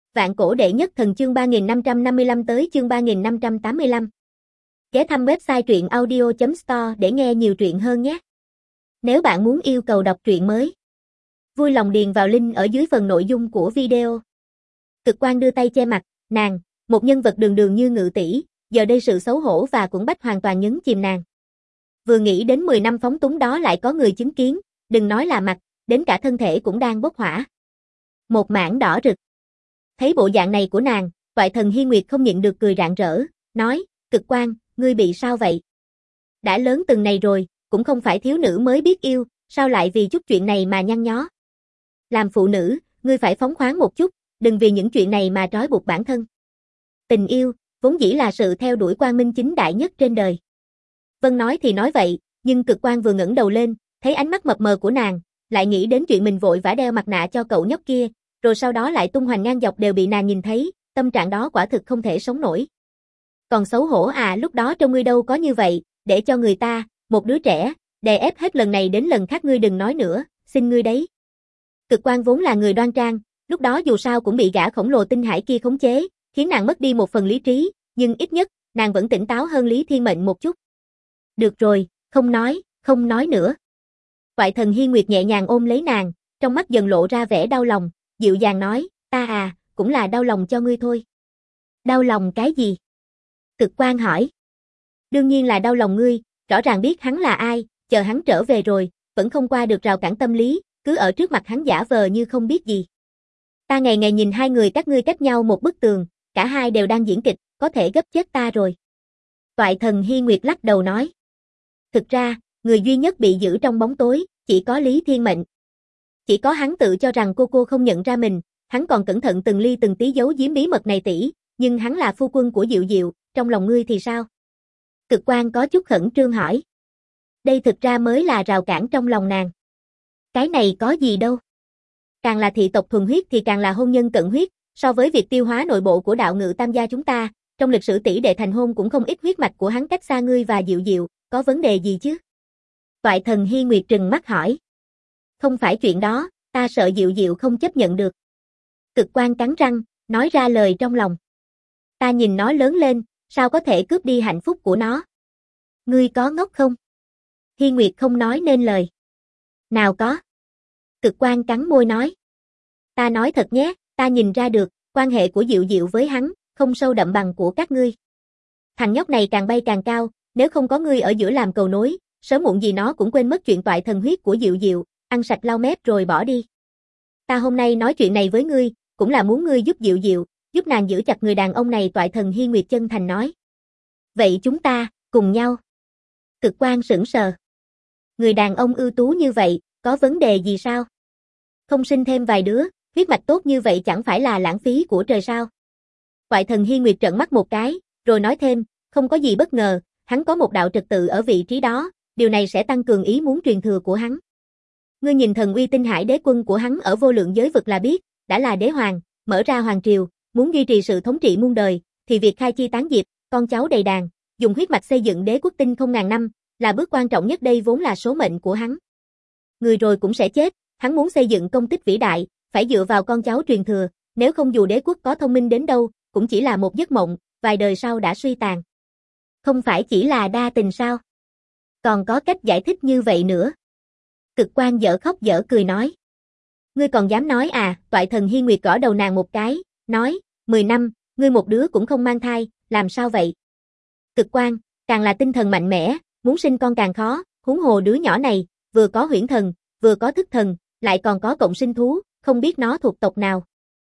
Vạn cổ đệ nhất thần chương 3555 tới chương 3585. Ghé thăm website truyện audio.store để nghe nhiều truyện hơn nhé. Nếu bạn muốn yêu cầu đọc truyện mới, vui lòng điền vào link ở dưới phần nội dung của video. Cực Quang đưa tay che mặt, nàng, một nhân vật đường đường như Ngự tỷ, giờ đây sự xấu hổ và quẫn bách hoàn toàn nhấn chìm nàng. Vừa nghĩ đến 10 năm phóng túng đó lại có người chứng kiến, đừng nói là mặt, đến cả thân thể cũng đang bốc hỏa. Một mảng đỏ rực. Thấy bộ dạng này của nàng, Toại Thần Hi Nguyệt không nhịn được cười rạng rỡ, nói, Cực Quang, ngươi bị sao vậy? Đã lớn từng này rồi, cũng không phải thiếu nữ mới biết yêu, sao lại vì chút chuyện này mà nhăn nhó? Làm phụ nữ, ngươi phải phóng khoáng một chút, đừng vì những chuyện này mà trói buộc bản thân. Tình yêu, vốn dĩ là sự theo đuổi quang minh chính đại nhất trên đời. Vân nói thì nói vậy, nhưng Cực Quang vừa ngẩng đầu lên, thấy ánh mắt mập mờ của nàng, lại nghĩ đến chuyện mình vội vã đeo mặt nạ cho cậu nhóc kia, rồi sau đó lại tung hoành ngang dọc đều bị nàng nhìn thấy, tâm trạng đó quả thực không thể sống nổi. Còn xấu hổ à, lúc đó trong ngươi đâu có như vậy, để cho người ta, một đứa trẻ, đè ép hết lần này đến lần khác, ngươi đừng nói nữa, xin ngươi đấy. Cực Quang vốn là người đoan trang, lúc đó dù sao cũng bị gã khổng lồ tinh hải kia khống chế, khiến nàng mất đi một phần lý trí, nhưng ít nhất, nàng vẫn tỉnh táo hơn Lý Thiên Mệnh một chút. Được rồi, không nói nữa. Toại Thần Hi Nguyệt nhẹ nhàng ôm lấy nàng, trong mắt dần lộ ra vẻ đau lòng, dịu dàng nói, ta à, cũng là đau lòng cho ngươi thôi. Đau lòng cái gì? Cực Quang hỏi. Đương nhiên là đau lòng ngươi, rõ ràng biết hắn là ai, chờ hắn trở về rồi, vẫn không qua được rào cản tâm lý, cứ ở trước mặt hắn giả vờ như không biết gì. Ta ngày ngày nhìn hai người các ngươi cách nhau một bức tường, cả hai đều đang diễn kịch, có thể gấp chết ta rồi. Toại Thần Hi Nguyệt lắc đầu nói. Thực ra, người duy nhất bị giữ trong bóng tối, chỉ có Lý Thiên Mệnh. Chỉ có hắn tự cho rằng cô không nhận ra mình, hắn còn cẩn thận từng ly từng tí giấu giếm bí mật này tỷ, nhưng hắn là phu quân của Diệu Diệu, trong lòng ngươi thì sao? Cực Quang có chút khẩn trương hỏi. Đây thực ra mới là rào cản trong lòng nàng. Cái này có gì đâu. Càng là thị tộc thuần huyết thì càng là hôn nhân cận huyết, so với việc tiêu hóa nội bộ của đạo Ngự Tam gia chúng ta, trong lịch sử tỷ đệ thành hôn cũng không ít huyết mạch của hắn cách xa ngươi và Diệu Diệu, có vấn đề gì chứ? Toại Thần Hi Nguyệt trừng mắt hỏi. Không phải chuyện đó, ta sợ Diệu Diệu không chấp nhận được. Cực Quang cắn răng, nói ra lời trong lòng. Ta nhìn nó lớn lên, sao có thể cướp đi hạnh phúc của nó? Ngươi có ngốc không? Hi Nguyệt không nói nên lời. Nào có. Cực Quang cắn môi nói. Ta nói thật nhé, ta nhìn ra được, quan hệ của Diệu Diệu với hắn, không sâu đậm bằng của các ngươi. Thằng nhóc này càng bay càng cao, nếu không có ngươi ở giữa làm cầu nối, sớm muộn gì nó cũng quên mất chuyện toại thần huyết của Diệu Diệu, ăn sạch lau mép rồi bỏ đi. Ta hôm nay nói chuyện này với ngươi, cũng là muốn ngươi giúp Diệu Diệu, giúp nàng giữ chặt người đàn ông này, Toại Thần Hi Nguyệt chân thành nói. Vậy chúng ta, cùng nhau. Cực Quang sững sờ. Người đàn ông ưu tú như vậy, có vấn đề gì sao? Không sinh thêm vài đứa, huyết mạch tốt như vậy chẳng phải là lãng phí của trời sao? Toại Thần Hi Nguyệt trợn mắt một cái, rồi nói thêm, không có gì bất ngờ, hắn có một đạo trật tự ở vị trí đó, điều này sẽ tăng cường ý muốn truyền thừa của hắn. Ngươi nhìn thần uy tinh hải đế quân của hắn ở vô lượng giới vực là biết, đã là đế hoàng, mở ra hoàng triều, muốn duy trì sự thống trị muôn đời, thì việc khai chi tán diệp, con cháu đầy đàn, dùng huyết mạch xây dựng đế quốc tinh không ngàn năm, là bước quan trọng nhất, đây vốn là số mệnh của hắn. Người rồi cũng sẽ chết, hắn muốn xây dựng công tích vĩ đại, phải dựa vào con cháu truyền thừa, nếu không dù đế quốc có thông minh đến đâu, cũng chỉ là một giấc mộng, vài đời sau đã suy tàn. Không phải chỉ là đa tình sao? Còn có cách giải thích như vậy nữa. Cực Quang dở khóc dở cười nói. Ngươi còn dám nói à? Toại Thần Hi Nguyệt gõ đầu nàng một cái, nói, 10 năm, ngươi một đứa cũng không mang thai, làm sao vậy? Cực Quang, càng là tinh thần mạnh mẽ, muốn sinh con càng khó, huống hồ đứa nhỏ này, vừa có huyễn thần, vừa có thức thần, lại còn có cộng sinh thú, không biết nó thuộc tộc nào.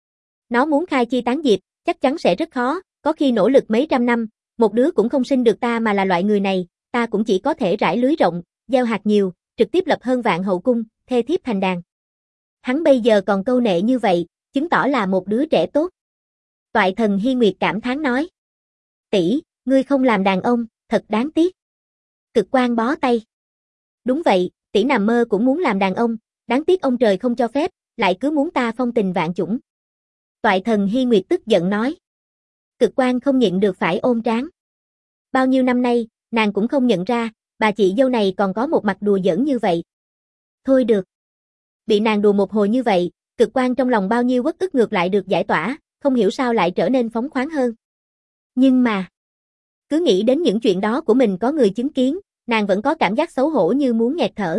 Nó muốn khai chi tán diệp, chắc chắn sẽ rất khó, có khi nỗ lực mấy trăm năm, một đứa cũng không sinh được, ta mà là loại người này, ta cũng chỉ có thể rải lưới rộng, gieo hạt nhiều, trực tiếp lập hơn vạn hậu cung, thê thiếp thành đàn. Hắn bây giờ còn câu nệ như vậy, chứng tỏ là một đứa trẻ tốt. Toại Thần Hi Nguyệt cảm thán nói. Tỷ, ngươi không làm đàn ông, thật đáng tiếc. Cực Quang bó tay. Đúng vậy, tỷ nằm mơ cũng muốn làm đàn ông, đáng tiếc ông trời không cho phép, lại cứ muốn ta phong tình vạn chủng. Toại Thần Hi Nguyệt tức giận nói. Cực Quang không nhịn được phải ôm trán. Bao nhiêu năm nay, nàng cũng không nhận ra, bà chị dâu này còn có một mặt đùa giỡn như vậy. Thôi được. Bị nàng đùa một hồi như vậy, Cực Quang trong lòng bao nhiêu uất ức ngược lại được giải tỏa, không hiểu sao lại trở nên phóng khoáng hơn. Nhưng mà, cứ nghĩ đến những chuyện đó của mình có người chứng kiến, nàng vẫn có cảm giác xấu hổ như muốn nghẹt thở.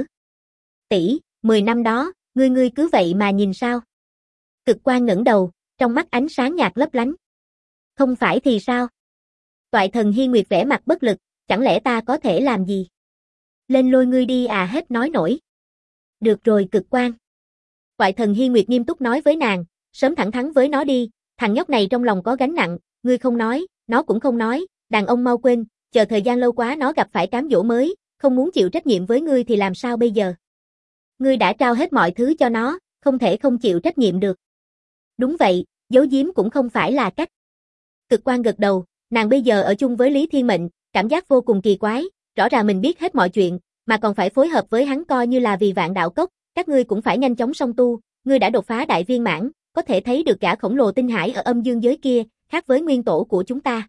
Tỷ, 10 năm đó, ngươi cứ vậy mà nhìn sao? Cực Quan ngẩng đầu, trong mắt ánh sáng nhạt lấp lánh. Không phải thì sao? Toại Thần Hi Nguyệt vẻ mặt bất lực, chẳng lẽ ta có thể làm gì? Lên lôi ngươi đi à, hết nói nổi. Được rồi Cực Quan. Toại Thần Hi Nguyệt nghiêm túc nói với nàng, sớm thẳng thắn với nó đi, thằng nhóc này trong lòng có gánh nặng, ngươi không nói, nó cũng không nói, đàn ông mau quên, chờ thời gian lâu quá nó gặp phải cám dỗ mới, không muốn chịu trách nhiệm với ngươi thì làm sao bây giờ? Ngươi đã trao hết mọi thứ cho nó, không thể không chịu trách nhiệm được. Đúng vậy, giấu giếm cũng không phải là cách. Cực Quan gật đầu, nàng bây giờ ở chung với Lý Thiên Mệnh, cảm giác vô cùng kỳ quái, rõ ràng mình biết hết mọi chuyện, mà còn phải phối hợp với hắn coi như là vì Vạn Đạo Cốc, các ngươi cũng phải nhanh chóng song tu, ngươi đã đột phá đại viên mãn, có thể thấy được cả khổng lồ tinh hải ở âm dương giới kia, khác với nguyên tổ của chúng ta.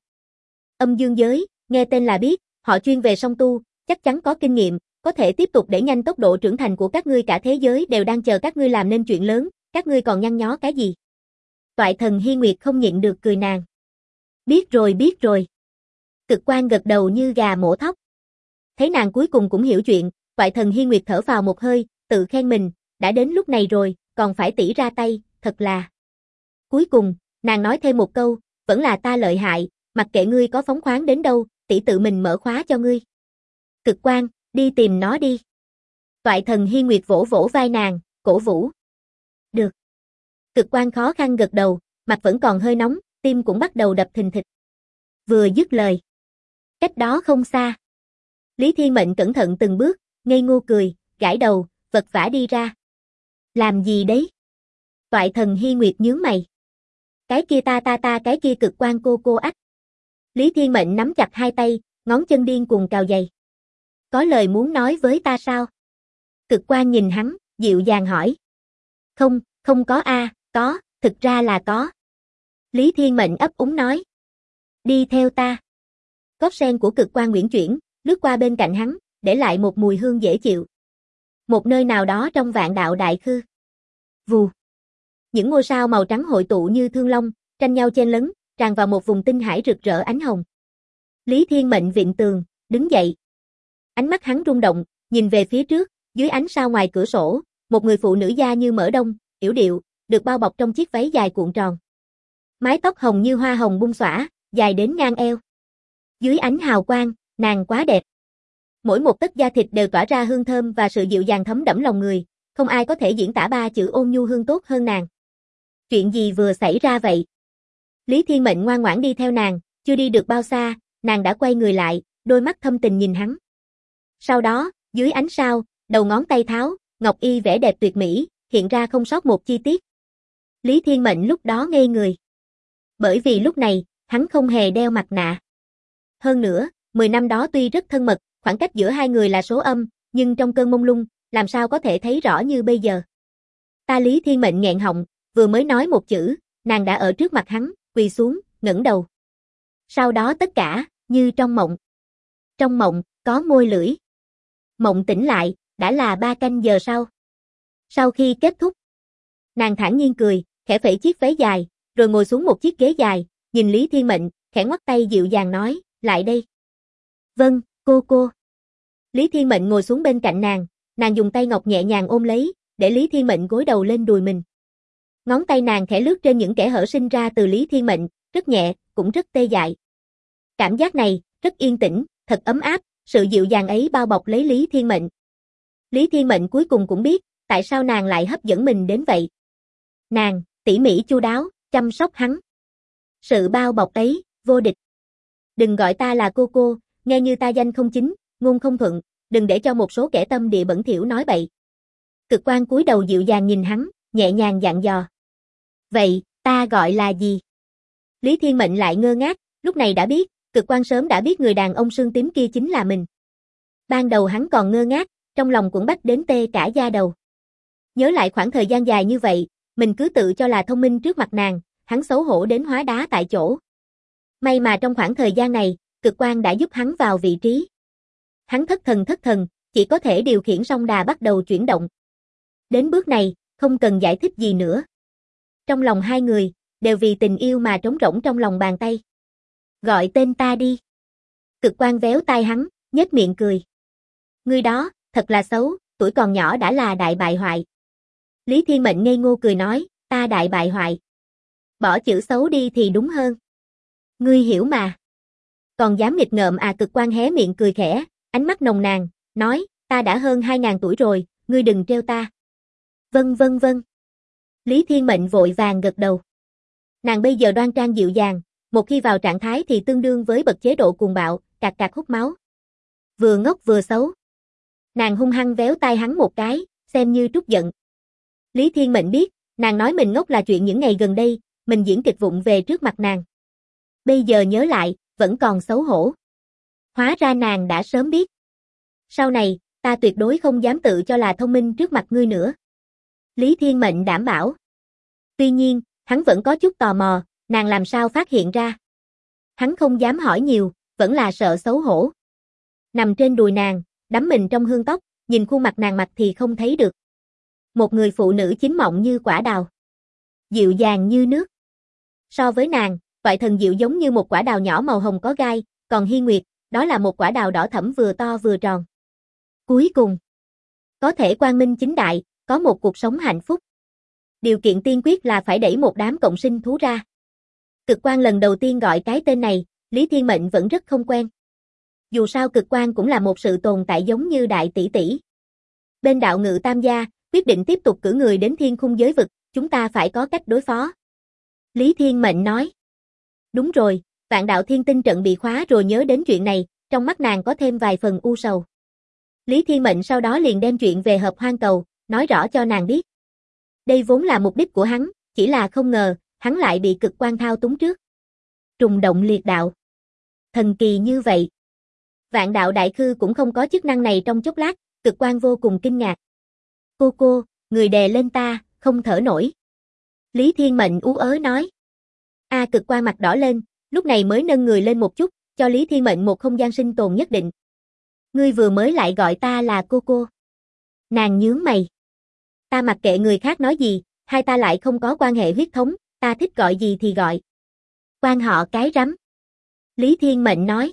Âm dương giới, nghe tên là biết, họ chuyên về song tu, chắc chắn có kinh nghiệm, có thể tiếp tục đẩy nhanh tốc độ trưởng thành của các ngươi, cả thế giới đều đang chờ các ngươi làm nên chuyện lớn, các ngươi còn nhăn nhó cái gì? Toại Thần Hi Nguyệt không nhịn được cười nàng. Biết rồi. Cực Quan gật đầu như gà mổ thóc. Thấy nàng cuối cùng cũng hiểu chuyện, Toại Thần Hi Nguyệt thở phào một hơi, tự khen mình, đã đến lúc này rồi, còn phải tỷ ra tay, thật là. Cuối cùng, nàng nói thêm một câu, vẫn là ta lợi hại, mặc kệ ngươi có phóng khoáng đến đâu, tỷ tự mình mở khóa cho ngươi. Cực Quan, đi tìm nó đi. Toại Thần Hi Nguyệt vỗ vỗ vai nàng, cổ vũ. Được. Cực Quan khó khăn gật đầu, mặt vẫn còn hơi nóng, tim cũng bắt đầu đập thình thịch. Vừa dứt lời. Cách đó không xa. Lý Thiên Mệnh cẩn thận từng bước, ngây ngô cười, gãi đầu, vật vã đi ra. Làm gì đấy? Toại Thần Hi Nguyệt nhướng mày. Cái kia ta cái kia Cực Quan cô ách. Lý Thiên Mệnh nắm chặt hai tay, ngón chân điên cuồng cào giày. Có lời muốn nói với ta sao? Cực Quan nhìn hắn, dịu dàng hỏi. Không có có, thực ra là có. Lý Thiên Mệnh ấp úng nói. Đi theo ta. Gót sen của Cực Quan uyển chuyển, lướt qua bên cạnh hắn, để lại một mùi hương dễ chịu. Một nơi nào đó trong Vạn Đạo Đại Khư. Vù. Những ngôi sao màu trắng hội tụ như thương long, tranh nhau chen lấn, tràn vào một vùng tinh hải rực rỡ ánh hồng. Lý Thiên Mệnh vịn tường, đứng dậy. Ánh mắt hắn rung động, nhìn về phía trước, dưới ánh sao ngoài cửa sổ, một người phụ nữ da như mỡ đông, yểu điệu, được bao bọc trong chiếc váy dài cuộn tròn. Mái tóc hồng như hoa hồng bung xõa, dài đến ngang eo. Dưới ánh hào quang, nàng quá đẹp. Mỗi một tấc da thịt đều tỏa ra hương thơm và sự dịu dàng thấm đẫm lòng người, không ai có thể diễn tả ba chữ ôn nhu hương tốt hơn nàng. Chuyện gì vừa xảy ra vậy? Lý Thiên Mệnh ngoan ngoãn đi theo nàng, chưa đi được bao xa, nàng đã quay người lại, đôi mắt thâm tình nhìn hắn. Sau đó, dưới ánh sao, đầu ngón tay tháo, ngọc y vẻ đẹp tuyệt mỹ, hiện ra không sót một chi tiết. Lý Thiên Mệnh lúc đó ngây người. Bởi vì lúc này, hắn không hề đeo mặt nạ. Hơn nữa, 10 năm đó tuy rất thân mật, khoảng cách giữa hai người là số âm, nhưng trong cơn mông lung, làm sao có thể thấy rõ như bây giờ. Ta Lý Thiên Mệnh nghẹn họng, vừa mới nói một chữ, nàng đã ở trước mặt hắn, quỳ xuống, ngẩng đầu. Sau đó tất cả, như trong mộng. Trong mộng, có môi lưỡi. Mộng tỉnh lại, đã là 3 canh giờ sau. Sau khi kết thúc, nàng thản nhiên cười, khẽ phẩy chiếc váy dài, rồi ngồi xuống một chiếc ghế dài, nhìn Lý Thiên Mệnh, khẽ ngoắc tay dịu dàng nói, lại đây. Vâng, cô. Lý Thiên Mệnh ngồi xuống bên cạnh nàng dùng tay ngọc nhẹ nhàng ôm lấy, để Lý Thiên Mệnh gối đầu lên đùi mình. Ngón tay nàng khẽ lướt trên những kẽ hở sinh ra từ Lý Thiên Mệnh, rất nhẹ, cũng rất tê dại. Cảm giác này, rất yên tĩnh, thật ấm áp, sự dịu dàng ấy bao bọc lấy Lý Thiên Mệnh. Lý Thiên Mệnh cuối cùng cũng biết, tại sao nàng lại hấp dẫn mình đến vậy. Nàng, tỉ mỉ chu đáo, chăm sóc hắn. Sự bao bọc ấy, vô địch. Đừng gọi ta là cô, nghe như ta danh không chính, ngôn không thuận, đừng để cho một số kẻ tâm địa bẩn thỉu nói bậy. Cực Quan cúi đầu dịu dàng nhìn hắn, nhẹ nhàng dặn dò. Vậy, ta gọi là gì? Lý Thiên Mệnh lại ngơ ngác, lúc này đã biết, Cực Quan sớm đã biết người đàn ông sương tím kia chính là mình. Ban đầu hắn còn ngơ ngác, trong lòng cũng bách đến tê cả da đầu. Nhớ lại khoảng thời gian dài như vậy, mình cứ tự cho là thông minh trước mặt nàng, hắn xấu hổ đến hóa đá tại chỗ. May mà trong khoảng thời gian này, Cực Quan đã giúp hắn vào vị trí. Hắn thất thần, chỉ có thể điều khiển song đà bắt đầu chuyển động. Đến bước này, không cần giải thích gì nữa. Trong lòng hai người, đều vì tình yêu mà trống rỗng trong lòng bàn tay. Gọi tên ta đi. Cực Quang véo tai hắn, nhếch miệng cười. Ngươi đó, thật là xấu, tuổi còn nhỏ đã là đại bại hoại. Lý Thiên Mệnh ngây ngô cười nói, ta đại bại hoại. Bỏ chữ xấu đi thì đúng hơn. Ngươi hiểu mà. Còn dám nghịch ngợm à? Cực Quang hé miệng cười khẽ, ánh mắt nồng nàn, nói, ta đã hơn 2000 tuổi rồi, ngươi đừng trêu ta. Vâng vâng vâng. Lý Thiên Mệnh vội vàng gật đầu. Nàng bây giờ đoan trang dịu dàng, một khi vào trạng thái thì tương đương với bậc chế độ cuồng bạo, cạc cạc hút máu. Vừa ngốc vừa xấu. Nàng hung hăng véo tai hắn một cái, xem như trút giận. Lý Thiên Mệnh biết, nàng nói mình ngốc là chuyện những ngày gần đây, mình diễn kịch vụng về trước mặt nàng. Bây giờ nhớ lại, vẫn còn xấu hổ. Hóa ra nàng đã sớm biết. Sau này, ta tuyệt đối không dám tự cho là thông minh trước mặt ngươi nữa. Lý Thiên Mệnh đảm bảo. Tuy nhiên, hắn vẫn có chút tò mò, nàng làm sao phát hiện ra. Hắn không dám hỏi nhiều, vẫn là sợ xấu hổ. Nằm trên đùi nàng, đắm mình trong hương tóc, nhìn khuôn mặt nàng mặt thì không thấy được. Một người phụ nữ chín mọng như quả đào. Dịu dàng như nước. So với nàng, Toại Thần Diệu giống như một quả đào nhỏ màu hồng có gai, còn Hi Nguyệt, đó là một quả đào đỏ thẫm vừa to vừa tròn. Cuối cùng, có thể quang minh chính đại, có một cuộc sống hạnh phúc. Điều kiện tiên quyết là phải đẩy một đám cộng sinh thú ra. Cực Quang lần đầu tiên gọi cái tên này, Lý Thiên Mệnh vẫn rất không quen. Dù sao Cực Quang cũng là một sự tồn tại giống như đại tỷ tỷ. Bên Đạo Ngự Tam gia, quyết định tiếp tục cử người đến Thiên Khung giới vực, chúng ta phải có cách đối phó. Lý Thiên Mệnh nói. Đúng rồi, Vạn Đạo Thiên Tinh trận bị khóa rồi. Nhớ đến chuyện này, trong mắt nàng có thêm vài phần u sầu. Lý Thiên Mệnh sau đó liền đem chuyện về Hợp Hoang Cầu, nói rõ cho nàng biết. Đây vốn là mục đích của hắn, chỉ là không ngờ, hắn lại bị Cực Quang thao túng trước. Trùng động liệt đạo. Thần kỳ như vậy. Vạn Đạo Đại Khư cũng không có chức năng này. Trong chốc lát, Cực Quang vô cùng kinh ngạc. Cô, người đè lên ta, không thở nổi. Lý Thiên Mệnh ú ớ nói. Cực Quang mặt đỏ lên, lúc này mới nâng người lên một chút, cho Lý Thiên Mệnh một không gian sinh tồn nhất định. Ngươi vừa mới lại gọi ta là cô. Nàng nhướng mày. Ta mặc kệ người khác nói gì, hai ta lại không có quan hệ huyết thống, ta thích gọi gì thì gọi. Quan họ cái rắm. Lý Thiên Mệnh nói.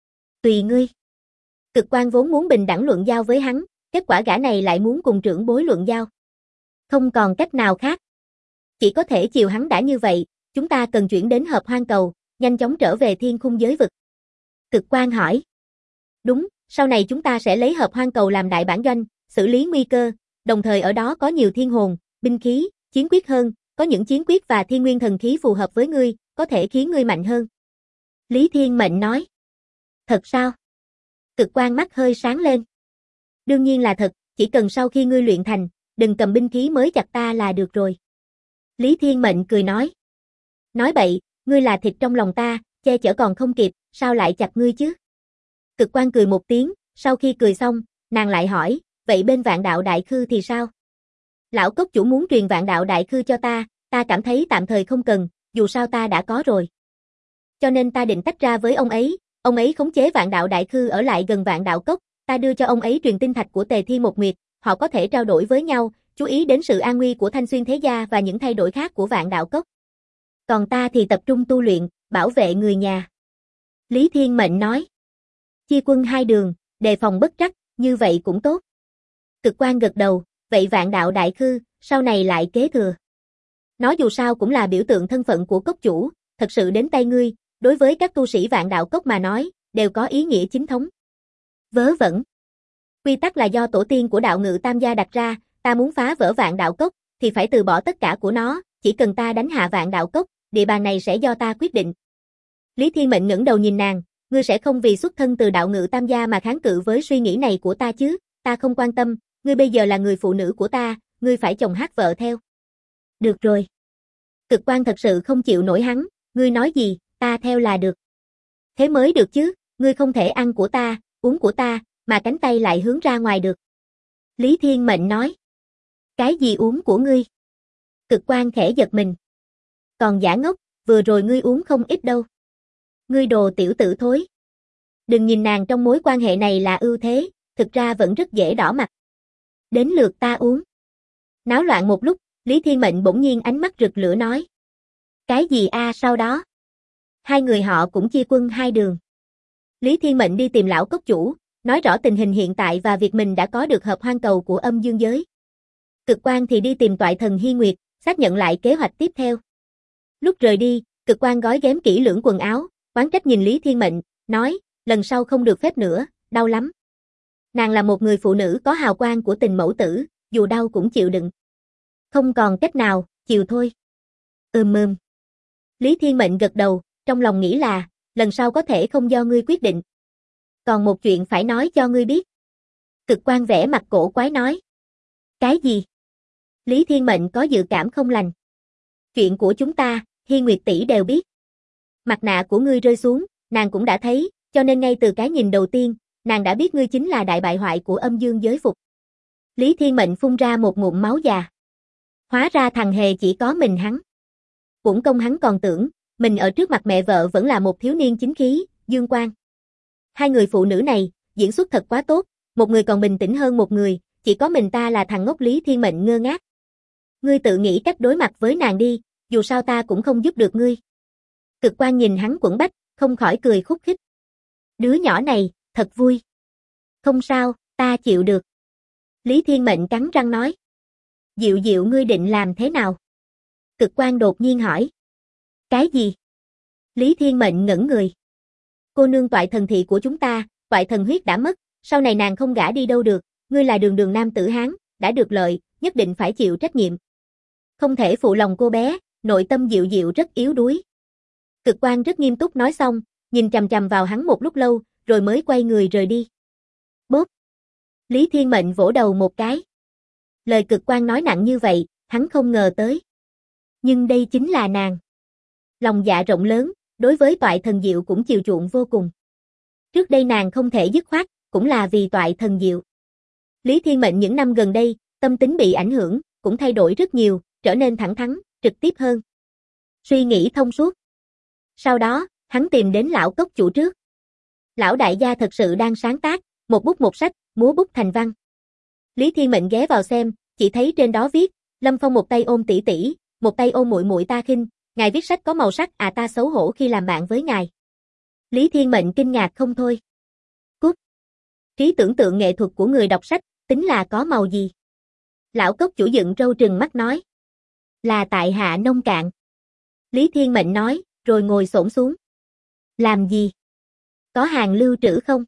Tùy ngươi. Cực Quang vốn muốn bình đẳng luận giao với hắn, kết quả gã này lại muốn cùng trưởng bối luận giao. Không còn cách nào khác. Chỉ có thể chiều hắn đã như vậy, chúng ta cần chuyển đến Hợp Hoang Cầu, nhanh chóng trở về Thiên Khung giới vực. Cực Quang hỏi. Đúng, sau này chúng ta sẽ lấy Hợp Hoang Cầu làm đại bản doanh, xử lý nguy cơ, đồng thời ở đó có nhiều thiên hồn, binh khí, chiến quyết hơn, có những chiến quyết và thiên nguyên thần khí phù hợp với ngươi, có thể khiến ngươi mạnh hơn. Lý Thiên Mệnh nói. Thật sao? Cực Quang mắt hơi sáng lên. Đương nhiên là thật, chỉ cần sau khi ngươi luyện thành, đừng cầm binh khí mới chặt ta là được rồi. Lý Thiên Mệnh cười nói. Nói bậy, ngươi là thịt trong lòng ta, che chở còn không kịp, sao lại chặt ngươi chứ? Cực Quang cười một tiếng, sau khi cười xong, nàng lại hỏi, vậy bên Vạn Đạo Đại Khư thì sao? Lão cốc chủ muốn truyền Vạn Đạo Đại Khư cho ta cảm thấy tạm thời không cần, dù sao ta đã có rồi. Cho nên ta định tách ra với ông ấy khống chế Vạn Đạo Đại Khư ở lại gần Vạn Đạo Cốc, ta đưa cho ông ấy truyền tinh thạch của Tề Thiên Một Nguyệt, họ có thể trao đổi với nhau, chú ý đến sự an nguy của Thanh Xuyên Thế Gia và những thay đổi khác của Vạn Đạo Cốc. Còn ta thì tập trung tu luyện, bảo vệ người nhà. Lý Thiên Mệnh nói. Chia quân hai đường, đề phòng bất trắc, như vậy cũng tốt. Cực Quang gật đầu, vậy Vạn Đạo Đại Khư, sau này lại kế thừa. Nó dù sao cũng là biểu tượng thân phận của cốc chủ, thật sự đến tay ngươi, đối với các tu sĩ Vạn Đạo Cốc mà nói, đều có ý nghĩa chính thống. Vớ vẩn. Quy tắc là do tổ tiên của Đạo Ngự Tam gia đặt ra, ta muốn phá vỡ Vạn Đạo Cốc, thì phải từ bỏ tất cả của nó, chỉ cần ta đánh hạ Vạn Đạo Cốc, địa bàn này sẽ do ta quyết định. Lý Thiên Mệnh ngẩng đầu nhìn nàng, ngươi sẽ không vì xuất thân từ Đạo Ngự Tam gia mà kháng cự với suy nghĩ này của ta chứ? Ta không quan tâm, ngươi bây giờ là người phụ nữ của ta, ngươi phải chồng hát vợ theo. Được rồi. Cực Quang thật sự không chịu nổi hắn, ngươi nói gì, ta theo là được. Thế mới được chứ, ngươi không thể ăn của ta, uống của ta, mà cánh tay lại hướng ra ngoài được. Lý Thiên Mệnh nói. Cái gì uống của ngươi? Cực Quang khẽ giật mình. Còn giả ngốc, vừa rồi ngươi uống không ít đâu. Ngươi đồ tiểu tử thối. Đừng nhìn nàng trong mối quan hệ này là ưu thế, thực ra vẫn rất dễ đỏ mặt. Đến lượt ta uống. Náo loạn một lúc, Lý Thiên Mệnh bỗng nhiên ánh mắt rực lửa nói. Cái gì a sau đó? Hai người họ cũng chia quân hai đường. Lý Thiên Mệnh đi tìm lão cốc chủ, nói rõ tình hình hiện tại và việc mình đã có được hợp hoang cầu của âm dương giới. Cực Quang thì đi tìm toại thần Hy Nguyệt, xác nhận lại kế hoạch tiếp theo. Lúc rời đi, Cực Quang gói ghém kỹ lưỡng quần áo, oán trách nhìn Lý Thiên Mệnh, nói, lần sau không được phép nữa, đau lắm. Nàng là một người phụ nữ có hào quang của tình mẫu tử, dù đau cũng chịu đựng. Không còn cách nào, chịu thôi. Ừm. Lý Thiên Mệnh gật đầu, trong lòng nghĩ là, lần sau có thể không do ngươi quyết định. Còn một chuyện phải nói cho ngươi biết. Cực Quang vẽ mặt cổ quái nói. Cái gì? Lý Thiên Mệnh có dự cảm không lành. Chuyện của chúng ta, Hy Nguyệt tỷ đều biết. Mặt nạ của ngươi rơi xuống, nàng cũng đã thấy, cho nên ngay từ cái nhìn đầu tiên, nàng đã biết ngươi chính là đại bại hoại của âm dương giới phục. Lý Thiên Mệnh phun ra một ngụm máu già. Hóa ra thằng hề chỉ có mình hắn. Uổng công hắn còn tưởng, mình ở trước mặt mẹ vợ vẫn là một thiếu niên chính khí, dương quang. Hai người phụ nữ này, diễn xuất thật quá tốt, một người còn bình tĩnh hơn một người, chỉ có mình ta là thằng ngốc. Lý Thiên Mệnh ngơ ngác. Ngươi tự nghĩ cách đối mặt với nàng đi, dù sao ta cũng không giúp được ngươi. Cực Quang nhìn hắn quẫn bách, không khỏi cười khúc khích. Đứa nhỏ này, thật vui. Không sao, ta chịu được. Lý Thiên Mệnh cắn răng nói. Diệu Diệu ngươi định làm thế nào? Cực Quang đột nhiên hỏi. Cái gì? Lý Thiên Mệnh ngẩn người. Cô nương toại thần thị của chúng ta, toại thần huyết đã mất, sau này nàng không gả đi đâu được, ngươi là đường đường nam tử Hán, đã được lợi, nhất định phải chịu trách nhiệm. Không thể phụ lòng cô bé, nội tâm Diệu Diệu rất yếu đuối. Cực Quang rất nghiêm túc nói xong, nhìn chằm chằm vào hắn một lúc lâu, rồi mới quay người rời đi. Bốp! Lý Thiên Mệnh vỗ đầu một cái. Lời Cực Quang nói nặng như vậy, hắn không ngờ tới. Nhưng đây chính là nàng. Lòng dạ rộng lớn, đối với toại thần Diệu cũng chiều chuộng vô cùng. Trước đây nàng không thể dứt khoát, cũng là vì toại thần Diệu. Lý Thiên Mệnh những năm gần đây, tâm tính bị ảnh hưởng, cũng thay đổi rất nhiều, trở nên thẳng thắn, trực tiếp hơn. Suy nghĩ thông suốt. Sau đó, hắn tìm đến lão cốc chủ trước. Lão đại gia thật sự đang sáng tác, một bút một sách, múa bút thành văn. Lý Thiên Mệnh ghé vào xem, chỉ thấy trên đó viết, Lâm Phong một tay ôm tỷ tỷ, một tay ôm muội muội ta khinh, ngài viết sách có màu sắc ta xấu hổ khi làm bạn với ngài. Lý Thiên Mệnh kinh ngạc không thôi. Cút. Trí tưởng tượng nghệ thuật của người đọc sách, tính là có màu gì? Lão cốc chủ dựng râu trừng mắt nói. Là tại hạ nông cạn. Lý Thiên Mệnh nói, rồi ngồi xổm xuống. Làm gì? Có hàng lưu trữ không?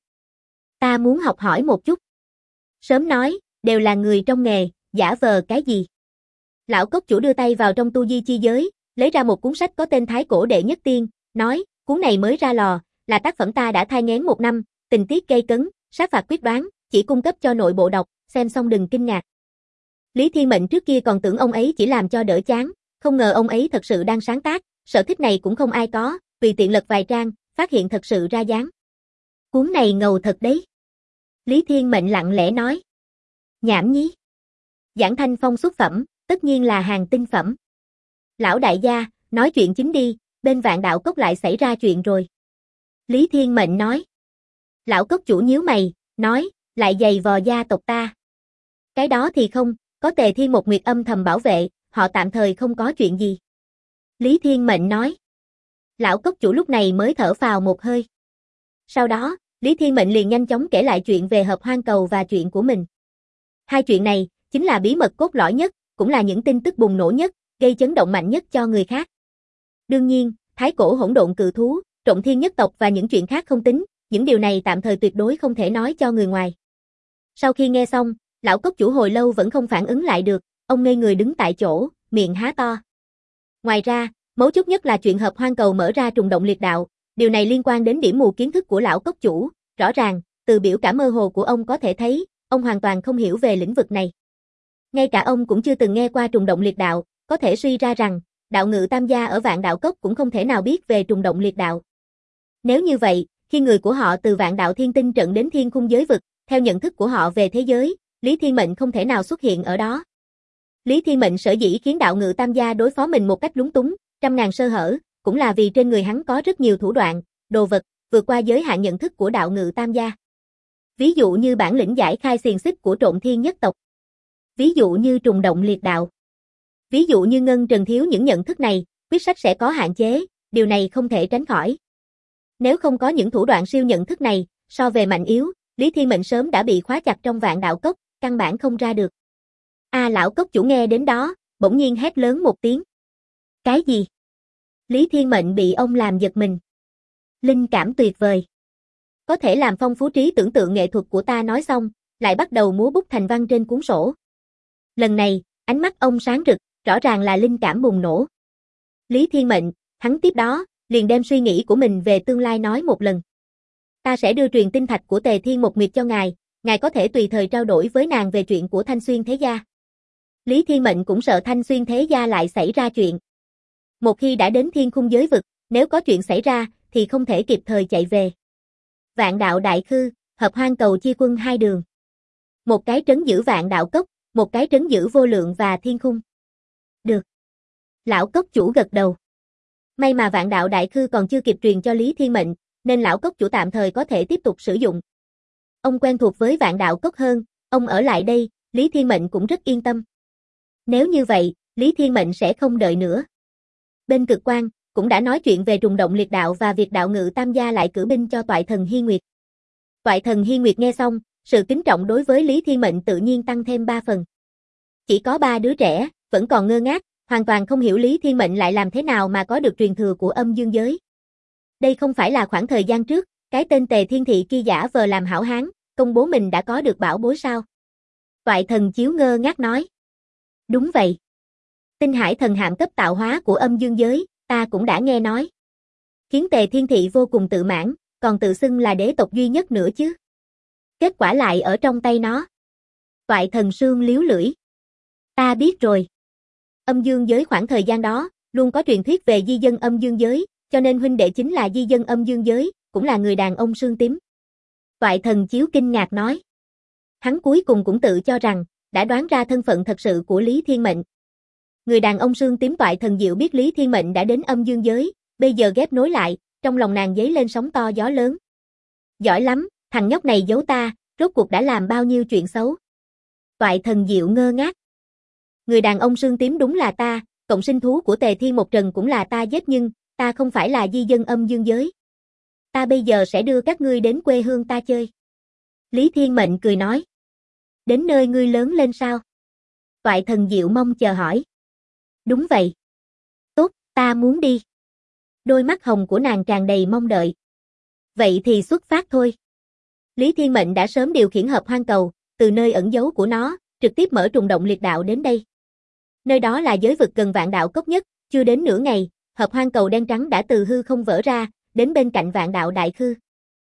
Ta muốn học hỏi một chút. Sớm nói, đều là người trong nghề, giả vờ cái gì? Lão cốc chủ đưa tay vào trong tu di chi giới, lấy ra một cuốn sách có tên Thái Cổ Đệ Nhất Tiên, nói, cuốn này mới ra lò, là tác phẩm ta đã thai nghén 1 năm, tình tiết gay cấn, sát phạt quyết đoán, chỉ cung cấp cho nội bộ đọc, xem xong đừng kinh ngạc. Lý Thiên Mệnh trước kia còn tưởng ông ấy chỉ làm cho đỡ chán, không ngờ ông ấy thật sự đang sáng tác, sở thích này cũng không ai có, tùy tiện lật vài trang, phát hiện thật sự ra dáng. Cuốn này ngầu thật đấy. Lý Thiên Mệnh lặng lẽ nói. Nhảm nhí. Giảng Thanh Phong xuất phẩm, tất nhiên là hàng tinh phẩm. Lão đại gia, nói chuyện chính đi, bên Vạn Đạo Cốc lại xảy ra chuyện rồi. Lý Thiên Mệnh nói. Lão cốc chủ nhíu mày, nói, lại giày vò gia tộc ta. Cái đó thì không, có Tề Thiên một Nguyệt âm thầm bảo vệ, họ tạm thời không có chuyện gì. Lý Thiên Mệnh nói. Lão cốc chủ lúc này mới thở phào một hơi. Sau đó, Lý Thiên Mệnh liền nhanh chóng kể lại chuyện về hợp hoang cầu và chuyện của mình. Hai chuyện này, chính là bí mật cốt lõi nhất, cũng là những tin tức bùng nổ nhất, gây chấn động mạnh nhất cho người khác. Đương nhiên, Thái Cổ hỗn độn cự thú, Trộm Thiên nhất tộc và những chuyện khác không tính, những điều này tạm thời tuyệt đối không thể nói cho người ngoài. Sau khi nghe xong, lão cốc chủ hồi lâu vẫn không phản ứng lại được, ông ngây người đứng tại chỗ, miệng há to. Ngoài ra, mấu chốt nhất là chuyện hợp hoang cầu mở ra trùng động liệt đạo, điều này liên quan đến điểm mù kiến thức của lão cốc chủ, rõ ràng, từ biểu cảm mơ hồ của ông có thể thấy, ông hoàn toàn không hiểu về lĩnh vực này. Ngay cả ông cũng chưa từng nghe qua trùng động liệt đạo, có thể suy ra rằng, đạo ngự tam gia ở Vạn Đạo Cốc cũng không thể nào biết về trùng động liệt đạo. Nếu như vậy, khi người của họ từ Vạn Đạo Thiên Tinh trận đến Thiên Khung giới vực, theo nhận thức của họ về thế giới, Lý Thiên Mệnh không thể nào xuất hiện ở đó. Lý Thiên Mệnh sở dĩ khiến đạo ngự tam gia đối phó mình một cách lúng túng, trăm ngàn sơ hở, cũng là vì trên người hắn có rất nhiều thủ đoạn, đồ vật, vượt qua giới hạn nhận thức của đạo ngự tam gia. Ví dụ như bản lĩnh giải khai xiềng xích của Trộm Thiên nhất tộc. Ví dụ như trùng động liệt đạo. Ví dụ như Ngân Trần thiếu những nhận thức này, Quyết sách sẽ có hạn chế, điều này không thể tránh khỏi. Nếu không có những thủ đoạn siêu nhận thức này, so về mạnh yếu, Lý Thiên Mệnh sớm đã bị khóa chặt trong vạn đạo cốc, căn bản không ra được. Lão cốc chủ nghe đến đó, bỗng nhiên hét lớn một tiếng. Cái gì? Lý Thiên Mệnh bị ông làm giật mình. Linh cảm tuyệt vời. Có thể làm phong phú trí tưởng tượng nghệ thuật của ta nói xong, lại bắt đầu múa bút thành văn trên cuốn sổ. Lần này, ánh mắt ông sáng rực, rõ ràng là linh cảm bùng nổ. Lý Thiên Mệnh, hắn tiếp đó, liền đem suy nghĩ của mình về tương lai nói một lần. Ta sẽ đưa truyền tinh thạch của Tề Thiên Một Nguyệt cho ngài có thể tùy thời trao đổi với nàng về chuyện của Thanh Xuyên Thế Gia. Lý Thiên Mệnh cũng sợ Thanh Xuyên Thế Gia lại xảy ra chuyện. Một khi đã đến thiên khung giới vực, nếu có chuyện xảy ra, thì không thể kịp thời chạy về. Vạn đạo đại khư, hợp hoang cầu chia quân hai đường. Một cái trấn giữ vạn đạo cốc, một cái trấn giữ vô lượng và thiên khung. Được. Lão cốc chủ gật đầu. May mà vạn đạo đại khư còn chưa kịp truyền cho Lý Thiên Mệnh, nên lão cốc chủ tạm thời có thể tiếp tục sử dụng. Ông quen thuộc với vạn đạo cốc hơn, ông ở lại đây, Lý Thiên Mệnh cũng rất yên tâm. Nếu như vậy, Lý Thiên Mệnh sẽ không đợi nữa. Bên Cực Quang, cũng đã nói chuyện về trùng động liệt đạo và việc đạo ngự tam gia lại cử binh cho toại thần Hy Nguyệt. Toại thần Hy Nguyệt nghe xong, sự kính trọng đối với Lý Thiên Mệnh tự nhiên tăng thêm 3 phần. Chỉ có 3 đứa trẻ, vẫn còn ngơ ngác, hoàn toàn không hiểu Lý Thiên Mệnh lại làm thế nào mà có được truyền thừa của âm dương giới. Đây không phải là khoảng thời gian trước, cái tên Tề Thiên Thị kia giả vờ làm hảo hán, công bố mình đã có được bảo bối sao? Toại thần Chiếu ngơ ngác nói. Đúng vậy. Tinh hải thần hạm cấp tạo hóa của âm dương giới, ta cũng đã nghe nói. Khiến Tề Thiên Thị vô cùng tự mãn, còn tự xưng là đế tộc duy nhất nữa chứ. Kết quả lại ở trong tay nó. Toại thần Sương liếu lưỡi. Ta biết rồi. Âm dương giới khoảng thời gian đó, luôn có truyền thuyết về di dân âm dương giới, cho nên huynh đệ chính là di dân âm dương giới, cũng là người đàn ông xương tím. Toại thần Chiếu kinh ngạc nói. Hắn cuối cùng cũng tự cho rằng, đã đoán ra thân phận thật sự của Lý Thiên Mệnh. Người đàn ông xương tím Toại thần Diệu biết Lý Thiên Mệnh đã đến âm dương giới, bây giờ ghép nối lại, trong lòng nàng dấy lên sóng to gió lớn. Giỏi lắm, thằng nhóc này giấu ta, rốt cuộc đã làm bao nhiêu chuyện xấu. Toại thần Diệu ngơ ngác. Người đàn ông xương tím đúng là ta, cộng sinh thú của Tề Thiên Một Trần cũng là ta giết nhưng, ta không phải là di dân âm dương giới. Ta bây giờ sẽ đưa các ngươi đến quê hương ta chơi. Lý Thiên Mệnh cười nói. Đến nơi ngươi lớn lên sao? Toại thần Diệu mong chờ hỏi. Đúng vậy. Tốt, ta muốn đi. Đôi mắt hồng của nàng tràn đầy mong đợi. Vậy thì xuất phát thôi. Lý Thiên Mệnh đã sớm điều khiển hợp hoang cầu, từ nơi ẩn giấu của nó, trực tiếp mở trùng động liệt đạo đến đây. Nơi đó là giới vực gần vạn đạo cốc nhất, chưa đến nửa ngày, hợp hoang cầu đen trắng đã từ hư không vỡ ra, đến bên cạnh vạn đạo đại khư.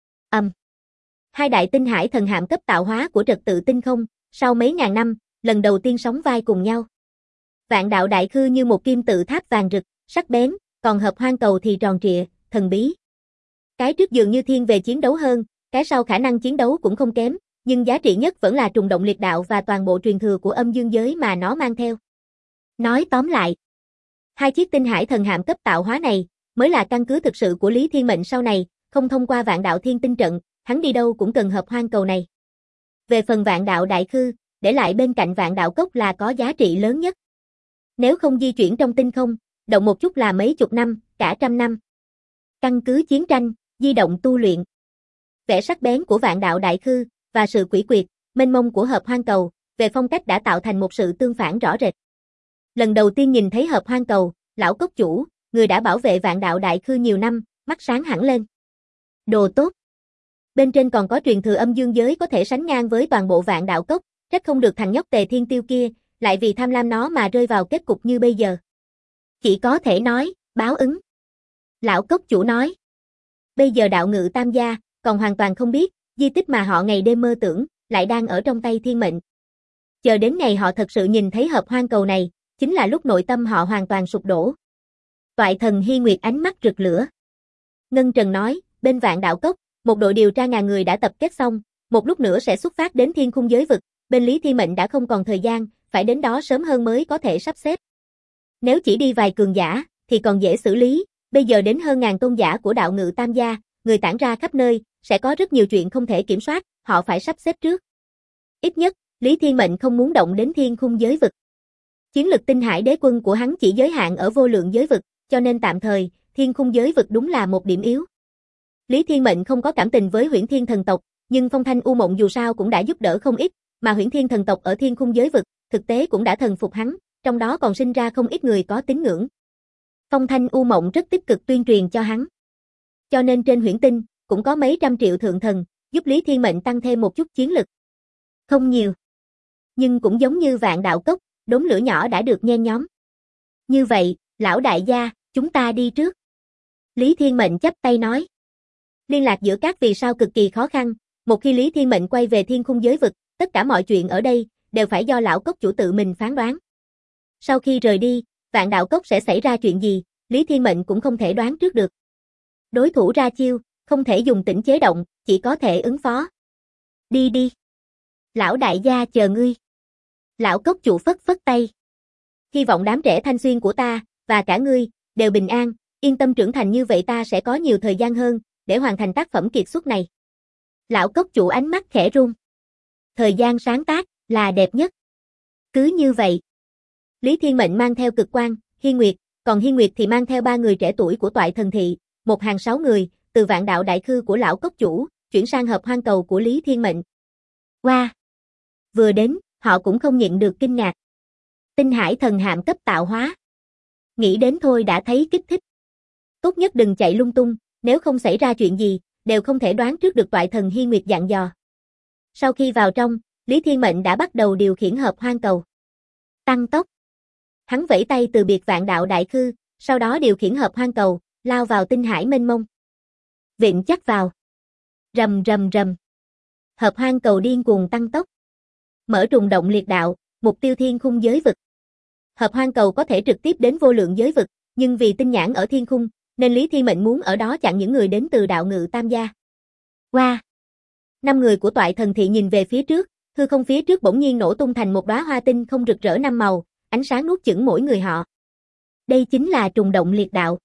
Hai đại tinh hải thần hạm cấp tạo hóa của trật tự tinh không, sau mấy ngàn năm, lần đầu tiên sóng vai cùng nhau. Vạn đạo đại khư như một kim tự tháp vàng rực, sắc bén, còn hợp hoang cầu thì tròn trịa, thần bí. Cái trước dường như thiên về chiến đấu hơn, cái sau khả năng chiến đấu cũng không kém, nhưng giá trị nhất vẫn là trùng động liệt đạo và toàn bộ truyền thừa của âm dương giới mà nó mang theo. Nói tóm lại, hai chiếc tinh hải thần hạm cấp tạo hóa này mới là căn cứ thực sự của Lý Thiên Mệnh sau này, không thông qua vạn đạo thiên tinh trận, hắn đi đâu cũng cần hợp hoang cầu này. Về phần vạn đạo đại khư, để lại bên cạnh vạn đạo cốc là có giá trị lớn nhất. Nếu không di chuyển trong tinh không, động một chút là mấy chục năm, cả trăm năm. Căn cứ chiến tranh, di động tu luyện. Vẻ sắc bén của vạn đạo đại khư, và sự quỷ quyệt, mênh mông của hợp hoang cầu, về phong cách đã tạo thành một sự tương phản rõ rệt. Lần đầu tiên nhìn thấy hợp hoang cầu, lão cốc chủ, người đã bảo vệ vạn đạo đại khư nhiều năm, mắt sáng hẳn lên. Đồ tốt. Bên trên còn có truyền thừa âm dương giới có thể sánh ngang với toàn bộ vạn đạo cốc, trách không được thằng nhóc Tề Thiên Tiêu kia, lại vì tham lam nó mà rơi vào kết cục như bây giờ. Chỉ có thể nói, báo ứng. Lão cốc chủ nói. Bây giờ đạo ngự tam gia, còn hoàn toàn không biết, di tích mà họ ngày đêm mơ tưởng, lại đang ở trong tay thiên mệnh. Chờ đến ngày họ thật sự nhìn thấy hợp hoang cầu này, chính là lúc nội tâm họ hoàn toàn sụp đổ. Toại thần Hy Nguyệt ánh mắt rực lửa. Ngân Trần nói, bên vạn đạo cốc, một đội điều tra ngàn người đã tập kết xong, một lúc nữa sẽ xuất phát đến thiên khung giới vực, bên Lý Thiên Mệnh đã không còn thời gian, phải đến đó sớm hơn mới có thể sắp xếp. Nếu chỉ đi vài cường giả, thì còn dễ xử lý, bây giờ đến hơn ngàn tôn giả của đạo ngự tam gia, người tản ra khắp nơi, sẽ có rất nhiều chuyện không thể kiểm soát, họ phải sắp xếp trước. Ít nhất, Lý Thiên Mệnh không muốn động đến thiên khung giới vực. Chiến lực tinh hải đế quân của hắn chỉ giới hạn ở vô lượng giới vực, cho nên tạm thời, thiên khung giới vực đúng là một điểm yếu. Lý Thiên Mệnh không có cảm tình với Huyễn Thiên thần tộc, nhưng Phong Thanh U Mộng dù sao cũng đã giúp đỡ không ít, mà Huyễn Thiên thần tộc ở thiên khung giới vực, thực tế cũng đã thần phục hắn, trong đó còn sinh ra không ít người có tín ngưỡng. Phong Thanh U Mộng rất tích cực tuyên truyền cho hắn. Cho nên trên Huyễn Tinh, cũng có mấy trăm triệu thượng thần, giúp Lý Thiên Mệnh tăng thêm một chút chiến lực. Không nhiều. Nhưng cũng giống như Vạn Đạo Cốc, đốm lửa nhỏ đã được nhen nhóm. Như vậy, lão đại gia, chúng ta đi trước. Lý Thiên Mệnh chắp tay nói. Liên lạc giữa các vì sao cực kỳ khó khăn, một khi Lý Thiên Mệnh quay về thiên khung giới vực, tất cả mọi chuyện ở đây, đều phải do lão cốc chủ tự mình phán đoán. Sau khi rời đi, Vạn Đạo Cốc sẽ xảy ra chuyện gì, Lý Thiên Mệnh cũng không thể đoán trước được. Đối thủ ra chiêu, không thể dùng tĩnh chế động, chỉ có thể ứng phó. Đi đi. Lão đại gia chờ ngươi. Lão cốc chủ phất phất tay. Hy vọng đám trẻ thanh xuyên của ta, và cả ngươi, đều bình an, yên tâm trưởng thành như vậy ta sẽ có nhiều thời gian hơn, để hoàn thành tác phẩm kiệt xuất này. Lão cốc chủ ánh mắt khẽ run. Thời gian sáng tác, là đẹp nhất. Cứ như vậy. Lý Thiên Mệnh mang theo Cực Quang, Hi Nguyệt, còn Hi Nguyệt thì mang theo 3 người trẻ tuổi của Toại Thần Thị, một hàng 6 người, từ Vạn Đạo Đại Khư của lão cốc chủ, chuyển sang Hợp Hoang Cầu của Lý Thiên Mệnh. Wow! Vừa đến, họ cũng không nhịn được kinh ngạc. Tinh Hải thần hạm cấp tạo hóa. Nghĩ đến thôi đã thấy kích thích. Tốt nhất đừng chạy lung tung, nếu không xảy ra chuyện gì, đều không thể đoán trước được Toại Thần Hi Nguyệt dặn dò. Sau khi vào trong, Lý Thiên Mệnh đã bắt đầu điều khiển Hợp Hoang Cầu. Tăng tốc. Hắn vẫy tay từ biệt Vạn Đạo Đại Khư, sau đó điều khiển Hợp Hoang Cầu, lao vào tinh hải mênh mông. Vịn chắc vào. Rầm rầm rầm. Hợp Hoang Cầu điên cuồng tăng tốc. Mở trùng động liệt đạo, mục tiêu thiên khung giới vực. Hợp Hoang Cầu có thể trực tiếp đến vô lượng giới vực, nhưng vì tinh nhãn ở thiên khung, nên Lý Thiên Mệnh muốn ở đó chặn những người đến từ đạo ngự tam gia. Wow! 5 người của Toại Thần Thị nhìn về phía trước, hư không phía trước bỗng nhiên nổ tung thành một đóa hoa tinh không rực rỡ 5 màu, ánh sáng nuốt chửng mỗi người họ. Đây chính là trùng động liệt đạo.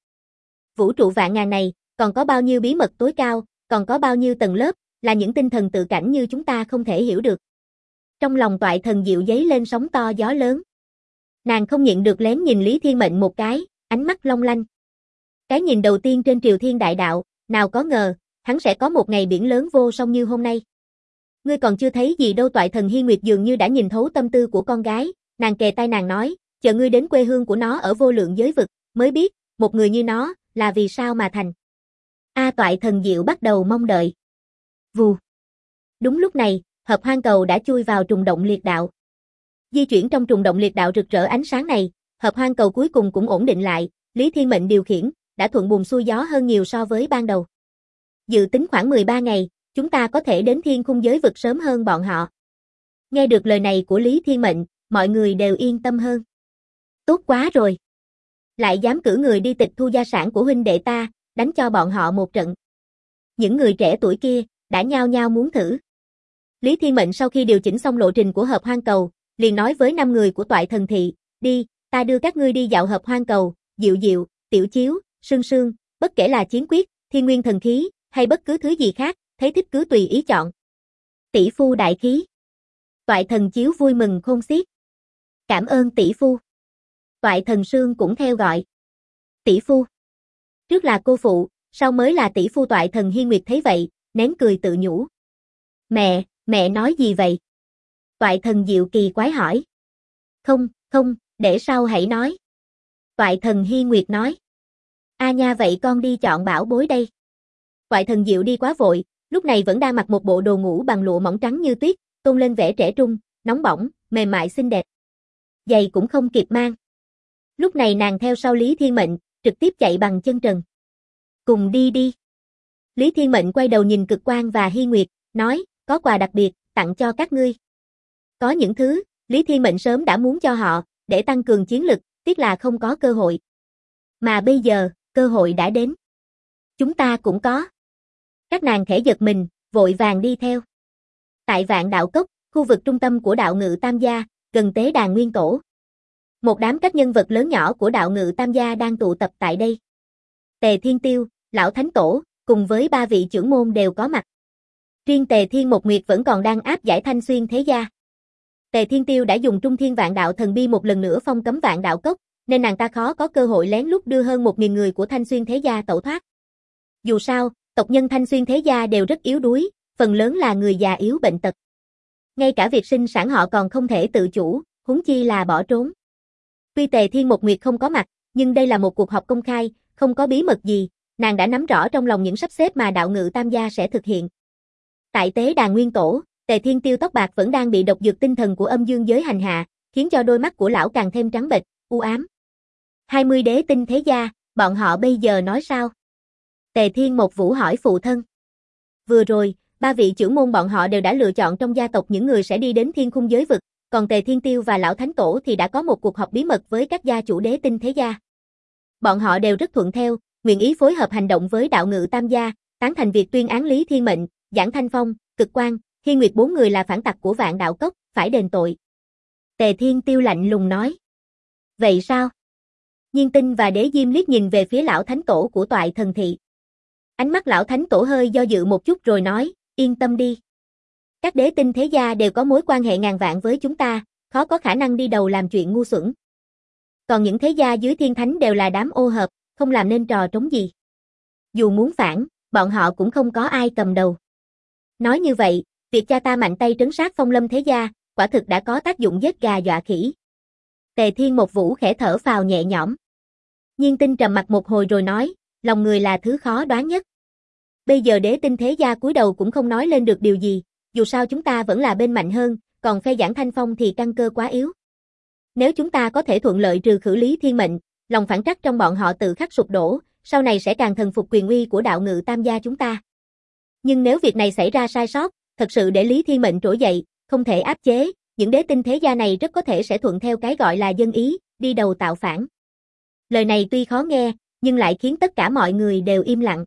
Vũ trụ vạn ngàn này, còn có bao nhiêu bí mật tối cao, còn có bao nhiêu tầng lớp, là những tinh thần tự cảnh như chúng ta không thể hiểu được. Trong lòng Toại Thần Diệu dấy lên sóng to gió lớn. Nàng không nhịn được lén nhìn Lý Thiên Mệnh một cái, ánh mắt long lanh. Cái nhìn đầu tiên trên Triều Thiên Đại Đạo, nào có ngờ, hắn sẽ có một ngày biển lớn vô song như hôm nay. Ngươi còn chưa thấy gì đâu. Toại Thần Hi Nguyệt dường như đã nhìn thấu tâm tư của con gái, nàng kề tai nàng nói, chờ ngươi đến quê hương của nó ở vô lượng giới vực, mới biết, một người như nó, là vì sao mà thành. Toại Thần Diệu bắt đầu mong đợi. Vù. Đúng lúc này, Hợp Hoang Cầu đã chui vào trùng động liệt đạo. Di chuyển trong trùng động liệt đạo rực rỡ ánh sáng này, Hợp Hoang Cầu cuối cùng cũng ổn định lại, Lý Thiên Mệnh điều khiển, đã thuận buồm xuôi gió hơn nhiều so với ban đầu. Dự tính khoảng 13 ngày, chúng ta có thể đến thiên khung giới vực sớm hơn bọn họ. Nghe được lời này của Lý Thiên Mệnh, mọi người đều yên tâm hơn. Tốt quá rồi. Lại dám cử người đi tịch thu gia sản của huynh đệ ta, đánh cho bọn họ một trận. Những người trẻ tuổi kia, đã nhao nhao muốn thử. Lý Thiên Mệnh sau khi điều chỉnh xong lộ trình của Hợp Hoang Cầu, liền nói với 5 người của Toại Thần Thị, đi, ta đưa các ngươi đi dạo Hợp Hoang Cầu, Diệu Diệu, Tiểu Chiếu, Sương Sương, bất kể là chiến quyết, thiên nguyên thần khí, hay bất cứ thứ gì khác, thấy thích cứ tùy ý chọn. Tỷ phu đại khí. Toại Thần Chiếu vui mừng khôn xiết. Cảm ơn tỷ phu. Toại Thần Sương cũng theo gọi. Tỷ phu. Trước là cô phụ, sau mới là tỷ phu. Toại Thần Hi Nguyệt thấy vậy, nén cười tự nhủ. Mẹ nói gì vậy? Toại Thần Diệu kỳ quái hỏi. Không, để sau hãy nói. Toại Thần Hi Nguyệt nói. Nha vậy con đi chọn bảo bối đây. Toại Thần Diệu đi quá vội, lúc này vẫn đang mặc một bộ đồ ngủ bằng lụa mỏng trắng như tuyết, tôn lên vẻ trẻ trung, nóng bỏng, mềm mại xinh đẹp. Giày cũng không kịp mang. Lúc này nàng theo sau Lý Thiên Mệnh, trực tiếp chạy bằng chân trần. Cùng đi đi. Lý Thiên Mệnh quay đầu nhìn Cực Quang và Hi Nguyệt, nói, có quà đặc biệt, tặng cho các ngươi. Có những thứ, Lý Thiên Mệnh sớm đã muốn cho họ, để tăng cường chiến lực, tiếc là không có cơ hội. Mà bây giờ, cơ hội đã đến. Chúng ta cũng có. Các nàng khẽ giật mình, vội vàng đi theo. Tại Vạn Đạo Cốc, khu vực trung tâm của đạo ngự tam gia, gần tế đàn nguyên tổ. Một đám các nhân vật lớn nhỏ của đạo ngự tam gia đang tụ tập tại đây. Tề Thiên Tiêu, Lão Thánh Tổ, cùng với 3 vị trưởng môn đều có mặt. Riêng Tề Thiên Một Nguyệt vẫn còn đang áp giải Thanh Xuyên thế gia. Tề Thiên Tiêu đã dùng Trung Thiên Vạn Đạo Thần Bi một lần nữa phong cấm Vạn Đạo Cốc, nên nàng ta khó có cơ hội lén lút đưa hơn 1.000 người của Thanh Xuyên thế gia tẩu thoát. Dù sao, tộc nhân Thanh Xuyên thế gia đều rất yếu đuối, phần lớn là người già yếu bệnh tật. Ngay cả việc sinh sản họ còn không thể tự chủ, huống chi là bỏ trốn. Tuy Tề Thiên Một Nguyệt không có mặt, nhưng đây là một cuộc họp công khai, không có bí mật gì, nàng đã nắm rõ trong lòng những sắp xếp mà Đạo Ngự Tam gia sẽ thực hiện. Tại tế đàn nguyên tổ, Tề Thiên Tiêu tóc bạc vẫn đang bị độc dược tinh thần của âm dương giới hành hạ, khiến cho đôi mắt của lão càng thêm trắng bệch, u ám. 20 đế tinh thế gia, bọn họ bây giờ nói sao? Tề Thiên Một Vũ hỏi phụ thân. Vừa rồi, 3 vị trưởng môn bọn họ đều đã lựa chọn trong gia tộc những người sẽ đi đến thiên khung giới vực, còn Tề Thiên Tiêu và lão thánh tổ thì đã có một cuộc họp bí mật với các gia chủ đế tinh thế gia. Bọn họ đều rất thuận theo, nguyện ý phối hợp hành động với Đạo Ngự Tam gia, tán thành việc tuyên án Lý Thiên Mệnh, Giảng Thanh Phong, Cực Quang, Hiên Nguyệt 4 người là phản tặc của Vạn Đạo Cốc, phải đền tội. Tề Thiên Tiêu lạnh lùng nói. Vậy sao? Nhiên Tinh và Đế Diêm liếc nhìn về phía lão thánh tổ của Toại Thần Thị. Ánh mắt lão thánh tổ hơi do dự một chút rồi nói, yên tâm đi. Các đế tinh thế gia đều có mối quan hệ ngàn vạn với chúng ta, khó có khả năng đi đầu làm chuyện ngu xuẩn. Còn những thế gia dưới thiên thánh đều là đám ô hợp, không làm nên trò trống gì. Dù muốn phản, bọn họ cũng không có ai cầm đầu. Nói như vậy, việc cha ta mạnh tay trấn sát Phong Lâm thế gia, quả thực đã có tác dụng giết gà dọa khỉ. Tề Thiên Một Vũ khẽ thở phào nhẹ nhõm. Nhiên Tinh trầm mặt một hồi rồi nói, lòng người là thứ khó đoán nhất. Bây giờ đế tinh thế gia cúi đầu cũng không nói lên được điều gì, dù sao chúng ta vẫn là bên mạnh hơn, còn phe Giảng Thanh Phong thì căn cơ quá yếu. Nếu chúng ta có thể thuận lợi trừ khử Lý Thiên Mệnh, lòng phản trắc trong bọn họ tự khắc sụp đổ, sau này sẽ càng thần phục quyền uy của Đạo Ngự Tam gia chúng ta. Nhưng nếu việc này xảy ra sai sót, thật sự để Lý Thiên Mệnh trỗi dậy, không thể áp chế, những đế tinh thế gia này rất có thể sẽ thuận theo cái gọi là dân ý, đi đầu tạo phản. Lời này tuy khó nghe, nhưng lại khiến tất cả mọi người đều im lặng.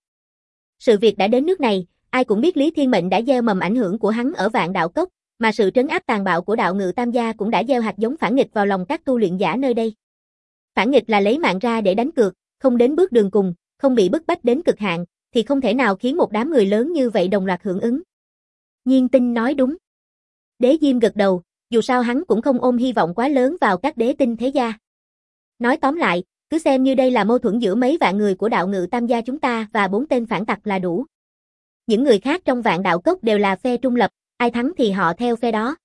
Sự việc đã đến nước này, ai cũng biết Lý Thiên Mệnh đã gieo mầm ảnh hưởng của hắn ở Vạn Đạo Cốc, mà sự trấn áp tàn bạo của Đạo Ngự Tam gia cũng đã gieo hạt giống phản nghịch vào lòng các tu luyện giả nơi đây. Phản nghịch là lấy mạng ra để đánh cược, không đến bước đường cùng, không bị bức bách đến cực hạn, thì không thể nào khiến một đám người lớn như vậy đồng loạt hưởng ứng. Nhiên Tinh nói đúng. Đế Diêm gật đầu, dù sao hắn cũng không ôm hy vọng quá lớn vào các đế tinh thế gia. Nói tóm lại, cứ xem như đây là mâu thuẫn giữa mấy vạn người của Đạo Ngự Tam gia chúng ta và 4 tên phản tặc là đủ. Những người khác trong Vạn Đạo Cốc đều là phe trung lập, ai thắng thì họ theo phe đó.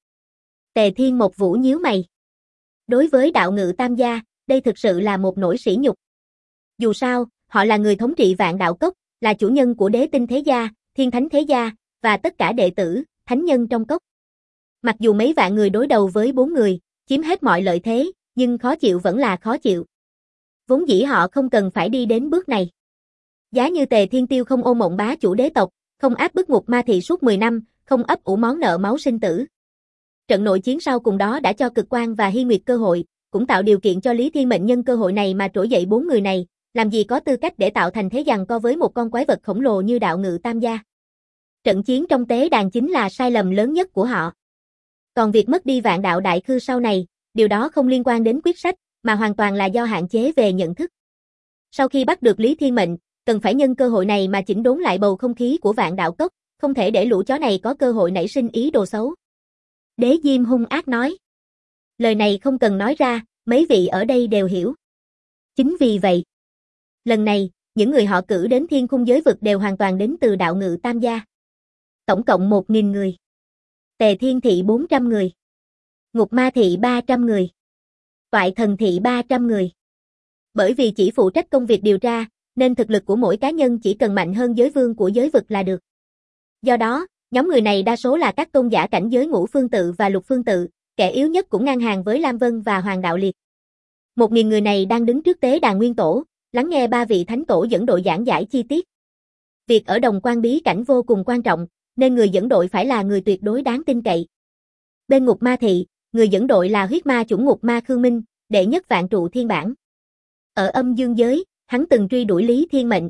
Tề Thiên Một Vũ nhíu mày. Đối với Đạo Ngự Tam gia, đây thực sự là một nỗi sỉ nhục. Dù sao, họ là người thống trị Vạn Đạo Cốc, là chủ nhân của đế tinh thế gia, thiên thánh thế gia, và tất cả đệ tử, thánh nhân trong cốc. Mặc dù mấy vạn người đối đầu với 4 người, chiếm hết mọi lợi thế, nhưng khó chịu vẫn là khó chịu. Vốn dĩ họ không cần phải đi đến bước này. Giá như Tề Thiên Tiêu không ôm mộng bá chủ đế tộc, không áp bức ngục ma thị suốt 10 năm, không ấp ủ món nợ máu sinh tử. Trận nội chiến sau cùng đó đã cho Cực Quang và Hi Nguyệt cơ hội, cũng tạo điều kiện cho Lý Thiên Mệnh nhân cơ hội này mà trỗi dậy 4 người này, làm gì có tư cách để tạo thành thế giằng co với một con quái vật khổng lồ như Đạo Ngự Tam gia. Trận chiến trong tế đàn chính là sai lầm lớn nhất của họ. Còn việc mất đi Vạn Đạo Đại Khư sau này, điều đó không liên quan đến quyết sách, mà hoàn toàn là do hạn chế về nhận thức. Sau khi bắt được Lý Thiên Mệnh, cần phải nhân cơ hội này mà chỉnh đốn lại bầu không khí của Vạn Đạo Cốc, không thể để lũ chó này có cơ hội nảy sinh ý đồ xấu. Đế Diêm hung ác nói. Lời này không cần nói ra, mấy vị ở đây đều hiểu. Chính vì vậy, lần này, những người họ cử đến thiên khung giới vực đều hoàn toàn đến từ Đạo Ngự Tam gia. Tổng cộng 1.000 người. Tề Thiên Thị 400 người. Ngục Ma Thị 300 người. Toại Thần Thị 300 người. Bởi vì chỉ phụ trách công việc điều tra, nên thực lực của mỗi cá nhân chỉ cần mạnh hơn giới vương của giới vực là được. Do đó, nhóm người này đa số là các tôn giả cảnh giới ngũ phương tự và lục phương tự, kẻ yếu nhất cũng ngang hàng với Lam Vân và Hoàng Đạo Liệt. 1.000 người này đang đứng trước tế đàn nguyên tổ, lắng nghe 3 vị thánh tổ dẫn đội giảng giải chi tiết. Việc ở Đồng Quan bí cảnh vô cùng quan trọng, nên người dẫn đội phải là người tuyệt đối đáng tin cậy. Bên Ngục Ma Thị, người dẫn đội là huyết ma chủng Ngục Ma Khương Minh, đệ nhất vạn trụ thiên bản. Ở âm dương giới, hắn từng truy đuổi Lý Thiên Mệnh.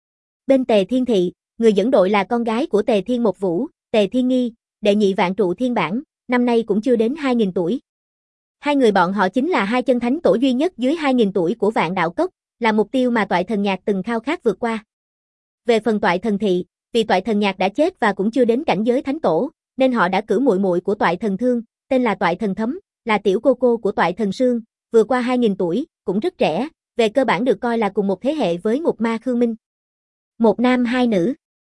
Bên Tề Thiên Thị, người dẫn đội là con gái của Tề Thiên Một Vũ, Tề Thiên Nghi, đệ nhị vạn trụ thiên bản, năm nay cũng chưa đến 2.000 tuổi. Hai người bọn họ chính là hai chân thánh tổ duy nhất dưới 2.000 tuổi của Vạn Đạo Cốc, là mục tiêu mà Toại Thần Nhạc từng khao khát vượt qua. Về phần Toại Thần Thị, vì Toại Thần Nhạc đã chết và cũng chưa đến cảnh giới thánh tổ, nên họ đã cử muội muội của Toại Thần Thương, tên là Toại Thần Thấm, là tiểu cô cô của Toại Thần Sương, vừa qua 2000 tuổi, cũng rất trẻ, về cơ bản được coi là cùng một thế hệ với Ngục Ma Khương Minh. Một nam hai nữ.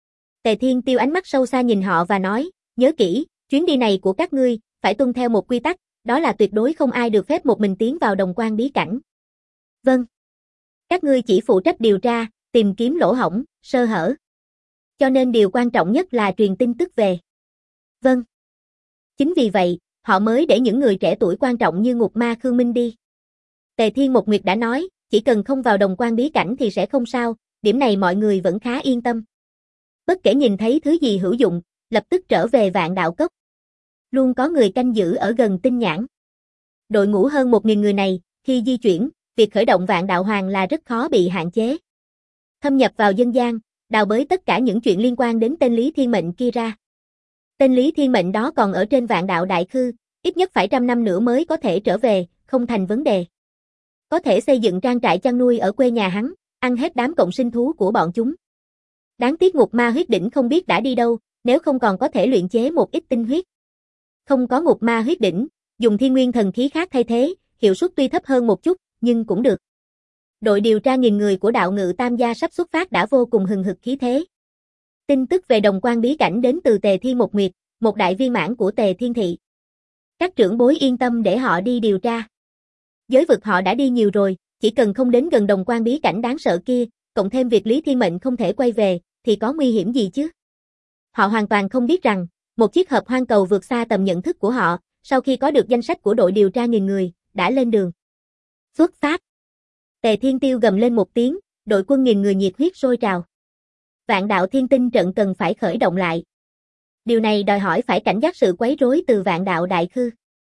Tề Thiên Tiêu ánh mắt sâu xa nhìn họ và nói, nhớ kỹ, chuyến đi này của các ngươi, phải tuân theo một quy tắc, đó là tuyệt đối không ai được phép một mình tiến vào đồng quan bí cảnh. Vâng. Các ngươi chỉ phụ trách điều tra, tìm kiếm lỗ hổng, sơ hở. Cho nên điều quan trọng nhất là truyền tin tức về. Vâng. Chính vì vậy, họ mới để những người trẻ tuổi quan trọng như Ngục Ma Khương Minh đi. Tề Thiên Một Nguyệt đã nói, chỉ cần không vào đồng quan bí cảnh thì sẽ không sao, điểm này mọi người vẫn khá yên tâm. Bất kể nhìn thấy thứ gì hữu dụng, lập tức trở về Vạn Đạo Cốc. Luôn có người canh giữ ở gần Tinh Nhãn. Đội ngũ hơn 1000 người này, khi di chuyển, việc khởi động Vạn Đạo Hoàng là rất khó bị hạn chế. Thâm nhập vào dân gian, đào bới tất cả những chuyện liên quan đến tên Lý Thiên Mệnh kia ra. Tên Lý Thiên Mệnh đó còn ở trên Vạn Đạo Đại Khư, ít nhất phải 100 năm nữa mới có thể trở về, không thành vấn đề. Có thể xây dựng trang trại chăn nuôi ở quê nhà hắn, ăn hết đám cộng sinh thú của bọn chúng. Đáng tiếc Ngục Ma huyết đỉnh không biết đã đi đâu, nếu không còn có thể luyện chế một ít tinh huyết. Không có Ngục Ma huyết đỉnh, dùng thiên nguyên thần khí khác thay thế, hiệu suất tuy thấp hơn một chút, nhưng cũng được. Đội điều tra 1000 người của Đạo Ngự Tam Gia sắp xuất phát đã vô cùng hừng hực khí thế. Tin tức về đồng quan bí cảnh đến từ Tề Thiên Một Nguyệt, một đại viên mãn của Tề Thiên Thị. Các trưởng bối yên tâm để họ đi điều tra. Giới vực họ đã đi nhiều rồi, chỉ cần không đến gần đồng quan bí cảnh đáng sợ kia, cộng thêm việc Lý Thiên Mệnh không thể quay về, thì có nguy hiểm gì chứ? Họ hoàn toàn không biết rằng, một chiếc hộp hoang cầu vượt xa tầm nhận thức của họ, sau khi có được danh sách của đội điều tra 1000 người, đã lên đường. Xuất phát. Tề Thiên Tiêu gầm lên một tiếng, đội quân 1000 người nhiệt huyết sôi trào. Vạn Đạo Thiên Tinh trận cần phải khởi động lại. Điều này đòi hỏi phải cảnh giác sự quấy rối từ Vạn Đạo Đại Khư.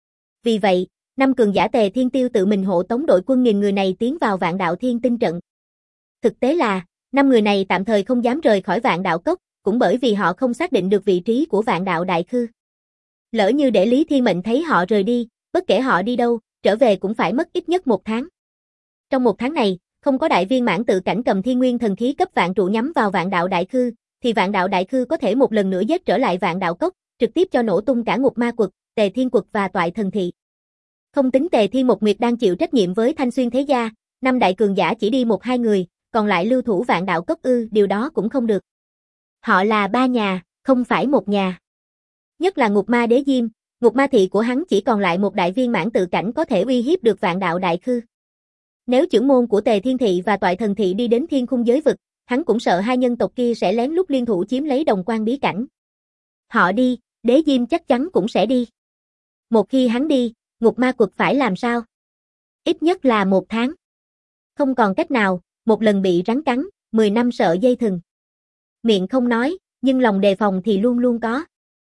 Vì vậy, 5 cường giả Tề Thiên Tiêu tự mình hộ tống đội quân 1000 người này tiến vào Vạn Đạo Thiên Tinh trận. Thực tế là, 5 người này tạm thời không dám rời khỏi Vạn Đạo Cốc, cũng bởi vì họ không xác định được vị trí của Vạn Đạo Đại Khư. Lỡ như để Lý Thiên Mệnh thấy họ rời đi, bất kể họ đi đâu, trở về cũng phải mất ít nhất 1 tháng. Trong 1 tháng này, không có đại viên mãn tự cảnh cầm thiên nguyên thần khí cấp vạn trụ nhắm vào Vạn Đạo Đại Khư, thì Vạn Đạo Đại Khư có thể một lần nữa giết trở lại Vạn Đạo Cốc, trực tiếp cho nổ tung cả Ngục Ma Quật, Tề Thiên Quật và Toại Thần Thị. Không tính Tề Thiên Một Nguyệt đang chịu trách nhiệm với Thanh Xuyên Thế Gia, 5 đại cường giả chỉ đi 1-2 người, còn lại lưu thủ Vạn Đạo Cốc điều đó cũng không được. Họ là 3 nhà, không phải 1 nhà. Nhất là Ngục Ma Đế Diêm, Ngục Ma Thị của hắn chỉ còn lại một đại viên mãn tự cảnh có thể uy hiếp được Vạn Đạo Đại Khư. Nếu trưởng môn của Tề Thiên Thị và Toại Thần Thị đi đến thiên khung giới vực, hắn cũng sợ hai nhân tộc kia sẽ lén lút liên thủ chiếm lấy đồng quan bí cảnh. Họ đi, Đế Diêm chắc chắn cũng sẽ đi. Một khi hắn đi, Ngục Ma Quật phải làm sao? Ít nhất là 1 tháng. Không còn cách nào, một lần bị rắn cắn, 10 năm sợ dây thừng. Miệng không nói, nhưng lòng đề phòng thì luôn luôn có.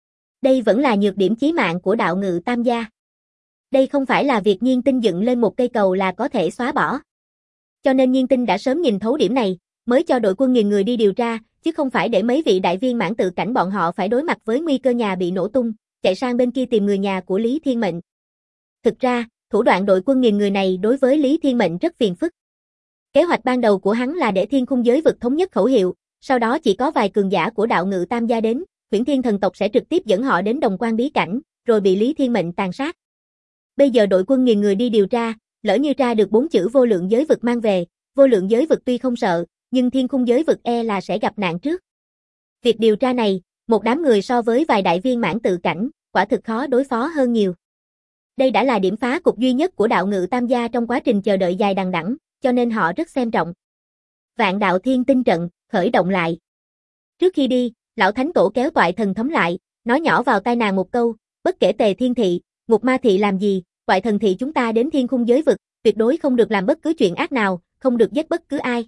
Đây vẫn là nhược điểm chí mạng của Đạo Ngự Tam Gia. Đây không phải là việc Nhiên Tinh dựng lên một cây cầu là có thể xóa bỏ. Cho nên Nhiên Tinh đã sớm nhìn thấu điểm này, mới cho đội quân 1000 người đi điều tra, chứ không phải để mấy vị đại viên mãn tự cảnh bọn họ phải đối mặt với nguy cơ nhà bị nổ tung, chạy sang bên kia tìm người nhà của Lý Thiên Mệnh. Thực ra, thủ đoạn đội quân 1000 người này đối với Lý Thiên Mệnh rất phiền phức. Kế hoạch ban đầu của hắn là để thiên khung giới vực thống nhất khẩu hiệu, sau đó chỉ có vài cường giả của Đạo Ngự Tam Gia đến, Huyễn Thiên thần tộc sẽ trực tiếp dẫn họ đến đồng quan bí cảnh, rồi bị Lý Thiên Mệnh tàn sát. Bây giờ đội quân 1000 người đi điều tra, lỡ như tra được 4 chữ vô lượng giới vực mang về, vô lượng giới vực tuy không sợ, nhưng thiên khung giới vực là sẽ gặp nạn trước. Việc điều tra này, một đám người so với vài đại viên mãn tự cảnh, quả thực khó đối phó hơn nhiều. Đây đã là điểm phá cục duy nhất của Đạo Ngự Tam Gia trong quá trình chờ đợi dài đằng đẵng, cho nên họ rất xem trọng. Vạn Đạo Thiên Tinh trận, khởi động lại. Trước khi đi, lão thánh tổ kéo Toại Thần Thấm lại, nói nhỏ vào tai nàng một câu, bất kể Tề Thiên Thị, Ngục Ma Thị làm gì, Toại Thần Thị chúng ta đến thiên khung giới vực, tuyệt đối không được làm bất cứ chuyện ác nào, không được giết bất cứ ai.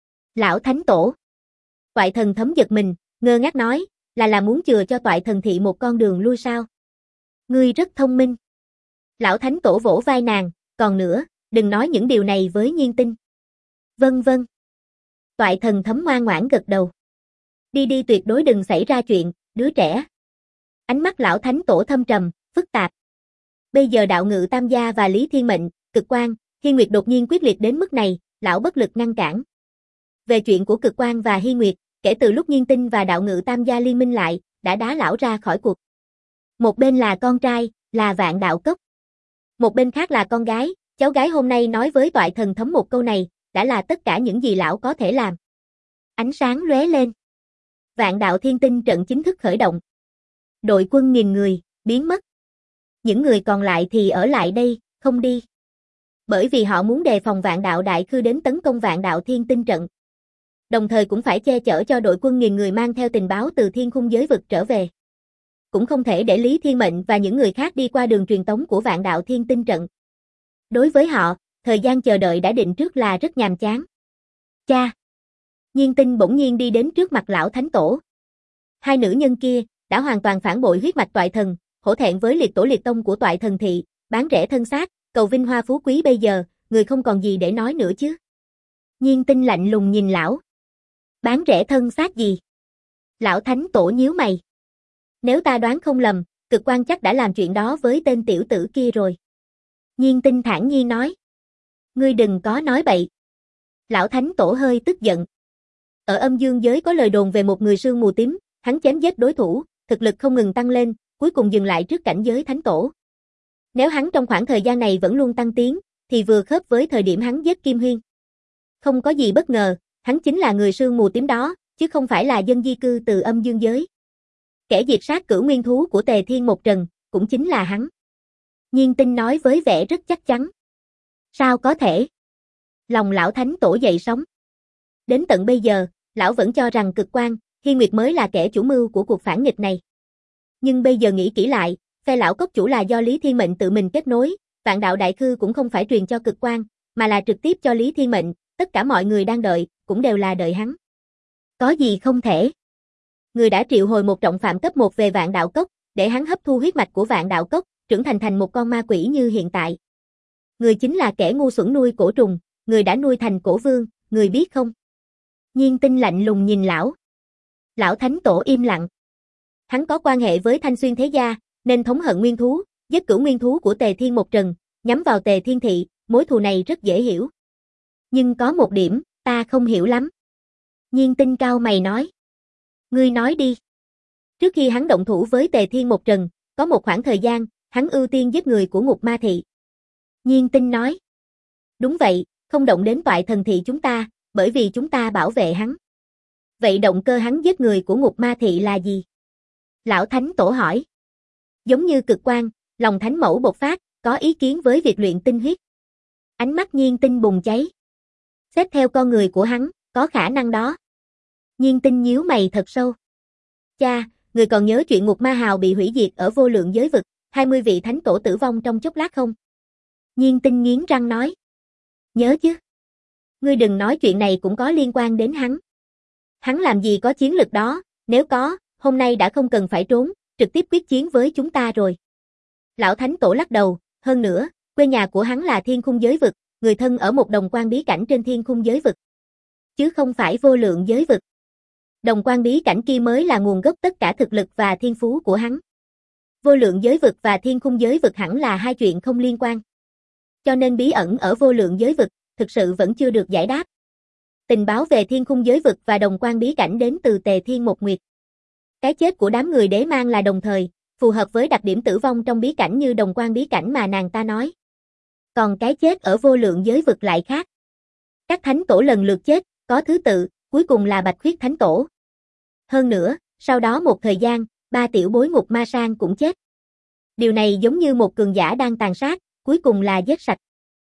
Lão thánh tổ. Toại Thần Thấm giật mình, ngơ ngác nói, là muốn chừa cho Toại Thần Thị một con đường lui sao? Ngươi rất thông minh. Lão thánh tổ vỗ vai nàng, còn nữa, đừng nói những điều này với Nhiên Tinh. Vâng vâng. Toại Thần Thấm ngoan ngoãn gật đầu. Đi tuyệt đối đừng xảy ra chuyện, đứa trẻ. Ánh mắt lão thánh tổ thâm trầm, phức tạp. Bây giờ Đạo Ngự Tam Gia và Lý Thiên Mệnh, Cực Quang, Hi Nguyệt đột nhiên quyết liệt đến mức này, lão bất lực ngăn cản. Về chuyện của Cực Quang và Hi Nguyệt, kể từ lúc Nhiên Tinh và Đạo Ngự Tam Gia liên minh lại, đã đá lão ra khỏi cuộc. Một bên là con trai, là Vạn Đạo Cốc. Một bên khác là con gái, Cháu gái hôm nay nói với Toại Thần Thấm một câu này, đã là tất cả những gì lão có thể làm. Ánh sáng lóe lên. Vạn đạo thiên tinh trận chính thức khởi động. Đội quân 1000 người, biến mất. Những người còn lại thì ở lại đây, không đi. Bởi vì họ muốn đề phòng vạn đạo đại khư đến tấn công vạn đạo thiên tinh trận. Đồng thời cũng phải che chở cho đội quân 1000 người mang theo tình báo từ thiên khung giới vực trở về. Cũng không thể để Lý Thiên Mệnh và những người khác đi qua đường truyền tống của vạn đạo thiên tinh trận. Đối với họ, thời gian chờ đợi đã định trước là rất nhàm chán. Cha! Nhiên Tinh bỗng nhiên đi đến trước mặt lão thánh tổ. Hai nữ nhân kia đã hoàn toàn phản bội huyết mạch Toại Thần, hổ thẹn với liệt tổ liệt tông của Toại Thần thị, bán rẻ thân xác, cầu vinh hoa phú quý bây giờ, người không còn gì để nói nữa chứ. Nhiên Tinh lạnh lùng nhìn lão. Bán rẻ thân xác gì? Lão thánh tổ nhíu mày. Nếu ta đoán không lầm, Cực Quan chắc đã làm chuyện đó với tên tiểu tử kia rồi. Nhiên Tinh thản nhiên nói. Ngươi đừng có nói bậy. Lão thánh tổ hơi tức giận. Ở âm dương giới có lời đồn về một người sương mù tím, hắn chém giết đối thủ, thực lực không ngừng tăng lên, cuối cùng dừng lại trước cảnh giới thánh tổ. Nếu hắn trong khoảng thời gian này vẫn luôn tăng tiến, thì vừa khớp với thời điểm hắn giết Kim Huyên. Không có gì bất ngờ, hắn chính là người sương mù tím đó, chứ không phải là dân di cư từ âm dương giới. Kẻ diệt sát cửu nguyên thú của Tề Thiên Một Trần, cũng chính là hắn. Nhiên Tinh nói với vẻ rất chắc chắn. Sao có thể? Lòng lão thánh tổ dậy sóng. Đến tận bây giờ, lão vẫn cho rằng Cực Quan, Hiên Nguyệt mới là kẻ chủ mưu của cuộc phản nghịch này. Nhưng bây giờ nghĩ kỹ lại, phe lão cốc chủ là do Lý Thiên Mệnh tự mình kết nối, vạn đạo đại khư cũng không phải truyền cho Cực Quan, mà là trực tiếp cho Lý Thiên Mệnh, tất cả mọi người đang đợi, cũng đều là đợi hắn. Có gì không thể? Người đã triệu hồi một trọng phạm cấp 1 về vạn đạo cốc, để hắn hấp thu huyết mạch của vạn đạo cốc, trưởng thành một con ma quỷ như hiện tại. Người chính là kẻ ngu xuẩn nuôi cổ trùng, người đã nuôi thành cổ vương, người biết không? Nhiên Tinh lạnh lùng nhìn lão. Lão thánh tổ im lặng. Hắn có quan hệ với Thanh Xuyên thế gia, nên thống hận nguyên thú, giết cửu nguyên thú của Tề Thiên Một Trần, nhắm vào Tề Thiên thị, mối thù này rất dễ hiểu. Nhưng có một điểm, ta không hiểu lắm. Nhiên Tinh cau mày nói. Ngươi nói đi. Trước khi hắn động thủ với Tề Thiên Một Trần, có một khoảng thời gian, hắn ưu tiên giết người của Ngục Ma thị. Nhiên Tinh nói. Đúng vậy, không động đến Toại Thần thị chúng ta, bởi vì chúng ta bảo vệ hắn. Vậy động cơ hắn giết người của Ngục Ma thị là gì? Lão thánh tổ hỏi. Giống như Cực Quan, lòng thánh mẫu bộc phát, có ý kiến với việc luyện tinh huyết. Ánh mắt Nhiên Tinh bùng cháy. Xét theo con người của hắn, có khả năng đó. Nhiên Tinh nhíu mày thật sâu. Cha, người còn nhớ chuyện Ngục Ma Hào bị hủy diệt ở vô lượng giới vực, 20 vị thánh tổ tử vong trong chốc lát không? Nhiên Tinh nghiến răng nói. Nhớ chứ. Ngươi đừng nói chuyện này cũng có liên quan đến hắn. Hắn làm gì có chiến lực đó, nếu có, hôm nay đã không cần phải trốn, trực tiếp quyết chiến với chúng ta rồi. Lão thánh tổ lắc đầu, hơn nữa, quê nhà của hắn là thiên khung giới vực, người thân ở một đồng quan bí cảnh trên thiên khung giới vực. Chứ không phải vô lượng giới vực. Đồng quan bí cảnh kia mới là nguồn gốc tất cả thực lực và thiên phú của hắn. Vô lượng giới vực và thiên khung giới vực hẳn là hai chuyện không liên quan. Cho nên bí ẩn ở vô lượng giới vực, thực sự vẫn chưa được giải đáp. Tình báo về thiên khung giới vực và đồng quan bí cảnh đến từ Tề Thiên Một Nguyệt. Cái chết của đám người đế mang là đồng thời, phù hợp với đặc điểm tử vong trong bí cảnh như đồng quan bí cảnh mà nàng ta nói. Còn cái chết ở vô lượng giới vực lại khác. Các thánh tổ lần lượt chết, có thứ tự, cuối cùng là Bạch Khuyết thánh tổ. Hơn nữa, sau đó một thời gian, 3 tiểu bối Ngục Ma Sang cũng chết. Điều này giống như một cường giả đang tàn sát, cuối cùng là giết sạch.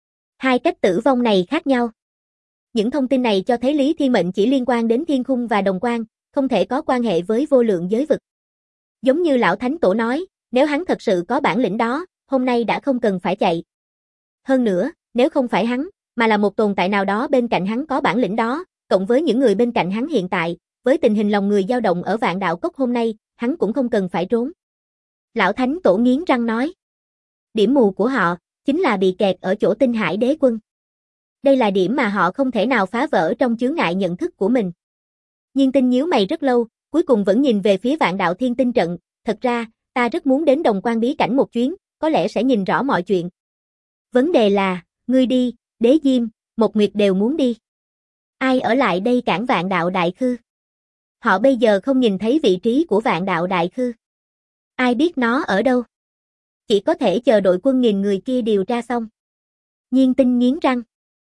Hai cách tử vong này khác nhau. Những thông tin này cho thấy Lý Thiên Mệnh chỉ liên quan đến thiên khung và đồng quan, không thể có quan hệ với vô lượng giới vực. Giống như lão thánh tổ nói, nếu hắn thật sự có bản lĩnh đó, hôm nay đã không cần phải chạy. Hơn nữa, nếu không phải hắn, mà là một tồn tại nào đó bên cạnh hắn có bản lĩnh đó, cộng với những người bên cạnh hắn hiện tại, với tình hình lòng người dao động ở Vạn Đạo Cốc hôm nay, hắn cũng không cần phải trốn. Lão thánh tổ nghiến răng nói. Điểm mù của họ, chính là bị kẹt ở chỗ Tinh Hải Đế Quân. Đây là điểm mà họ không thể nào phá vỡ trong chướng ngại nhận thức của mình. Nhiên Tinh nhíu mày rất lâu, cuối cùng vẫn nhìn về phía Vạn Đạo Thiên Tinh trận, thật ra, ta rất muốn đến đồng quan bí cảnh một chuyến, có lẽ sẽ nhìn rõ mọi chuyện. Vấn đề là, ngươi đi, Đế Diêm, Một Nguyệt đều muốn đi. Ai ở lại đây cản Vạn Đạo Đại Khư? Họ bây giờ không nhìn thấy vị trí của Vạn Đạo Đại Khư. Ai biết nó ở đâu? Chỉ có thể chờ đội quân 1000 người kia điều tra xong. Nhiên Tinh nghiến răng.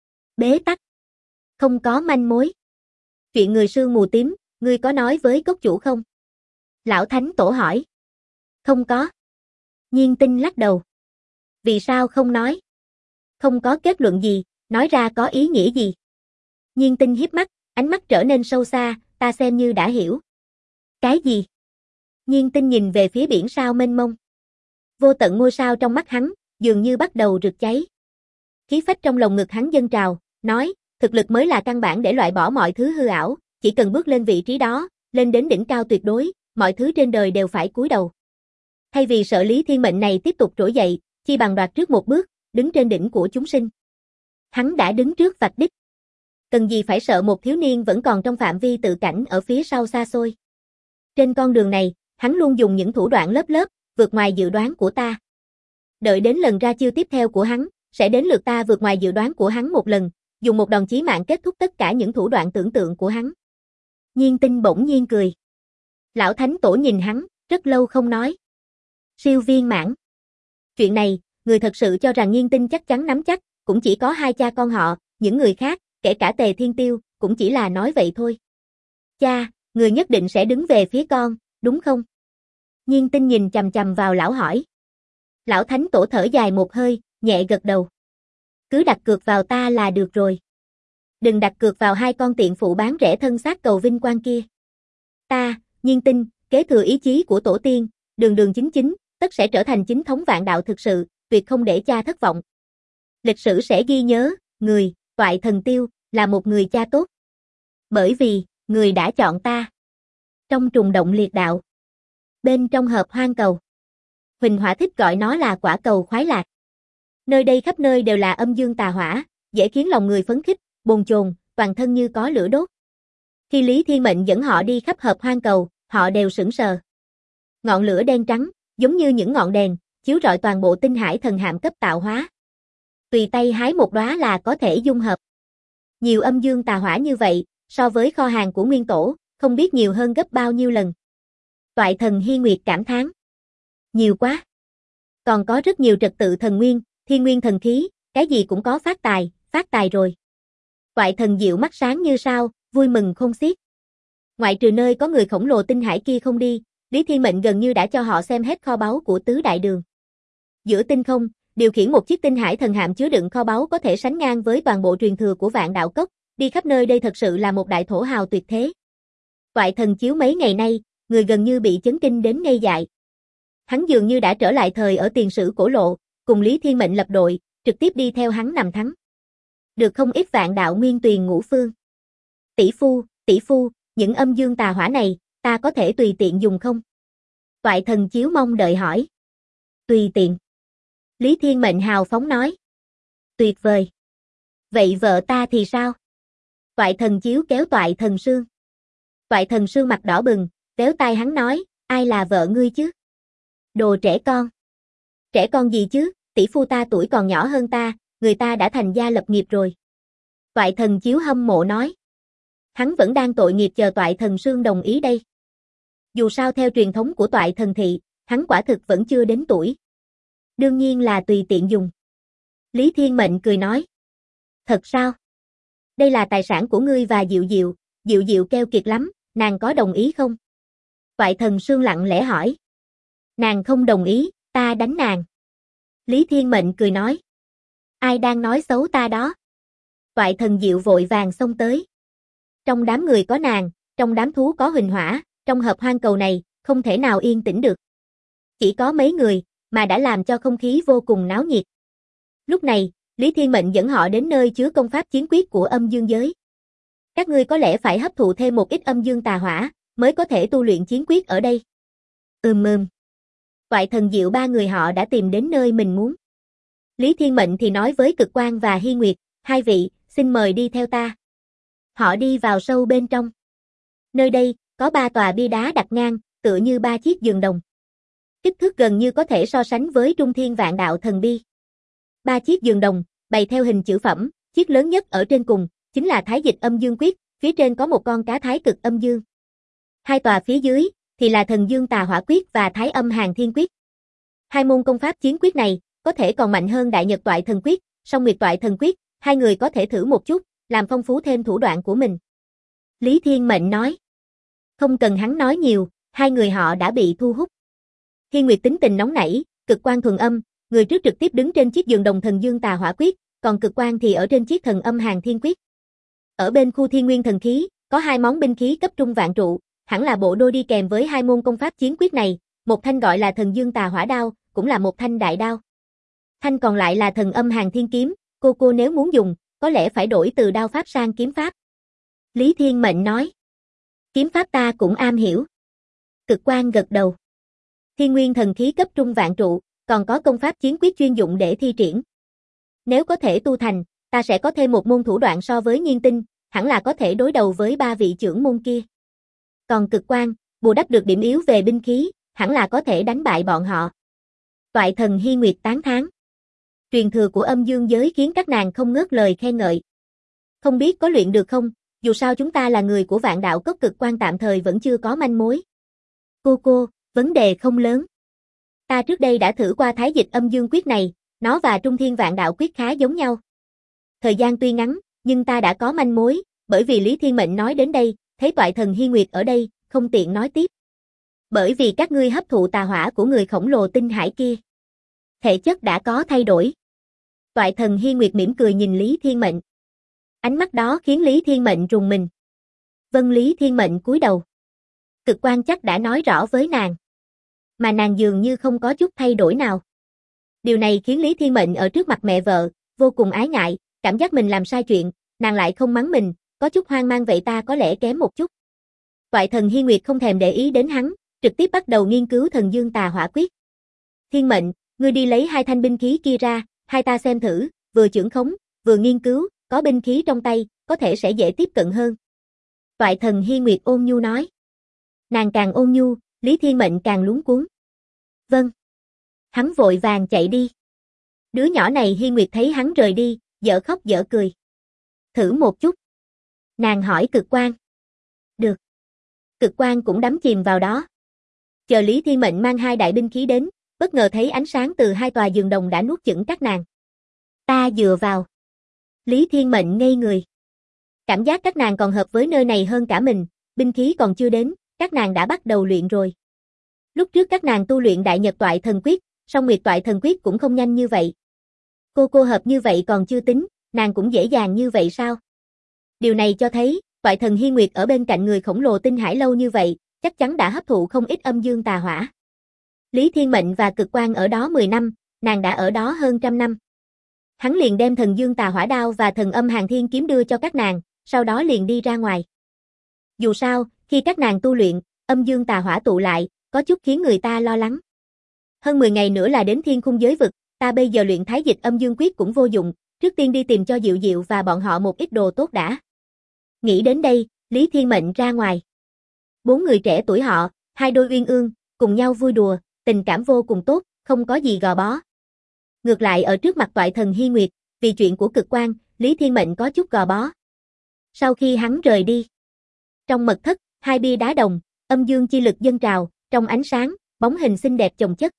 Bế tắc. Không có manh mối. Chuyện người sương mù tím, ngươi có nói với cốc chủ không? Lão Thánh Tổ hỏi. Không có. Nhiên Tinh lắc đầu. Vì sao không nói? Không có kết luận gì, nói ra có ý nghĩa gì? Nhiên Tinh hiếp mắt, ánh mắt trở nên sâu xa, ta xem như đã hiểu. Cái gì? Nhiên Tinh nhìn về phía biển sao mênh mông. Vô tận ngôi sao trong mắt hắn, dường như bắt đầu rực cháy. Khí phách trong lồng ngực hắn dâng trào, nói, thực lực mới là căn bản để loại bỏ mọi thứ hư ảo, chỉ cần bước lên vị trí đó, lên đến đỉnh cao tuyệt đối, mọi thứ trên đời đều phải cúi đầu. Thay vì sợ Lý Thiên Mệnh này tiếp tục trỗi dậy, chi bằng đoạt trước một bước, đứng trên đỉnh của chúng sinh. Hắn đã đứng trước vạch đích. Cần gì phải sợ một thiếu niên vẫn còn trong phạm vi tự cảnh ở phía sau xa xôi. Trên con đường này, hắn luôn dùng những thủ đoạn lớp lớp, vượt ngoài dự đoán của ta. Đợi đến lần ra chiêu tiếp theo của hắn, sẽ đến lượt ta vượt ngoài dự đoán của hắn một lần, dùng một đòn chí mạng kết thúc tất cả những thủ đoạn tưởng tượng của hắn. Nhiên Tinh bỗng nhiên cười. Lão Thánh Tổ nhìn hắn, rất lâu không nói. Siêu viên mãn. Chuyện này, người thật sự cho rằng Nhiên Tinh chắc chắn nắm chắc, cũng chỉ có hai cha con họ, những người khác, kể cả Tề Thiên Tiêu, cũng chỉ là nói vậy thôi. Cha, người nhất định sẽ đứng về phía con, đúng không? Nhiên Tinh nhìn chằm chằm vào lão hỏi. Lão Thánh Tổ thở dài một hơi, nhẹ gật đầu. Cứ đặt cược vào ta là được rồi. Đừng đặt cược vào hai con tiện phụ bán rẻ thân xác cầu vinh quang kia. Ta, Nhiên Tinh, kế thừa ý chí của tổ tiên, đường đường chính chính, tất sẽ trở thành chính thống vạn đạo thực sự, tuyệt không để cha thất vọng. Lịch sử sẽ ghi nhớ, người, Toại Thần Tiêu, là một người cha tốt. Bởi vì, người đã chọn ta. Trong trùng động liệt đạo. Bên trong hợp hoang cầu. Huỳnh Hỏa thích gọi nó là quả cầu khoái lạc. Nơi đây khắp nơi đều là âm dương tà hỏa, dễ khiến lòng người phấn khích, bồn chồn, toàn thân như có lửa đốt. Khi Lý Thiên Mệnh dẫn họ đi khắp hợp hoang cầu, họ đều sững sờ. Ngọn lửa đen trắng, giống như những ngọn đèn, chiếu rọi toàn bộ tinh hải thần hạm cấp tạo hóa. Tùy tay hái một đóa là có thể dung hợp. Nhiều âm dương tà hỏa như vậy, so với kho hàng của Nguyên Tổ, không biết nhiều hơn gấp bao nhiêu lần. Toại Thần Hi Nguyệt cảm thán. Nhiều quá. Còn có rất nhiều trật tự thần nguyên, thiên nguyên thần khí, cái gì cũng có phát tài rồi. Toại Thần Diệu mắt sáng như sao, vui mừng không xiết. Ngoại trừ nơi có người khổng lồ tinh hải kia không đi, Lý Thiên Mệnh gần như đã cho họ xem hết kho báu của tứ đại đường. Giữa tinh không, điều khiển một chiếc tinh hải thần hạm chứa đựng kho báu có thể sánh ngang với toàn bộ truyền thừa của Vạn Đạo Cốc, đi khắp nơi đây thật sự là một đại thổ hào tuyệt thế. Toại Thần chiếu mấy ngày nay, người gần như bị chấn kinh đến ngây dại. Hắn dường như đã trở lại thời ở tiền sử cổ lộ, cùng Lý Thiên Mệnh lập đội, trực tiếp đi theo hắn nằm thắng. Được không ít vạn đạo nguyên tuyền ngũ phương. Tỷ phu, những âm dương tà hỏa này, ta có thể tùy tiện dùng không? Toại Thần chiếu mong đợi hỏi. Tùy tiện. Lý Thiên Mệnh hào phóng nói. Tuyệt vời. Vậy vợ ta thì sao? Toại Thần chiếu kéo Toại Thần Sương. Toại Thần Sương mặt đỏ bừng, kéo tai hắn nói, ai là vợ ngươi chứ? Đồ trẻ con. Trẻ con gì chứ, tỷ phu ta tuổi còn nhỏ hơn ta, người ta đã thành gia lập nghiệp rồi. Toại Thần chiếu hâm mộ nói. Hắn vẫn đang tội nghiệp chờ Toại Thần Sương đồng ý đây. Dù sao theo truyền thống của Toại Thần thị, hắn quả thực vẫn chưa đến tuổi. Đương nhiên là tùy tiện dùng. Lý Thiên Mệnh cười nói. Thật sao? Đây là tài sản của ngươi và Diệu Diệu keo kiệt lắm, nàng có đồng ý không? Toại Thần Sương lặng lẽ hỏi. Nàng không đồng ý, ta đánh nàng. Lý Thiên Mệnh cười nói. Ai đang nói xấu ta đó? Toại Thần Diệu vội vàng xông tới. Trong đám người có nàng, trong đám thú có Huỳnh Hỏa, trong hợp hoang cầu này, không thể nào yên tĩnh được. Chỉ có mấy người, mà đã làm cho không khí vô cùng náo nhiệt. Lúc này, Lý Thiên Mệnh dẫn họ đến nơi chứa công pháp chiến quyết của âm dương giới. Các ngươi có lẽ phải hấp thụ thêm một ít âm dương tà hỏa, mới có thể tu luyện chiến quyết ở đây. Toại Thần Diệu ba người họ đã tìm đến nơi mình muốn. Lý Thiên Mệnh thì nói với Cực Quang và Hi Nguyệt, hai vị, xin mời đi theo ta. Họ đi vào sâu bên trong. Nơi đây, có 3 tòa bia đá đặt ngang, tựa như 3 chiếc giường đồng. Kích thước gần như có thể so sánh với Trung Thiên Vạn Đạo Thần Bi. 3 chiếc giường đồng, bày theo hình chữ phẩm, chiếc lớn nhất ở trên cùng, chính là Thái Dịch Âm Dương Quyết, phía trên có một con cá thái cực âm dương. 2 tòa phía dưới, thì là Thần Dương Tà Hỏa Quyết và Thái Âm Hàn Thiên Quyết. 2 môn công pháp chiến quyết này, có thể còn mạnh hơn Đại Nhật Toại Thần Quyết, Song Nguyệt Toại Thần Quyết, hai người có thể thử một chút, làm phong phú thêm thủ đoạn của mình. Lý Thiên Mệnh nói. Không cần hắn nói nhiều, hai người họ đã bị thu hút. Thiên Nguyệt tính tình nóng nảy, Cực Quang thuần âm, người trước trực tiếp đứng trên chiếc giường đồng thần dương tà hỏa quyết, còn Cực Quang thì ở trên chiếc thần âm hàng thiên quyết. Ở bên khu thiên nguyên thần khí, có hai món binh khí cấp trung vạn trụ, hẳn là bộ đôi đi kèm với hai môn công pháp chiến quyết này, một thanh gọi là thần dương tà hỏa đao, cũng là một thanh đại đao. Thanh còn lại là thần âm hàng thiên kiếm, cô nếu muốn dùng, có lẽ phải đổi từ đao pháp sang kiếm pháp. Lý Thiên Mệnh nói. Kiếm pháp ta cũng am hiểu. Cực Quang gật đầu. Thiên nguyên thần khí cấp trung vạn trụ, còn có công pháp chiến quyết chuyên dụng để thi triển. Nếu có thể tu thành, ta sẽ có thêm một môn thủ đoạn so với nhiên tinh, hẳn là có thể đối đầu với ba vị trưởng môn kia. Còn Cực Quang, bù đắp được điểm yếu về binh khí, hẳn là có thể đánh bại bọn họ. Toại Thần Hy Nguyệt tán thán. Truyền thừa của âm dương giới khiến các nàng không ngớt lời khen ngợi. Không biết có luyện được không, dù sao chúng ta là người của Vạn Đạo Cốc, Cực Quang tạm thời vẫn chưa có manh mối. Cô, vấn đề không lớn. Ta trước đây đã thử qua Thái Dịch Âm Dương Quyết này, nó và Trung Thiên Vạn Đạo Quyết khá giống nhau. Thời gian tuy ngắn, nhưng ta đã có manh mối, bởi vì Lý Thiên Mệnh nói đến đây, thấy Toại Thần Hy Nguyệt ở đây, không tiện nói tiếp. Bởi vì các ngươi hấp thụ tà hỏa của người khổng lồ tinh hải kia. Thể chất đã có thay đổi. Toại Thần Hy Nguyệt mỉm cười nhìn Lý Thiên Mệnh. Ánh mắt đó khiến Lý Thiên Mệnh rùng mình. Vâng, Lý Thiên Mệnh cúi đầu. Cực Quang chắc đã nói rõ với nàng. Mà nàng dường như không có chút thay đổi nào. Điều này khiến Lý Thiên Mệnh ở trước mặt mẹ vợ, vô cùng ái ngại, cảm giác mình làm sai chuyện, nàng lại không mắng mình, có chút hoang mang, vậy ta có lẽ kém một chút. Toại Thần Hy Nguyệt không thèm để ý đến hắn, trực tiếp bắt đầu nghiên cứu thần dương tà hỏa quyết. Thiên Mệnh, ngươi đi lấy hai thanh binh khí kia ra, hai ta xem thử, vừa chưởng khống, vừa nghiên cứu, có binh khí trong tay, có thể sẽ dễ tiếp cận hơn. Toại Thần Hy Nguyệt ôn nhu nói. Nàng càng ôn nhu, Lý Thiên Mệnh càng luống cuống. Vâng. Hắn vội vàng chạy đi. Đứa nhỏ này Hy Nguyệt thấy hắn rời đi, dở khóc dở cười. Thử một chút. Nàng hỏi Cực Quang. Được. Cực Quang cũng đắm chìm vào đó. Chờ Lý Thiên Mệnh mang hai đại binh khí đến, bất ngờ thấy ánh sáng từ hai tòa giường đồng đã nuốt chửng các nàng. Ta dựa vào. Lý Thiên Mệnh ngây người. Cảm giác các nàng còn hợp với nơi này hơn cả mình, binh khí còn chưa đến, các nàng đã bắt đầu luyện rồi. Lúc trước các nàng tu luyện Đại Nhật Toại Thần Quyết, song Nguyệt Toại Thần Quyết cũng không nhanh như vậy. Cô hợp như vậy còn chưa tính, nàng cũng dễ dàng như vậy sao? Điều này cho thấy, Toại Thần Hy Nguyệt ở bên cạnh người khổng lồ tinh hải lâu như vậy, chắc chắn đã hấp thụ không ít âm dương tà hỏa. Lý Thiên Mệnh và Cực Quang ở đó 10 năm, nàng đã ở đó hơn 100 năm. Hắn liền đem thần dương tà hỏa đao và thần âm hàng thiên kiếm đưa cho các nàng, sau đó liền đi ra ngoài. Dù sao, khi các nàng tu luyện, âm dương tà hỏa tụ lại, có chút khiến người ta lo lắng. Hơn 10 ngày nữa là đến thiên khung giới vực, ta bây giờ luyện Thái Dịch Âm Dương Quyết cũng vô dụng, trước tiên đi tìm cho Diệu Diệu và bọn họ một ít đồ tốt đã. Nghĩ đến đây, Lý Thiên Mệnh ra ngoài. 4 người trẻ tuổi họ, hai đôi uyên ương, cùng nhau vui đùa, tình cảm vô cùng tốt, không có gì gò bó. Ngược lại ở trước mặt Toại Thần Hy Nguyệt, vì chuyện của Cực Quang, Lý Thiên Mệnh có chút gò bó. Sau khi hắn rời đi, trong mật thất, hai bia đá đồng, âm dương chi lực dâng trào, trong ánh sáng, bóng hình xinh đẹp chồng chất.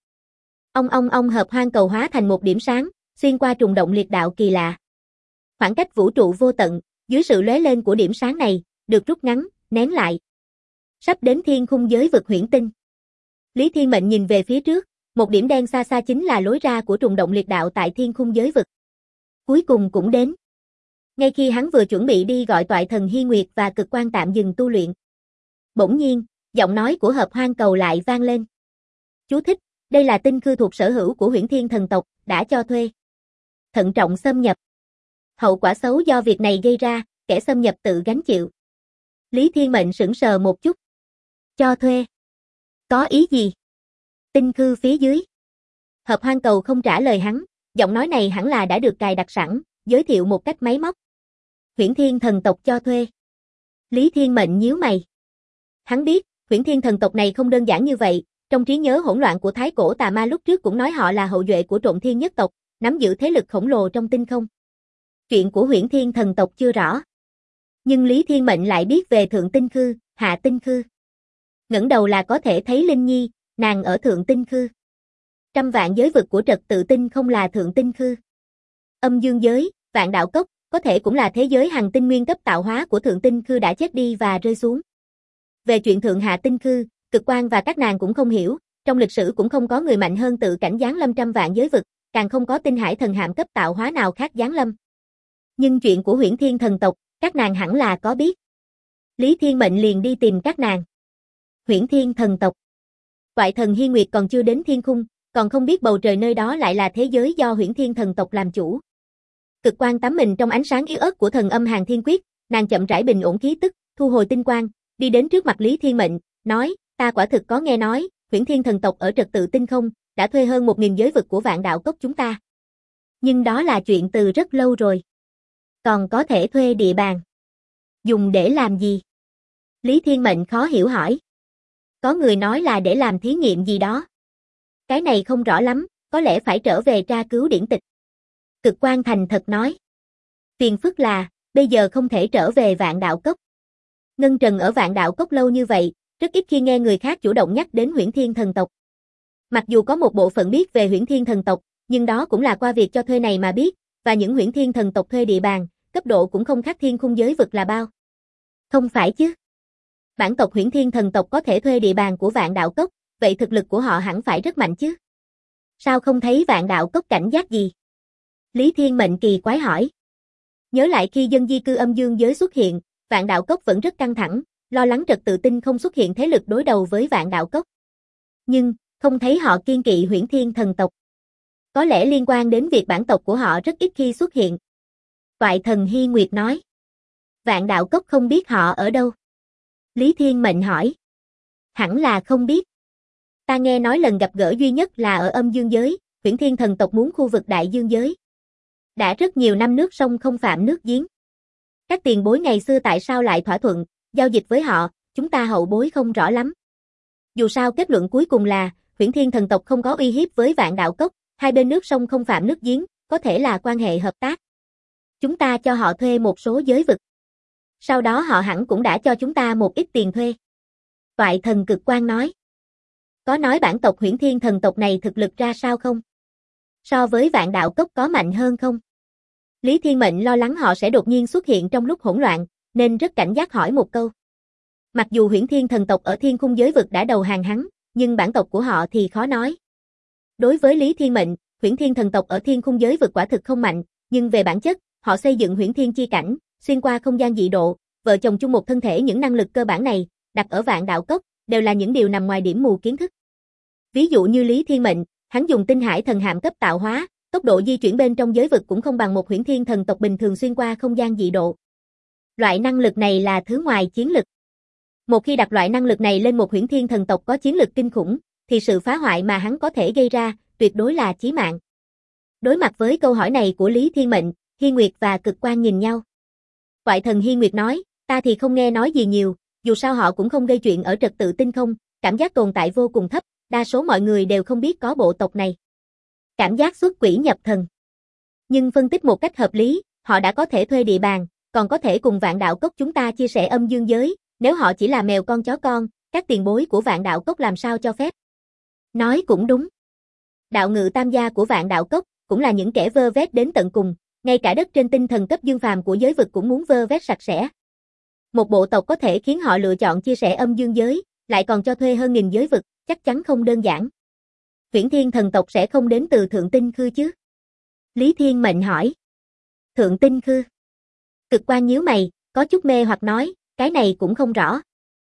Ông hợp hoang cầu hóa thành một điểm sáng, xuyên qua trùng động liệt đạo kỳ lạ. Khoảng cách vũ trụ vô tận, dưới sự lóe lên của điểm sáng này, được rút ngắn, nén lại. Sắp đến thiên khung giới vực huyễn tinh. Lý Thiên Mệnh nhìn về phía trước, một điểm đen xa xa chính là lối ra của trùng động liệt đạo tại thiên khung giới vực. Cuối cùng cũng đến. Ngay khi hắn vừa chuẩn bị đi gọi Toại Thần Hy Nguyệt và Cực Quang tạm dừng tu luyện. Bỗng nhiên, giọng nói của hợp hoang cầu lại vang lên. Chú thích, đây là tinh khư thuộc sở hữu của Huyễn Thiên thần tộc, đã cho thuê. Thận trọng xâm nhập. Hậu quả xấu do việc này gây ra, kẻ xâm nhập tự gánh chịu. Lý Thiên Mệnh sững sờ một chút. Cho thuê. Có ý gì? Tinh khư phía dưới. Hợp hoang cầu không trả lời hắn, giọng nói này hẳn là đã được cài đặt sẵn, giới thiệu một cách máy móc. Huyễn Thiên thần tộc cho thuê. Lý Thiên Mệnh nhíu mày. Hắn biết, Huyễn Thiên thần tộc này không đơn giản như vậy, trong trí nhớ hỗn loạn của Thái Cổ Tà Ma lúc trước cũng nói họ là hậu duệ của Trộm Thiên nhất tộc, nắm giữ thế lực khổng lồ trong tinh không. Chuyện của Huyễn Thiên thần tộc chưa rõ. Nhưng Lý Thiên Mệnh lại biết về Thượng Tinh Khư, Hạ Tinh Khư. Ngẩng đầu là có thể thấy Linh Nhi, nàng ở Thượng Tinh Khư. Trăm vạn giới vực của Trật Tự Tinh không là Thượng Tinh Khư. Âm dương giới, vạn đạo cốc, có thể cũng là thế giới hành tinh nguyên cấp tạo hóa của thượng tinh khư đã chết đi và rơi xuống. Về chuyện thượng hạ tinh khư, Cực Quang và các nàng cũng không hiểu, trong lịch sử cũng không có người mạnh hơn tự cảnh giáng lâm trăm vạn giới vực, càng không có tinh hải thần hạm cấp tạo hóa nào khác giáng lâm. Nhưng chuyện của Huyễn Thiên thần tộc, các nàng hẳn là có biết. Lý Thiên Mệnh liền đi tìm các nàng. Huyễn Thiên thần tộc. Toại thần Hi Nguyệt còn chưa đến thiên khung, còn không biết bầu trời nơi đó lại là thế giới do Huyễn Thiên thần tộc làm chủ. Cực Quang tắm mình trong ánh sáng yếu ớt của thần âm Hàn Thiên Quyết, nàng chậm rãi bình ổn khí tức, thu hồi tinh quang, đi đến trước mặt Lý Thiên Mệnh, nói, ta quả thực có nghe nói, Huyễn Thiên thần tộc ở trật tự tinh không, đã thuê hơn 1000 giới vực của vạn đạo cốc chúng ta. Nhưng đó là chuyện từ rất lâu rồi. Còn có thể thuê địa bàn. Dùng để làm gì? Lý Thiên Mệnh khó hiểu hỏi. Có người nói là để làm thí nghiệm gì đó. Cái này không rõ lắm, có lẽ phải trở về tra cứu điển tịch. Cực Quang thành thật nói. Phiền phức là, bây giờ không thể trở về vạn đạo cốc. Ngân Trần ở vạn đạo cốc lâu như vậy, rất ít khi nghe người khác chủ động nhắc đến Huyễn Thiên thần tộc. Mặc dù có một bộ phận biết về Huyễn Thiên thần tộc, nhưng đó cũng là qua việc cho thuê này mà biết, và những Huyễn Thiên thần tộc thuê địa bàn, cấp độ cũng không khác thiên khung giới vực là bao. Không phải chứ. Bản tộc Huyễn Thiên thần tộc có thể thuê địa bàn của vạn đạo cốc, vậy thực lực của họ hẳn phải rất mạnh chứ. Sao không thấy vạn đạo cốc cảnh giác gì? Lý Thiên Mệnh kỳ quái hỏi. Nhớ lại khi dân di cư âm dương giới xuất hiện, vạn đạo cốc vẫn rất căng thẳng, lo lắng trật tự tinh không xuất hiện thế lực đối đầu với vạn đạo cốc. Nhưng, không thấy họ kiên kỵ Huyễn Thiên thần tộc. Có lẽ liên quan đến việc bản tộc của họ rất ít khi xuất hiện. Toại thần Hi Nguyệt nói. Vạn đạo cốc không biết họ ở đâu. Lý Thiên Mệnh hỏi. Hẳn là không biết. Ta nghe nói lần gặp gỡ duy nhất là ở âm dương giới, Huyễn Thiên thần tộc muốn khu vực đại dương giới. Đã rất nhiều năm nước sông không phạm nước giếng. Các tiền bối ngày xưa tại sao lại thỏa thuận, giao dịch với họ, chúng ta hậu bối không rõ lắm. Dù sao kết luận cuối cùng là, Huyễn Thiên thần tộc không có uy hiếp với vạn đạo cốc, hai bên nước sông không phạm nước giếng, có thể là quan hệ hợp tác. Chúng ta cho họ thuê một số giới vực. Sau đó họ hẳn cũng đã cho chúng ta một ít tiền thuê. Toại thần Cực Quang nói. Có nói bản tộc Huyễn Thiên thần tộc này thực lực ra sao không? So với vạn đạo cốc có mạnh hơn không? Lý Thiên Mệnh lo lắng họ sẽ đột nhiên xuất hiện trong lúc hỗn loạn, nên rất cảnh giác hỏi một câu. Mặc dù Huyễn Thiên thần tộc ở thiên khung giới vực đã đầu hàng hắn, nhưng bản tộc của họ thì khó nói. Đối với Lý Thiên Mệnh, Huyễn Thiên thần tộc ở thiên khung giới vực quả thực không mạnh, nhưng về bản chất, họ xây dựng Huyễn Thiên chi cảnh, xuyên qua không gian dị độ, vợ chồng chung một thân thể, những năng lực cơ bản này, đặt ở vạn đạo cốc, đều là những điều nằm ngoài điểm mù kiến thức. Ví dụ như Lý Thiên Mệnh, hắn dùng tinh hải thần hạm cấp tạo hóa, tốc độ di chuyển bên trong giới vực cũng không bằng một Huyễn Thiên thần tộc bình thường xuyên qua không gian dị độ. Loại năng lực này là thứ ngoài chiến lực. Một khi đặt loại năng lực này lên một Huyễn Thiên thần tộc có chiến lực kinh khủng, thì sự phá hoại mà hắn có thể gây ra, tuyệt đối là chí mạng. Đối mặt với câu hỏi này của Lý Thiên Mệnh, Hi Nguyệt và Cực Quang nhìn nhau. Toại thần Hi Nguyệt nói, ta thì không nghe nói gì nhiều, dù sao họ cũng không gây chuyện ở trật tự tinh không, cảm giác tồn tại vô cùng thấp, đa số mọi người đều không biết có bộ tộc này. Cảm giác xuất quỷ nhập thần. Nhưng phân tích một cách hợp lý, họ đã có thể thuê địa bàn, còn có thể cùng vạn đạo cốc chúng ta chia sẻ âm dương giới, nếu họ chỉ là mèo con chó con, các tiền bối của vạn đạo cốc làm sao cho phép. Nói cũng đúng. Đạo ngự tam gia của vạn đạo cốc, cũng là những kẻ vơ vét đến tận cùng, ngay cả đất trên tinh thần cấp dương phàm của giới vực cũng muốn vơ vét sạch sẽ. Một bộ tộc có thể khiến họ lựa chọn chia sẻ âm dương giới, lại còn cho thuê hơn 1000 giới vực, chắc chắn không đơn giản. Huyễn Thiên thần tộc sẽ không đến từ Thượng Tinh Khư chứ? Lý Thiên Mệnh hỏi. Thượng Tinh Khư? Cực Quang nhíu mày, có chút mê hoặc nói, cái này cũng không rõ.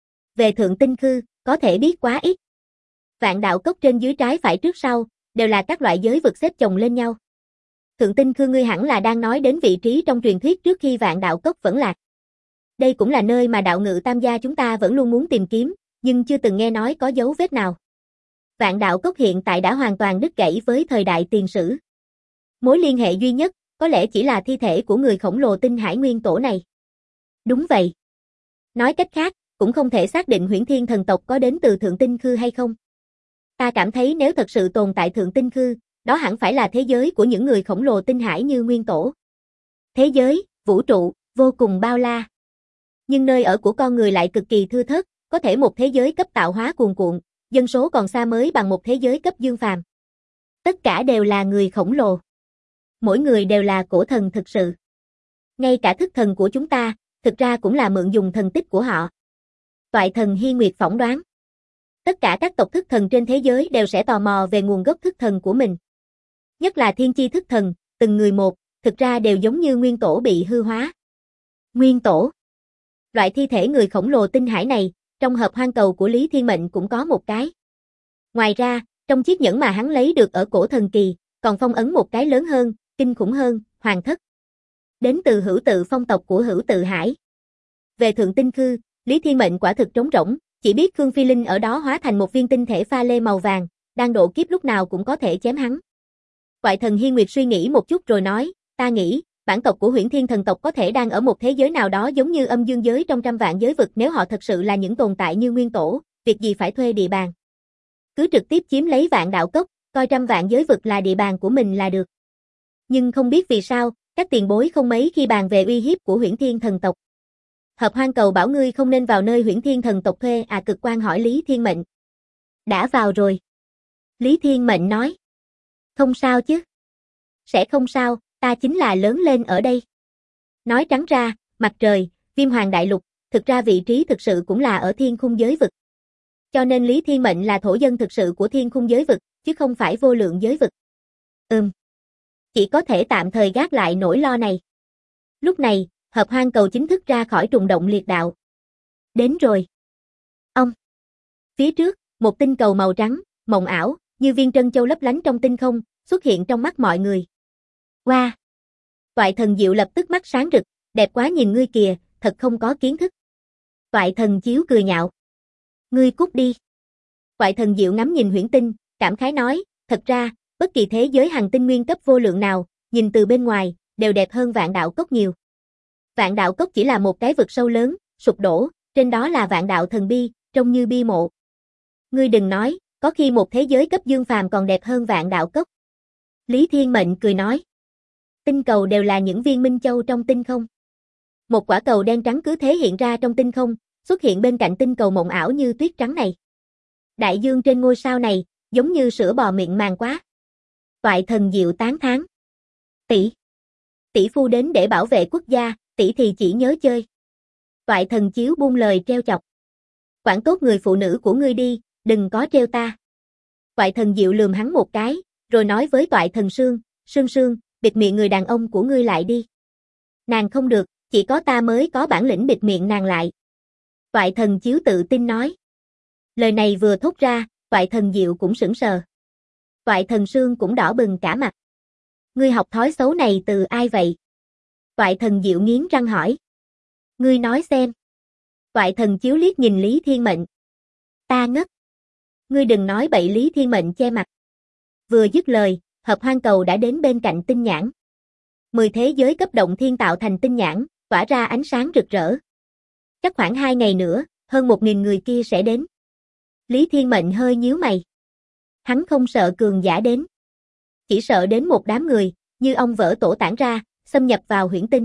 Về Thượng Tinh Khư, có thể biết quá ít. Vạn đạo cốc trên dưới trái phải trước sau, đều là các loại giới vực xếp chồng lên nhau. Thượng Tinh Khư ngươi hẳn là đang nói đến vị trí trong truyền thuyết trước khi vạn đạo cốc vẫn lạc. Đây cũng là nơi mà đạo ngự tam gia chúng ta vẫn luôn muốn tìm kiếm, nhưng chưa từng nghe nói có dấu vết nào. Vạn đạo cốc hiện tại đã hoàn toàn đứt gãy với thời đại tiền sử. Mối liên hệ duy nhất, có lẽ chỉ là thi thể của người khổng lồ tinh hải nguyên tổ này. Đúng vậy. Nói cách khác, cũng không thể xác định Huyễn Thiên thần tộc có đến từ Thượng Tinh Khư hay không. Ta cảm thấy nếu thật sự tồn tại Thượng Tinh Khư, đó hẳn phải là thế giới của những người khổng lồ tinh hải như nguyên tổ. Thế giới, vũ trụ, vô cùng bao la. Nhưng nơi ở của con người lại cực kỳ thưa thớt, có thể một thế giới cấp tạo hóa cuồn cuộn, dân số còn xa mới bằng một thế giới cấp dương phàm. Tất cả đều là người khổng lồ. Mỗi người đều là cổ thần thực sự. Ngay cả thức thần của chúng ta, thực ra cũng là mượn dùng thần tích của họ. Toại thần Hy Nguyệt phỏng đoán. Tất cả các tộc thức thần trên thế giới đều sẽ tò mò về nguồn gốc thức thần của mình. Nhất là thiên chi thức thần, từng người một, thực ra đều giống như nguyên tổ bị hư hóa. Nguyên tổ. Loại thi thể người khổng lồ tinh hải này, trong hộp hoang cầu của Lý Thiên Mệnh cũng có một cái. Ngoài ra, trong chiếc nhẫn mà hắn lấy được ở cổ thần kỳ, còn phong ấn một cái lớn hơn, kinh khủng hơn, hoàng thất. Đến từ Hữu Tự phong tộc của Hữu Tự Hải. Về Thượng Tinh Khư, Lý Thiên Mệnh quả thực trống rỗng, chỉ biết Khương Phi Linh ở đó hóa thành một viên tinh thể pha lê màu vàng, đang độ kiếp lúc nào cũng có thể chém hắn. Toại thần Hiên Nguyệt suy nghĩ một chút rồi nói, ta nghĩ, bản tộc của Huyễn Thiên thần tộc có thể đang ở một thế giới nào đó giống như âm dương giới trong trăm vạn giới vực, nếu họ thật sự là những tồn tại như nguyên tổ, việc gì phải thuê địa bàn. Cứ trực tiếp chiếm lấy vạn đạo cốc, coi trăm vạn giới vực là địa bàn của mình là được. Nhưng không biết vì sao, các tiền bối không mấy khi bàn về uy hiếp của Huyễn Thiên thần tộc. Hợp hoang cầu bảo ngươi không nên vào nơi Huyễn Thiên thần tộc thuê à? Cực Quan hỏi Lý Thiên Mệnh. Đã vào rồi. Lý Thiên Mệnh nói. Không sao chứ. Sẽ không sao, ta chính là lớn lên ở đây. Nói trắng ra, mặt trời, Viêm Hoàng Đại Lục, thực ra vị trí thực sự cũng là ở thiên khung giới vực. Cho nên Lý Thiên Mệnh là thổ dân thực sự của thiên khung giới vực, chứ không phải vô lượng giới vực. Chỉ có thể tạm thời gác lại nỗi lo này. Lúc này, hợp hoang cầu chính thức ra khỏi trùng động liệt đạo. Đến rồi. Ông. Phía trước, một tinh cầu màu trắng, mộng ảo, như viên trân châu lấp lánh trong tinh không, xuất hiện trong mắt mọi người. Wow! Toại thần Diệu lập tức mắt sáng rực, đẹp quá nhìn ngươi kìa, thật không có kiến thức. Toại thần Chiếu cười nhạo. Ngươi cút đi. Toại thần Diệu ngắm nhìn Huyễn Tinh, cảm khái nói, thật ra, bất kỳ thế giới hằng tinh nguyên cấp vô lượng nào, nhìn từ bên ngoài, đều đẹp hơn vạn đạo cốc nhiều. Vạn đạo cốc chỉ là một cái vực sâu lớn, sụp đổ, trên đó là vạn đạo thần bi, trông như bi mộ. Ngươi đừng nói, có khi một thế giới cấp dương phàm còn đẹp hơn vạn đạo cốc. Lý Thiên Mệnh cười nói. Tinh cầu đều là những viên minh châu trong tinh không. Một quả cầu đen trắng cứ thế hiện ra trong tinh không, xuất hiện bên cạnh tinh cầu mộng ảo như tuyết trắng này. Đại dương trên ngôi sao này, giống như sữa bò mịn màng quá. Toại thần Diệu tán thán. Tỷ phu đến để bảo vệ quốc gia, tỷ thì chỉ nhớ chơi. Toại thần Chiếu buông lời treo chọc. Quản tốt người phụ nữ của ngươi đi, đừng có treo ta. Toại thần Diệu lườm hắn một cái, rồi nói với Toại thần Sương, Sương, bịt miệng người đàn ông của ngươi lại đi. Nàng không được, chỉ có ta mới có bản lĩnh bịt miệng nàng lại. Toại thần Chiếu tự tin nói. Lời này vừa thốt ra, Toại thần Diệu cũng sững sờ. Toại thần Sương cũng đỏ bừng cả mặt. Ngươi học thói xấu này từ ai vậy? Toại thần Diệu nghiến răng hỏi. Ngươi nói xem. Toại thần Chiếu liếc nhìn Lý Thiên Mệnh. Ta ngất. Ngươi đừng nói bậy. Lý Thiên Mệnh che mặt. Vừa dứt lời, hợp hoang cầu đã đến bên cạnh tinh nhãn. 10 thế giới cấp động thiên tạo thành tinh nhãn, tỏa ra ánh sáng rực rỡ. Chắc khoảng 2 ngày nữa, hơn 1000 người kia sẽ đến. Lý Thiên Mệnh hơi nhíu mày. Hắn không sợ cường giả đến. Chỉ sợ đến một đám người, như ong vỡ tổ tản ra, xâm nhập vào Huyễn Tinh.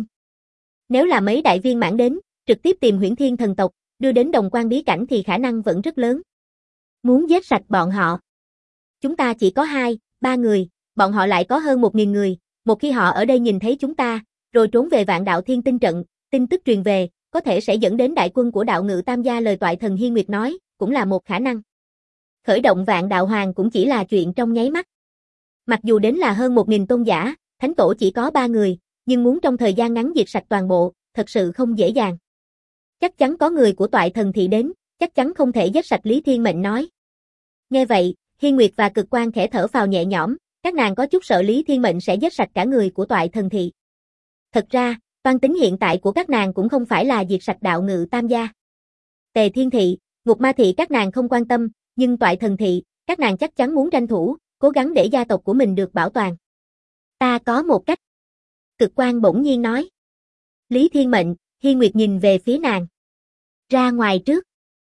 Nếu là mấy đại viên mãn đến, trực tiếp tìm Huyễn Thiên thần tộc, đưa đến Đồng Quan bí cảnh thì khả năng vẫn rất lớn. Muốn giết sạch bọn họ. Chúng ta chỉ có 2-3 người, bọn họ lại có hơn 1000 người, một khi họ ở đây nhìn thấy chúng ta, rồi trốn về Vạn Đạo Thiên Tinh trận, tin tức truyền về, có thể sẽ dẫn đến đại quân của Đạo Ngự Tam gia. Lời Toại thần Hiên Nguyệt nói, cũng là một khả năng. Khởi động Vạn Đạo Hoàng cũng chỉ là chuyện trong nháy mắt. Mặc dù đến là hơn 1000 tôn giả, thánh tổ chỉ có 3 người, nhưng muốn trong thời gian ngắn diệt sạch toàn bộ, thật sự không dễ dàng. Chắc chắn có người của Toại thần thị đến, chắc chắn không thể giết sạch. Lý Thiên Mệnh nói. Nghe vậy, Hiên Nguyệt và Cực Quan khẽ thở phào nhẹ nhõm, các nàng có chút sợ Lý Thiên Mệnh sẽ giết sạch cả người của Toại thần thị. Thật ra, toan tính hiện tại của các nàng cũng không phải là diệt sạch Đạo Ngự Tam gia. Tề Thiên thị, Ngục Ma thị các nàng không quan tâm, nhưng Toại thần thị, các nàng chắc chắn muốn tranh thủ, cố gắng để gia tộc của mình được bảo toàn. Ta có một cách. Cực Quan bỗng nhiên nói. Lý Thiên Mệnh, Hiên Nguyệt nhìn về phía nàng. Ra ngoài trước.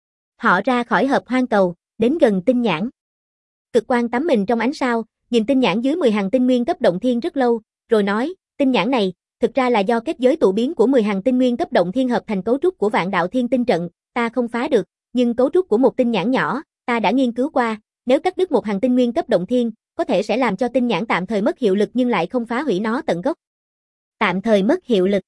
Họ ra khỏi hợp hoang cầu, đến gần tinh nhãn. Cực Quan tắm mình trong ánh sao, nhìn tinh nhãn dưới 10 hàng tinh nguyên cấp động thiên rất lâu, rồi nói, tinh nhãn này, thực ra là do kết giới tụ biến của 10 hàng tinh nguyên cấp động thiên hợp thành cấu trúc của Vạn Đạo Thiên Tinh trận, ta không phá được, nhưng cấu trúc của một tinh nhãn nhỏ, ta đã nghiên cứu qua, nếu cắt đứt một hàng tinh nguyên cấp động thiên, có thể sẽ làm cho tinh nhãn tạm thời mất hiệu lực nhưng lại không phá hủy nó tận gốc. Tạm thời mất hiệu lực.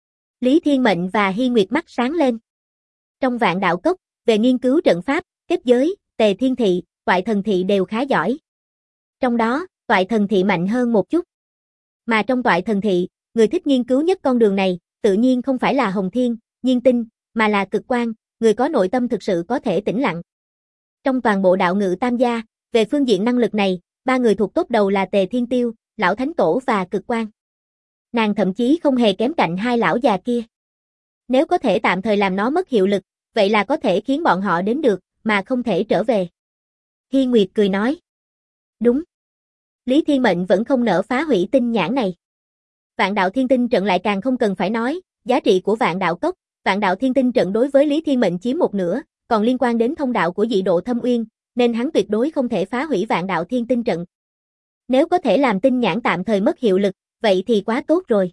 Lý Thiên Mệnh và Hi Nguyệt mắt sáng lên. Trong Vạn Đạo Cốc, về nghiên cứu trận pháp, kết giới, Tề Thiên Thị, Toại Thần Thị đều khá giỏi. Trong đó, Toại Thần Thị mạnh hơn một chút. Mà trong Toại Thần Thị, người thích nghiên cứu nhất con đường này, tự nhiên không phải là Hồng Thiên, Nhiên Tinh, mà là Cực Quang, người có nội tâm thực sự có thể tĩnh lặng. Trong toàn bộ đạo ngự tam gia, về phương diện năng lực này, ba người thuộc top đầu là Tề Thiên Tiêu, Lão Thánh Tổ và Cực Quang. Nàng thậm chí không hề kém cạnh hai lão già kia. Nếu có thể tạm thời làm nó mất hiệu lực, vậy là có thể khiến bọn họ đến được, mà không thể trở về. Hi Nguyệt cười nói. Đúng. Lý Thiên Mệnh vẫn không nỡ phá hủy tinh nhãn này. Vạn đạo thiên tinh trận lại càng không cần phải nói, giá trị của vạn đạo cốc, vạn đạo thiên tinh trận đối với Lý Thiên Mệnh chiếm một nửa, còn liên quan đến thông đạo của dị độ thâm uyên, nên hắn tuyệt đối không thể phá hủy vạn đạo thiên tinh trận. Nếu có thể làm tinh nhãn tạm thời mất hiệu lực, vậy thì quá tốt rồi.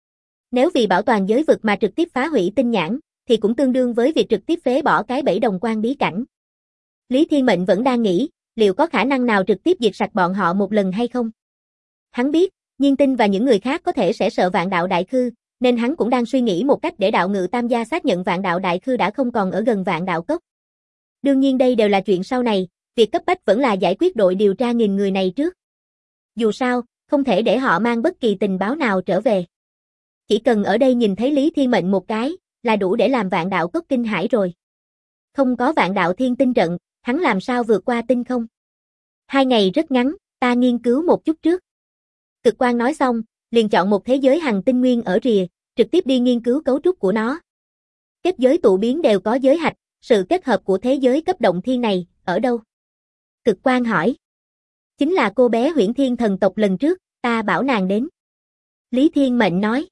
Nếu vì bảo toàn giới vực mà trực tiếp phá hủy tinh nhãn, thì cũng tương đương với việc trực tiếp phế bỏ cái bẫy đồng quan bí cảnh. Lý Thiên Mệnh vẫn đang nghĩ, liệu có khả năng nào trực tiếp diệt sạch bọn họ một lần hay không? Hắn biết, Nhiên Tinh và những người khác có thể sẽ sợ vạn đạo đại khư, nên hắn cũng đang suy nghĩ một cách để đạo ngự tam gia xác nhận vạn đạo đại khư đã không còn ở gần vạn đạo cốc. Đương nhiên đây đều là chuyện sau này, việc cấp bách vẫn là giải quyết đội điều tra 1000 người này trước. Dù sao, không thể để họ mang bất kỳ tình báo nào trở về. Chỉ cần ở đây nhìn thấy Lý Thiên Mệnh một cái, là đủ để làm vạn đạo cốc kinh hãi rồi. Không có vạn đạo thiên tinh trận, hắn làm sao vượt qua tinh không? 2 ngày rất ngắn, ta nghiên cứu một chút trước. Cực Quang nói xong, liền chọn một thế giới hằng tinh nguyên ở rìa, trực tiếp đi nghiên cứu cấu trúc của nó. Kết giới tụ biến đều có giới hạch, sự kết hợp của thế giới cấp động thiên này, ở đâu? Cực Quang hỏi. Chính là cô bé Huyễn Thiên thần tộc lần trước, ta bảo nàng đến. Lý Thiên Mệnh nói.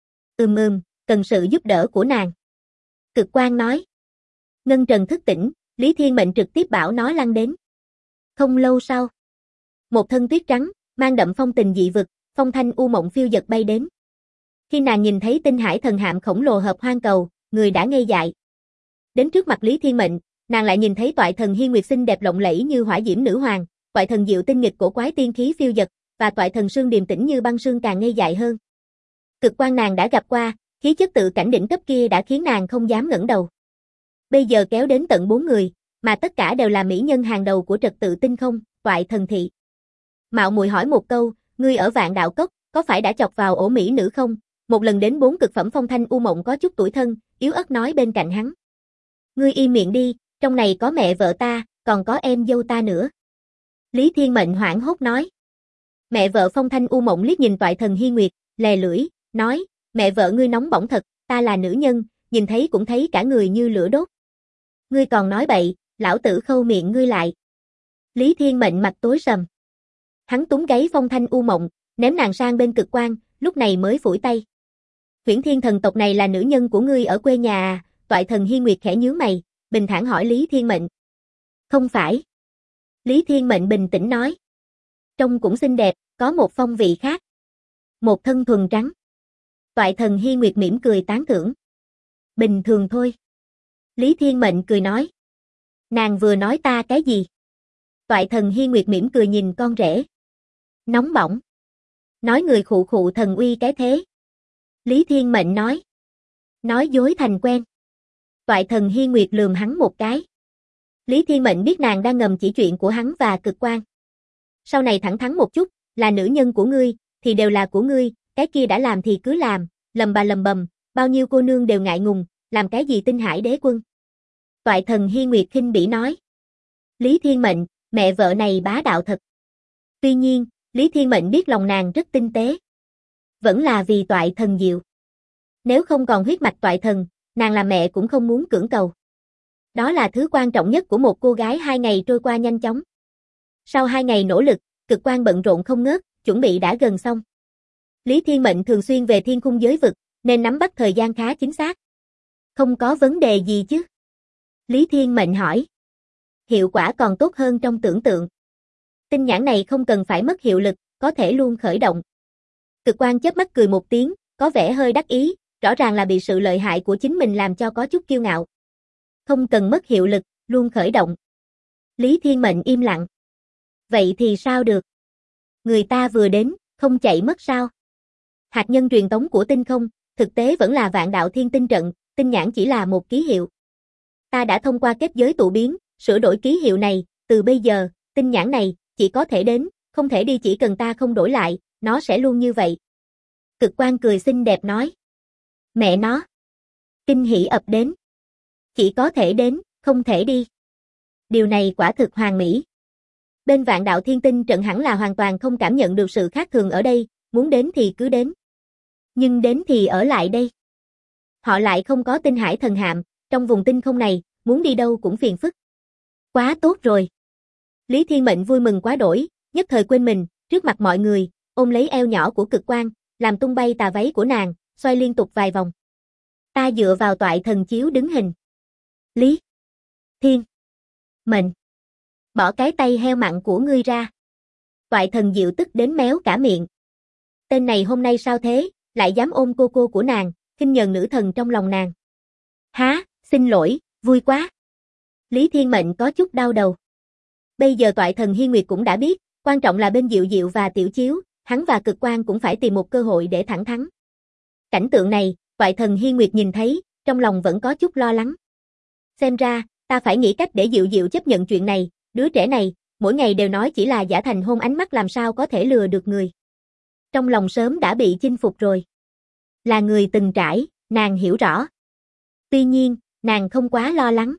Cần sự giúp đỡ của nàng. Cực Quang nói. Ngân Trần thức tỉnh, Lý Thiên Mệnh trực tiếp bảo nó lăn đến. Không lâu sau, một thân tuyết trắng, mang đậm phong tình dị vực, phong thanh u mộng phiêu dật bay đến. Khi nàng nhìn thấy tinh hải thần hạm khổng lồ hợp hoang cầu, người đã ngây dại. Đến trước mặt Lý Thiên Mệnh, nàng lại nhìn thấy Toại Thần Hi Nguyệt xinh đẹp lộng lẫy như hỏa diễm nữ hoàng, Toại Thần Diệu tinh nghịch cổ quái tiên khí phiêu dật, và Toại Thần Sương điềm tĩnh như băng sương càng ngây dại hơn. Cực Quang nàng đã gặp qua, khí chất tự cảnh đỉnh cấp kia đã khiến nàng không dám ngẩng đầu. Bây giờ kéo đến tận 4 người, mà tất cả đều là mỹ nhân hàng đầu của trật tự tinh không, Toại Thần Thị. Mạo muội hỏi một câu, ngươi ở Vạn Đạo Cốc, có phải đã chọc vào ổ mỹ nữ không? Một lần đến 4 cực phẩm phong thanh u mộng có chút tuổi thân, yếu ớt nói bên cạnh hắn. Ngươi im miệng đi, trong này có mẹ vợ ta, còn có em dâu ta nữa. Lý Thiên Mệnh hoảng hốt nói. Mẹ vợ phong thanh u mộng liếc nhìn Toại Thần Hi Nguyệt, lè lưỡi, nói, mẹ vợ ngươi nóng bỏng thật, ta là nữ nhân, nhìn thấy cũng thấy cả người như lửa đốt. Ngươi còn nói bậy, lão tử khâu miệng ngươi lại. Lý Thiên Mệnh mặt tối sầm. Hắn túm gáy phong thanh u mộng, ném nàng sang bên Cực Quang, lúc này mới phủi tay. Huyễn Thiên thần tộc này là nữ nhân của ngươi ở quê nhà à? Toại Thần Hi Nguyệt khẽ nhíu mày, bình thản hỏi Lý Thiên Mệnh. Không phải. Lý Thiên Mệnh bình tĩnh nói. Trông cũng xinh đẹp, có một phong vị khác. Một thân thuần trắng. Toại Thần Hi Nguyệt mỉm cười tán thưởng. Bình thường thôi. Lý Thiên Mệnh cười nói. Nàng vừa nói ta cái gì? Toại Thần Hi Nguyệt mỉm cười nhìn con rể. Nóng bỏng. Nói người khụ khụ thần uy cái thế. Lý Thiên Mệnh nói. Nói dối thành quen. Toại Thần Hi Nguyệt lườm hắn một cái. Lý Thiên Mệnh biết nàng đang ngầm chỉ chuyện của hắn và Cực Quang. Sau này thẳng thắn một chút, là nữ nhân của ngươi, thì đều là của ngươi, cái kia đã làm thì cứ làm, lầm bà lầm bầm, bao nhiêu cô nương đều ngại ngùng, làm cái gì tinh hải đế quân. Toại Thần Hi Nguyệt khinh bỉ nói. Lý Thiên Mệnh, mẹ vợ này bá đạo thật. Tuy nhiên, Lý Thiên Mệnh biết lòng nàng rất tinh tế. Vẫn là vì Toại Thần Diệu. Nếu không còn huyết mạch Toại Thần, nàng là mẹ cũng không muốn cưỡng cầu. Đó là thứ quan trọng nhất của một cô gái. 2 ngày trôi qua nhanh chóng. Sau 2 ngày nỗ lực, Cực Quang bận rộn không ngớt, chuẩn bị đã gần xong. Lý Thiên Mệnh thường xuyên về thiên khung giới vực, nên nắm bắt thời gian khá chính xác. Không có vấn đề gì chứ? Lý Thiên Mệnh hỏi. Hiệu quả còn tốt hơn trong tưởng tượng. Tinh nhãn này không cần phải mất hiệu lực, có thể luôn khởi động. Cực Quang chớp mắt cười một tiếng, có vẻ hơi đắc ý, rõ ràng là bị sự lợi hại của chính mình làm cho có chút kiêu ngạo. Không cần mất hiệu lực, luôn khởi động. Lý Thiên Mệnh im lặng. Vậy thì sao được? Người ta vừa đến, không chạy mất sao? Hạt nhân truyền tống của tinh không, thực tế vẫn là vạn đạo thiên tinh trận, tinh nhãn chỉ là một ký hiệu. Ta đã thông qua kết giới tụ biến, sửa đổi ký hiệu này, từ bây giờ, tinh nhãn này, chỉ có thể đến, không thể đi, chỉ cần ta không đổi lại, nó sẽ luôn như vậy. Cực Quang cười xinh đẹp nói. Mẹ nó. Kinh hỉ ập đến. Chỉ có thể đến, không thể đi. Điều này quả thực hoàn mỹ. Bên vạn đạo thiên tinh trận hẳn là hoàn toàn không cảm nhận được sự khác thường ở đây, muốn đến thì cứ đến. Nhưng đến thì ở lại đây. Họ lại không có tinh hải thần hạm, trong vùng tinh không này, muốn đi đâu cũng phiền phức. Quá tốt rồi. Lý Thiên Mệnh vui mừng quá đổi, nhất thời quên mình, trước mặt mọi người, ôm lấy eo nhỏ của Cực Quang, làm tung bay tà váy của nàng, xoay liên tục vài vòng. Ta dựa vào toại thần chiếu đứng hình. Lý Thiên Mệnh, bỏ cái tay heo mặn của ngươi ra. Toại thần Diệu tức đến méo cả miệng. Tên này hôm nay sao thế, lại dám ôm cô của nàng, khinh nhờn nữ thần trong lòng nàng. Há, xin lỗi, vui quá. Lý Thiên Mệnh có chút đau đầu. Bây giờ toại thần Hi Nguyệt cũng đã biết, quan trọng là bên Diệu Diệu và Tiểu Chiếu, hắn và Cực Quang cũng phải tìm một cơ hội để thẳng thắn. Cảnh tượng này, toại thần Hi Nguyệt nhìn thấy, trong lòng vẫn có chút lo lắng. Xem ra, ta phải nghĩ cách để Diệu Diệu chấp nhận chuyện này, đứa trẻ này, mỗi ngày đều nói chỉ là giả thành hôn, ánh mắt làm sao có thể lừa được người. Trong lòng sớm đã bị chinh phục rồi. Là người từng trải, nàng hiểu rõ. Tuy nhiên, nàng không quá lo lắng.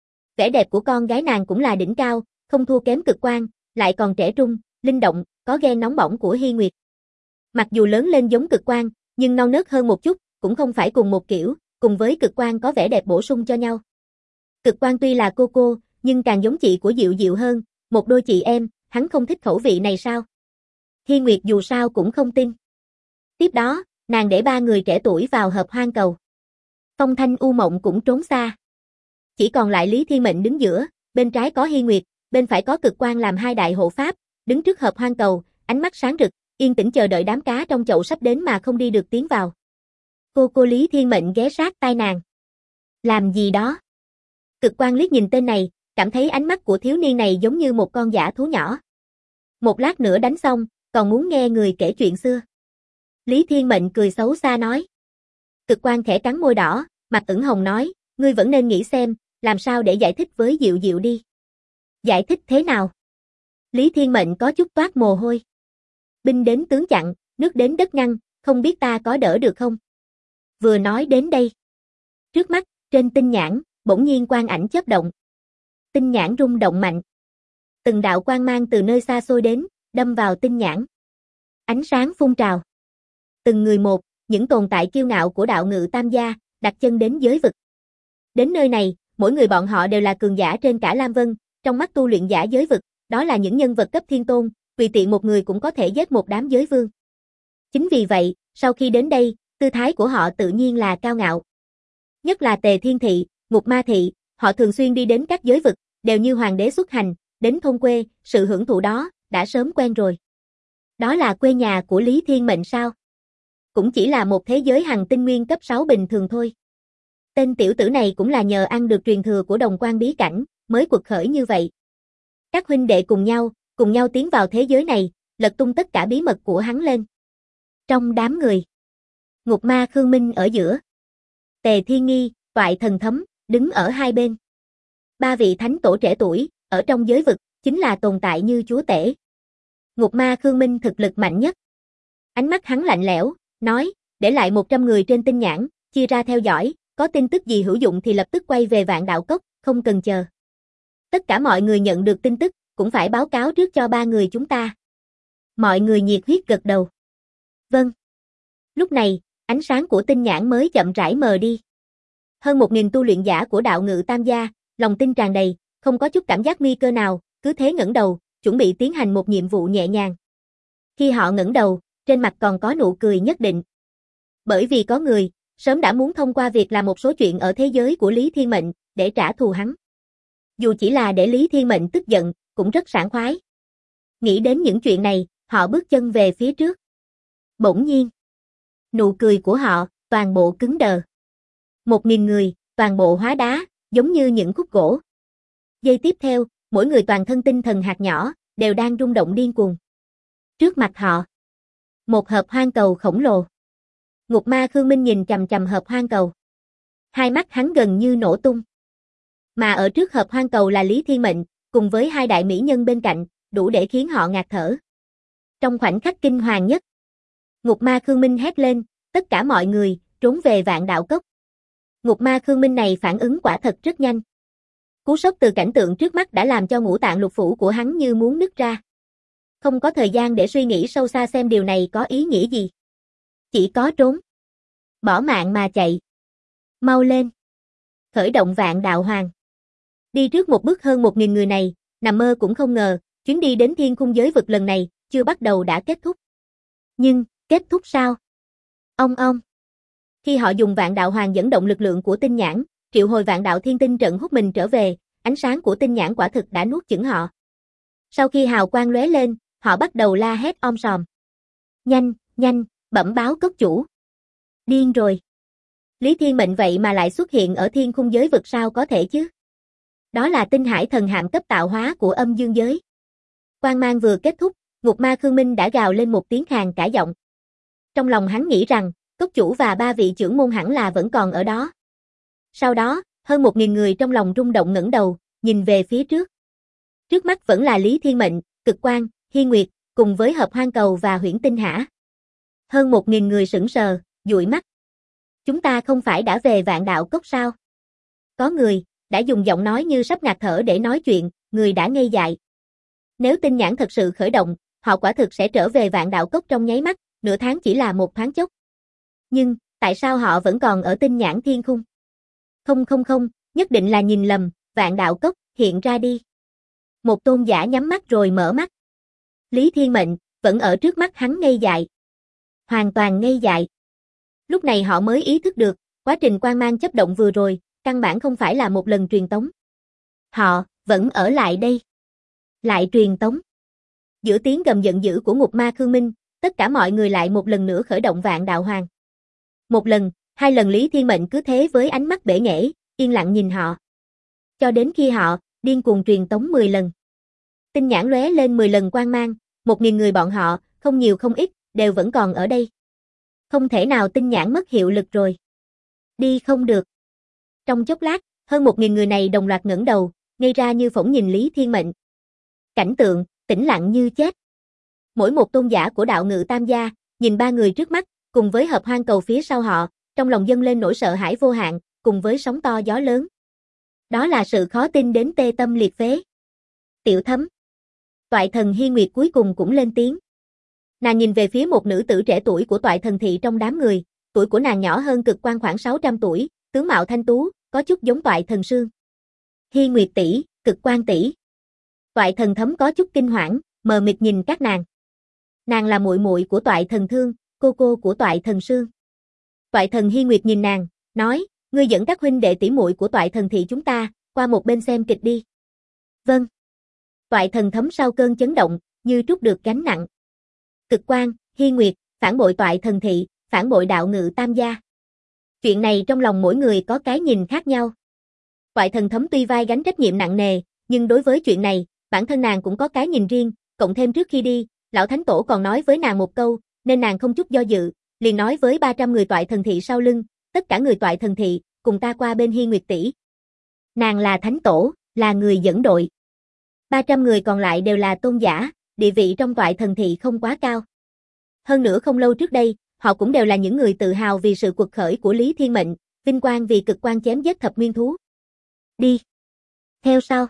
Vẻ đẹp của con gái nàng cũng là đỉnh cao, không thua kém Cực Quang, lại còn trẻ trung, linh động, có ghen nóng bỏng của Hi Nguyệt. Mặc dù lớn lên giống Cực Quang, nhưng non nớt hơn một chút, cũng không phải cùng một kiểu, cùng với Cực Quang có vẻ đẹp bổ sung cho nhau. Cực Quang tuy là cô, nhưng càng giống chị của Diệu Diệu hơn, một đôi chị em, hắn không thích khẩu vị này sao? Hi Nguyệt dù sao cũng không tin. Tiếp đó, nàng để ba người trẻ tuổi vào hợp hoang cầu. Phong Thanh U Mộng cũng trốn xa. Chỉ còn lại Lý Thiên Mệnh đứng giữa, bên trái có Hi Nguyệt, bên phải có Cực Quang làm hai đại hộ pháp, đứng trước hợp hoang cầu, ánh mắt sáng rực, yên tĩnh chờ đợi đám cá trong chậu sắp đến mà không đi được tiến vào. Cô Lý Thiên Mệnh ghé sát tai nàng. Làm gì đó? Cực Quang liếc nhìn tên này, cảm thấy ánh mắt của thiếu niên này giống như một con dã thú nhỏ. Một lát nữa đánh xong, còn muốn nghe người kể chuyện xưa. Lý Thiên Mệnh cười xấu xa nói. Cực Quang khẽ cắn môi đỏ, mặt ửng hồng nói, ngươi vẫn nên nghĩ xem, làm sao để giải thích với Diệu Diệu đi. Giải thích thế nào? Lý Thiên Mệnh có chút toát mồ hôi. Binh đến tướng chặn, nước đến đất ngăn, không biết ta có đỡ được không? Vừa nói đến đây. Trước mắt, trên tinh nhãn, bỗng nhiên quang ảnh chớp động. Tinh nhãn rung động mạnh. Từng đạo quang mang từ nơi xa xôi đến, đâm vào tinh nhãn. Ánh sáng phun trào. Từng người một, những tồn tại kiêu ngạo của đạo ngự tam gia, đặt chân đến giới vực. Đến nơi này, mỗi người bọn họ đều là cường giả trên cả Lam Vân, trong mắt tu luyện giả giới vực, đó là những nhân vật cấp thiên tôn, tùy tiện một người cũng có thể giết một đám giới vương. Chính vì vậy, sau khi đến đây, tư thái của họ tự nhiên là cao ngạo. Nhất là Tề Thiên Thị, Ngục Ma Thị, họ thường xuyên đi đến các giới vực, đều như hoàng đế xuất hành, đến thôn quê, sự hưởng thụ đó, đã sớm quen rồi. Đó là quê nhà của Lý Thiên Mệnh sao? Cũng chỉ là một thế giới hằng tinh nguyên cấp 6 bình thường thôi. Tên tiểu tử này cũng là nhờ ăn được truyền thừa của Đồng Quan bí cảnh, mới quật khởi như vậy. Các huynh đệ cùng nhau tiến vào thế giới này, lật tung tất cả bí mật của hắn lên. Trong đám người, Ngục Ma Khương Minh ở giữa. Tề Thiên Nghi, Toại Thần Thấm, đứng ở hai bên. Ba vị thánh tổ trẻ tuổi, ở trong giới vực, chính là tồn tại như chúa tể. Ngục Ma Khương Minh thực lực mạnh nhất. Ánh mắt hắn lạnh lẽo, nói, để lại 100 người trên tinh nhãn, chia ra theo dõi, có tin tức gì hữu dụng thì lập tức quay về Vạn Đạo Cốc, không cần chờ. Tất cả mọi người nhận được tin tức, cũng phải báo cáo trước cho ba người chúng ta. Mọi người nhiệt huyết gật đầu. Vâng. Lúc này, ánh sáng của tinh nhãn mới chậm rãi mờ đi. Hơn 1000 tu luyện giả của đạo ngự tam gia, lòng tin tràn đầy, không có chút cảm giác nguy cơ nào, cứ thế ngẩng đầu, chuẩn bị tiến hành một nhiệm vụ nhẹ nhàng. Khi họ ngẩng đầu, trên mặt còn có nụ cười nhất định. Bởi vì có người, sớm đã muốn thông qua việc làm một số chuyện ở thế giới của Lý Thiên Mệnh, để trả thù hắn. Dù chỉ là để Lý Thiên Mệnh tức giận, cũng rất sảng khoái. Nghĩ đến những chuyện này, họ bước chân về phía trước. Bỗng nhiên, nụ cười của họ, toàn bộ cứng đờ. 1000 người, toàn bộ hóa đá, giống như những khúc gỗ. Giây tiếp theo, mỗi người toàn thân tinh thần hạt nhỏ, đều đang rung động điên cuồng. Trước mặt họ, một hộp hoang cầu khổng lồ. Ngục ma Khương Minh nhìn chằm chằm hộp hoang cầu. Hai mắt hắn gần như nổ tung. Mà ở trước hộp hoang cầu là Lý Thiên Mệnh, cùng với hai đại mỹ nhân bên cạnh, đủ để khiến họ ngạt thở. Trong khoảnh khắc kinh hoàng nhất, Ngục ma Khương Minh hét lên, tất cả mọi người, trốn về Vạn Đạo Cốc. Ngục ma Khương Minh này phản ứng quả thật rất nhanh. Cú sốc từ cảnh tượng trước mắt đã làm cho ngũ tạng lục phủ của hắn như muốn nứt ra. Không có thời gian để suy nghĩ sâu xa xem điều này có ý nghĩa gì. Chỉ có trốn. Bỏ mạng mà chạy. Mau lên. Khởi động Vạn Đạo Hoàng. Đi trước một bước hơn 1.000 người này, nằm mơ cũng không ngờ, chuyến đi đến thiên khung giới vực lần này, chưa bắt đầu đã kết thúc. Nhưng, kết thúc sao? Ông. Khi họ dùng Vạn Đạo Hoàng dẫn động lực lượng của tinh nhãn, triệu hồi Vạn Đạo Thiên Tinh trận hút mình trở về, ánh sáng của tinh nhãn quả thực đã nuốt chửng họ. Sau khi hào quang lóe lên, họ bắt đầu la hét om sòm. Nhanh, bẩm báo cốc chủ. Điên rồi. Lý Thiên Mệnh vậy mà lại xuất hiện ở thiên khung giới vực sao có thể chứ? Đó là tinh hải thần hạm cấp tạo hóa của âm dương giới. Quang mang vừa kết thúc, Ngục ma Khương Minh đã gào lên một tiếng khàn cả giọng. Trong lòng hắn nghĩ rằng, cốc chủ và 3 vị trưởng môn hẳn là vẫn còn ở đó. Sau đó, hơn 1.000 người trong lòng rung động ngẩng đầu, nhìn về phía trước. Trước mắt vẫn là Lý Thiên Mệnh, Cực Quang, Hi Nguyệt, cùng với Hợp Hoang Cầu và Huyễn Tinh Hả. Hơn 1.000 người sững sờ, dụi mắt. Chúng ta không phải đã về Vạn Đạo Cốc sao? Có người, đã dùng giọng nói như sắp ngạt thở để nói chuyện, người đã ngây dại. Nếu tinh nhãn thật sự khởi động, họ quả thực sẽ trở về Vạn Đạo Cốc trong nháy mắt, nửa tháng chỉ là một thoáng chốc. Nhưng, tại sao họ vẫn còn ở tinh nhãn thiên khung? Không, nhất định là nhìn lầm, Vạn Đạo Cốc, hiện ra đi. Một tôn giả nhắm mắt rồi mở mắt. Lý Thiên Mệnh, vẫn ở trước mắt hắn ngây dại. Hoàn toàn ngây dại. Lúc này họ mới ý thức được, quá trình quang mang chấp động vừa rồi, căn bản không phải là một lần truyền tống. Họ, vẫn ở lại đây. Lại truyền tống. Giữa tiếng gầm giận dữ của Ngục ma Khương Minh, tất cả mọi người lại một lần nữa khởi động Vạn Đạo Hoàng. Một lần, 2 lần Lý Thiên Mệnh cứ thế với ánh mắt bể nghễ, yên lặng nhìn họ. Cho đến khi họ, điên cuồng truyền tống 10 lần. Tinh nhãn lóe lên 10 lần quang mang, 1.000 người bọn họ, không nhiều không ít, đều vẫn còn ở đây. Không thể nào tinh nhãn mất hiệu lực rồi. Đi không được. Trong chốc lát, hơn 1.000 người này đồng loạt ngẩng đầu, ngây ra như phỗng nhìn Lý Thiên Mệnh. Cảnh tượng, tĩnh lặng như chết. Mỗi một tôn giả của đạo ngự tam gia, nhìn 3 người trước mắt, cùng với Hợp Hoang Cầu phía sau họ, trong lòng dâng lên nỗi sợ hãi vô hạn, cùng với sóng to gió lớn. Đó là sự khó tin đến tê tâm liệt phế. Tiểu Thấm. Toại thần Hi Nguyệt cuối cùng cũng lên tiếng. Nàng nhìn về phía một nữ tử trẻ tuổi của Toại thần thị trong đám người, tuổi của nàng nhỏ hơn Cực Quang khoảng 600 tuổi, tướng mạo thanh tú, có chút giống Toại thần Sương. Hi Nguyệt tỷ, Cực Quang tỷ. Toại thần Thấm có chút kinh hoảng, mờ mịt nhìn các nàng. Nàng là muội muội của Toại thần Thương, cô của Toại thần Sương. Toại thần Hi Nguyệt nhìn nàng, nói, ngươi dẫn các huynh đệ tỷ muội của Toại thần thị chúng ta, qua một bên xem kịch đi. Vâng. Toại thần Thấm sau cơn chấn động, như trút được gánh nặng. Cực Quang, Hi Nguyệt, phản bội Toại thần thị, phản bội đạo ngự tam gia. Chuyện này trong lòng mỗi người có cái nhìn khác nhau. Toại thần Thấm tuy vai gánh trách nhiệm nặng nề, nhưng đối với chuyện này, bản thân nàng cũng có cái nhìn riêng, cộng thêm trước khi đi, lão thánh tổ còn nói với nàng một câu, nên nàng không chút do dự, liền nói với 300 người Toại thần thị sau lưng, tất cả người Toại thần thị, cùng ta qua bên Hi Nguyệt tỷ. Nàng là thánh tổ, là người dẫn đội. 300 người còn lại đều là tôn giả, địa vị trong Toại thần thị không quá cao. Hơn nữa không lâu trước đây, họ cũng đều là những người tự hào vì sự quật khởi của Lý Thiên Mệnh, vinh quang vì Cực Quang chém giết thập nguyên thú. Đi. Theo sau.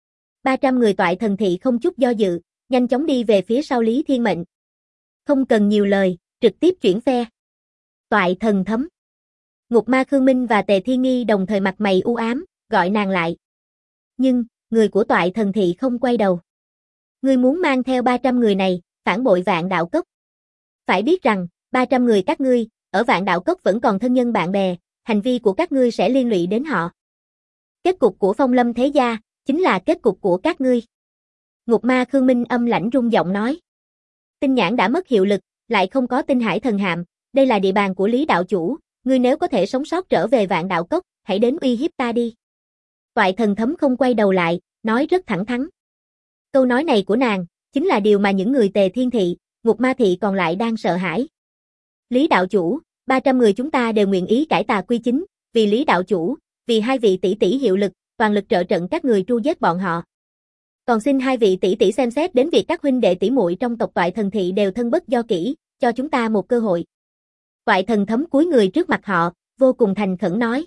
300 người Toại thần thị không chút do dự, nhanh chóng đi về phía sau Lý Thiên Mệnh. Không cần nhiều lời, trực tiếp chuyển phe. Toại thần Thấm. Ngục ma Khương Minh và Tề Thiên Nghi đồng thời mặt mày u ám, gọi nàng lại. Nhưng, người của Toại thần thị không quay đầu. Ngươi muốn mang theo 300 người này, phản bội Vạn Đạo Cốc. Phải biết rằng, 300 người các ngươi, ở Vạn Đạo Cốc vẫn còn thân nhân bạn bè, hành vi của các ngươi sẽ liên lụy đến họ. Kết cục của Phong Lâm thế gia, chính là kết cục của các ngươi. Ngục ma Khương Minh âm lãnh rung giọng nói. Tinh nhãn đã mất hiệu lực, lại không có tinh hải thần hạm, đây là địa bàn của Lý đạo chủ, ngươi nếu có thể sống sót trở về Vạn Đạo Cốc, hãy đến uy hiếp ta đi. Toại thần Thấm không quay đầu lại, nói rất thẳng thắn. Câu nói này của nàng, chính là điều mà những người Tề Thiên thị, Ngục Ma Thị còn lại đang sợ hãi. Lý đạo chủ, 300 người chúng ta đều nguyện ý cải tà quy chính, vì Lý đạo chủ, vì hai vị tỷ tỷ hiệu lực, toàn lực trợ trận các người tru giết bọn họ. Còn xin hai vị tỷ tỷ xem xét đến việc các huynh đệ tỷ muội trong tộc Toại Thần Thị đều thân bất do kỷ, cho chúng ta một cơ hội. Toại Thần Thấm cúi người trước mặt họ, vô cùng thành khẩn nói.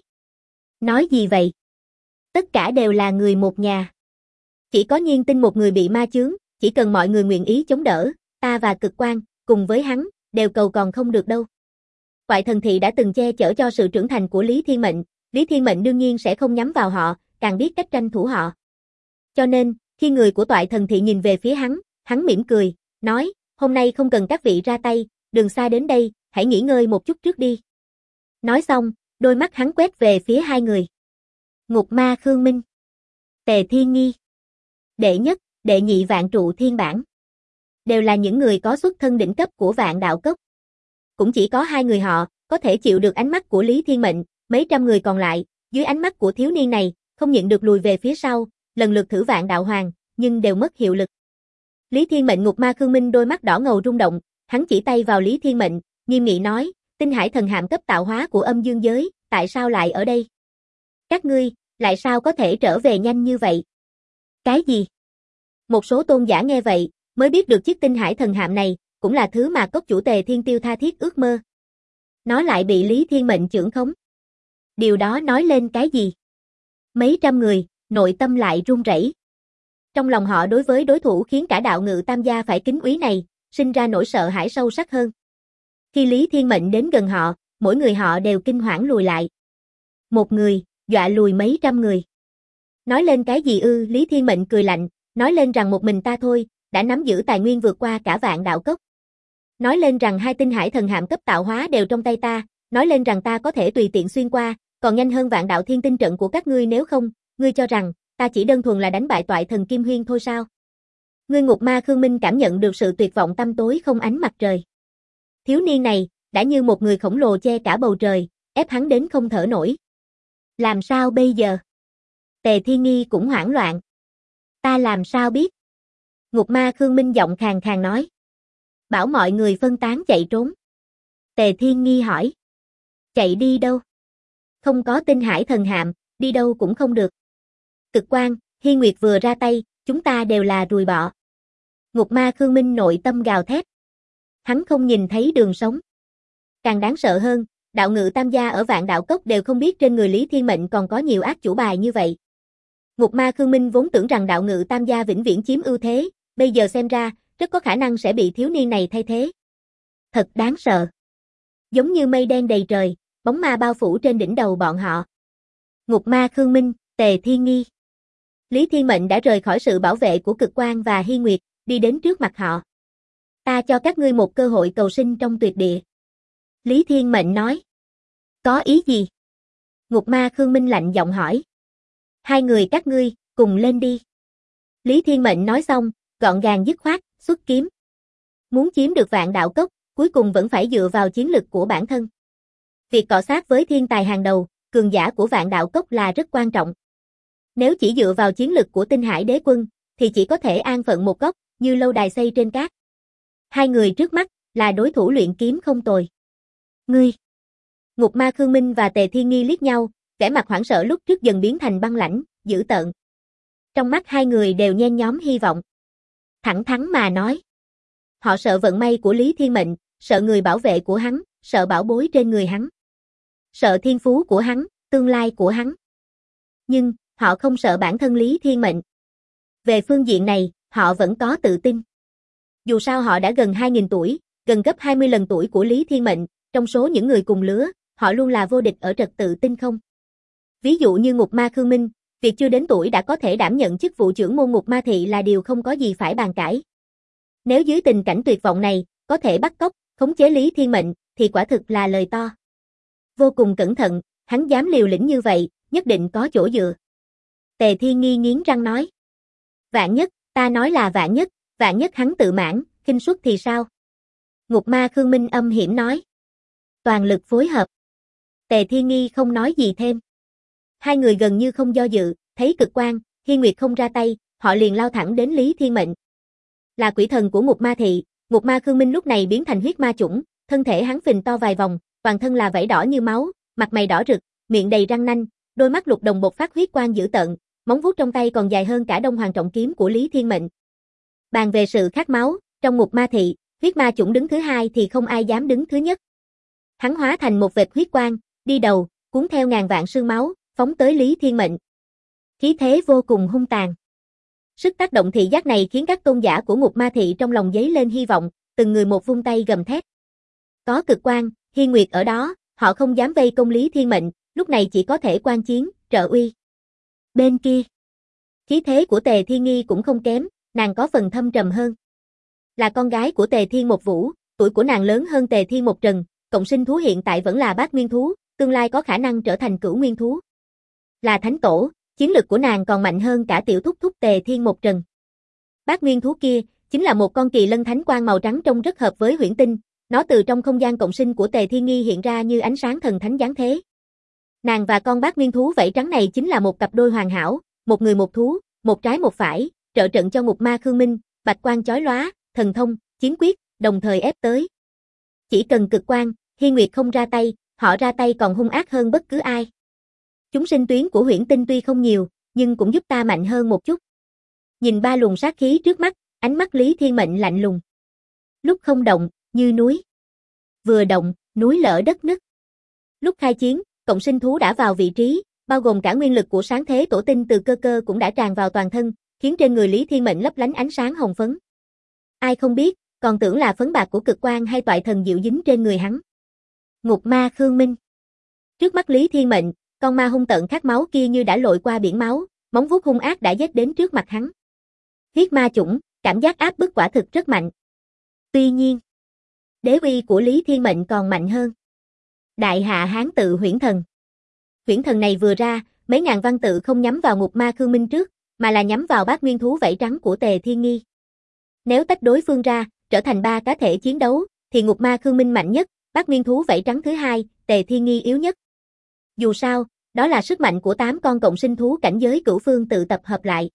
Nói gì vậy? Tất cả đều là người một nhà. Chỉ có Nhiên Tinh một người bị ma chướng, chỉ cần mọi người nguyện ý chống đỡ, ta và Cực Quang, cùng với hắn, đều cầu còn không được đâu. Toại Thần Thị đã từng che chở cho sự trưởng thành của Lý Thiên Mệnh, Lý Thiên Mệnh đương nhiên sẽ không nhắm vào họ, càng biết cách tranh thủ họ. Cho nên, khi người của Toại Thần Thị nhìn về phía hắn mỉm cười, nói, hôm nay không cần các vị ra tay, đường xa đến đây, hãy nghỉ ngơi một chút trước đi. Nói xong, đôi mắt hắn quét về phía hai người. Ngục Ma Khương Minh, Tề Thiên Nghi, đệ nhất, đệ nhị Vạn Trụ Thiên Bản. Đều là những người có xuất thân đỉnh cấp của Vạn Đạo Cốc. Cũng chỉ có hai người họ, có thể chịu được ánh mắt của Lý Thiên Mệnh, mấy trăm người còn lại, dưới ánh mắt của thiếu niên này, không nhịn được lùi về phía sau, lần lượt thử Vạn Đạo Hoàng, nhưng đều mất hiệu lực. Lý Thiên Mệnh Ngục Ma Khương Minh đôi mắt đỏ ngầu rung động, hắn chỉ tay vào Lý Thiên Mệnh, nghiêm nghị nói, Tinh Hải Thần Hạm cấp tạo hóa của âm dương giới, tại sao lại ở đây? Các ngươi, lại sao có thể trở về nhanh như vậy? Cái gì? Một số tôn giả nghe vậy, mới biết được chiếc Tinh Hải Thần Hạm này, cũng là thứ mà cốc chủ Tề Thiên Tiêu tha thiết ước mơ. Nó lại bị Lý Thiên Mệnh chưởng khống. Điều đó nói lên cái gì? Mấy trăm người, nội tâm lại run rẩy. Trong lòng họ đối với đối thủ khiến cả đạo ngự tam gia phải kính úy này, sinh ra nỗi sợ hãi sâu sắc hơn. Khi Lý Thiên Mệnh đến gần họ, mỗi người họ đều kinh hoảng lùi lại. Một người, dọa lùi mấy trăm người. Nói lên cái gì ư? Lý Thiên Mệnh cười lạnh, nói lên rằng một mình ta thôi, đã nắm giữ tài nguyên vượt qua cả Vạn Đạo Cốc. Nói lên rằng hai Tinh Hải Thần Hạm cấp tạo hóa đều trong tay ta, nói lên rằng ta có thể tùy tiện xuyên qua, còn nhanh hơn Vạn Đạo Thiên Tinh trận của các ngươi, nếu không, ngươi cho rằng ta chỉ đơn thuần là đánh bại Toại Thần Kim Huyên thôi sao? Ngươi Ngục Ma Khương Minh cảm nhận được sự tuyệt vọng tăm tối không ánh mặt trời. Thiếu niên này, đã như một người khổng lồ che cả bầu trời, ép hắn đến không thở nổi. Làm sao bây giờ? Tề Thiên Nghi cũng hoảng loạn. Ta làm sao biết? Ngục Ma Khương Minh giọng khàn khàn nói. Bảo mọi người phân tán chạy trốn. Tề Thiên Nghi hỏi. Chạy đi đâu? Không có Tinh Hải Thần Hạm, đi đâu cũng không được. Cực Quang, Hi Nguyệt vừa ra tay, chúng ta đều là ruồi bọ. Ngục Ma Khương Minh nội tâm gào thét. Hắn không nhìn thấy đường sống. Càng đáng sợ hơn, đạo ngự tam gia ở Vạn Đạo Cốc đều không biết trên người Lý Thiên Mệnh còn có nhiều ác chủ bài như vậy. Ngục Ma Khương Minh vốn tưởng rằng đạo ngự tam gia vĩnh viễn chiếm ưu thế, bây giờ xem ra, rất có khả năng sẽ bị thiếu niên này thay thế. Thật đáng sợ. Giống như mây đen đầy trời, bóng ma bao phủ trên đỉnh đầu bọn họ. Ngục Ma Khương Minh, Tề Thiên Nghi. Lý Thiên Mệnh đã rời khỏi sự bảo vệ của Cực Quang và Hi Nguyệt, đi đến trước mặt họ. Ta cho các ngươi một cơ hội cầu sinh trong tuyệt địa. Lý Thiên Mệnh nói. Có ý gì? Ngục Ma Khương Minh lạnh giọng hỏi. Hai người các ngươi, cùng lên đi. Lý Thiên Mệnh nói xong, gọn gàng dứt khoát, xuất kiếm. Muốn chiếm được Vạn Đạo Cốc, cuối cùng vẫn phải dựa vào chiến lực của bản thân. Việc cọ sát với thiên tài hàng đầu, cường giả của Vạn Đạo Cốc là rất quan trọng. Nếu chỉ dựa vào chiến lực của Tinh Hải Đế Quân, thì chỉ có thể an phận một góc, như lâu đài xây trên cát. Hai người trước mắt, là đối thủ luyện kiếm không tồi. Ngươi! Ngục Ma Khương Minh và Tề Thiên Nghi liếc nhau, vẻ mặt hoảng sợ lúc trước dần biến thành băng lãnh, dữ tợn. Trong mắt hai người đều nhen nhóm hy vọng. Thẳng thắn mà nói. Họ sợ vận may của Lý Thiên Mệnh, sợ người bảo vệ của hắn, sợ bảo bối trên người hắn. Sợ thiên phú của hắn, tương lai của hắn. Nhưng, họ không sợ bản thân Lý Thiên Mệnh. Về phương diện này, họ vẫn có tự tin. Dù sao họ đã gần 2.000 tuổi, gần gấp 20 lần tuổi của Lý Thiên Mệnh, trong số những người cùng lứa, họ luôn là vô địch ở trật tự tinh không. Ví dụ như Ngục Ma Khương Minh, việc chưa đến tuổi đã có thể đảm nhận chức vụ trưởng môn Ngục Ma Thị là điều không có gì phải bàn cãi. Nếu dưới tình cảnh tuyệt vọng này, có thể bắt cóc, khống chế Lý Thiên Mệnh, thì quả thực là lời to. Vô cùng cẩn thận, hắn dám liều lĩnh như vậy, nhất định có chỗ dựa. Tề Thiên Nghi nghiến răng nói. Vạn nhất, ta nói là vạn nhất hắn tự mãn, khinh suất thì sao? Ngục Ma Khương Minh âm hiểm nói. Toàn lực phối hợp. Tề Thiên Nghi không nói gì thêm. Hai người gần như không do dự, thấy Cực Quang, Hi Nguyệt không ra tay, họ liền lao thẳng đến Lý Thiên Mệnh. Là quỷ thần của Ngục Ma Thị, Ngục ma Khương Minh lúc này biến thành huyết ma chủng, thân thể hắn phình to vài vòng, toàn thân là vảy đỏ như máu, mặt mày đỏ rực, miệng đầy răng nanh, đôi mắt lục đồng bộc phát huyết quang dữ tợn, móng vuốt trong tay còn dài hơn cả Đông Hoàng trọng kiếm của Lý Thiên Mệnh. Bàn về sự khát máu, trong ngục ma thị, huyết ma chủng đứng thứ hai thì không ai dám đứng thứ nhất. Hắn hóa thành một vệt huyết quang, đi đầu, cuốn theo ngàn vạn sương máu, phóng tới Lý Thiên Mệnh. Khí thế vô cùng hung tàn. Sức tác động thị giác này khiến các tôn giả của ngục ma thị trong lòng dấy lên hy vọng, từng người một vung tay gầm thét. Có Cực Quang, Hiên Nguyệt ở đó, họ không dám vây công Lý Thiên Mệnh, lúc này chỉ có thể quan chiến, trợ uy. Bên kia, khí thế của Tề Thiên Nghi cũng không kém, nàng có phần thâm trầm hơn. Là con gái của Tề Thiên Một Vũ, tuổi của nàng lớn hơn Tề Thiên Một Trần, cộng sinh thú hiện tại vẫn là bát nguyên thú, tương lai có khả năng trở thành cửu nguyên thú. Là thánh tổ, chiến lực của nàng còn mạnh hơn cả tiểu thúc thúc Tề Thiên Một Trần. Bát nguyên thú kia, chính là một con kỳ lân thánh quang màu trắng trông rất hợp với huyễn tinh, nó từ trong không gian cộng sinh của Tề Thiên Nghi hiện ra như ánh sáng thần thánh giáng thế. Nàng và con bát nguyên thú vảy trắng này chính là một cặp đôi hoàn hảo, một người một thú, một trái một phải, trợ trận cho ngục ma Khương Minh, bạch quang chói lóa, thần thông, chiến quyết, đồng thời ép tới. Chỉ cần Cực Quang, Hiên Nguyệt không ra tay, họ ra tay còn hung ác hơn bất cứ ai. Chúng sinh tuyến của huyễn tinh tuy không nhiều, nhưng cũng giúp ta mạnh hơn một chút. Nhìn ba luồng sát khí trước mắt, ánh mắt Lý Thiên Mệnh lạnh lùng. Lúc không động, như núi. Vừa động, núi lở đất nứt. Lúc khai chiến, cộng sinh thú đã vào vị trí, bao gồm cả nguyên lực của sáng thế tổ tinh từ cơ cơ cũng đã tràn vào toàn thân, khiến trên người Lý Thiên Mệnh lấp lánh ánh sáng hồng phấn. Ai không biết, còn tưởng là phấn bạc của Cực Quang hay toại thần diệu dính trên người hắn. Ngục ma Khương Minh. Trước mắt Lý Thiên Mệnh, con ma hung tợn khát máu kia như đã lội qua biển máu, móng vuốt hung ác đã giết đến trước mặt hắn. Huyết ma chủng, cảm giác áp bức quả thực rất mạnh. Tuy nhiên, đế uy của Lý Thiên Mệnh còn mạnh hơn. Đại hạ Hán tự huyễn thần. Huyễn thần này vừa ra, mấy ngàn văn tự không nhắm vào ngục ma Khương Minh trước, mà là nhắm vào bát nguyên thú vảy trắng của Tề Thiên Nghi. Nếu tách đối phương ra, trở thành ba cá thể chiến đấu, thì ngục ma Khương Minh mạnh nhất, bát nguyên thú vảy trắng thứ hai, Tề Thiên Nghi yếu nhất. Dù sao, đó là sức mạnh của 8 con cộng sinh thú cảnh giới cửu phương tự tập hợp lại.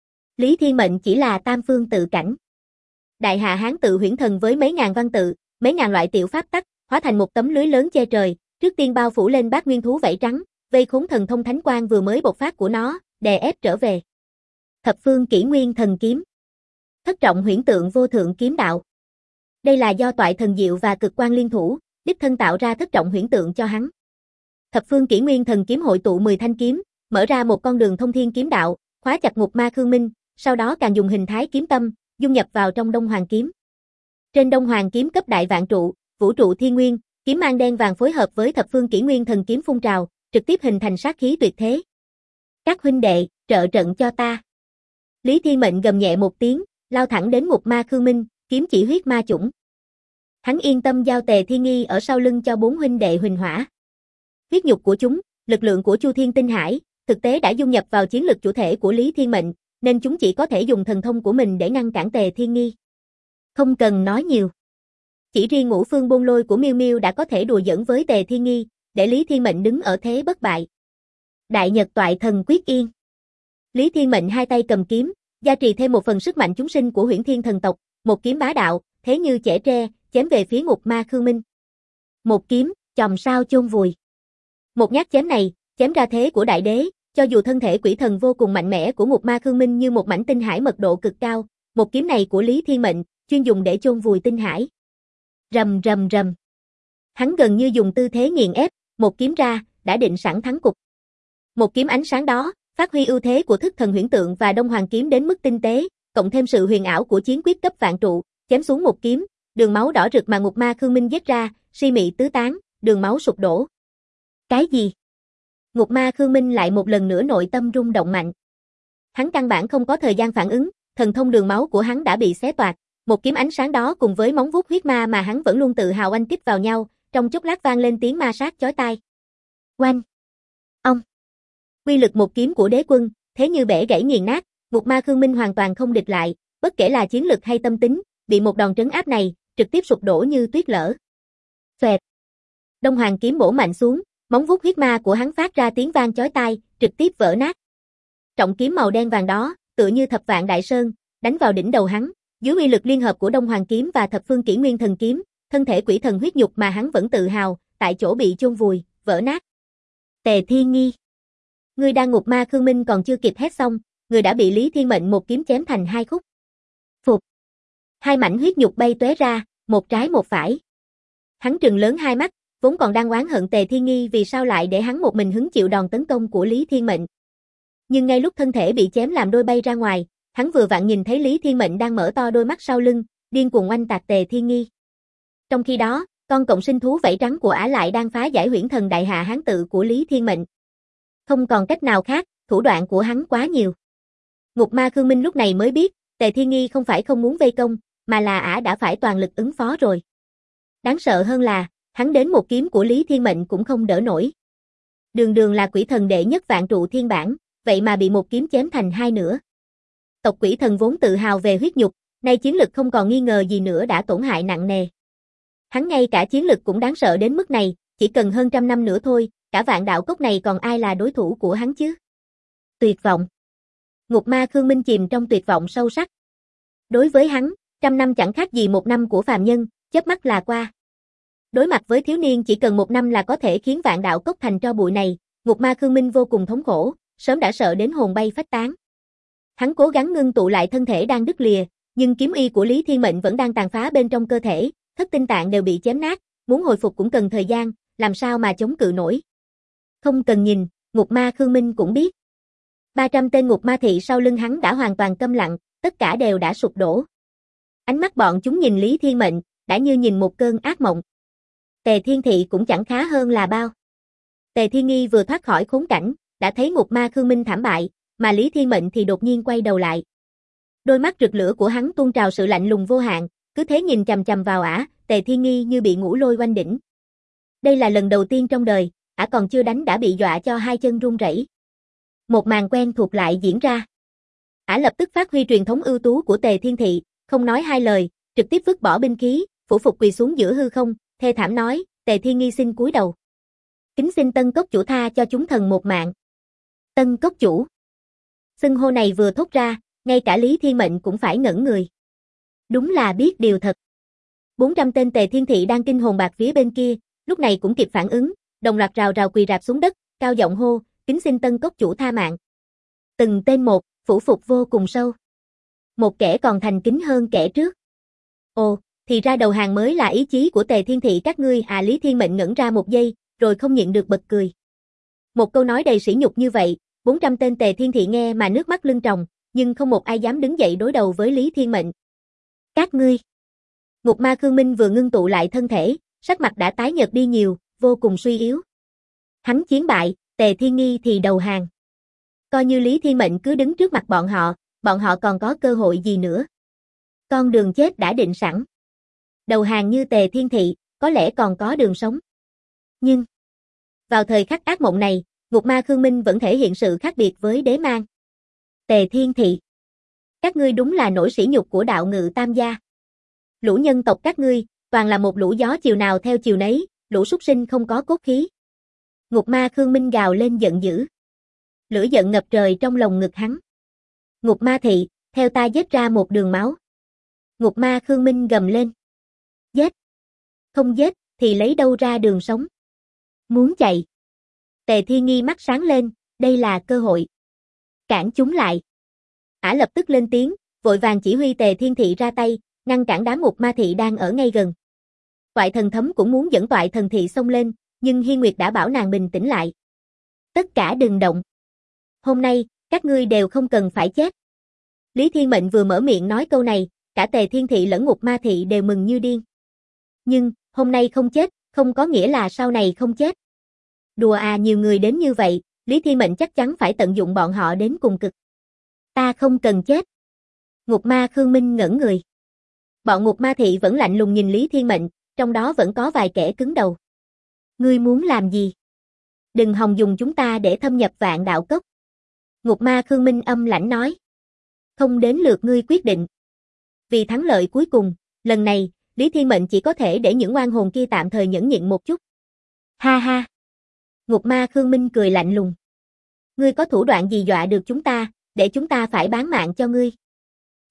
Lý Thiên Mệnh chỉ là tam phương tự cảnh. Đại hạ Hán tự huyễn thần với mấy ngàn văn tự, mấy ngàn loại tiểu pháp tắc, hóa thành một tấm lưới lớn che trời, trước tiên bao phủ lên bát nguyên thú vảy trắng, vây khốn thần thông thánh quang vừa mới bộc phát của nó, đè ép trở về. Thập phương kỷ nguyên thần kiếm. Thất trọng huyễn tượng vô thượng kiếm đạo. Đây là do toại thần diệu và Cực Quang liên thủ, đích thân tạo ra thất trọng huyễn tượng cho hắn. Thập phương kỷ nguyên thần kiếm hội tụ 10 thanh kiếm, mở ra một con đường thông thiên kiếm đạo, khóa chặt ngục ma Khương Minh, sau đó càng dùng hình thái kiếm tâm, dung nhập vào trong Đông Hoàng kiếm. Trên Đông Hoàng kiếm cấp đại vạn trụ, vũ trụ thiên nguyên, kiếm mang đen vàng phối hợp với thập phương kỷ nguyên thần kiếm phun trào, trực tiếp hình thành sát khí tuyệt thế. Các huynh đệ, trợ trận cho ta. Lý Thiên Mệnh gầm nhẹ một tiếng, lao thẳng đến ngục ma Khương Minh, kiếm chỉ huyết ma chủng. Hắn yên tâm giao Tề Thiên Nghi ở sau lưng cho 4 huynh đệ Huỳnh Hỏa. Huyết nhục của chúng, lực lượng của Chu Thiên Tinh Hải, thực tế đã dung nhập vào chiến lực chủ thể của Lý Thiên Mệnh, nên chúng chỉ có thể dùng thần thông của mình để ngăn cản Tề Thiên Nghi. Không cần nói nhiều. Chỉ riêng ngũ phương bôn lôi của Miêu Miêu đã có thể đùa giỡn với Tề Thiên Nghi, để Lý Thiên Mệnh đứng ở thế bất bại. Đại Nhật toại thần quyết yên. Lý Thiên Mệnh hai tay cầm kiếm, gia trì thêm một phần sức mạnh chúng sinh của Huyễn Thiên thần tộc, một kiếm bá đạo, thế như chẻ tre, chém về phía ngục ma Khương Minh. Một kiếm, chòm sao chôn vùi. Một nhát chém này, chém ra thế của đại đế, cho dù thân thể quỷ thần vô cùng mạnh mẽ của ngục ma Khương Minh như một mảnh tinh hải mật độ cực cao, một kiếm này của Lý Thiên Mệnh, chuyên dùng để chôn vùi tinh hải. Rầm rầm rầm. Hắn gần như dùng tư thế nghiền ép, một kiếm ra, đã định sẵn thắng cục. Một kiếm ánh sáng đó, phát huy ưu thế của thức thần huyễn tượng và Đông Hoàng kiếm đến mức tinh tế, cộng thêm sự huyền ảo của chiến quyết cấp vạn trụ, chém xuống một kiếm, đường máu đỏ rực mà ngục ma Khương Minh giết ra, si mị tứ tán, đường máu sụp đổ. Cái gì? Ngục ma Khương Minh lại một lần nữa nội tâm rung động mạnh. Hắn căn bản không có thời gian phản ứng, thần thông đường máu của hắn đã bị xé toạc, một kiếm ánh sáng đó cùng với móng vuốt huyết ma mà hắn vẫn luôn tự hào oanh kích vào nhau, trong chốc lát vang lên tiếng ma sát chói tai. Oanh! Ông! Quy lực một kiếm của đế quân, thế như bẻ gãy nghiền nát, ngục ma Khương Minh hoàn toàn không địch lại, bất kể là chiến lực hay tâm tính, bị một đòn trấn áp này, trực tiếp sụp đổ như tuyết lở. Xoẹt! Đông Hoàng kiếm bổ mạnh xuống, móng vuốt huyết ma của hắn phát ra tiếng vang chói tai, trực tiếp vỡ nát. Trọng kiếm màu đen vàng đó, tựa như thập vạn đại sơn, đánh vào đỉnh đầu hắn, Dưới uy lực liên hợp của Đông Hoàng kiếm và Thập Phương Kỷ Nguyên Thần kiếm, thân thể quỷ thần huyết nhục mà hắn vẫn tự hào, tại chỗ bị chôn vùi, vỡ nát. Tề Thiên Nghi, ngươi đang ngục ma Khương Minh còn chưa kịp hét xong, người đã bị Lý Thiên Mệnh một kiếm chém thành hai khúc. Phục. Hai mảnh huyết nhục bay tóe ra, một trái một phải. Hắn trừng lớn hai mắt, vốn còn đang oán hận Tề Thiên Nghi vì sao lại để hắn một mình hứng chịu đòn tấn công của Lý Thiên Mệnh. Nhưng ngay lúc thân thể bị chém làm đôi bay ra ngoài, hắn vừa vặn nhìn thấy Lý Thiên Mệnh đang mở to đôi mắt sau lưng, điên cuồng oanh tạc Tề Thiên Nghi. Trong khi đó, con cộng sinh thú vảy trắng của ả lại đang phá giải huyễn thần đại hạ hán tự của Lý Thiên Mệnh. Không còn cách nào khác, thủ đoạn của hắn quá nhiều. Ngục ma Khương Minh lúc này mới biết, Tề Thiên Nghi không phải không muốn vây công, mà là ả đã phải toàn lực ứng phó rồi. Đáng sợ hơn là, hắn đến một kiếm của Lý Thiên Mệnh cũng không đỡ nổi. Đường đường là quỷ thần đệ nhất vạn trụ thiên bản, vậy mà bị một kiếm chém thành hai nửa. Tộc quỷ thần vốn tự hào về huyết nhục, nay chiến lực không còn nghi ngờ gì nữa đã tổn hại nặng nề. Hắn ngay cả chiến lực cũng đáng sợ đến mức này, chỉ cần hơn trăm năm nữa thôi, cả vạn đạo cốc này còn ai là đối thủ của hắn chứ? Tuyệt vọng. Ngục ma Khương Minh chìm trong tuyệt vọng sâu sắc. Đối với hắn, trăm năm chẳng khác gì một năm của phàm nhân, chớp mắt là qua. Đối mặt với thiếu niên chỉ cần một năm là có thể khiến vạn đạo cốc thành tro bụi này, ngục ma Khương Minh vô cùng thống khổ, sớm đã sợ đến hồn bay phách tán. Hắn cố gắng ngưng tụ lại thân thể đang đứt lìa, nhưng kiếm y của Lý Thiên Mệnh vẫn đang tàn phá bên trong cơ thể, thất tinh tạng đều bị chém nát, muốn hồi phục cũng cần thời gian, làm sao mà chống cự nổi. Không cần nhìn, ngục ma Khương Minh cũng biết. 300 tên ngục ma thị sau lưng hắn đã hoàn toàn câm lặng, tất cả đều đã sụp đổ. Ánh mắt bọn chúng nhìn Lý Thiên Mệnh, đã như nhìn một cơn ác mộng. Tề Thiên Thị cũng chẳng khá hơn là bao. Tề Thiên Nghi vừa thoát khỏi khốn cảnh, đã thấy ngục ma Khương Minh thảm bại, mà Lý Thiên Mệnh thì đột nhiên quay đầu lại. Đôi mắt rực lửa của hắn tuôn trào sự lạnh lùng vô hạn, cứ thế nhìn chằm chằm vào ả, Tề Thiên Nghi như bị ngũ lôi oanh đỉnh. Đây là lần đầu tiên trong đời, ả còn chưa đánh đã bị dọa cho hai chân run rẩy. Một màn quen thuộc lại diễn ra. Ả lập tức phát huy truyền thống ưu tú của Tề Thiên Thị, không nói hai lời, trực tiếp vứt bỏ binh khí, phủ phục quỳ xuống giữa hư không, thê thảm nói, Tề Thiên Nghi xin cúi đầu. Kính xin Tân Cốc chủ tha cho chúng thần một mạng. Tân Cốc chủ. Xưng hô này vừa thốt ra, ngay cả Lý Thiên Mệnh cũng phải ngẩn người. Đúng là biết điều thật. 400 tên Tề Thiên Thị đang kinh hồn bạt vía bên kia, lúc này cũng kịp phản ứng, đồng loạt rào rào quỳ rạp xuống đất, cao giọng hô, kính xin Tân Cốc chủ tha mạng. Từng tên một, phủ phục vô cùng sâu. Một kẻ còn thành kính hơn kẻ trước. Ồ, thì ra đầu hàng mới là ý chí của Tề Thiên Thị các ngươi à. Lý Thiên Mệnh ngẩn ra một giây, rồi không nhịn được bật cười. Một câu nói đầy sỉ nhục như vậy, 400 tên Tề Thiên Thị nghe mà nước mắt lưng tròng, nhưng không một ai dám đứng dậy đối đầu với Lý Thiên Mệnh. Các ngươi. Ngục ma Khương Minh vừa ngưng tụ lại thân thể, sắc mặt đã tái nhợt đi nhiều, vô cùng suy yếu. Hắn chiến bại, Tề Thiên Nghi thì đầu hàng. Coi như Lý Thiên Mệnh cứ đứng trước mặt bọn họ còn có cơ hội gì nữa. Con đường chết đã định sẵn. Đầu hàng như Tề Thiên Thị, có lẽ còn có đường sống. Nhưng, vào thời khắc ác mộng này, ngục ma Khương Minh vẫn thể hiện sự khác biệt với đế mang. Tề Thiên Thị. Các ngươi đúng là nỗi sỉ nhục của đạo ngự tam gia. Lũ nhân tộc các ngươi, toàn là một lũ gió chiều nào theo chiều nấy, lũ súc sinh không có cốt khí. Ngục ma Khương Minh gào lên giận dữ. Lửa giận ngập trời trong lồng ngực hắn. Ngục ma thị, theo ta giết ra một đường máu. Ngục ma Khương Minh gầm lên. Giết. Không giết, thì lấy đâu ra đường sống. Muốn chạy. Tề Thiên Nghi mắt sáng lên, đây là cơ hội. Cản chúng lại. Ả lập tức lên tiếng, vội vàng chỉ huy Tề Thiên Thị ra tay, ngăn cản đám ngục ma thị đang ở ngay gần. Toại thần thấm cũng muốn dẫn toại thần thị xông lên, nhưng Hiên Nguyệt đã bảo nàng bình tĩnh lại. Tất cả đừng động. Hôm nay, các ngươi đều không cần phải chết. Lý Thiên Mệnh vừa mở miệng nói câu này, cả Tề Thiên Thị lẫn ngục ma thị đều mừng như điên. Nhưng, hôm nay không chết, không có nghĩa là sau này không chết. Đùa à, nhiều người đến như vậy, Lý Thiên Mệnh chắc chắn phải tận dụng bọn họ đến cùng cực. Ta không cần chết. Ngục ma Khương Minh ngẩn người. Bọn ngục ma thị vẫn lạnh lùng nhìn Lý Thiên Mệnh, trong đó vẫn có vài kẻ cứng đầu. Ngươi muốn làm gì? Đừng hòng dùng chúng ta để thâm nhập vạn đạo cốc. Ngục ma Khương Minh âm lãnh nói. Không đến lượt ngươi quyết định. Vì thắng lợi cuối cùng, lần này, Lý Thiên Mệnh chỉ có thể để những oan hồn kia tạm thời nhẫn nhịn một chút. Ha ha. Ngục ma Khương Minh cười lạnh lùng. Ngươi có thủ đoạn gì dọa được chúng ta, để chúng ta phải bán mạng cho ngươi?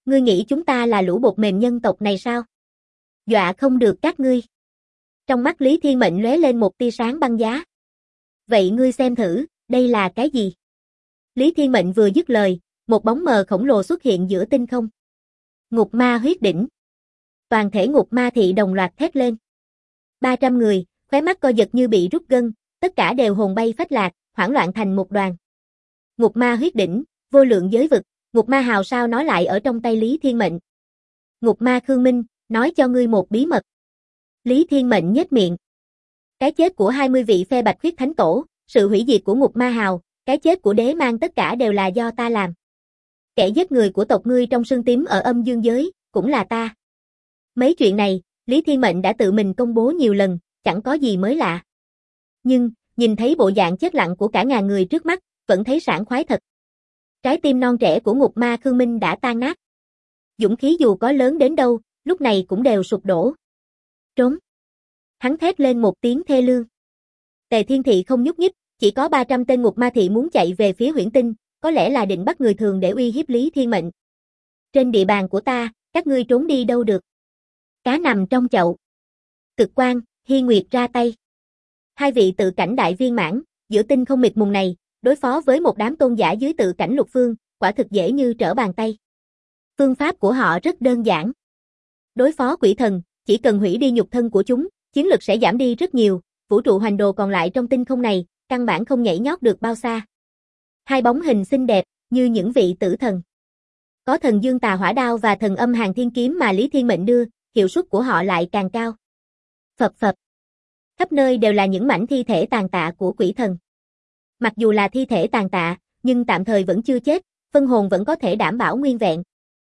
Ngươi nghĩ chúng ta là lũ bột mềm nhân tộc này sao? Dọa không được các ngươi. Trong mắt Lý Thiên Mệnh lóe lên một tia sáng băng giá. Vậy ngươi xem thử, đây là cái gì? Lý Thiên Mệnh vừa dứt lời, một bóng mờ khổng lồ xuất hiện giữa tinh không. Ngục ma huyết đỉnh. Toàn thể ngục ma thị đồng loạt thét lên. 300 người, khóe mắt co giật như bị rút gân, tất cả đều hồn bay phách lạc, hoảng loạn thành một đoàn. Ngục ma huyết đỉnh, vô lượng giới vực, ngục ma hào sao nói lại ở trong tay Lý Thiên Mệnh. Ngục ma Khương Minh, nói cho ngươi một bí mật. Lý Thiên Mệnh nhếch miệng. Cái chết của 20 vị phe bạch huyết thánh tổ, sự hủy diệt của ngục ma hào, cái chết của đế mang tất cả đều là do ta làm. Kẻ giết người của tộc ngươi trong sương tím ở âm dương giới, cũng là ta. Mấy chuyện này, Lý Thiên Mệnh đã tự mình công bố nhiều lần, chẳng có gì mới lạ. Nhưng, nhìn thấy bộ dạng chết lặng của cả ngàn người trước mắt, vẫn thấy sảng khoái thật. Trái tim non trẻ của ngục ma Khương Minh đã tan nát. Dũng khí dù có lớn đến đâu, lúc này cũng đều sụp đổ. Trốn. Hắn thét lên một tiếng thê lương. Tề Thiên Thị không nhúc nhích, chỉ có 300 tên ngục ma thị muốn chạy về phía Huyễn Tinh, có lẽ là định bắt người thường để uy hiếp Lý Thiên Mệnh. Trên địa bàn của ta, các ngươi trốn đi đâu được. Cá nằm trong chậu. Cực Quang, Hi Nguyệt ra tay. Hai vị tự cảnh đại viên mãn, giữa tinh không mịt mùng này, đối phó với một đám tôn giả dưới tự cảnh lục phương, quả thực dễ như trở bàn tay. Phương pháp của họ rất đơn giản. Đối phó quỷ thần, chỉ cần hủy đi nhục thân của chúng, chiến lực sẽ giảm đi rất nhiều, vũ trụ hoành đồ còn lại trong tinh không này, căn bản không nhảy nhót được bao xa. Hai bóng hình xinh đẹp, như những vị tử thần. Có thần dương tà hỏa đao và thần âm hàng thiên kiếm mà Lý Thiên Mệnh đưa, hiệu suất của họ lại càng cao. Phập phập. Khắp nơi đều là những mảnh thi thể tàn tạ của quỷ thần. Mặc dù là thi thể tàn tạ, nhưng tạm thời vẫn chưa chết, phân hồn vẫn có thể đảm bảo nguyên vẹn.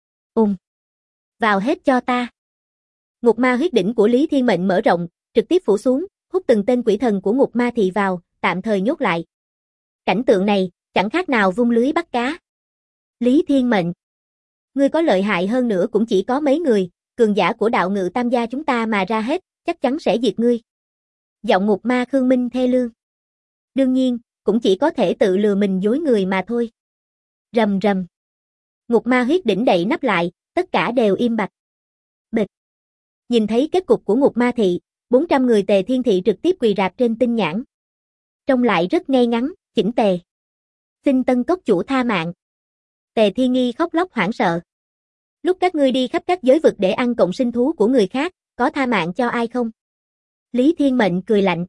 Vào hết cho ta. Ngục ma huyết đỉnh của Lý Thiên Mệnh mở rộng, trực tiếp phủ xuống, hút từng tên quỷ thần của ngục ma thị vào, tạm thời nhốt lại. Cảnh tượng này, chẳng khác nào vung lưới bắt cá. Lý Thiên Mệnh. Ngươi có lợi hại hơn nữa cũng chỉ có mấy người, cường giả của đạo ngự tam gia chúng ta mà ra hết, chắc chắn sẽ diệt ngươi. Giọng ngục ma Khương Minh thê lương. Đương nhiên, cũng chỉ có thể tự lừa mình dối người mà thôi. Rầm rầm. Ngục ma huyết đỉnh đậy nắp lại, tất cả đều im bặt. Bịch. Nhìn thấy kết cục của ngục ma thị, 400 người Tề Thiên Thị trực tiếp quỳ rạp trên tinh nhãn. Trông lại rất ngay ngắn, chỉnh tề. Xin Tân Cốc chủ tha mạng. Tề Thiên Nghi khóc lóc hoảng sợ. Lúc các ngươi đi khắp các giới vực để ăn cộng sinh thú của người khác, có tha mạng cho ai không? Lý Thiên Mệnh cười lạnh.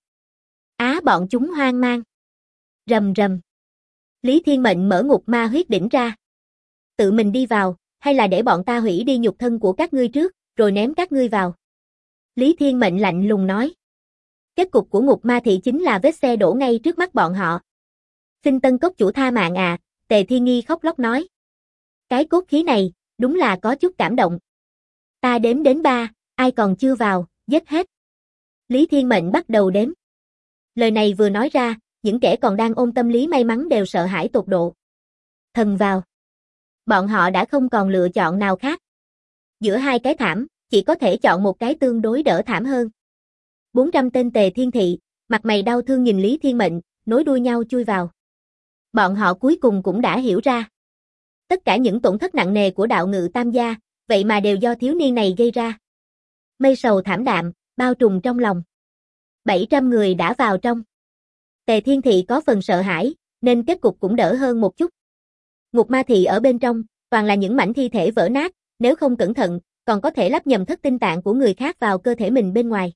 Bọn chúng hoang mang. Rầm rầm. Lý Thiên Mệnh mở ngục ma huyết đỉnh ra. Tự mình đi vào, hay là để bọn ta hủy đi nhục thân của các ngươi trước, rồi ném các ngươi vào? Lý Thiên Mệnh lạnh lùng nói. Kết cục của ngục ma thị chính là vết xe đổ ngay trước mắt bọn họ. Xin Tân Cốc chủ tha mạng à, Tề Thiên Nghi khóc lóc nói. Cái cốt khí này, đúng là có chút cảm động. Ta đếm đến 3, ai còn chưa vào, giết hết. Lý Thiên Mệnh bắt đầu đếm. Lời này vừa nói ra, những kẻ còn đang ôm tâm lý may mắn đều sợ hãi tột độ. Thần vào. Bọn họ đã không còn lựa chọn nào khác. Giữa hai cái thảm, chỉ có thể chọn một cái tương đối đỡ thảm hơn. 400 tên Tề Thiên Thị, mặt mày đau thương nhìn Lý Thiên Mệnh, nối đuôi nhau chui vào. Bọn họ cuối cùng cũng đã hiểu ra. Tất cả những tổn thất nặng nề của đạo ngự tam gia, vậy mà đều do thiếu niên này gây ra. Mây sầu thảm đạm, bao trùm trong lòng. 700 người đã vào trong. Tề Thiên Thị có phần sợ hãi, nên kết cục cũng đỡ hơn một chút. Ngục ma thị ở bên trong, toàn là những mảnh thi thể vỡ nát, nếu không cẩn thận, còn có thể lắp nhầm thất tinh tạng của người khác vào cơ thể mình bên ngoài.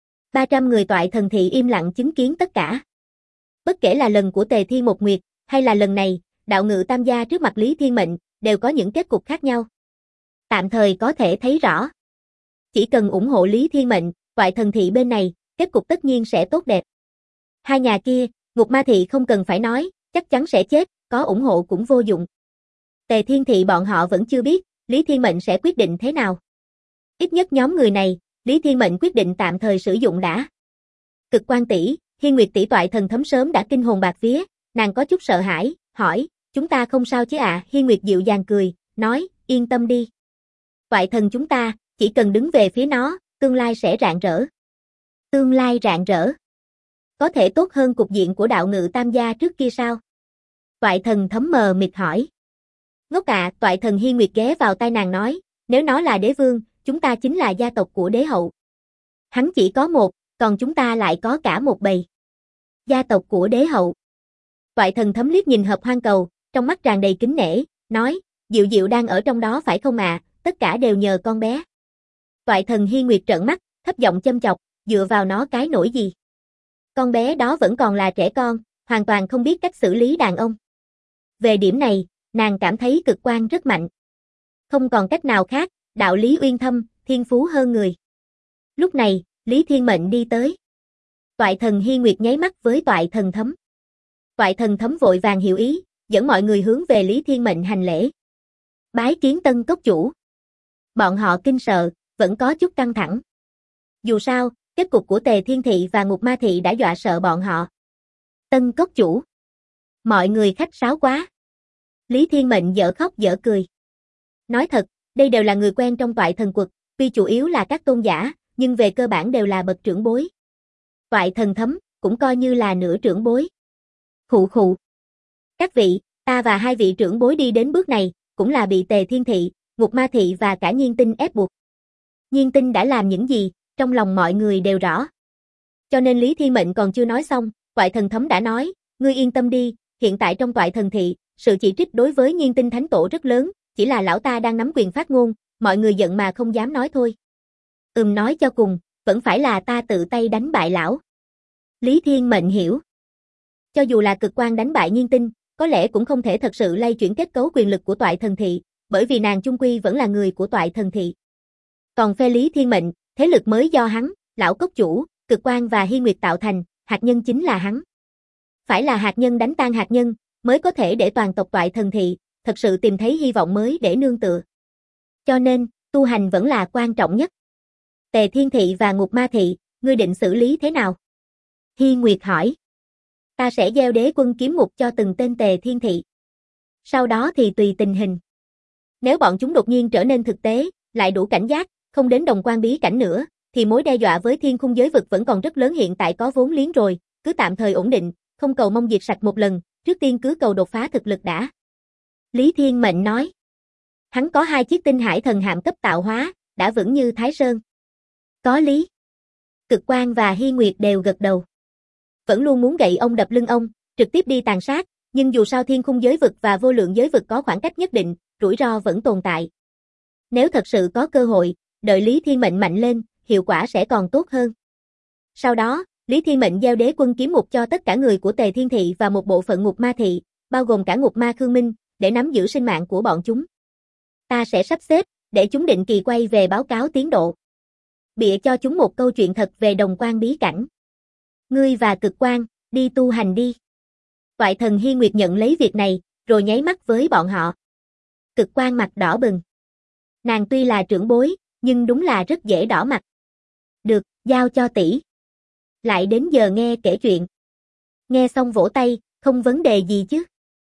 300 người toại thần thị im lặng chứng kiến tất cả. Bất kể là lần của Tề Thiên Một Nguyệt, hay là lần này, đạo ngự tam gia trước mặt Lý Thiên Mệnh, đều có những kết cục khác nhau. Tạm thời có thể thấy rõ. Chỉ cần ủng hộ Lý Thiên Mệnh, toại thần thị bên này, kết cục tất nhiên sẽ tốt đẹp. Hai nhà kia, ngục ma thị không cần phải nói, chắc chắn sẽ chết, có ủng hộ cũng vô dụng. Tề Thiên Thị bọn họ vẫn chưa biết, Lý Thiên Mệnh sẽ quyết định thế nào. Ít nhất nhóm người này, Lý Thiên Mệnh quyết định tạm thời sử dụng đã. Cực Quan tỷ, Hi Nguyệt tỷ toại thần thấm sớm đã kinh hồn bạc vía, nàng có chút sợ hãi, hỏi, chúng ta không sao chứ ạ? Hi Nguyệt dịu dàng cười, nói, yên tâm đi. Toại thần chúng ta, chỉ cần đứng về phía nó, tương lai sẽ rạng rỡ. Tương lai rạng rỡ. Có thể tốt hơn cục diện của đạo ngự tam gia trước kia sao? Toại thần thấm mờ mịt hỏi. Ngốc ạ, Toại Thần Hi Nguyệt ghé vào tai nàng nói, nếu nó là đế vương, chúng ta chính là gia tộc của đế hậu. Hắn chỉ có một, còn chúng ta lại có cả một bầy. Gia tộc của đế hậu. Toại Thần Thấm liếc nhìn Hợp Hoang Cầu, trong mắt tràn đầy kính nể, nói, Diệu Diệu đang ở trong đó phải không ạ? Tất cả đều nhờ con bé. Toại Thần Hi Nguyệt trợn mắt, thấp giọng châm chọc, dựa vào nó cái nỗi gì? Con bé đó vẫn còn là trẻ con, hoàn toàn không biết cách xử lý đàn ông. Về điểm này, nàng cảm thấy cực quan rất mạnh. Không còn cách nào khác, đạo lý uyên thâm, thiên phú hơn người. Lúc này, Lý Thiên Mệnh đi tới. Toại Thần Hi Nguyệt nháy mắt với Toại Thần Thấm. Toại Thần Thấm vội vàng hiểu ý, dẫn mọi người hướng về Lý Thiên Mệnh hành lễ. Bái kiến Tân cốc chủ. Bọn họ kinh sợ, vẫn có chút căng thẳng. Dù sao, kết cục của Tề Thiên Thị và Ngục Ma Thị đã dọa sợ bọn họ. Tân cốc chủ. Mọi người khách sáo quá. Lý Thiên Mệnh dở khóc dở cười. Nói thật, đây đều là người quen trong Toại Thần Quật, tuy chủ yếu là các tôn giả, nhưng về cơ bản đều là bậc trưởng bối. Toại Thần Thấm, cũng coi như là nửa trưởng bối. Khụ khụ. Các vị, ta và hai vị trưởng bối đi đến bước này, cũng là bị Tề Thiên Thị, Ngục Ma Thị và cả Nhiên Tinh ép buộc. Nhiên Tinh đã làm những gì, trong lòng mọi người đều rõ. Cho nên Lý Thiên Mệnh còn chưa nói xong, Toại Thần Thấm đã nói, ngươi yên tâm đi, hiện tại trong Toại Thần Thị, sự chỉ trích đối với Nhiên Tinh Thánh Tổ rất lớn, chỉ là lão ta đang nắm quyền phát ngôn, mọi người giận mà không dám nói thôi. Nói cho cùng, vẫn phải là ta tự tay đánh bại lão. Lý Thiên Mệnh hiểu. Cho dù là cực quan đánh bại Nhiên Tinh, có lẽ cũng không thể thật sự lay chuyển kết cấu quyền lực của Toại Thần Thị, bởi vì nàng chung quy vẫn là người của Toại Thần Thị. Còn phe Lý Thiên Mệnh, thế lực mới do hắn, lão cốc chủ, cực quan và Hi Nguyệt tạo thành, hạt nhân chính là hắn. Phải là hạt nhân đánh tan hạt nhân, mới có thể để toàn tộc Toại Thần Thị, thật sự tìm thấy hy vọng mới để nương tựa. Cho nên, tu hành vẫn là quan trọng nhất. Tề Thiên Thị và Ngục Ma Thị, ngươi định xử lý thế nào? Hi Nguyệt hỏi. Ta sẽ gieo đế quân kiếm ngục cho từng tên Tề Thiên Thị. Sau đó thì tùy tình hình. Nếu bọn chúng đột nhiên trở nên thực tế, lại đủ cảnh giác, không đến đồng quan bí cảnh nữa, thì mối đe dọa với thiên khung giới vực vẫn còn rất lớn, hiện tại có vốn liếng rồi, cứ tạm thời ổn định, không cầu mong diệt sạch một lần, trước tiên cứ cầu đột phá thực lực đã. Lý Thiên Mệnh nói. Hắn có 2 chiếc tinh hải thần hạm cấp tạo hóa, đã vững như Thái Sơn. Có lý. Cực Quan và Hi Nguyệt đều gật đầu. Vẫn luôn muốn gậy ông đập lưng ông, trực tiếp đi tàn sát, nhưng dù sao thiên khung giới vực và vô lượng giới vực có khoảng cách nhất định, rủi ro vẫn tồn tại. Nếu thật sự có cơ hội, đợi Lý Thiên Mệnh mạnh lên, hiệu quả sẽ còn tốt hơn. Sau đó, Lý Thiên Mệnh gieo đế quân kiếm ngục cho tất cả người của Tề Thiên Thị và một bộ phận Ngục Ma Thị, bao gồm cả Ngục Ma Khương Minh, để nắm giữ sinh mạng của bọn chúng. Ta sẽ sắp xếp, để chúng định kỳ quay về báo cáo tiến độ. Bịa cho chúng một câu chuyện thật về đồng quan bí cảnh. Ngươi và Cực Quan, đi tu hành đi. Toại Thần Hi Nguyệt nhận lấy việc này, rồi nháy mắt với bọn họ. Cực Quan mặt đỏ bừng. Nàng tuy là trưởng bối, nhưng đúng là rất dễ đỏ mặt. Được, giao cho tỷ. Lại đến giờ nghe kể chuyện. Nghe xong vỗ tay, không vấn đề gì chứ.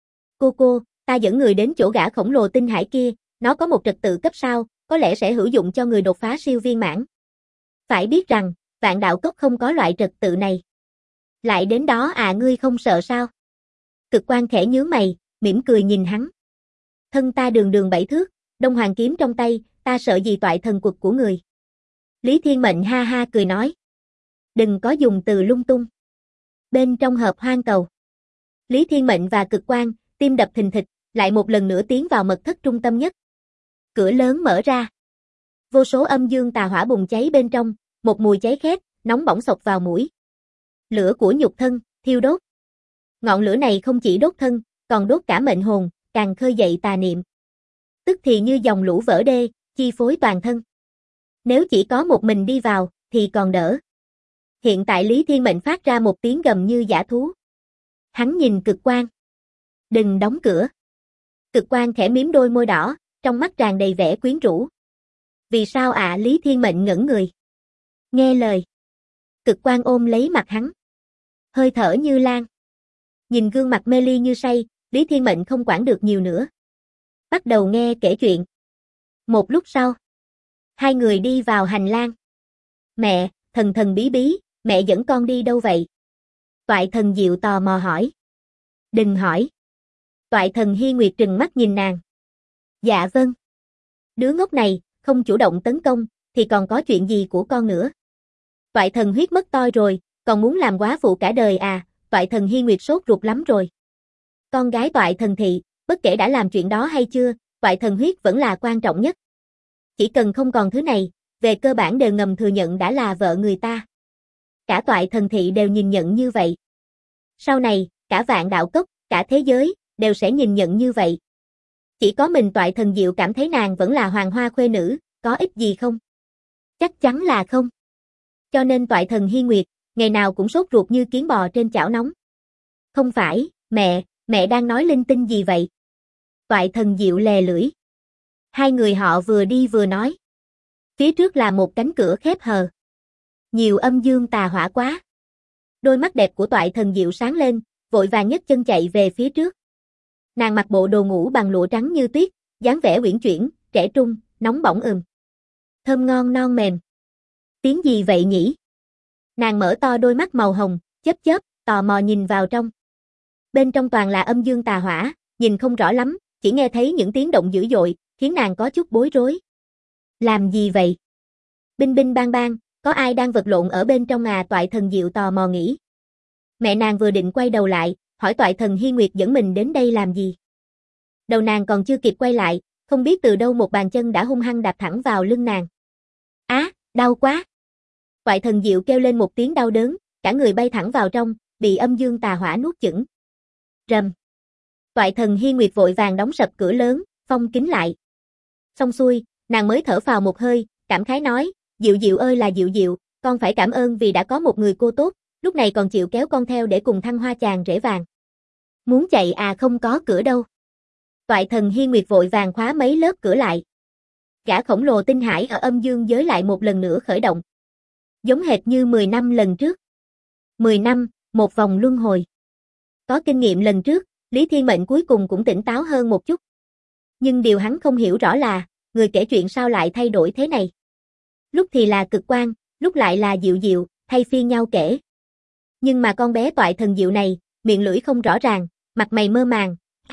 Cô, ta dẫn người đến chỗ gã khổng lồ tinh hải kia, nó có một trật tự cấp sao, có lẽ sẽ hữu dụng cho người đột phá siêu viên mãn. Phải biết rằng, Vạn Đạo Cốc không có loại trật tự này. Lại đến đó à, ngươi không sợ sao? Cực Quan khẽ nhướng mày, mỉm cười nhìn hắn. Thân ta đường đường 7 thước, Đông Hoàng kiếm trong tay, ta sợ gì Toại Thần Quật của người. Lý Thiên Mệnh ha ha cười nói. Đừng có dùng từ lung tung. Bên trong Hợp Hoang Cầu, Lý Thiên Mệnh và Cực Quan, tim đập thình thịch, lại một lần nữa tiến vào mật thất trung tâm nhất. Cửa lớn mở ra. Vô số âm dương tà hỏa bùng cháy bên trong, một mùi cháy khét, nóng bỏng xộc vào mũi. Lửa của nhục thân, thiêu đốt. Ngọn lửa này không chỉ đốt thân, còn đốt cả mệnh hồn, càng khơi dậy tà niệm. Tức thì như dòng lũ vỡ đê, chi phối toàn thân. Nếu chỉ có một mình đi vào, thì còn đỡ. Hiện tại Lý Thiên Mệnh phát ra một tiếng gầm như dã thú. Hắn nhìn Cực Quan. Đừng đóng cửa. Cực Quan khẽ mím đôi môi đỏ, trong mắt tràn đầy vẻ quyến rũ. Vì sao ạ? Lý Thiên Mệnh ngẩn người. Nghe lời. Cực Quan ôm lấy mặt hắn. Hơi thở như lan. Nhìn gương mặt mê ly như say, Lý Thiên Mệnh không quản được nhiều nữa. Bắt đầu nghe kể chuyện. Một lúc sau, hai người đi vào hành lang. Mẹ, thần thần bí bí, mẹ dẫn con đi đâu vậy? Toại Thần Diệu tò mò hỏi. Đừng hỏi. Toại Thần Hi Nguyệt trừng mắt nhìn nàng. Dạ vâng. Đứa ngốc này, không chủ động tấn công, thì còn có chuyện gì của con nữa. Toại thần huyết mất toi rồi, còn muốn làm góa phụ cả đời à, Toại thần Hy Nguyệt sốt ruột lắm rồi. Con gái Toại thần thị, bất kể đã làm chuyện đó hay chưa, Toại thần huyết vẫn là quan trọng nhất. Chỉ cần không còn thứ này, về cơ bản đều ngầm thừa nhận đã là vợ người ta. Cả Toại thần thị đều nhìn nhận như vậy. Sau này, cả Vạn Đạo Cốc, cả thế giới, đều sẽ nhìn nhận như vậy. Chỉ có mình Toại thần Diệu cảm thấy nàng vẫn là hoàng hoa khuê nữ, có ích gì không? Chắc chắn là không. Cho nên Toại thần Hy Nguyệt, ngày nào cũng sốt ruột như kiến bò trên chảo nóng. Không phải, mẹ đang nói linh tinh gì vậy? Toại thần Diệu lè lưỡi. Hai người họ vừa đi vừa nói. Phía trước là một cánh cửa khép hờ. Nhiều âm dương tà hỏa quá. Đôi mắt đẹp của Toại thần Diệu sáng lên, vội vàng nhấc chân chạy về phía trước. Nàng mặc bộ đồ ngủ bằng lụa trắng như tuyết, dáng vẻ uyển chuyển, trẻ trung, nóng bỏng thơm ngon non mềm. Tiếng gì vậy nhỉ? Nàng mở to đôi mắt màu hồng, chớp, tò mò nhìn vào trong. Bên trong toàn là âm dương tà hỏa, nhìn không rõ lắm, chỉ nghe thấy những tiếng động dữ dội, khiến nàng có chút bối rối. Làm gì vậy? Binh binh bang bang, có ai đang vật lộn ở bên trong à? Toại thần Diệu tò mò nghĩ. Mẹ nàng vừa định quay đầu lại, hỏi Toại thần Hy Nguyệt dẫn mình đến đây làm gì. Đầu nàng còn chưa kịp quay lại, không biết từ đâu một bàn chân đã hung hăng đạp thẳng vào lưng nàng. Á, đau quá. Toại thần Diệu kêu lên một tiếng đau đớn, cả người bay thẳng vào trong, bị âm dương tà hỏa nuốt chửng. Rầm. Toại thần Hy Nguyệt vội vàng đóng sập cửa lớn, phong kín lại. Xong xuôi, nàng mới thở phào một hơi, cảm khái nói, Diệu Diệu ơi là Diệu Diệu, con phải cảm ơn vì đã có một người cô tốt, lúc này còn chịu kéo con theo để cùng thăng hoa chàng rễ vàng. Muốn chạy à, không có cửa đâu. Toại thần Hy Nguyệt vội vàng khóa mấy lớp cửa lại. Gã khổng lồ tinh hải ở âm dương giới lại một lần nữa khởi động. Giống hệt như 10 năm lần trước. 10 năm, một vòng luân hồi. Có kinh nghiệm lần trước, Lý Thiên Mệnh cuối cùng cũng tỉnh táo hơn một chút. Nhưng điều hắn không hiểu rõ là, người kể chuyện sao lại thay đổi thế này. Lúc thì là Cực Quang, lúc lại là Diệu Diệu, thay phiên nhau kể. Nhưng mà con bé Toại thần Diệu này, miệng lưỡi không rõ ràng, mặt mày mơ màng.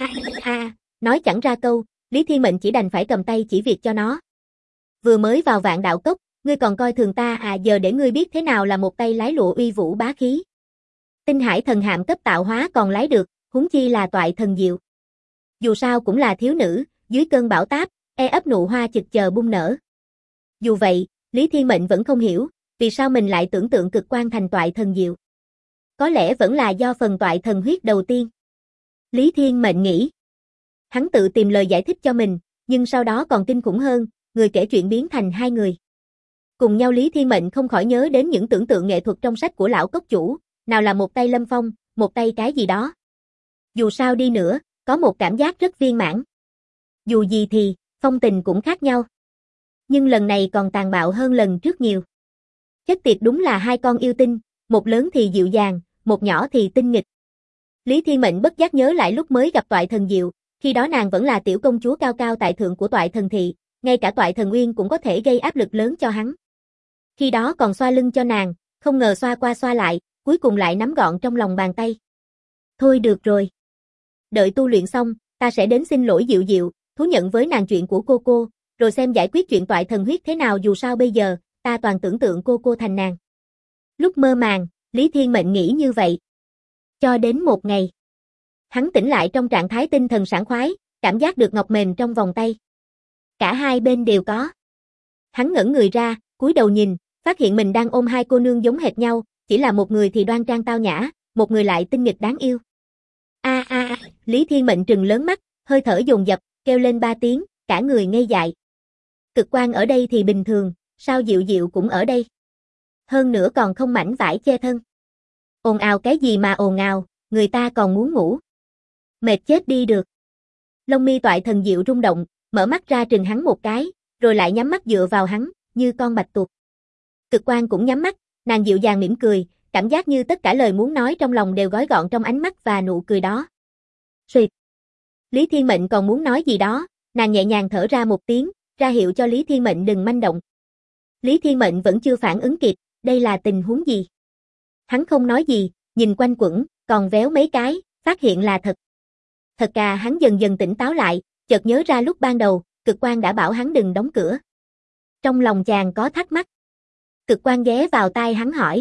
Nói chẳng ra câu, Lý Thiên Mệnh chỉ đành phải cầm tay chỉ việc cho nó. Vừa mới vào Vạn Đạo Cốc, ngươi còn coi thường ta à, giờ để ngươi biết thế nào là một tay lái lụa uy vũ bá khí. Tinh hải thần hạm cấp tạo hóa còn lái được, huống chi là Toại thần Diệu. Dù sao cũng là thiếu nữ, dưới cơn bão táp, ấp nụ hoa chực chờ bung nở. Dù vậy, Lý Thiên Mệnh vẫn không hiểu, vì sao mình lại tưởng tượng Cực Quang thành Toại thần Diệu. Có lẽ vẫn là do phần Toại thần huyết đầu tiên. Lý Thiên Mệnh nghĩ. Hắn tự tìm lời giải thích cho mình, nhưng sau đó còn kinh khủng hơn, người kể chuyện biến thành hai người. Cùng nhau Lý Thiên Mệnh không khỏi nhớ đến những tưởng tượng nghệ thuật trong sách của lão cốc chủ, nào là một tay Lâm Phong, một tay cái gì đó. Dù sao đi nữa, có một cảm giác rất viên mãn. Dù gì thì, phong tình cũng khác nhau. Nhưng lần này còn tàn bạo hơn lần trước nhiều. Chất tiệt đúng là hai con yêu tinh, một lớn thì dịu dàng, một nhỏ thì tinh nghịch. Lý Thiên Mệnh bất giác nhớ lại lúc mới gặp Toại thần Diệu, khi đó nàng vẫn là tiểu công chúa cao cao tại thượng của Toại thần thị, ngay cả Toại thần Uyên cũng có thể gây áp lực lớn cho hắn. Khi đó còn xoa lưng cho nàng, không ngờ xoa qua xoa lại, cuối cùng lại nắm gọn trong lòng bàn tay. Thôi được rồi. Đợi tu luyện xong, ta sẽ đến xin lỗi Diệu Diệu, thú nhận với nàng chuyện của cô, rồi xem giải quyết chuyện Toại thần huyết thế nào, dù sao bây giờ, ta toàn tưởng tượng cô thành nàng. Lúc mơ màng, Lý Thiên Mệnh nghĩ như vậy. Cho đến một ngày. Hắn tỉnh lại trong trạng thái tinh thần sảng khoái, cảm giác được ngọc mềm trong vòng tay. Cả hai bên đều có. Hắn ngẩng người ra, cúi đầu nhìn, phát hiện mình đang ôm hai cô nương giống hệt nhau, chỉ là một người thì đoan trang tao nhã, một người lại tinh nghịch đáng yêu. Lý Thiên Mệnh trừng lớn mắt, hơi thở dồn dập, kêu lên 3 tiếng, cả người ngây dại. Cực Quang ở đây thì bình thường, sao Diệu Diệu cũng ở đây? Hơn nữa còn không mảnh vải che thân. Ồn ào cái gì mà ồn ào, người ta còn muốn ngủ. Mệt chết đi được. Lông mi Toại thần Diệu rung động, mở mắt ra trừng hắn một cái, rồi lại nhắm mắt dựa vào hắn, như con bạch tuộc. Cực Quang cũng nhắm mắt, nàng dịu dàng mỉm cười, cảm giác như tất cả lời muốn nói trong lòng đều gói gọn trong ánh mắt và nụ cười đó. Xuyệt. Lý Thiên Mệnh còn muốn nói gì đó, nàng nhẹ nhàng thở ra một tiếng, ra hiệu cho Lý Thiên Mệnh đừng manh động. Lý Thiên Mệnh vẫn chưa phản ứng kịp, đây là tình huống gì? Hắn không nói gì, nhìn quanh quẩn, còn véo mấy cái, phát hiện là thật. Thật à, hắn dần dần tỉnh táo lại, Chợt nhớ ra lúc ban đầu, Cực Quang đã bảo hắn đừng đóng cửa. Trong lòng chàng có thắc mắc. Cực Quang ghé vào tai hắn hỏi.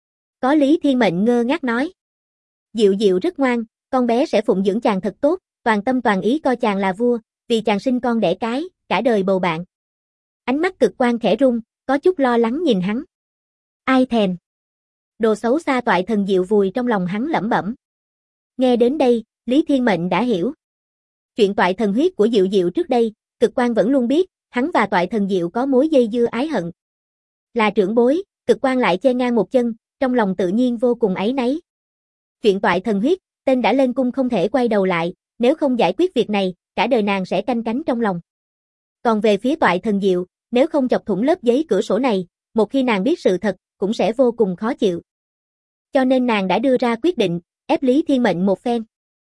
Có Lý Thiên Mệnh ngơ ngác nói. Diệu Diệu rất ngoan, con bé sẽ phụng dưỡng chàng thật tốt, toàn tâm toàn ý coi chàng là vua, vì chàng sinh con đẻ cái, cả đời bầu bạn. Ánh mắt Cực Quang khẽ rung, có chút lo lắng nhìn hắn. Ai thèm. Đồ xấu xa Toại Thần Diệu vùi trong lòng hắn lẩm bẩm. Nghe đến đây, Lý Thiên Mệnh đã hiểu. Chuyện Toại Thần huyết của Diệu Diệu trước đây, Cực Quang vẫn luôn biết, hắn và Toại Thần Diệu có mối dây dưa ái hận. Là trưởng bối, Cực Quang lại che ngang một chân, trong lòng tự nhiên vô cùng áy náy. Chuyện Toại Thần huyết, tên đã lên cung không thể quay đầu lại, nếu không giải quyết việc này, cả đời nàng sẽ canh cánh trong lòng. Còn về phía Toại Thần Diệu, nếu không chọc thủng lớp giấy cửa sổ này, một khi nàng biết sự thật, cũng sẽ vô cùng khó chịu. Cho nên nàng đã đưa ra quyết định, ép Lý Thiên Mệnh một phen.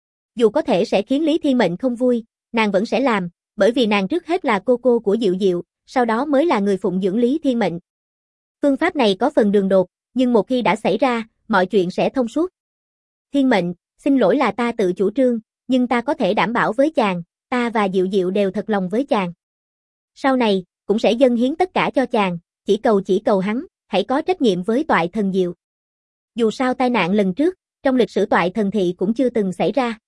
Dù có thể sẽ khiến Lý Thiên Mệnh không vui, nàng vẫn sẽ làm, bởi vì nàng trước hết là cô của Diệu Diệu, sau đó mới là người phụng dưỡng Lý Thiên Mệnh. Phương pháp này có phần đường đột, nhưng một khi đã xảy ra, mọi chuyện sẽ thông suốt. Thiên Mệnh, xin lỗi là ta tự chủ trương, nhưng ta có thể đảm bảo với chàng, ta và Diệu Diệu đều thật lòng với chàng. Sau này, cũng sẽ dâng hiến tất cả cho chàng, chỉ cầu hắn, hãy có trách nhiệm với Toại Thần Diệu. Dù sao tai nạn lần trước, trong lịch sử Toại Thần thị cũng chưa từng xảy ra.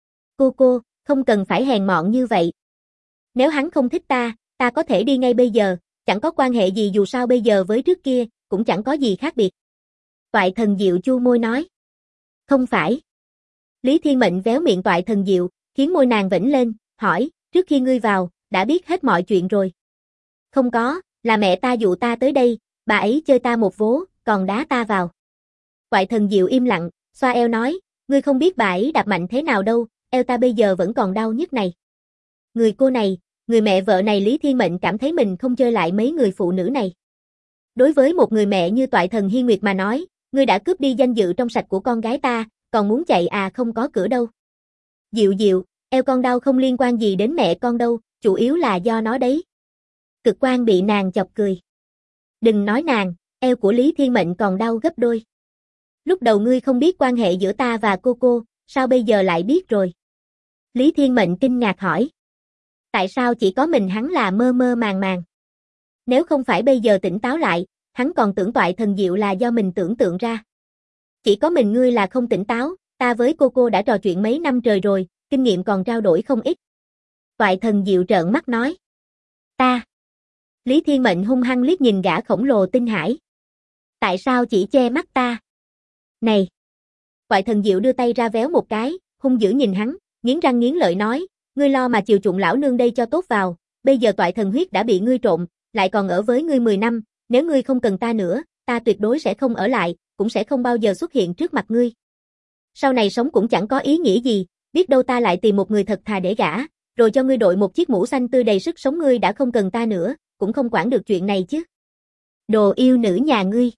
Cô, không cần phải hèn mọn như vậy. Nếu hắn không thích ta có thể đi ngay bây giờ, chẳng có quan hệ gì dù sao bây giờ với trước kia, cũng chẳng có gì khác biệt. Toại Thần Diệu chu môi nói. Không phải. Lý Thiên Mệnh véo miệng Toại Thần Diệu, khiến môi nàng vểnh lên, hỏi, trước khi ngươi vào, đã biết hết mọi chuyện rồi. Không có, là mẹ ta dụ ta tới đây, bà ấy chơi ta một vố, còn đá ta vào. Toại Thần Diệu im lặng, xoa eo nói, ngươi không biết bà ấy đạp mạnh thế nào đâu, eo ta bây giờ vẫn còn đau nhức này. Người cô này, người mẹ vợ này Lý Thiên Mệnh cảm thấy mình không chơi lại mấy người phụ nữ này. Đối với một người mẹ như Toại Thần Hi Nguyệt mà nói, ngươi đã cướp đi danh dự trong sạch của con gái ta, còn muốn chạy à không có cửa đâu. Diệu Diệu, eo con đau không liên quan gì đến mẹ con đâu, chủ yếu là do nó đấy. Cực Quang bị nàng chọc cười. Đừng nói nàng, eo của Lý Thiên Mệnh còn đau gấp đôi. Lúc đầu ngươi không biết quan hệ giữa ta và cô, sao bây giờ lại biết rồi? Lý Thiên Mệnh kinh ngạc hỏi. Tại sao chỉ có mình hắn là mơ mơ màng màng? Nếu không phải bây giờ tỉnh táo lại, hắn còn tưởng Toại Thần Diệu là do mình tưởng tượng ra. Chỉ có mình ngươi là không tỉnh táo, ta với cô đã trò chuyện mấy năm trời rồi, kinh nghiệm còn trao đổi không ít. Toại Thần Diệu trợn mắt nói. Ta. Lý Thiên Mệnh hung hăng liếc nhìn gã khổng lồ Tinh Hải. Tại sao chỉ che mắt ta? Này! Toại Thần Diệu đưa tay ra véo một cái, hung dữ nhìn hắn, nghiến răng nghiến lợi nói, ngươi lo mà chiều chuộng lão nương đây cho tốt vào, bây giờ Toại Thần huyết đã bị ngươi trộn, lại còn ở với ngươi 10 năm, nếu ngươi không cần ta nữa, ta tuyệt đối sẽ không ở lại, cũng sẽ không bao giờ xuất hiện trước mặt ngươi. Sau này sống cũng chẳng có ý nghĩa gì, biết đâu ta lại tìm một người thật thà để gả, rồi cho ngươi đội một chiếc mũ xanh tươi đầy sức sống ngươi đã không cần ta nữa, cũng không quản được chuyện này chứ. Đồ yêu nữ nhà ngươi.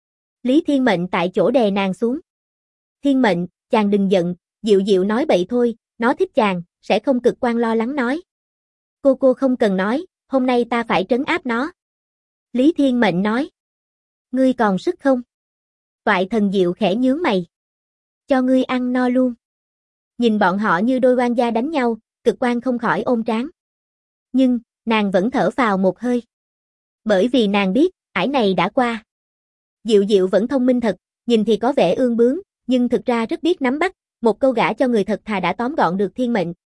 Lý Thiên Mệnh tại chỗ đè nàng xuống. Thiên Mệnh, chàng đừng giận, Diệu Diệu nói bậy thôi, nó thích chàng, sẽ không. Cực Quang lo lắng nói. Cô không cần nói, hôm nay ta phải trấn áp nó. Lý Thiên Mệnh nói. Ngươi còn sức không? Toại Thần Diệu khẽ nhướng mày. Cho ngươi ăn no luôn. Nhìn bọn họ như đôi oan gia đánh nhau, Cực Quang không khỏi ôm trán. Nhưng, nàng vẫn thở phào một hơi. Bởi vì nàng biết, ải này đã qua. Diệu Diệu vẫn thông minh thật, nhìn thì có vẻ ương bướng, nhưng thực ra rất biết nắm bắt, một câu gả cho người thật thà đã tóm gọn được Thiên Mệnh.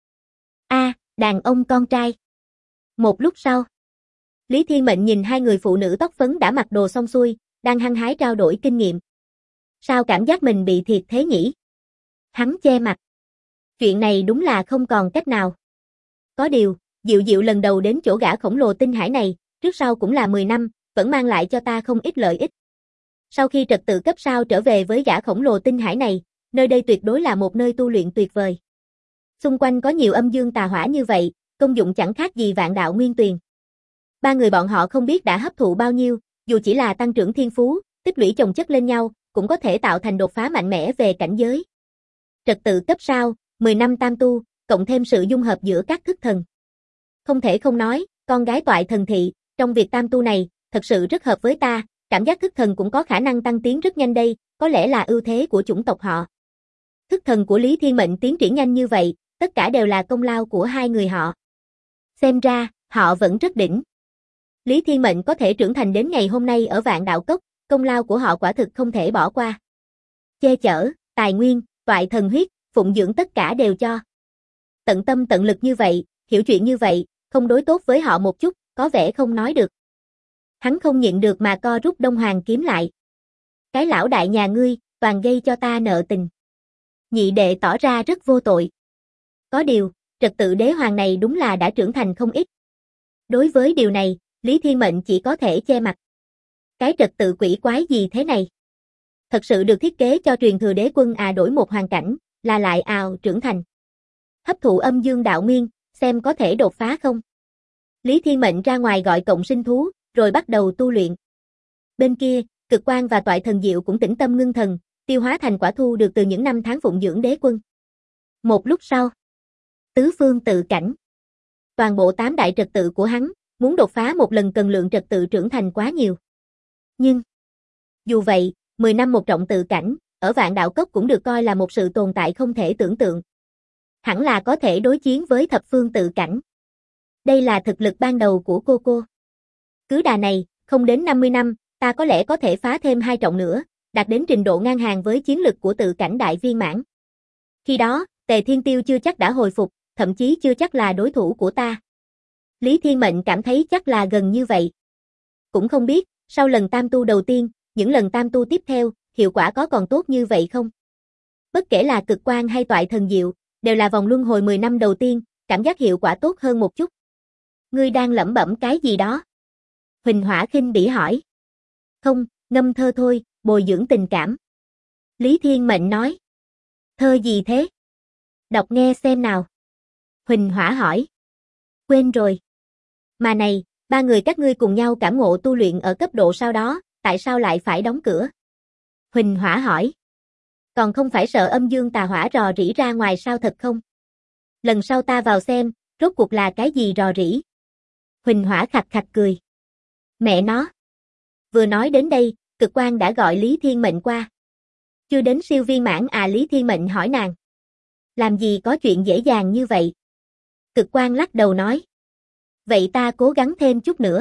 Đàn ông con trai. Một lúc sau, Lý Thiên Mệnh nhìn hai người phụ nữ tóc phấn đã mặc đồ xong xuôi, đang hăng hái trao đổi kinh nghiệm. Sao cảm giác mình bị thiệt thế nhỉ? Hắn che mặt. Chuyện này đúng là không còn cách nào. Có điều, Diệu Diệu lần đầu đến chỗ gã khổng lồ Tinh Hải này, trước sau cũng là 10 năm, vẫn mang lại cho ta không ít lợi ích. Sau khi trật tự cấp sao trở về với gã khổng lồ Tinh Hải này, nơi đây tuyệt đối là một nơi tu luyện tuyệt vời. Xung quanh có nhiều âm dương tà hỏa như vậy, công dụng chẳng khác gì vạn đạo nguyên tuyền. Ba người bọn họ không biết đã hấp thụ bao nhiêu, dù chỉ là tăng trưởng thiên phú, tích lũy chồng chất lên nhau, cũng có thể tạo thành đột phá mạnh mẽ về cảnh giới. Trật tự cấp sao, 10 năm tam tu, cộng thêm sự dung hợp giữa các thức thần. Không thể không nói, con gái Toại Thần thị, trong việc tam tu này, thật sự rất hợp với ta, cảm giác thức thần cũng có khả năng tăng tiến rất nhanh đây, có lẽ là ưu thế của chủng tộc họ. Thức thần của Lý Thiên Mệnh tiến triển nhanh như vậy, tất cả đều là công lao của hai người họ. Xem ra, họ vẫn rất đỉnh. Lý Thiên Mệnh có thể trưởng thành đến ngày hôm nay ở Vạn Đạo Cốc, công lao của họ quả thực không thể bỏ qua. Che chở, tài nguyên, toại thần huyết, phụng dưỡng tất cả đều cho. Tận tâm tận lực như vậy, hiểu chuyện như vậy, không đối tốt với họ một chút, có vẻ không nói được. Hắn không nhịn được mà co rút Đông Hoàng kiếm lại. Cái lão đại nhà ngươi, toàn gây cho ta nợ tình. Nhị đệ tỏ ra rất vô tội. Có điều, trật tự đế hoàng này đúng là đã trưởng thành không ít. Đối với điều này, Lý Thiên Mệnh chỉ có thể che mặt. Cái trật tự quỷ quái gì thế này? Thật sự được thiết kế cho truyền thừa đế quân đổi một hoàn cảnh, là lại trưởng thành. Hấp thụ âm dương đạo nguyên, xem có thể đột phá không? Lý Thiên Mệnh ra ngoài gọi cộng sinh thú, rồi bắt đầu tu luyện. Bên kia, Cực Quang và Toại Thần Diệu cũng tĩnh tâm ngưng thần, tiêu hóa thành quả thu được từ những năm tháng phụng dưỡng đế quân. Một lúc sau, tứ phương tự cảnh. Toàn bộ 8 đại trật tự của hắn, muốn đột phá một lần cần lượng trật tự trưởng thành quá nhiều. Nhưng, dù vậy, 10 năm một trọng tự cảnh, ở Vạn Đạo Cốc cũng được coi là một sự tồn tại không thể tưởng tượng. Hẳn là có thể đối chiến với thập phương tự cảnh. Đây là thực lực ban đầu của cô. Cứ đà này, không đến 50 năm, ta có lẽ có thể phá thêm 2 trọng nữa, đạt đến trình độ ngang hàng với chiến lực của tự cảnh đại viên mãn. Khi đó, Tề Thiên Tiêu chưa chắc đã hồi phục, thậm chí chưa chắc là đối thủ của ta. Lý Thiên Mệnh cảm thấy chắc là gần như vậy. Cũng không biết, sau lần tam tu đầu tiên, những lần tam tu tiếp theo, hiệu quả có còn tốt như vậy không? Bất kể là Cực Quang hay Toại Thần Diệu, đều là vòng luân hồi 10 năm đầu tiên, cảm giác hiệu quả tốt hơn một chút. Ngươi đang lẩm bẩm cái gì đó? Huỳnh Hỏa khinh bỉ hỏi. Không, ngâm thơ thôi, bồi dưỡng tình cảm. Lý Thiên Mệnh nói. Thơ gì thế? Đọc nghe xem nào. Huỳnh Hỏa hỏi. Quên rồi. Mà này, 3 người các ngươi cùng nhau cảm ngộ tu luyện ở cấp độ sau đó, tại sao lại phải đóng cửa? Huỳnh Hỏa hỏi. Còn không phải sợ âm dương tà hỏa rò rỉ ra ngoài sao thật không? Lần sau ta vào xem, rốt cuộc là cái gì rò rỉ? Huỳnh Hỏa khạch khạch cười. Mẹ nó. Vừa nói đến đây, Cực Quang đã gọi Lý Thiên Mệnh qua. Chưa đến siêu viên mãn Lý Thiên Mệnh hỏi nàng. Làm gì có chuyện dễ dàng như vậy? Cực Quang lắc đầu nói. Vậy ta cố gắng thêm chút nữa.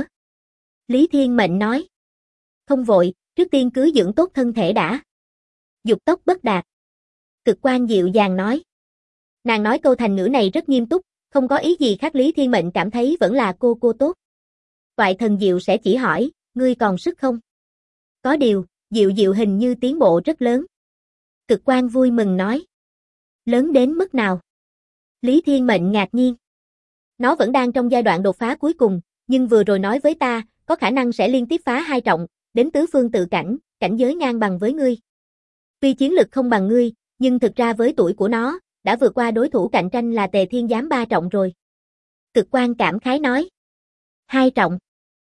Lý Thiên Mệnh nói. Không vội, trước tiên cứ dưỡng tốt thân thể đã. Dục tốc bất đạt. Cực Quang dịu dàng nói. Nàng nói câu thành ngữ này rất nghiêm túc, không có ý gì khác. Lý Thiên Mệnh cảm thấy vẫn là cô tốt. Toại Thần Diệu sẽ chỉ hỏi, ngươi còn sức không? Có điều, Diệu hình như tiến bộ rất lớn. Cực Quang vui mừng nói. Lớn đến mức nào? Lý Thiên Mệnh ngạc nhiên. Nó vẫn đang trong giai đoạn đột phá cuối cùng, nhưng vừa rồi nói với ta, có khả năng sẽ liên tiếp phá 2 trọng, đến tứ phương tự cảnh, cảnh giới ngang bằng với ngươi. Tuy chiến lực không bằng ngươi, nhưng thực ra với tuổi của nó, đã vượt qua đối thủ cạnh tranh là Tề Thiên Giám 3 trọng rồi. Cực Quang cảm khái nói. 2 trọng.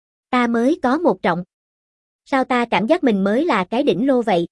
Ta mới có 1 trọng. Sao ta cảm giác mình mới là cái đỉnh lô vậy?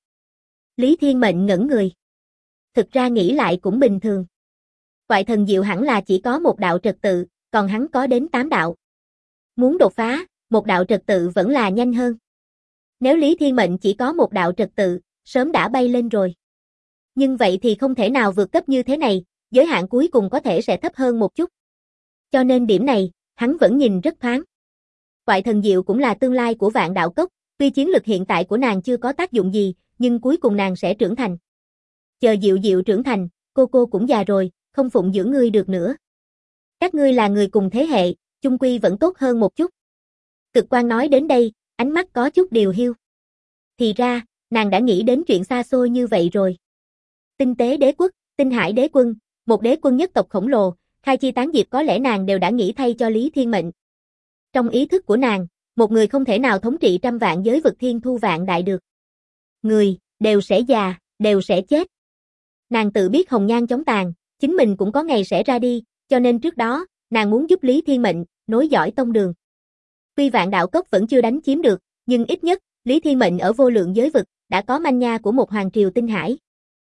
Lý Thiên Mệnh ngẩn người. Thực ra nghĩ lại cũng bình thường. Toại Thần Diệu hẳn là chỉ có 1 đạo trật tự, còn hắn có đến 8 đạo. Muốn đột phá, 1 đạo trật tự vẫn là nhanh hơn. Nếu Lý Thiên Mệnh chỉ có 1 đạo trật tự, sớm đã bay lên rồi. Nhưng vậy thì không thể nào vượt cấp như thế này, giới hạn cuối cùng có thể sẽ thấp hơn một chút. Cho nên điểm này, hắn vẫn nhìn rất thoáng. Toại Thần Diệu cũng là tương lai của Vạn Đạo Cốc, tuy chiến lực hiện tại của nàng chưa có tác dụng gì, nhưng cuối cùng nàng sẽ trưởng thành. Chờ Diệu trưởng thành, cô cũng già rồi, không phụng dưỡng ngươi được nữa. Các ngươi là người cùng thế hệ, chung quy vẫn tốt hơn một chút. Cực Quang nói đến đây, ánh mắt có chút điều hiu. Thì ra, nàng đã nghĩ đến chuyện xa xôi như vậy rồi. Tinh tế đế quốc, tinh hải đế quân, một đế quân nhất tộc khổng lồ, khai chi tán diệp có lẽ nàng đều đã nghĩ thay cho Lý Thiên Mệnh. Trong ý thức của nàng, một người không thể nào thống trị trăm vạn giới vực thiên thu vạn đại được. Người, đều sẽ già, đều sẽ chết. Nàng tự biết hồng nhan chóng tàn, chính mình cũng có ngày sẽ ra đi, cho nên trước đó, nàng muốn giúp Lý Thiên Mệnh, nối dõi tông đường. Tuy Vạn Đạo Cốc vẫn chưa đánh chiếm được, nhưng ít nhất, Lý Thiên Mệnh ở vô lượng giới vực, đã có manh nha của một hoàng triều tinh hải.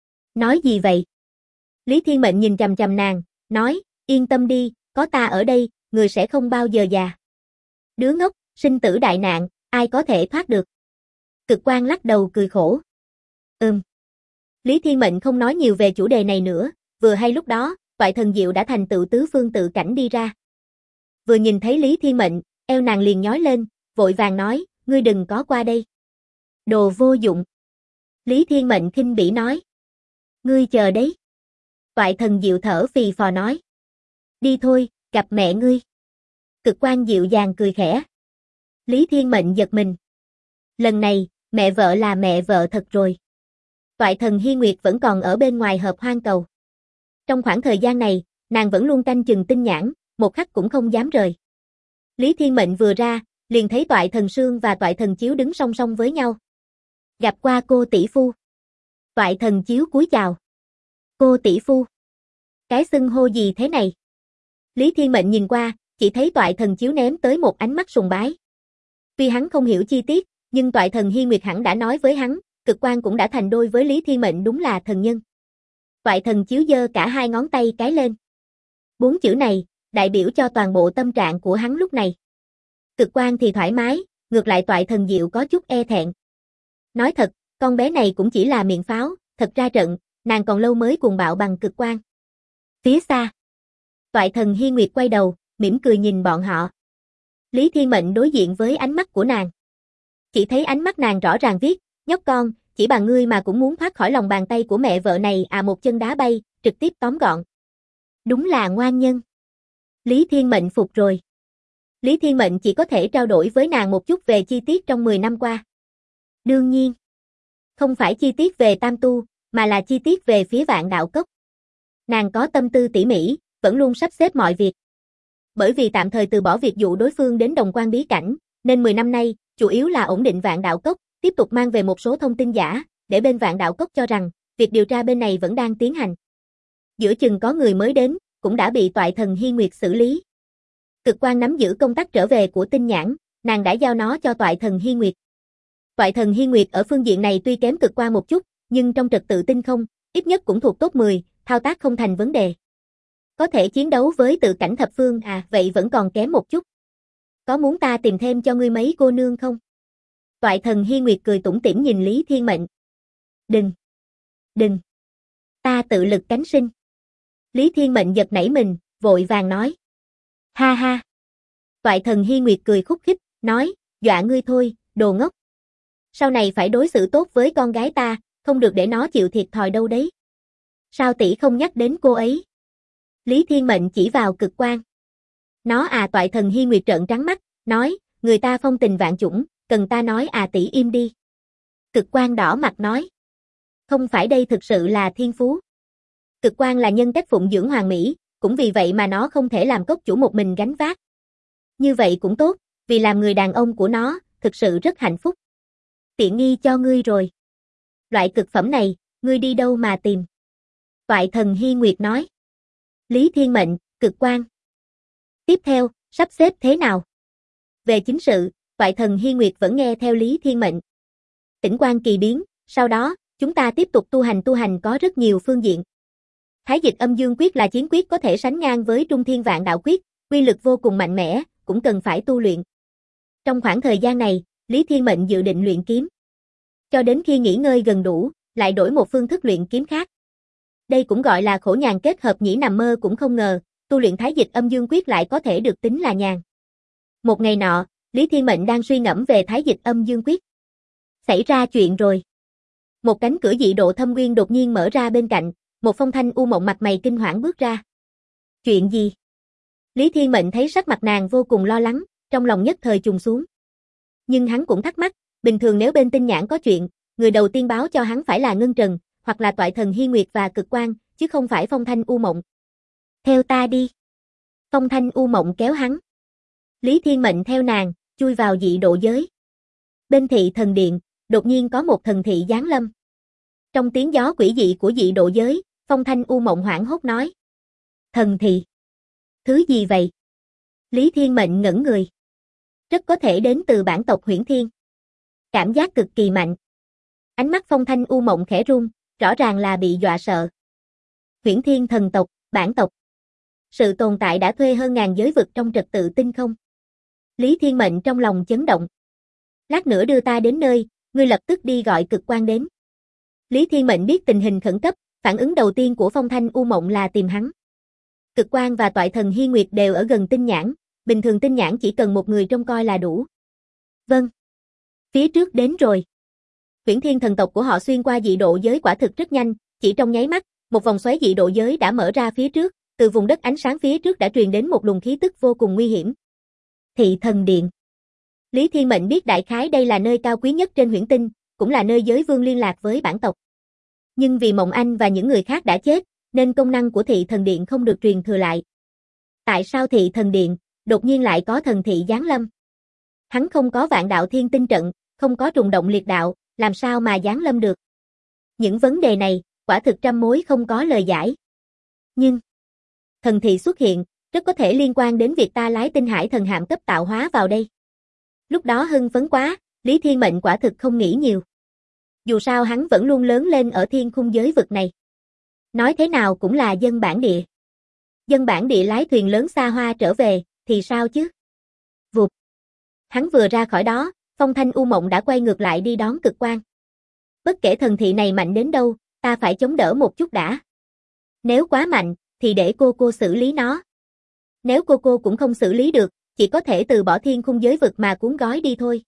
Nói gì vậy? Lý Thiên Mệnh nhìn chằm chằm nàng, nói, yên tâm đi, có ta ở đây, người sẽ không bao giờ già. Đứa ngốc, sinh tử đại nạn, ai có thể thoát được? Cực Quang lắc đầu cười khổ. Lý Thiên Mệnh không nói nhiều về chủ đề này nữa, vừa hay lúc đó, Toại Thần Diệu đã thành tựu tứ phương tự cảnh đi ra. vừa nhìn thấy Lý Thiên Mệnh, eo nàng liền nhói lên, vội vàng nói, ngươi đừng có qua đây. Đồ vô dụng. Lý Thiên Mệnh khinh bỉ nói. Ngươi chờ đấy. Toại Thần Diệu thở phì phò nói. Đi thôi, gặp mẹ ngươi. Cực Quang dịu dàng cười khẽ. Lý Thiên Mệnh giật mình. Lần này, mẹ vợ là mẹ vợ thật rồi. Toại Thần Hi Nguyệt vẫn còn ở bên ngoài Hợp Hoang Cầu. Trong khoảng thời gian này, nàng vẫn luôn canh chừng Tinh Nhãn, một khắc cũng không dám rời. Lý Thiên Mệnh vừa ra, liền thấy Toại Thần Sương và Toại Thần Chiếu đứng song song với nhau. Gặp qua cô tỷ phu. Toại Thần Chiếu cúi chào. Cô tỷ phu. Cái xưng hô gì thế này? Lý Thiên Mệnh nhìn qua, chỉ thấy Toại Thần Chiếu ném tới một ánh mắt sùng bái. Tuy hắn không hiểu chi tiết, nhưng Toại Thần Hi Nguyệt hẳn đã nói với hắn, Cực Quang cũng đã thành đôi với Lý Thiên Mệnh đúng là thần nhân. Toại Thần Chiếu giơ cả hai ngón tay cái lên. 4 chữ này, đại biểu cho toàn bộ tâm trạng của hắn lúc này. Cực Quang thì thoải mái, ngược lại Toại Thần Diệu có chút e thẹn. Nói thật, con bé này cũng chỉ là miệng pháo, thật ra trận, nàng còn lâu mới cuồng bạo bằng Cực Quang. Phía xa, Toại Thần Hi Nguyệt quay đầu, mỉm cười nhìn bọn họ. Lý Thiên Mệnh đối diện với ánh mắt của nàng. Chỉ thấy ánh mắt nàng rõ ràng viết, nhóc con, chỉ bằng ngươi mà cũng muốn thoát khỏi lòng bàn tay của mẹ vợ này à, một chân đá bay, trực tiếp tóm gọn. Đúng là ngoan nhân. Lý Thiên Mệnh phục rồi. Lý Thiên Mệnh chỉ có thể trao đổi với nàng một chút về chi tiết trong 10 năm qua. Đương nhiên, không phải chi tiết về Tam Tu, mà là chi tiết về phía Vạn Đạo Cốc. Nàng có tâm tư tỉ mỉ, vẫn luôn sắp xếp mọi việc. Bởi vì tạm thời từ bỏ việc dụ đối phương đến Đồng Quan bí cảnh, nên 10 năm nay, chủ yếu là ổn định Vạn Đạo Cốc, tiếp tục mang về một số thông tin giả, để bên Vạn Đạo Cốc cho rằng, việc điều tra bên này vẫn đang tiến hành. Giữa chừng có người mới đến, cũng đã bị Toại Thần Hi Nguyệt xử lý. Cực Quang nắm giữ công tắc trở về của Tinh Nhãn, nàng đã giao nó cho Toại Thần Hi Nguyệt. Toại Thần Hi Nguyệt ở phương diện này tuy kém Cực Quang một chút, nhưng trong trật tự tinh không, ít nhất cũng thuộc top 10, thao tác không thành vấn đề. Có thể chiến đấu với tự cảnh thập phương à, vậy vẫn còn kém một chút. Có muốn ta tìm thêm cho ngươi mấy cô nương không? Toại Thần Hi Nguyệt cười tủm tỉm nhìn Lý Thiên Mệnh. Đừng. Ta tự lực cánh sinh. Lý Thiên Mệnh giật nảy mình, vội vàng nói. Ha ha. Toại Thần Hi Nguyệt cười khúc khích, nói, dọa ngươi thôi, đồ ngốc. Sau này phải đối xử tốt với con gái ta, không được để nó chịu thiệt thòi đâu đấy. Sao tỷ không nhắc đến cô ấy? Lý Thiên Mệnh chỉ vào Cực Quang. Nó à, Toại Thần Hi Nguyệt trợn trắng mắt, nói, người ta phong tình vạn chủng, cần ta nói à, tỷ im đi. Cực Quang đỏ mặt nói. Không phải đây thực sự là thiên phú. Cực Quang là nhân cách phụng dưỡng hoàn mỹ, cũng vì vậy mà nó không thể làm cốc chủ một mình gánh vác. Như vậy cũng tốt, vì làm người đàn ông của nó, thực sự rất hạnh phúc. Tiện nghi cho ngươi rồi. Loại cực phẩm này, ngươi đi đâu mà tìm? Toại Thần Hi Nguyệt nói. Lý Thiên Mệnh, Cực Quang. Tiếp theo, sắp xếp thế nào? Về chính sự, Toại Thần Hi Nguyệt vẫn nghe theo Lý Thiên Mệnh. Tỉnh quan kỳ biến, sau đó, chúng ta tiếp tục tu hành có rất nhiều phương diện. Thái Dịch Âm Dương Quyết là chiến quyết có thể sánh ngang với Trung Thiên Vạn Đạo Quyết, uy lực vô cùng mạnh mẽ, cũng cần phải tu luyện. Trong khoảng thời gian này, Lý Thiên Mệnh dự định luyện kiếm. Cho đến khi nghỉ ngơi gần đủ, lại đổi một phương thức luyện kiếm khác. Đây cũng gọi là khổ nhàn kết hợp nhỉ, nằm mơ cũng không ngờ, tu luyện Thái Dịch Âm Dương Quyết lại có thể được tính là nhàn. Một ngày nọ, Lý Thiên Mệnh đang suy ngẫm về Thái Dịch Âm Dương Quyết. Xảy ra chuyện rồi. Một cánh cửa dị độ thâm nguyên đột nhiên mở ra bên cạnh, một Phong Thanh u mộng mặt mày kinh hoảng bước ra. Chuyện gì? Lý Thiên Mệnh thấy sắc mặt nàng vô cùng lo lắng, trong lòng nhất thời trùng xuống. Nhưng hắn cũng thắc mắc, bình thường nếu bên Tinh Nhãn có chuyện, người đầu tiên báo cho hắn phải là Ngân Trần, hoặc là Toại Thần Hi Nguyệt và Cực Quang, chứ không phải Phong Thanh u mộng. Theo ta đi. Phong Thanh u mộng kéo hắn. Lý Thiên Mệnh theo nàng, chui vào dị độ giới. Bên thị thần điện, đột nhiên có một thần thị giáng lâm. Trong tiếng gió quỷ dị của dị độ giới, Phong Thanh u mộng hoảng hốt nói. Thần thị? Thứ gì vậy? Lý Thiên Mệnh ngẩn người. Rất có thể đến từ bản tộc Huyễn Thiên. Cảm giác cực kỳ mạnh. Ánh mắt Phong Thanh u mộng khẽ run, rõ ràng là bị dọa sợ. Huyễn Thiên thần tộc, bản tộc. Sự tồn tại đã thuê hơn ngàn giới vực trong trật tự tinh không. Lý Thiên Mệnh trong lòng chấn động. Lát nữa đưa ta đến nơi, ngươi lập tức đi gọi Cực Quang đến. Lý Thiên Mệnh biết tình hình khẩn cấp, phản ứng đầu tiên của Phong Thanh u mộng là tìm hắn. Cực Quang và Toại Thần Hi Nguyệt đều ở gần Tinh Nhãn, bình thường tinh nhãn chỉ cần một người trông coi là đủ. Vâng. Phía trước đến rồi. Huyễn Thiên thần tộc của họ xuyên qua dị độ giới quả thực rất nhanh, chỉ trong nháy mắt, một vòng xoáy dị độ giới đã mở ra phía trước, từ vùng đất ánh sáng phía trước đã truyền đến một luồng khí tức vô cùng nguy hiểm. Thị thần điện. Lý Thiên Mệnh biết đại khái đây là nơi cao quý nhất trên Huyễn Tinh, cũng là nơi giới vương liên lạc với bản tộc. Nhưng vì Mộng Anh và những người khác đã chết, nên công năng của thị thần điện không được truyền thừa lại. Tại sao thị thần điện đột nhiên lại có thần thị giáng lâm? Hắn không có vạn đạo thiên tinh trận, không có trùng động liệt đạo, làm sao mà giáng lâm được? Những vấn đề này, quả thực trăm mối không có lời giải. Nhưng, thần thị xuất hiện, rất có thể liên quan đến việc ta lái tinh hải thần hạm cấp tạo hóa vào đây. Lúc đó hưng phấn quá, Lý Thiên Mệnh quả thực không nghĩ nhiều. Dù sao hắn vẫn luôn lớn lên ở thiên khung giới vực này. Nói thế nào cũng là dân bản địa. Dân bản địa lái thuyền lớn xa hoa trở về, thì sao chứ? Vụt. Hắn vừa ra khỏi đó, Phong Thanh U Mộng đã quay ngược lại đi đón cực quang. Bất kể thần thị này mạnh đến đâu, ta phải chống đỡ một chút đã. Nếu quá mạnh, thì để cô xử lý nó. Nếu cô cũng không xử lý được, chỉ có thể từ bỏ thiên khung giới vực mà cuốn gói đi thôi.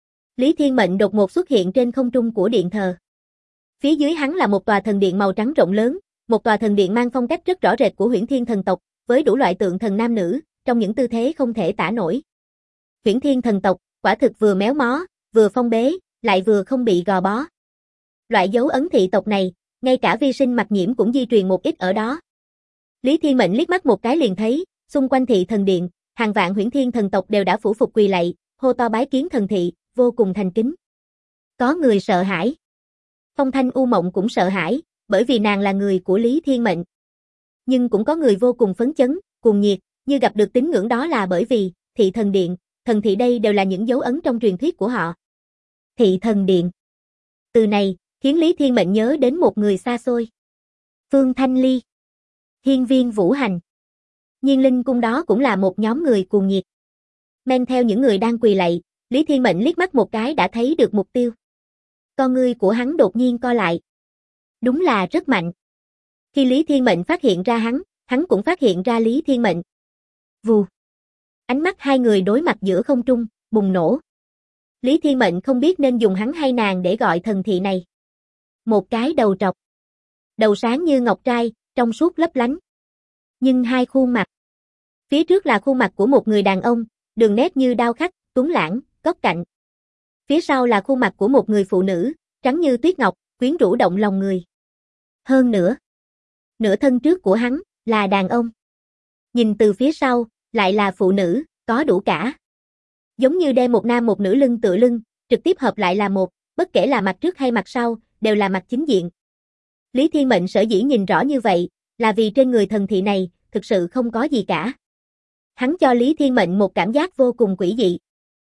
Lý Thiên Mệnh đột ngột xuất hiện trên không trung của điện thờ. Phía dưới hắn là một tòa thần điện màu trắng rộng lớn, một tòa thần điện mang phong cách rất rõ rệt của Huyễn Thiên thần tộc, với đủ loại tượng thần nam nữ, trong những tư thế không thể tả nổi. Huyễn Thiên thần tộc, quả thực vừa méo mó, vừa phong bế, lại vừa không bị gò bó. Loại dấu ấn thị tộc này, ngay cả vi sinh mặc nhiễm cũng di truyền một ít ở đó. Lý Thiên Mệnh liếc mắt một cái liền thấy, xung quanh thị thần điện, hàng vạn Huyễn Thiên thần tộc đều đã phủ phục quỳ lạy, hô to bái kiến thần thị, vô cùng thành kính. Có người sợ hãi. Phong Thanh U Mộng cũng sợ hãi, bởi vì nàng là người của Lý Thiên Mệnh. Nhưng cũng có người vô cùng phấn chấn, cuồng nhiệt, như gặp được tín ngưỡng, đó là bởi vì, thị thần điện, thần thị đây đều là những dấu ấn trong truyền thuyết của họ. Thị thần điện. Từ này, khiến Lý Thiên Mệnh nhớ đến một người xa xôi. Phương Thanh Ly. Hiên viên Vũ Hành. Nhiên Linh cung đó cũng là một nhóm người cuồng nhiệt. Men theo những người đang quỳ lạy, Lý Thiên Mệnh liếc mắt một cái đã thấy được mục tiêu. Con ngươi của hắn đột nhiên co lại. Đúng là rất mạnh. Khi Lý Thiên Mệnh phát hiện ra hắn cũng phát hiện ra Lý Thiên Mệnh. Vù. Ánh mắt hai người đối mặt giữa không trung, bùng nổ. Lý Thiên Mệnh không biết nên dùng hắn hay nàng để gọi thần thị này. Một cái đầu trọc. Đầu sáng như ngọc trai, trong suốt lấp lánh. Nhưng hai khuôn mặt. Phía trước là khuôn mặt của một người đàn ông, đường nét như đao khắc, tuấn lãng, góc cạnh. Phía sau là khuôn mặt của một người phụ nữ, trắng như tuyết ngọc, quyến rũ động lòng người. Hơn nữa, nửa thân trước của hắn là đàn ông. Nhìn từ phía sau, lại là phụ nữ, có đủ cả. Giống như đem một nam một nữ lưng tựa lưng, trực tiếp hợp lại là một, bất kể là mặt trước hay mặt sau, đều là mặt chính diện. Lý Thiên Mệnh sở dĩ nhìn rõ như vậy, là vì trên người thần thị này, thực sự không có gì cả. Hắn cho Lý Thiên Mệnh một cảm giác vô cùng quỷ dị.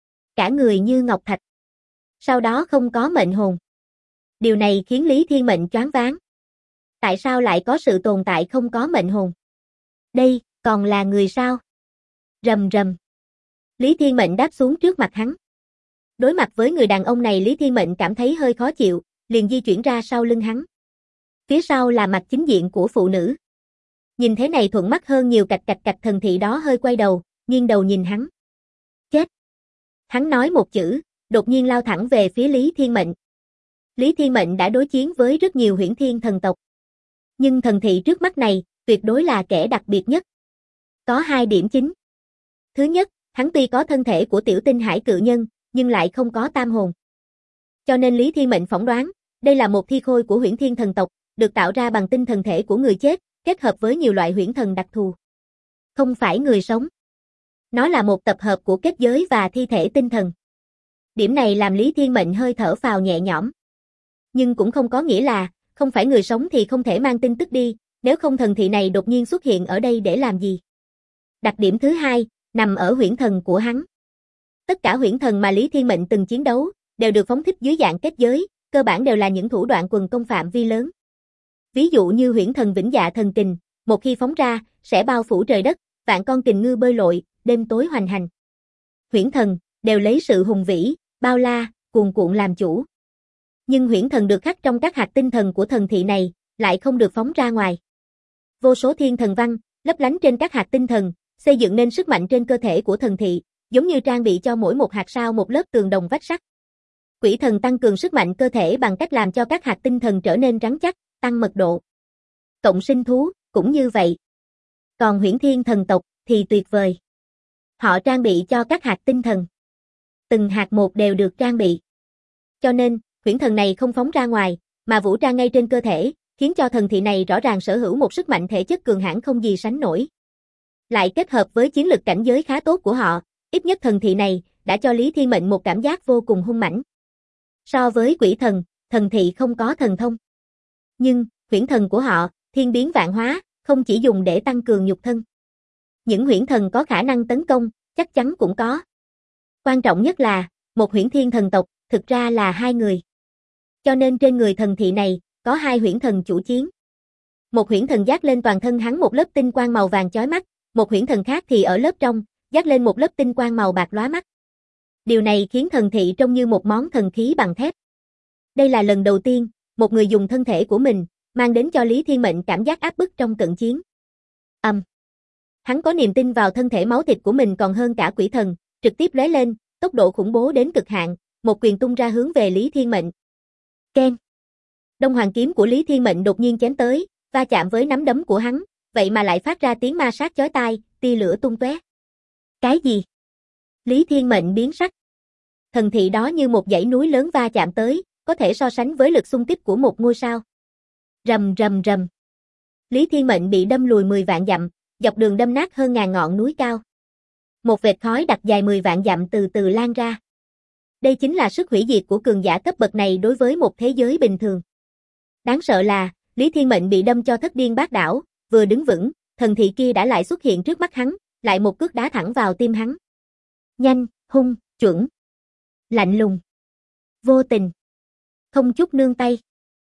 Cả người như ngọc thạch. Sau đó không có mệnh hồn. Điều này khiến Lý Thiên Mệnh choáng váng. Tại sao lại có sự tồn tại không có mệnh hồn? Đây, còn là người sao? Rầm rầm. Lý Thiên Mệnh đáp xuống trước mặt hắn. Đối mặt với người đàn ông này, Lý Thiên Mệnh cảm thấy hơi khó chịu, liền di chuyển ra sau lưng hắn. Phía sau là mặt chính diện của phụ nữ. Nhìn thế này thuận mắt hơn nhiều, cạch cạch cạch. Thần thị đó hơi quay đầu, nghiêng đầu nhìn hắn. Chết. Hắn nói một chữ, đột nhiên lao thẳng về phía Lý Thiên Mệnh. Lý Thiên Mệnh đã đối chiến với rất nhiều Huyễn Thiên thần tộc. Nhưng thần thị trước mắt này, tuyệt đối là kẻ đặc biệt nhất. Có hai điểm chính. Thứ nhất, hắn tuy có thân thể của tiểu tinh hải cự nhân, nhưng lại không có tam hồn. Cho nên Lý Thiên Mệnh phỏng đoán, đây là một thi khôi của Huyễn Thiên thần tộc, được tạo ra bằng tinh thần thể của người chết, kết hợp với nhiều loại huyễn thần đặc thù. Không phải người sống. Nó là một tập hợp của kết giới và thi thể tinh thần. Điểm này làm Lý Thiên Mệnh hơi thở phào nhẹ nhõm. Nhưng cũng không có nghĩa là, không phải người sống thì không thể mang tin tức đi, nếu không thần thị này đột nhiên xuất hiện ở đây để làm gì. Đặc điểm thứ hai, nằm ở huyễn thần của hắn. Tất cả huyễn thần mà Lý Thiên Mệnh từng chiến đấu, đều được phóng thích dưới dạng kết giới, cơ bản đều là những thủ đoạn quần công phạm vi lớn. Ví dụ như huyễn thần Vĩnh Dạ thần kình, một khi phóng ra, sẽ bao phủ trời đất, vạn con kình ngư bơi lội, đêm tối hoành hành. Huyễn thần, đều lấy sự hùng vĩ, bao la, cuồn cuộn làm chủ. Nhưng huyễn thần được khắc trong các hạt tinh thần của thần thị này, lại không được phóng ra ngoài. Vô số thiên thần văn, lấp lánh trên các hạt tinh thần, xây dựng nên sức mạnh trên cơ thể của thần thị, giống như trang bị cho mỗi một hạt sao một lớp tường đồng vách sắt. Quỷ thần tăng cường sức mạnh cơ thể bằng cách làm cho các hạt tinh thần trở nên rắn chắc, tăng mật độ. Cộng sinh thú, cũng như vậy. Còn huyễn thiên thần tộc, thì tuyệt vời. Họ trang bị cho các hạt tinh thần. Từng hạt một đều được trang bị. Cho nên, huyễn thần này không phóng ra ngoài, mà vũ trang ngay trên cơ thể, khiến cho thần thị này rõ ràng sở hữu một sức mạnh thể chất cường hãn không gì sánh nổi. Lại kết hợp với chiến lực cảnh giới khá tốt của họ, ít nhất thần thị này đã cho Lý Thiên Mệnh một cảm giác vô cùng hung mãnh. So với quỷ thần, thần thị không có thần thông. Nhưng, huyễn thần của họ, thiên biến vạn hóa, không chỉ dùng để tăng cường nhục thân. Những huyễn thần có khả năng tấn công, chắc chắn cũng có. Quan trọng nhất là, một huyễn thiên thần tộc, thực ra là hai người. Cho nên trên người thần thị này, có hai huyễn thần chủ chiến. Một huyễn thần dát lên toàn thân hắn một lớp tinh quang màu vàng chói mắt, một huyễn thần khác thì ở lớp trong, dát lên một lớp tinh quang màu bạc lóa mắt. Điều này khiến thần thị trông như một món thần khí bằng thép. Đây là lần đầu tiên, một người dùng thân thể của mình, mang đến cho Lý Thiên Mệnh cảm giác áp bức trong cận chiến. Hắn có niềm tin vào thân thể máu thịt của mình còn hơn cả quỷ thần, trực tiếp lóe lên, tốc độ khủng bố đến cực hạn, một quyền tung ra hướng về Lý Thiên Mệnh. Keng! Đông hoàng kiếm của Lý Thiên Mệnh đột nhiên chém tới, va chạm với nắm đấm của hắn, vậy mà lại phát ra tiếng ma sát chói tai, tia lửa tung tóe. Cái gì? Lý Thiên Mệnh biến sắc. Thần thị đó như một dãy núi lớn va chạm tới, có thể so sánh với lực xung kích của một ngôi sao. Rầm rầm rầm. Lý Thiên Mệnh bị đâm lùi 10 vạn dặm, dọc đường đâm nát hơn ngàn ngọn núi cao. Một vệt khói đặc dài 10 vạn dặm từ từ lan ra. Đây chính là sức hủy diệt của cường giả cấp bậc này đối với một thế giới bình thường. Đáng sợ là, Lý Thiên Mệnh bị đâm cho thất điên bát đảo, vừa đứng vững, thần thị kia đã lại xuất hiện trước mắt hắn, lại một cước đá thẳng vào tim hắn. Nhanh, hung, chuẩn, lạnh lùng, vô tình, không chút nương tay.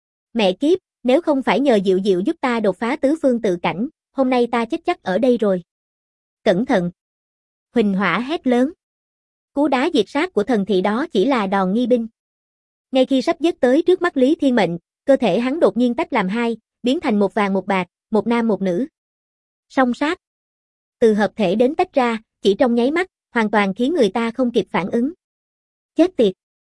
Mẹ kiếp, nếu không phải nhờ Diệu Diệu giúp ta đột phá tứ phương tự cảnh, hôm nay ta chết chắc ở đây rồi. Cẩn thận! Huỳnh Hỏa hét lớn. Cú đá diệt sát của thần thị đó chỉ là đòn nghi binh. Ngay khi sắp giết tới trước mắt Lý Thiên Mệnh, cơ thể hắn đột nhiên tách làm hai, biến thành một vàng một bạc, một nam một nữ. Song sát. Từ hợp thể đến tách ra, chỉ trong nháy mắt, hoàn toàn khiến người ta không kịp phản ứng. Chết tiệt!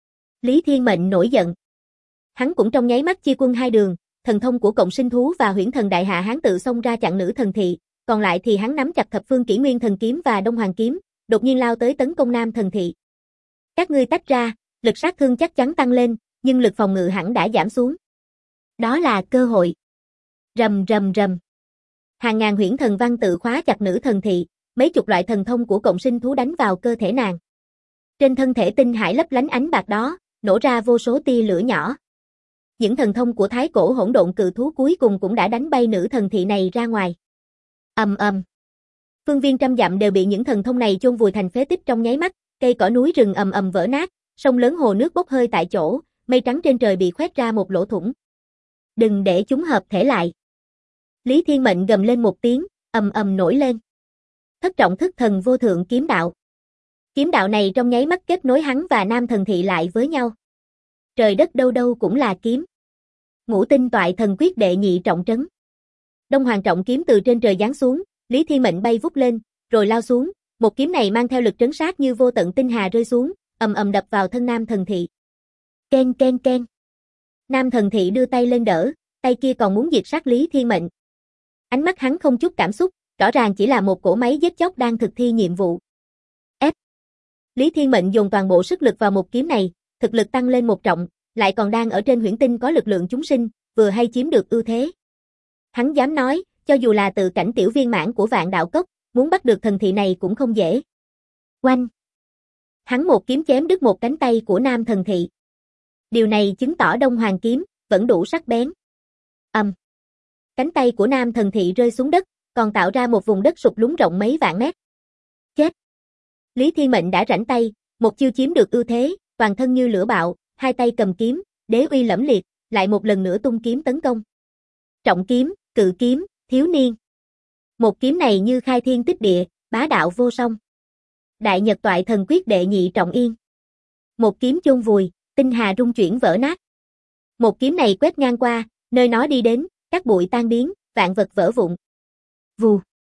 Lý Thiên Mệnh nổi giận. Hắn cũng trong nháy mắt chia quân hai đường, thần thông của cộng sinh thú và huyễn thần đại hạ hán tự xông ra chặn nữ thần thị, còn lại thì hắn nắm chặt thập phương kỷ nguyên thần kiếm và đông hoàng kiếm, đột nhiên lao tới tấn công nam thần thị. Các ngươi tách ra, lực sát thương chắc chắn tăng lên, nhưng lực phòng ngự hẳn đã giảm xuống. Đó là cơ hội. Rầm rầm rầm. Hàng ngàn huyễn thần văn tự khóa chặt nữ thần thị, mấy chục loại thần thông của cộng sinh thú đánh vào cơ thể nàng. Trên thân thể tinh hải lấp lánh ánh bạc đó, nổ ra vô số tia lửa nhỏ. Những thần thông của thái cổ hỗn độn cự thú cuối cùng cũng đã đánh bay nữ thần thị này ra ngoài. Ầm ầm. Phương viên trăm dặm đều bị những thần thông này chôn vùi thành phế tích trong nháy mắt, cây cỏ núi rừng ầm ầm vỡ nát, sông lớn hồ nước bốc hơi tại chỗ, mây trắng trên trời bị khoét ra một lỗ thủng. Đừng để chúng hợp thể lại. Lý Thiên Mệnh gầm lên một tiếng, ầm ầm nổi lên. Thất trọng thức thần vô thượng kiếm đạo. Kiếm đạo này trong nháy mắt kết nối hắn và nam thần thị lại với nhau. Trời đất đâu đâu cũng là kiếm. Ngũ tinh toại thần quyết đệ nhị trọng trấn. Đông hoàng trọng kiếm từ trên trời giáng xuống, Lý Thiên Mệnh bay vút lên, rồi lao xuống, một kiếm này mang theo lực trấn sát như vô tận tinh hà rơi xuống, ầm ầm đập vào thân nam thần thị. Ken ken ken. Nam thần thị đưa tay lên đỡ, tay kia còn muốn diệt sát Lý Thiên Mệnh. Ánh mắt hắn không chút cảm xúc, rõ ràng chỉ là một cỗ máy giết chóc đang thực thi nhiệm vụ. Ép. Lý Thiên Mệnh dùng toàn bộ sức lực vào một kiếm này, thực lực tăng lên một trọng, lại còn đang ở trên huyễn tinh có lực lượng chúng sinh, vừa hay chiếm được ưu thế. Hắn dám nói, cho dù là tự cảnh tiểu viên mãn của Vạn Đạo Cốc, muốn bắt được thần thị này cũng không dễ. Oanh! Hắn một kiếm chém đứt một cánh tay của nam thần thị. Điều này chứng tỏ đông hoàng kiếm vẫn đủ sắc bén. Cánh tay của nam thần thị rơi xuống đất, còn tạo ra một vùng đất sụp lún rộng mấy vạn mét. Chết! Lý Thiên Mệnh đã rảnh tay, một chiêu chiếm được ưu thế, toàn thân như lửa bạo, hai tay cầm kiếm, đế uy lẫm liệt, lại một lần nữa tung kiếm tấn công. Trọng kiếm, cự kiếm, thiếu niên. Một kiếm này như khai thiên tích địa, bá đạo vô song. Đại Nhật toại thần quyết đệ nhị trọng yên. Một kiếm chôn vùi, tinh hà rung chuyển vỡ nát. Một kiếm này quét ngang qua, nơi nó đi đến, các bụi tan biến, vạn vật vỡ vụn. Vù.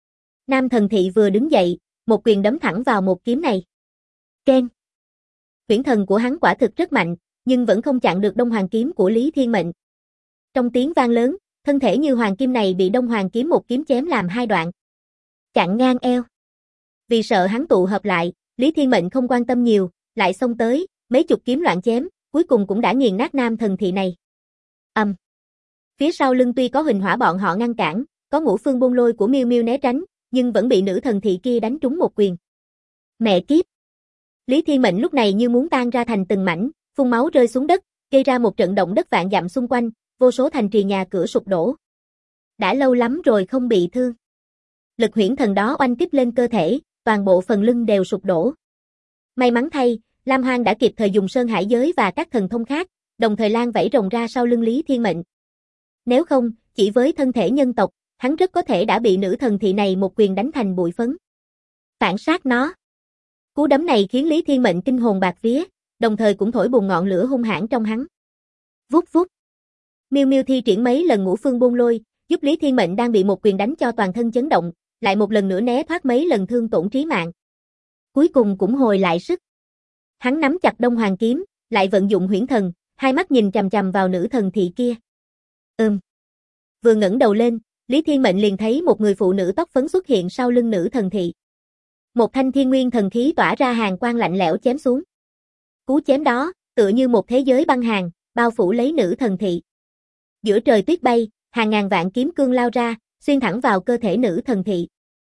Nam thần thị vừa đứng dậy, một quyền đấm thẳng vào một kiếm này. Keng. Huyễn thần của hắn quả thực rất mạnh, nhưng vẫn không chặn được Đông Hoàng kiếm của Lý Thiên Mệnh. Trong tiếng vang lớn, thân thể như hoàng kim này bị Đông Hoàng kiếm một kiếm chém làm hai đoạn. Chặn ngang eo. Vì sợ hắn tụ hợp lại, Lý Thiên Mệnh không quan tâm nhiều, lại xông tới, mấy chục kiếm loạn chém, cuối cùng cũng đã nghiền nát Nam thần thị này. Phía sau lưng tuy có Huỳnh Hỏa bọn họ ngăn cản, có Ngũ Phương Bôn Lôi của Miêu Miêu né tránh, nhưng vẫn bị nữ thần thị kia đánh trúng một quyền. Mẹ kiếp! Lý Thiên Mệnh lúc này như muốn tan ra thành từng mảnh, phun máu rơi xuống đất, gây ra một trận động đất vạn dặm xung quanh, vô số thành trì nhà cửa sụp đổ. Đã lâu lắm rồi không bị thương. Lực huyễn thần đó oanh kích lên cơ thể, toàn bộ phần lưng đều sụp đổ. May mắn thay, Lam Hoang đã kịp thời dùng Sơn Hải Giới và các thần thông khác, đồng thời lan vẫy rồng ra sau lưng Lý Thiên Mệnh. Nếu không, chỉ với thân thể nhân tộc, hắn rất có thể đã bị nữ thần thị này một quyền đánh thành bụi phấn. Phản sát nó. Cú đấm này khiến Lý Thiên Mệnh kinh hồn bạt vía, đồng thời cũng thổi bùng ngọn lửa hung hãn trong hắn. Vút vút. Miêu Miêu thi triển mấy lần Ngũ Phương Bôn Lôi, giúp Lý Thiên Mệnh đang bị một quyền đánh cho toàn thân chấn động, lại một lần nữa né thoát mấy lần thương tổn trí mạng. Cuối cùng cũng hồi lại sức. Hắn nắm chặt Đông Hoàng kiếm, lại vận dụng huyễn thần, hai mắt nhìn chằm chằm vào nữ thần thị kia. Vừa ngẩng đầu lên, Lý Thiên Mệnh liền thấy một người phụ nữ tóc phấn xuất hiện sau lưng nữ thần thị. Một thanh thiên nguyên thần khí tỏa ra hàn quang lạnh lẽo chém xuống. Cú chém đó, tựa như một thế giới băng hàn, bao phủ lấy nữ thần thị. Giữa trời tuyết bay, hàng ngàn vạn kiếm cương lao ra, xuyên thẳng vào cơ thể nữ thần thị.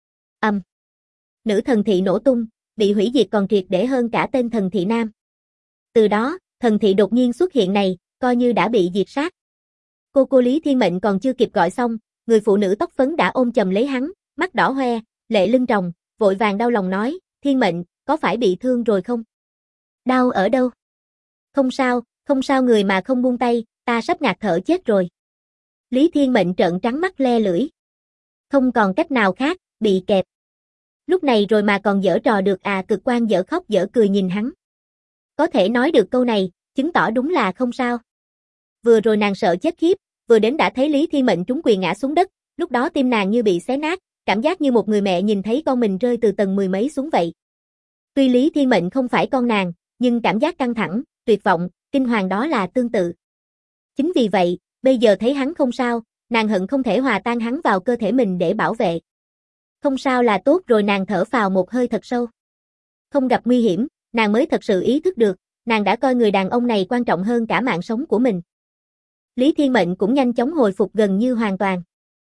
Nữ thần thị nổ tung, bị hủy diệt còn triệt để hơn cả tên thần thị nam. Từ đó, thần thị đột nhiên xuất hiện này, coi như đã bị diệt sát. Cô Lý Thiên Mệnh còn chưa kịp gọi xong, người phụ nữ tóc phấn đã ôm chầm lấy hắn, mắt đỏ hoe, lệ lưng tròng, vội vàng đau lòng nói, Thiên Mệnh, có phải bị thương rồi không? Đau ở đâu? Không sao người mà không buông tay, ta sắp ngạt thở chết rồi. Lý Thiên Mệnh trợn trắng mắt le lưỡi. Không còn cách nào khác, bị kẹp. Lúc này rồi mà còn giở trò được à? Cực Quang dở khóc dở cười nhìn hắn. Có thể nói được câu này, chứng tỏ đúng là không sao. Vừa rồi nàng sợ chết khiếp, vừa đến đã thấy Lý Thiên Mệnh trúng quyền ngã xuống đất, lúc đó tim nàng như bị xé nát, cảm giác như một người mẹ nhìn thấy con mình rơi từ tầng mười mấy xuống vậy. Tuy Lý Thiên Mệnh không phải con nàng, nhưng cảm giác căng thẳng, tuyệt vọng, kinh hoàng đó là tương tự. Chính vì vậy, bây giờ thấy hắn không sao, nàng hận không thể hòa tan hắn vào cơ thể mình để bảo vệ. Không sao là tốt rồi, nàng thở phào một hơi thật sâu. Không gặp nguy hiểm, nàng mới thật sự ý thức được, nàng đã coi người đàn ông này quan trọng hơn cả mạng sống của mình. Lý Thiên Mệnh cũng nhanh chóng hồi phục gần như hoàn toàn.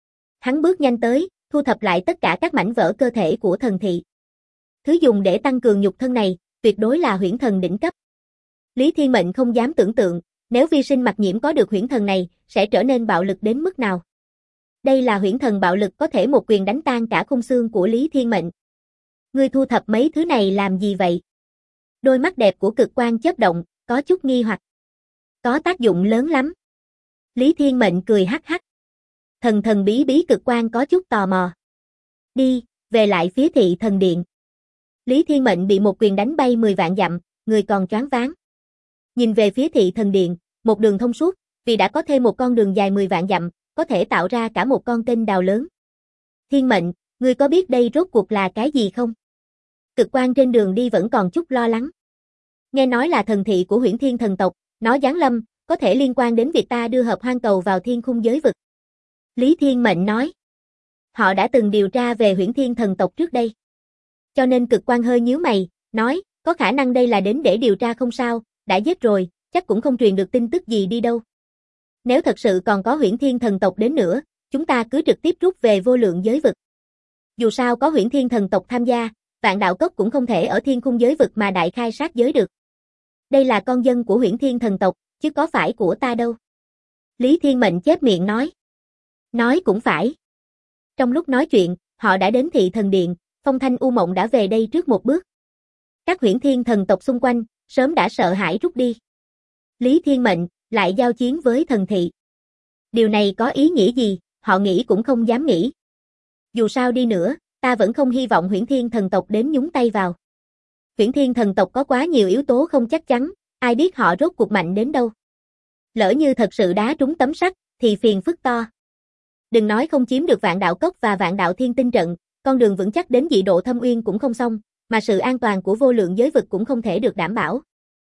Hắn bước nhanh tới, thu thập lại tất cả các mảnh vỡ cơ thể của thần thị. Thứ dùng để tăng cường nhục thân này, tuyệt đối là huyễn thần đỉnh cấp. Lý Thiên Mệnh không dám tưởng tượng, nếu vi sinh mặc nhiễm có được huyễn thần này, sẽ trở nên bạo lực đến mức nào. Đây là huyễn thần bạo lực có thể một quyền đánh tan cả khung xương của Lý Thiên Mệnh. Ngươi thu thập mấy thứ này làm gì vậy? Đôi mắt đẹp của Cực Quang chớp động, có chút nghi hoặc. Có tác dụng lớn lắm. Lý Thiên Mệnh cười hắc hắc. Thần bí bí Cực Quang có chút tò mò. Đi, về lại phía thị thần điện. Lý Thiên Mệnh bị một quyền đánh bay 10 vạn dặm, người còn choáng váng. Nhìn về phía thị thần điện, một đường thông suốt, vì đã có thêm một con đường dài 10 vạn dặm, có thể tạo ra cả một con kênh đào lớn. Thiên Mệnh, ngươi có biết đây rốt cuộc là cái gì không? Cực Quang trên đường đi vẫn còn chút lo lắng. Nghe nói là thần thị của Huyễn Thiên thần tộc, nó giáng lâm, có thể liên quan đến việc ta đưa Hợp Hoang Cầu vào thiên khung giới vực. Lý Thiên Mệnh nói. Họ đã từng điều tra về Huyễn Thiên thần tộc trước đây. Cho nên Cực Quang hơi nhíu mày, nói, có khả năng đây là đến để điều tra không sao, đã giết rồi, chắc cũng không truyền được tin tức gì đi đâu. Nếu thật sự còn có Huyễn Thiên thần tộc đến nữa, chúng ta cứ trực tiếp rút về vô lượng giới vực. Dù sao có Huyễn Thiên thần tộc tham gia, Vạn Đạo Cốc cũng không thể ở thiên khung giới vực mà đại khai sát giới được. Đây là con dân của Huyễn Thiên thần tộc, chứ có phải của ta đâu. Lý Thiên Mệnh chép miệng nói. Nói cũng phải. Trong lúc nói chuyện, họ đã đến thị thần điện, Phong Thanh U Mộng đã về đây trước một bước. Các Huyễn Thiên thần tộc xung quanh, sớm đã sợ hãi rút đi. Lý Thiên Mệnh lại giao chiến với thần thị. Điều này có ý nghĩa gì, họ nghĩ cũng không dám nghĩ. Dù sao đi nữa, ta vẫn không hy vọng Huyễn Thiên thần tộc đến nhúng tay vào. Huyễn Thiên thần tộc có quá nhiều yếu tố không chắc chắn, ai biết họ rốt cuộc mạnh đến đâu. Lỡ như thật sự đá trúng tấm sắt, thì phiền phức to. Đừng nói không chiếm được Vạn Đạo Cốc và Vạn Đạo Thiên Tinh trận, con đường vững chắc đến dị độ thâm uyên cũng không xong, mà sự an toàn của vô lượng giới vực cũng không thể được đảm bảo.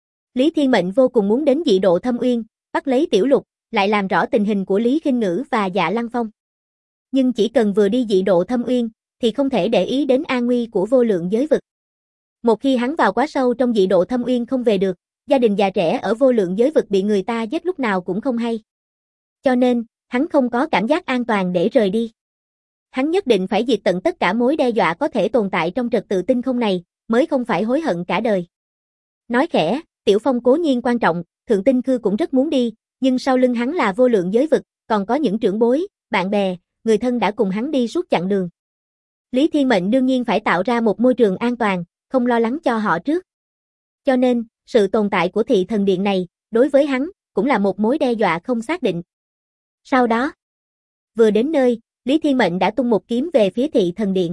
Lý Thiên Mệnh vô cùng muốn đến dị độ thâm uyên, bắt lấy Tiểu Lục, lại làm rõ tình hình của Lý Khinh Ngữ và Dạ Lăng Phong. Nhưng chỉ cần vừa đi dị độ thâm uyên, thì không thể để ý đến an nguy của vô lượng giới vực. Một khi hắn vào quá sâu trong dị độ thâm uyên không về được, gia đình già trẻ ở vô lượng giới vực bị người ta giết lúc nào cũng không hay. Cho nên, hắn không có cảm giác an toàn để rời đi. Hắn nhất định phải diệt tận tất cả mối đe dọa có thể tồn tại trong trật tự tinh không này, mới không phải hối hận cả đời. Nói khẽ, Tiểu Phong cố nhiên quan trọng, Thượng Tinh Khư cũng rất muốn đi, nhưng sau lưng hắn là vô lượng giới vực, còn có những trưởng bối, bạn bè, người thân đã cùng hắn đi suốt chặng đường. Lý Thiên Mệnh đương nhiên phải tạo ra một môi trường an toàn, không lo lắng cho họ trước. Cho nên, sự tồn tại của thị thần điện này, đối với hắn, cũng là một mối đe dọa không xác định. Sau đó, vừa đến nơi, Lý Thiên Mệnh đã tung một kiếm về phía thị thần điện.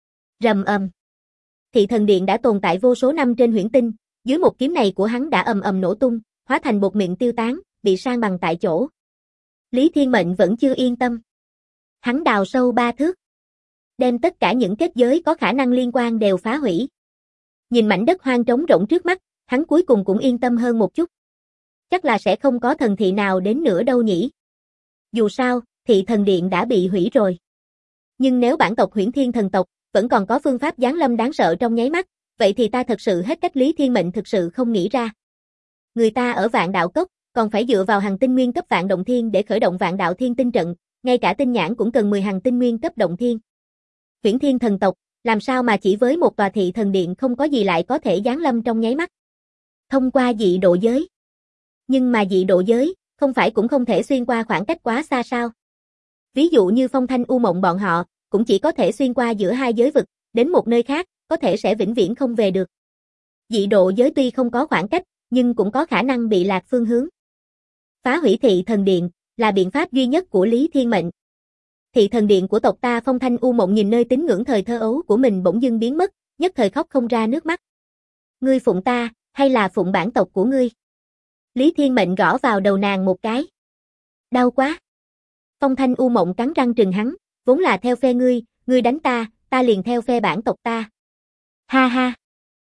Rầm ầm. Thị thần điện đã tồn tại vô số năm trên huyễn tinh, dưới một kiếm này của hắn đã ầm ầm nổ tung, hóa thành bột mịn tiêu tán, bị san bằng tại chỗ. Lý Thiên Mệnh vẫn chưa yên tâm. Hắn đào sâu 3 thước, đem tất cả những kết giới có khả năng liên quan đều phá hủy. Nhìn mảnh đất hoang trống rỗng trước mắt, hắn cuối cùng cũng yên tâm hơn một chút. Chắc là sẽ không có thần thị nào đến nữa đâu nhỉ. Dù sao, thị thần điện đã bị hủy rồi. Nhưng nếu bản tộc Huyễn Thiên thần tộc vẫn còn có phương pháp giáng lâm đáng sợ trong nháy mắt, vậy thì ta thật sự hết cách. Lý Thiên Mệnh thực sự không nghĩ ra. Người ta ở Vạn Đạo Cốc còn phải dựa vào hằng tinh nguyên cấp Vạn Động Thiên để khởi động Vạn Đạo Thiên tinh trận, ngay cả tinh nhãn cũng cần 10 hằng tinh nguyên cấp Động Thiên. Huyễn Thiên thần tộc, làm sao mà chỉ với một tòa thị thần điện không có gì lại có thể giáng lâm trong nháy mắt? Thông qua dị độ giới. Nhưng mà dị độ giới, không phải cũng không thể xuyên qua khoảng cách quá xa sao? Ví dụ như Phong Thanh U Mộng bọn họ, cũng chỉ có thể xuyên qua giữa hai giới vực, đến một nơi khác, có thể sẽ vĩnh viễn không về được. Dị độ giới tuy không có khoảng cách, nhưng cũng có khả năng bị lạc phương hướng. Phá hủy thị thần điện, là biện pháp duy nhất của Lý Thiên Mệnh. Thị thần điện của tộc ta. Phong Thanh U Mộng nhìn nơi tín ngưỡng thời thơ ấu của mình bỗng dưng biến mất, nhất thời khóc không ra nước mắt. Ngươi phụng ta, hay là phụng bản tộc của ngươi? Lý Thiên Mệnh gõ vào đầu nàng một cái. Đau quá. Phong Thanh U Mộng cắn răng trừng hắn, vốn là theo phe ngươi, ngươi đánh ta, ta liền theo phe bản tộc ta. Ha ha.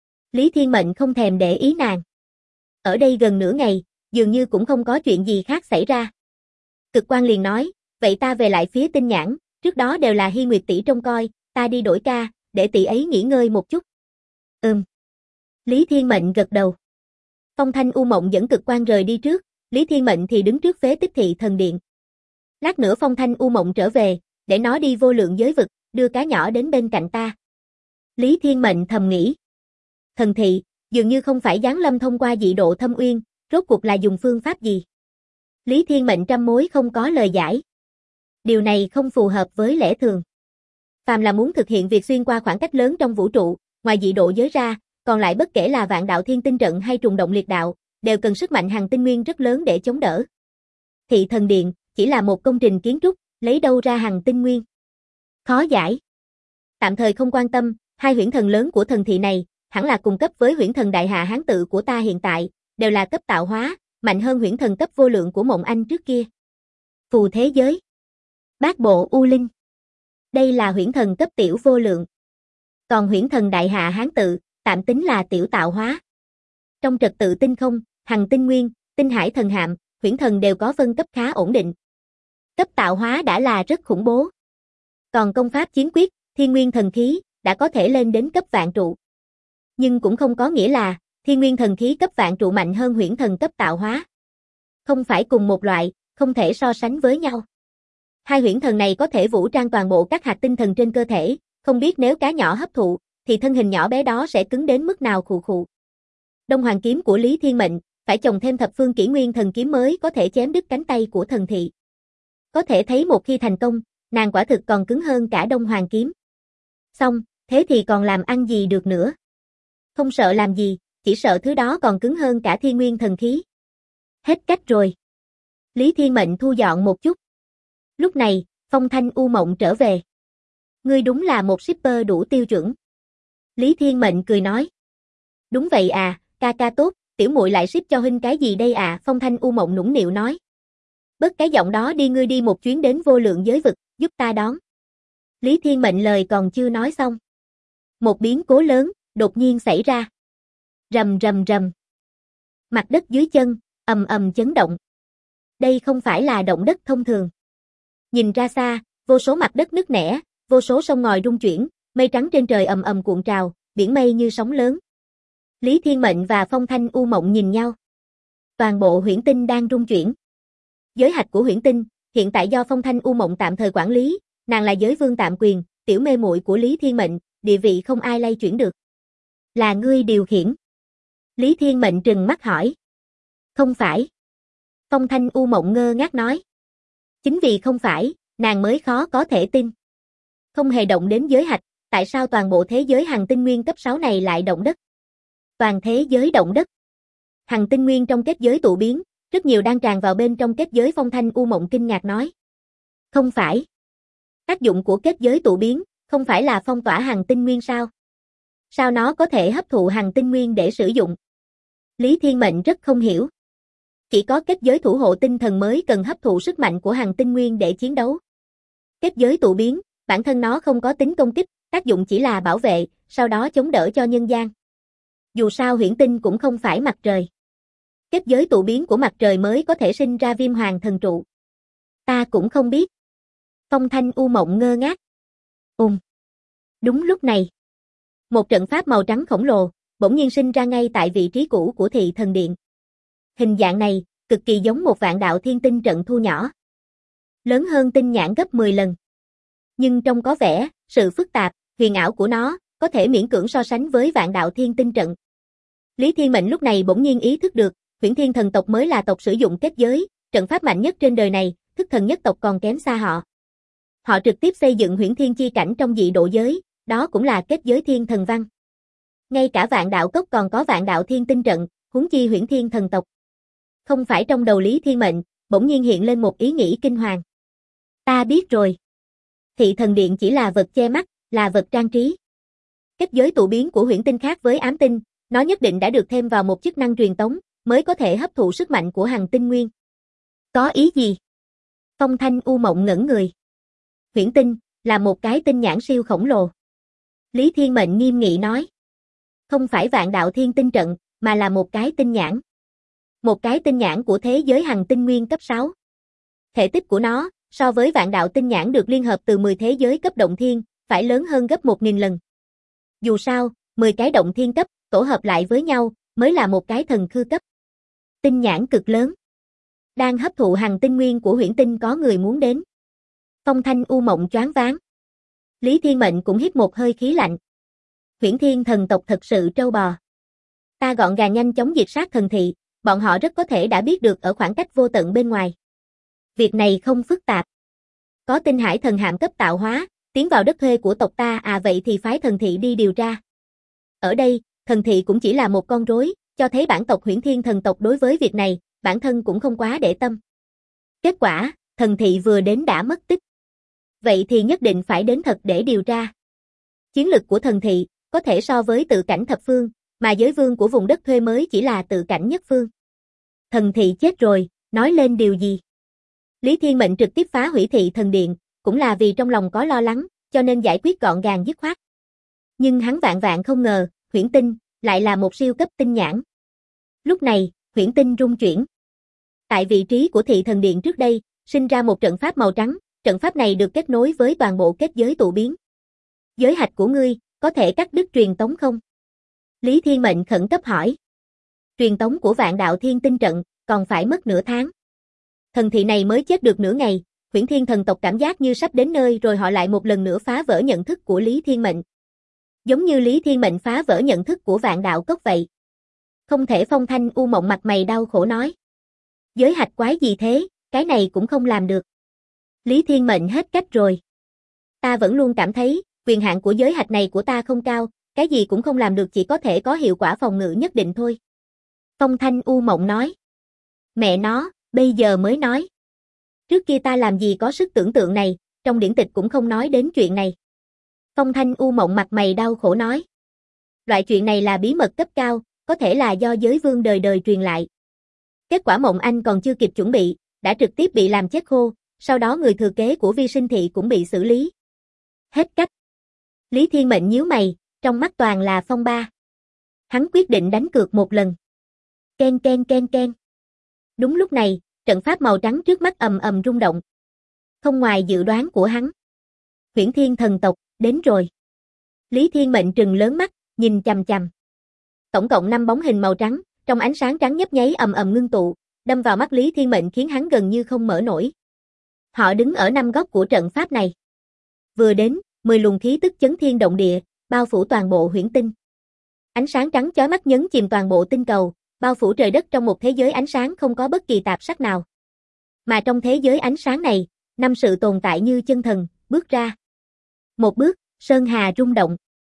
Lý Thiên Mệnh không thèm để ý nàng. Ở đây gần nửa ngày, dường như cũng không có chuyện gì khác xảy ra. Cực Quan liền nói, vậy ta về lại phía tinh nhãn, trước đó đều là Hy Nguyệt tỷ trông coi, ta đi đổi ca, để tỷ ấy nghỉ ngơi một chút. Lý Thiên Mệnh gật đầu. Phong Thanh U Mộng dẫn Cực Quan rời đi trước, Lý Thiên Mệnh thì đứng trước phế tích thị thần điện. Lát nữa Phong Thanh U Mộng trở về, để nó đi vô lượng giới vực, đưa cá nhỏ đến bên cạnh ta. Lý Thiên Mệnh thầm nghĩ. Thần thị, dường như không phải giáng lâm thông qua dị độ thâm uyên, rốt cuộc là dùng phương pháp gì? Lý Thiên Mệnh trăm mối không có lời giải. Điều này không phù hợp với lẽ thường. Phàm là muốn thực hiện việc xuyên qua khoảng cách lớn trong vũ trụ, ngoài dị độ giới ra, còn lại bất kể là Vạn Đạo Thiên tinh trận hay trùng động liệt đạo, đều cần sức mạnh hằng tinh nguyên rất lớn để chống đỡ. Thị thần điện chỉ là một công trình kiến trúc, lấy đâu ra hằng tinh nguyên? Khó giải. Tạm thời không quan tâm, hai huyễn thần lớn của thần thị này, hẳn là cùng cấp với huyễn thần đại hạ hán tự của ta hiện tại, đều là cấp tạo hóa, mạnh hơn huyễn thần cấp vô lượng của Mộng Anh trước kia. Phù thế giới. Bát bộ U Linh. Đây là huyễn thần cấp tiểu vô lượng. Còn huyễn thần đại hạ hán tự, tạm tính là tiểu tạo hóa. Trong trật tự tinh không, hằng tinh nguyên, tinh hải thần hạm, huyễn thần đều có phân cấp khá ổn định. Cấp tạo hóa đã là rất khủng bố. Còn công pháp chiến quyết, thiên nguyên thần khí, đã có thể lên đến cấp vạn trụ. Nhưng cũng không có nghĩa là, thiên nguyên thần khí cấp vạn trụ mạnh hơn huyễn thần cấp tạo hóa. Không phải cùng một loại, không thể so sánh với nhau. Hai huyễn thần này có thể vũ trang toàn bộ các hạt tinh thần trên cơ thể, không biết nếu cá nhỏ hấp thụ, thì thân hình nhỏ bé đó sẽ cứng đến mức nào khụ khụ. Đông Hoàng kiếm của Lý Thiên Mệnh, phải chồng thêm thập phương kỷ nguyên thần kiếm mới có thể chém đứt cánh tay của thần thị. Có thể thấy một khi thành công, nàng quả thực còn cứng hơn cả Đông Hoàng kiếm. Xong, thế thì còn làm ăn gì được nữa? Không sợ làm gì, chỉ sợ thứ đó còn cứng hơn cả thiên nguyên thần khí. Hết cách rồi. Lý Thiên Mệnh thu dọn một chút. Lúc này, Phong Thanh U Mộng trở về. Ngươi đúng là một shipper đủ tiêu chuẩn. Lý Thiên Mệnh cười nói. Đúng vậy à, ca ca tốt, tiểu muội lại ship cho huynh cái gì đây à? Phong Thanh U Mộng nũng nịu nói. Bớt cái giọng đó đi, ngươi đi một chuyến đến vô lượng giới vực, giúp ta đón. Lý Thiên Mệnh lời còn chưa nói xong. Một biến cố lớn, đột nhiên xảy ra. Rầm rầm rầm. Mặt đất dưới chân, ầm ầm chấn động. Đây không phải là động đất thông thường. Nhìn ra xa, vô số mặt đất nứt nẻ, vô số sông ngòi rung chuyển, mây trắng trên trời ầm ầm cuộn trào, biển mây như sóng lớn. Lý Thiên Mệnh và Phong Thanh U Mộng nhìn nhau. Toàn bộ huyễn tinh đang rung chuyển. Giới hạch của huyễn tinh, hiện tại do Phong Thanh U Mộng tạm thời quản lý, nàng là giới vương tạm quyền, tiểu mê muội của Lý Thiên Mệnh, địa vị không ai lay chuyển được. Là ngươi điều khiển. Lý Thiên Mệnh trừng mắt hỏi. Không phải. Phong Thanh U Mộng ngơ ngác nói. Chính vì không phải, nàng mới khó có thể tin. Không hề động đến giới hạch, tại sao toàn bộ thế giới hằng tinh nguyên cấp 6 này lại động đất? Toàn thế giới động đất. Hằng tinh nguyên trong kết giới tụ biến, rất nhiều đang tràn vào bên trong kết giới. Phong Thanh U Mộng kinh ngạc nói. Không phải. Tác dụng của kết giới tụ biến, không phải là phong tỏa hằng tinh nguyên sao? Sao nó có thể hấp thụ hằng tinh nguyên để sử dụng? Lý Thiên Mệnh rất không hiểu. Chỉ có kết giới thủ hộ tinh thần mới cần hấp thụ sức mạnh của hằng tinh nguyên để chiến đấu. Kết giới tụ biến, bản thân nó không có tính công kích, tác dụng chỉ là bảo vệ, sau đó chống đỡ cho nhân gian. Dù sao huyễn tinh cũng không phải mặt trời. Kết giới tụ biến của mặt trời mới có thể sinh ra viêm hoàng thần trụ. Ta cũng không biết. Phong Thanh U Mộng ngơ ngác. Đúng lúc này, một trận pháp màu trắng khổng lồ, bỗng nhiên sinh ra ngay tại vị trí cũ của thị thần điện. Hình dạng này, cực kỳ giống một vạn đạo thiên tinh trận thu nhỏ. Lớn hơn tinh nhãn gấp 10 lần. Nhưng trông có vẻ, sự phức tạp, huyền ảo của nó, có thể miễn cưỡng so sánh với vạn đạo thiên tinh trận. Lý Thiên Mệnh lúc này bỗng nhiên ý thức được, Huyễn Thiên thần tộc mới là tộc sử dụng kết giới, trận pháp mạnh nhất trên đời này, thức thần nhất tộc còn kém xa họ. Họ trực tiếp xây dựng Huyễn Thiên chi cảnh trong dị độ giới, đó cũng là kết giới thiên thần văn. Ngay cả vạn đạo cốc còn có vạn đạo thiên tinh trận, huống chi Huyễn Thiên thần tộc. Không phải trong đầu Lý Thiên Mệnh, bỗng nhiên hiện lên một ý nghĩ kinh hoàng. Ta biết rồi. Thị thần điện chỉ là vật che mắt, là vật trang trí. Kết giới tụ biến của huyễn tinh khác với ám tinh, nó nhất định đã được thêm vào một chức năng truyền tống, mới có thể hấp thụ sức mạnh của hằng tinh nguyên. Có ý gì? Phong Thanh U Mộng ngẩn người. Huyễn tinh, là một cái tinh nhãn siêu khổng lồ. Lý Thiên Mệnh nghiêm nghị nói. Không phải vạn đạo thiên tinh trận, mà là một cái tinh nhãn. Một cái tinh nhãn của thế giới hằng tinh nguyên cấp 6. Thể tích của nó, so với vạn đạo tinh nhãn được liên hợp từ 10 thế giới cấp động thiên, phải lớn hơn gấp 1000 lần. Dù sao, 10 cái động thiên cấp, tổ hợp lại với nhau, mới là một cái thần khư cấp. Tinh nhãn cực lớn. Đang hấp thụ hằng tinh nguyên của huyễn tinh có người muốn đến. Phong Thanh U Mộng choáng váng. Lý Thiên Mệnh cũng hít một hơi khí lạnh. Huyễn Thiên thần tộc thật sự trâu bò. Ta gọn gàng nhanh chóng diệt sát thần thị, bọn họ rất có thể đã biết được ở khoảng cách vô tận bên ngoài. Việc này không phức tạp. Có tinh hải thần hạm cấp tạo hóa, tiến vào đất thuê của tộc ta vậy thì phái thần thị đi điều tra. Ở đây, thần thị cũng chỉ là một con rối, cho thấy bản tộc Huyễn Thiên thần tộc đối với việc này, bản thân cũng không quá để tâm. Kết quả, thần thị vừa đến đã mất tích. Vậy thì nhất định phải đến thật để điều tra. Chiến lực của thần thị, có thể so với tự cảnh thập phương, mà giới vương của vùng đất thuê mới chỉ là tự cảnh nhất phương. Thần thị chết rồi, nói lên điều gì? Lý Thiên Mệnh trực tiếp phá hủy thị thần điện, cũng là vì trong lòng có lo lắng, cho nên giải quyết gọn gàng dứt khoát. Nhưng hắn vạn vạn không ngờ, huyễn tinh, lại là một siêu cấp tinh nhãn. Lúc này, huyễn tinh rung chuyển. Tại vị trí của thị thần điện trước đây, sinh ra một trận pháp màu trắng, trận pháp này được kết nối với toàn bộ kết giới tụ biến. Giới hạch của ngươi, có thể cắt đứt truyền tống không? Lý Thiên Mệnh khẩn cấp hỏi. Truyền tống của vạn đạo thiên tinh trận, còn phải mất nửa tháng. Thần thị này mới chết được nửa ngày, Huyễn Thiên thần tộc cảm giác như sắp đến nơi rồi họ lại một lần nữa phá vỡ nhận thức của Lý Thiên Mệnh. Giống như Lý Thiên Mệnh phá vỡ nhận thức của vạn đạo cốc vậy. Không thể. Phong Thanh U Mộng mặt mày đau khổ nói. Giới hạch quái gì thế, cái này cũng không làm được. Lý Thiên Mệnh hết cách rồi. Ta vẫn luôn cảm thấy, quyền hạn của giới hạch này của ta không cao, cái gì cũng không làm được, chỉ có thể có hiệu quả phòng ngự nhất định thôi. Phong Thanh U Mộng nói. Mẹ nó, bây giờ mới nói. Trước kia ta làm gì có sức tưởng tượng này, trong điển tịch cũng không nói đến chuyện này. Phong Thanh U Mộng mặt mày đau khổ nói. Loại chuyện này là bí mật cấp cao, có thể là do giới vương đời đời truyền lại. Kết quả Mộng Anh còn chưa kịp chuẩn bị, đã trực tiếp bị làm chết khô, sau đó người thừa kế của Vi Sinh Thị cũng bị xử lý. Hết cách. Lý Thiên Mệnh nhíu mày, trong mắt toàn là phong ba. Hắn quyết định đánh cược một lần. Ken ken ken ken. Đúng lúc này, trận pháp màu trắng trước mắt ầm ầm rung động. Không ngoài dự đoán của hắn. Huyễn Thiên thần tộc, đến rồi. Lý Thiên Mệnh trừng lớn mắt, nhìn chằm chằm. Tổng cộng 5 bóng hình màu trắng, trong ánh sáng trắng nhấp nháy ầm ầm ngưng tụ, đâm vào mắt Lý Thiên Mệnh khiến hắn gần như không mở nổi. Họ đứng ở 5 góc của trận pháp này. Vừa đến, 10 luồng khí tức chấn thiên động địa, bao phủ toàn bộ huyễn tinh. Ánh sáng trắng chói mắt nhấn chìm toàn bộ tinh cầu, bao phủ trời đất trong một thế giới ánh sáng không có bất kỳ tạp sắc nào. Mà trong thế giới ánh sáng này, 5 sự tồn tại như chân thần, bước ra. 1 bước, sơn hà rung động.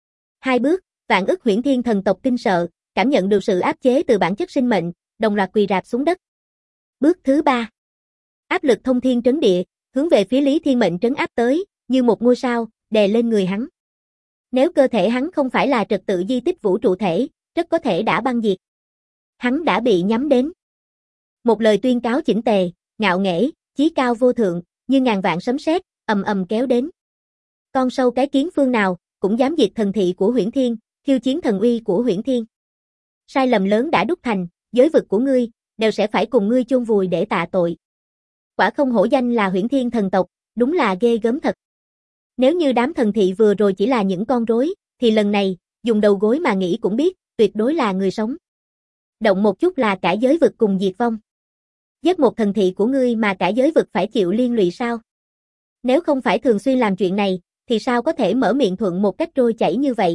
2 bước, vạn ức huyễn thiên thần tộc kinh sợ, cảm nhận được sự áp chế từ bản chất sinh mệnh, đồng loạt quỳ rạp xuống đất. Bước thứ 3. Áp lực thông thiên trấn địa, hướng về phía Lý Thiên Mệnh trấn áp tới, như một ngôi sao, đè lên người hắn. Nếu cơ thể hắn không phải là trật tự di tích vũ trụ thể, rất có thể đã băng diệt. Hắn đã bị nhắm đến. Một lời tuyên cáo chỉnh tề, ngạo nghễ, chí cao vô thượng, như ngàn vạn sấm sét, ầm ầm kéo đến. Con sâu cái kiến phương nào, cũng dám diệt thần thị của Huyễn Thiên, khiêu chiến thần uy của Huyễn Thiên. Sai lầm lớn đã đúc thành, giới vực của ngươi, đều sẽ phải cùng ngươi chôn vùi để tạ tội. Quả không hổ danh là Huyễn Thiên thần tộc, đúng là ghê gớm thật. Nếu như đám thần thị vừa rồi chỉ là những con rối, thì lần này, dùng đầu gối mà nghĩ cũng biết, tuyệt đối là người sống. Động một chút là cả giới vực cùng diệt vong. Giết một thần thị của ngươi mà cả giới vực phải chịu liên lụy sao? Nếu không phải thường xuyên làm chuyện này, thì sao có thể mở miệng thuận một cách trôi chảy như vậy?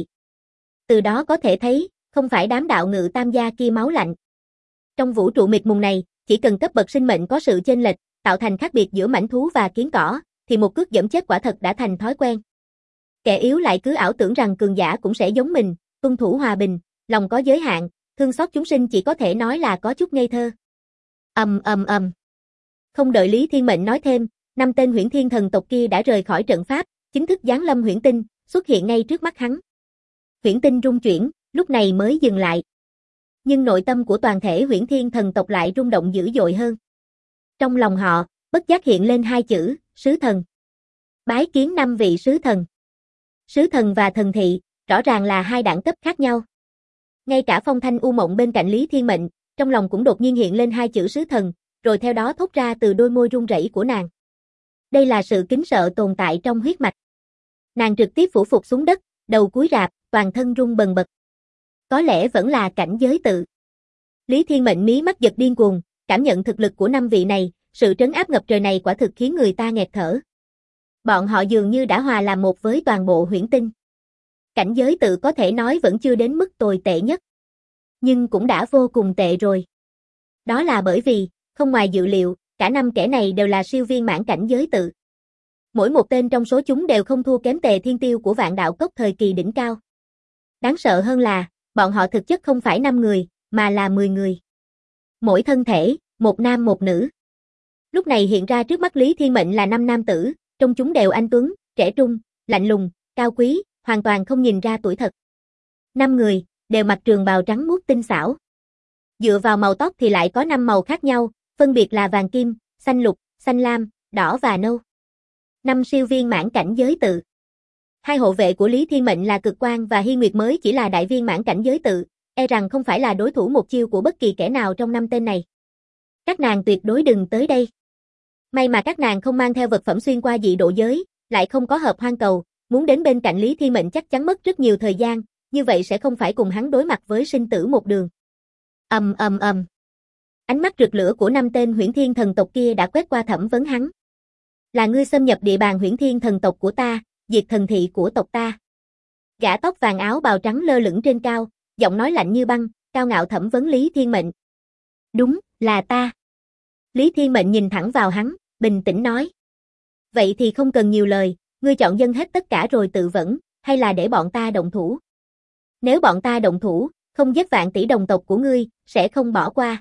Từ đó có thể thấy, không phải đám đạo ngự tam gia kia máu lạnh. Trong vũ trụ mịt mùng này, chỉ cần cấp bậc sinh mệnh có sự chênh lệch, tạo thành khác biệt giữa mãnh thú và kiến cỏ, thì một cước giẫm chết quả thật đã thành thói quen. Kẻ yếu lại cứ ảo tưởng rằng cường giả cũng sẽ giống mình, tuân thủ hòa bình, lòng có giới hạn, thương xót chúng sinh chỉ có thể nói là có chút ngây thơ. Ầm ầm ầm. Không đợi Lý Thiên Mệnh nói thêm, 5 tên Huyễn Thiên thần tộc kia đã rời khỏi trận pháp, chính thức giáng lâm huyễn tinh, xuất hiện ngay trước mắt hắn. Huyễn tinh rung chuyển, lúc này mới dừng lại. Nhưng nội tâm của toàn thể Huyễn Thiên thần tộc lại rung động dữ dội hơn. Trong lòng họ, bất giác hiện lên 2 chữ, sứ thần. Bái kiến 5 vị sứ thần. Sứ thần và thần thị, rõ ràng là 2 đẳng cấp khác nhau. Ngay cả Phong Thanh U Mộng bên cạnh Lý Thiên Mệnh, trong lòng cũng đột nhiên hiện lên 2 chữ sứ thần, rồi theo đó thốt ra từ đôi môi run rẩy của nàng. Đây là sự kính sợ tồn tại trong huyết mạch. Nàng trực tiếp phủ phục xuống đất, đầu cúi rạp, toàn thân run bần bật. Có lẽ vẫn là cảnh giới tự. Lý Thiên Mệnh mí mắt giật điên cuồng, cảm nhận thực lực của 5 vị này, sự trấn áp ngập trời này quả thực khiến người ta nghẹt thở. Bọn họ dường như đã hòa làm một với toàn bộ huyễn tinh. Cảnh giới tự có thể nói vẫn chưa đến mức tồi tệ nhất. Nhưng cũng đã vô cùng tệ rồi. Đó là bởi vì, không ngoài dự liệu, cả 5 kẻ này đều là siêu viên mãn cảnh giới tự. Mỗi một tên trong số chúng đều không thua kém Tề Thiên Tiêu của Vạn Đạo Cốc thời kỳ đỉnh cao. Đáng sợ hơn là, bọn họ thực chất không phải 5 người, mà là 10 người. Mỗi thân thể, một nam một nữ. Lúc này hiện ra trước mắt Lý Thiên Mệnh là 5 nam tử, trong chúng đều anh tuấn, trẻ trung, lạnh lùng, cao quý, hoàn toàn không nhìn ra tuổi thật. 5 người, đều mặc trường bào trắng muốt tinh xảo. Dựa vào màu tóc thì lại có 5 màu khác nhau, phân biệt là vàng kim, xanh lục, xanh lam, đỏ và nâu. 5 siêu viên mãn cảnh giới tự. 2 hộ vệ của Lý Thiên Mệnh là Cực Quang và Hy Nguyệt mới chỉ là đại viên mãn cảnh giới tự, e rằng không phải là đối thủ một chiêu của bất kỳ kẻ nào trong 5 tên này. Các nàng tuyệt đối đừng tới đây. May mà các nàng không mang theo vật phẩm xuyên qua dị độ giới, lại không có hợp hoang cầu, muốn đến bên cạnh Lý Thiên Mệnh chắc chắn mất rất nhiều thời gian, như vậy sẽ không phải cùng hắn đối mặt với sinh tử một đường. Ầm ầm ầm. Ánh mắt rực lửa của 5 tên Huyễn Thiên thần tộc kia đã quét qua thẩm vấn hắn. Là ngươi xâm nhập địa bàn Huyễn Thiên thần tộc của ta, diệt thần thị của tộc ta. Gã tóc vàng áo bào trắng lơ lửng trên cao, giọng nói lạnh như băng, cao ngạo thẩm vấn Lý Thiên Mệnh. Đúng, là ta. Lý Thiên Mệnh nhìn thẳng vào hắn, bình tĩnh nói. Vậy thì không cần nhiều lời, ngươi chọn dâng hết tất cả rồi tự vẫn, hay là để bọn ta động thủ? Nếu bọn ta động thủ, không giết vạn tỷ đồng tộc của ngươi, sẽ không bỏ qua.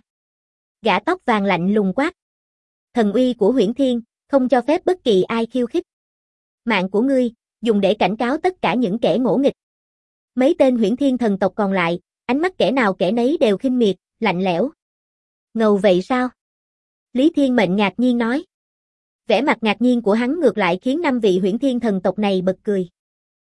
Gã tóc vàng lạnh lùng quát. Thần uy của Huyễn Thiên, không cho phép bất kỳ ai khiêu khích. Mạng của ngươi, dùng để cảnh cáo tất cả những kẻ ngỗ nghịch. Mấy tên Huyễn Thiên thần tộc còn lại, ánh mắt kẻ nào kẻ nấy đều khinh miệt, lạnh lẽo. Ngầu vậy sao? Lý Thiên Mệnh ngạc nhiên nói. Vẻ mặt ngạc nhiên của hắn ngược lại khiến 5 vị Huyễn Thiên thần tộc này bật cười.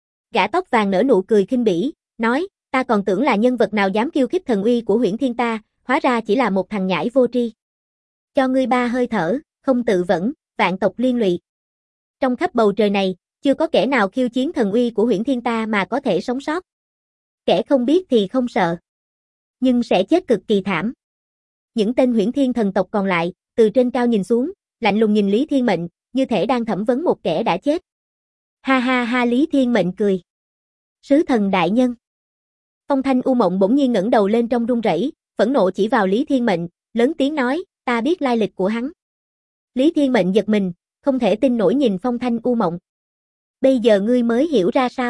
Gã tóc vàng nở nụ cười khinh bỉ, nói, ta còn tưởng là nhân vật nào dám khiêu khích thần uy của Huyễn Thiên ta, hóa ra chỉ là một thằng nhãi vô tri. Cho ngươi 3 hơi thở, không tự vẫn, vạn tộc liên lụy. Trong khắp bầu trời này, chưa có kẻ nào khiêu chiến thần uy của Huyễn Thiên ta mà có thể sống sót. Kẻ không biết thì không sợ, nhưng sẽ chết cực kỳ thảm. Những tên Huyễn Thiên thần tộc còn lại, từ trên cao nhìn xuống, lạnh lùng nhìn Lý Thiên Mệnh, như thể đang thẩm vấn một kẻ đã chết. Ha ha ha, Lý Thiên Mệnh cười. Sứ thần đại nhân. Phong Thanh U Mộng bỗng nhiên ngẩng đầu lên trong run rẩy, phẫn nộ chỉ vào Lý Thiên Mệnh, lớn tiếng nói, ta biết lai lịch của hắn. Lý Thiên Mệnh giật mình, không thể tin nổi nhìn Phong Thanh U Mộng. Bây giờ ngươi mới hiểu ra sao?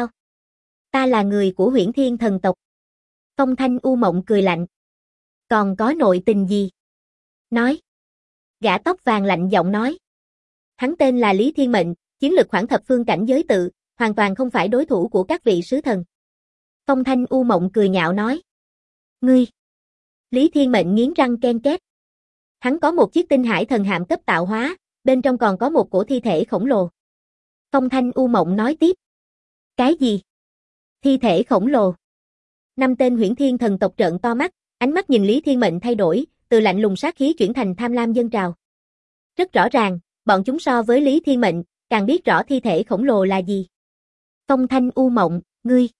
Ta là người của Huyễn Thiên thần tộc. Phong Thanh U Mộng cười lạnh. Còn có nội tình gì? Nói. Gã tóc vàng lạnh giọng nói. Hắn tên là Lý Thiên Mệnh, chiến lực khoảng thập phương cảnh giới tự, hoàn toàn không phải đối thủ của các vị sứ thần. Phong Thanh U Mộng cười nhạo nói. Ngươi. Lý Thiên Mệnh nghiến răng ken két. Hắn có một chiếc tinh hải thần hạm cấp tạo hóa, bên trong còn có một cổ thi thể khổng lồ. Phong Thanh U Mộng nói tiếp. Cái gì? Thi thể khổng lồ. 5 tên Huyễn Thiên thần tộc trợn to mắt, ánh mắt nhìn Lý Thiên Mệnh thay đổi, từ lạnh lùng sát khí chuyển thành tham lam dâng trào. Rất rõ ràng, bọn chúng so với Lý Thiên Mệnh, càng biết rõ thi thể khổng lồ là gì. Phong Thanh U Mộng, ngươi.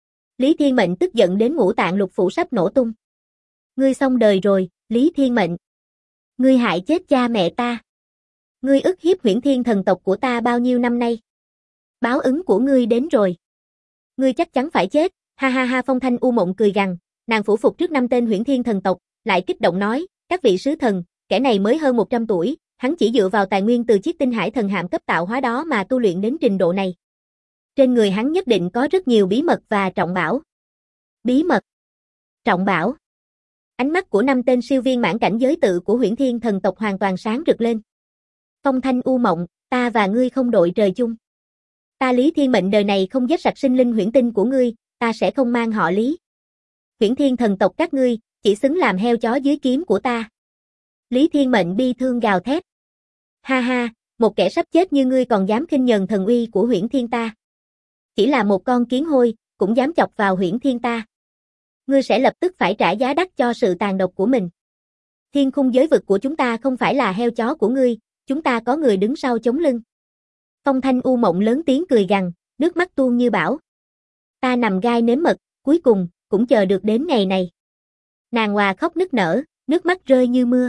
Lý Thiên Mệnh tức giận đến ngũ tạng lục phủ sắp nổ tung. Ngươi xong đời rồi, Lý Thiên Mệnh. Ngươi hại chết cha mẹ ta. Ngươi ức hiếp Huyễn Thiên thần tộc của ta bao nhiêu năm nay. Báo ứng của ngươi đến rồi. Ngươi chắc chắn phải chết, ha ha ha. Phong Thanh U Mộng cười gằn, nàng phủ phục trước 5 tên Huyễn Thiên thần tộc, lại kích động nói, các vị sứ thần, kẻ này mới hơn 100 tuổi, hắn chỉ dựa vào tài nguyên từ chiếc tinh hải thần hạm cấp tạo hóa đó mà tu luyện đến trình độ này. Trên người hắn nhất định có rất nhiều bí mật và trọng bảo. Bí mật? Trọng bảo? Ánh mắt của 5 tên siêu viên mãn cảnh giới tự của Huyễn Thiên thần tộc hoàn toàn sáng rực lên. Phong Thanh U Mộng, ta và ngươi không đội trời chung. Ta Lý Thiên Mệnh đời này không giết sạch sinh linh huyễn tinh của ngươi, ta sẽ không mang họ Lý. Huyễn Thiên thần tộc các ngươi, chỉ xứng làm heo chó dưới kiếm của ta. Lý Thiên Mệnh bi thương gào thét. Ha ha, một kẻ sắp chết như ngươi còn dám khinh nhờn thần uy của Huyễn Thiên ta. Chỉ là một con kiến hôi, cũng dám chọc vào Huyễn Thiên ta. Ngươi sẽ lập tức phải trả giá đắt cho sự tàn độc của mình. Thiên khung giới vực của chúng ta không phải là heo chó của ngươi, chúng ta có người đứng sau chống lưng. Phong Thanh U Mộng lớn tiếng cười gằn, nước mắt tuôn như bão. Ta nằm gai nếm mật, cuối cùng, cũng chờ được đến ngày này. Nàng òa khóc nức nở, nước mắt rơi như mưa.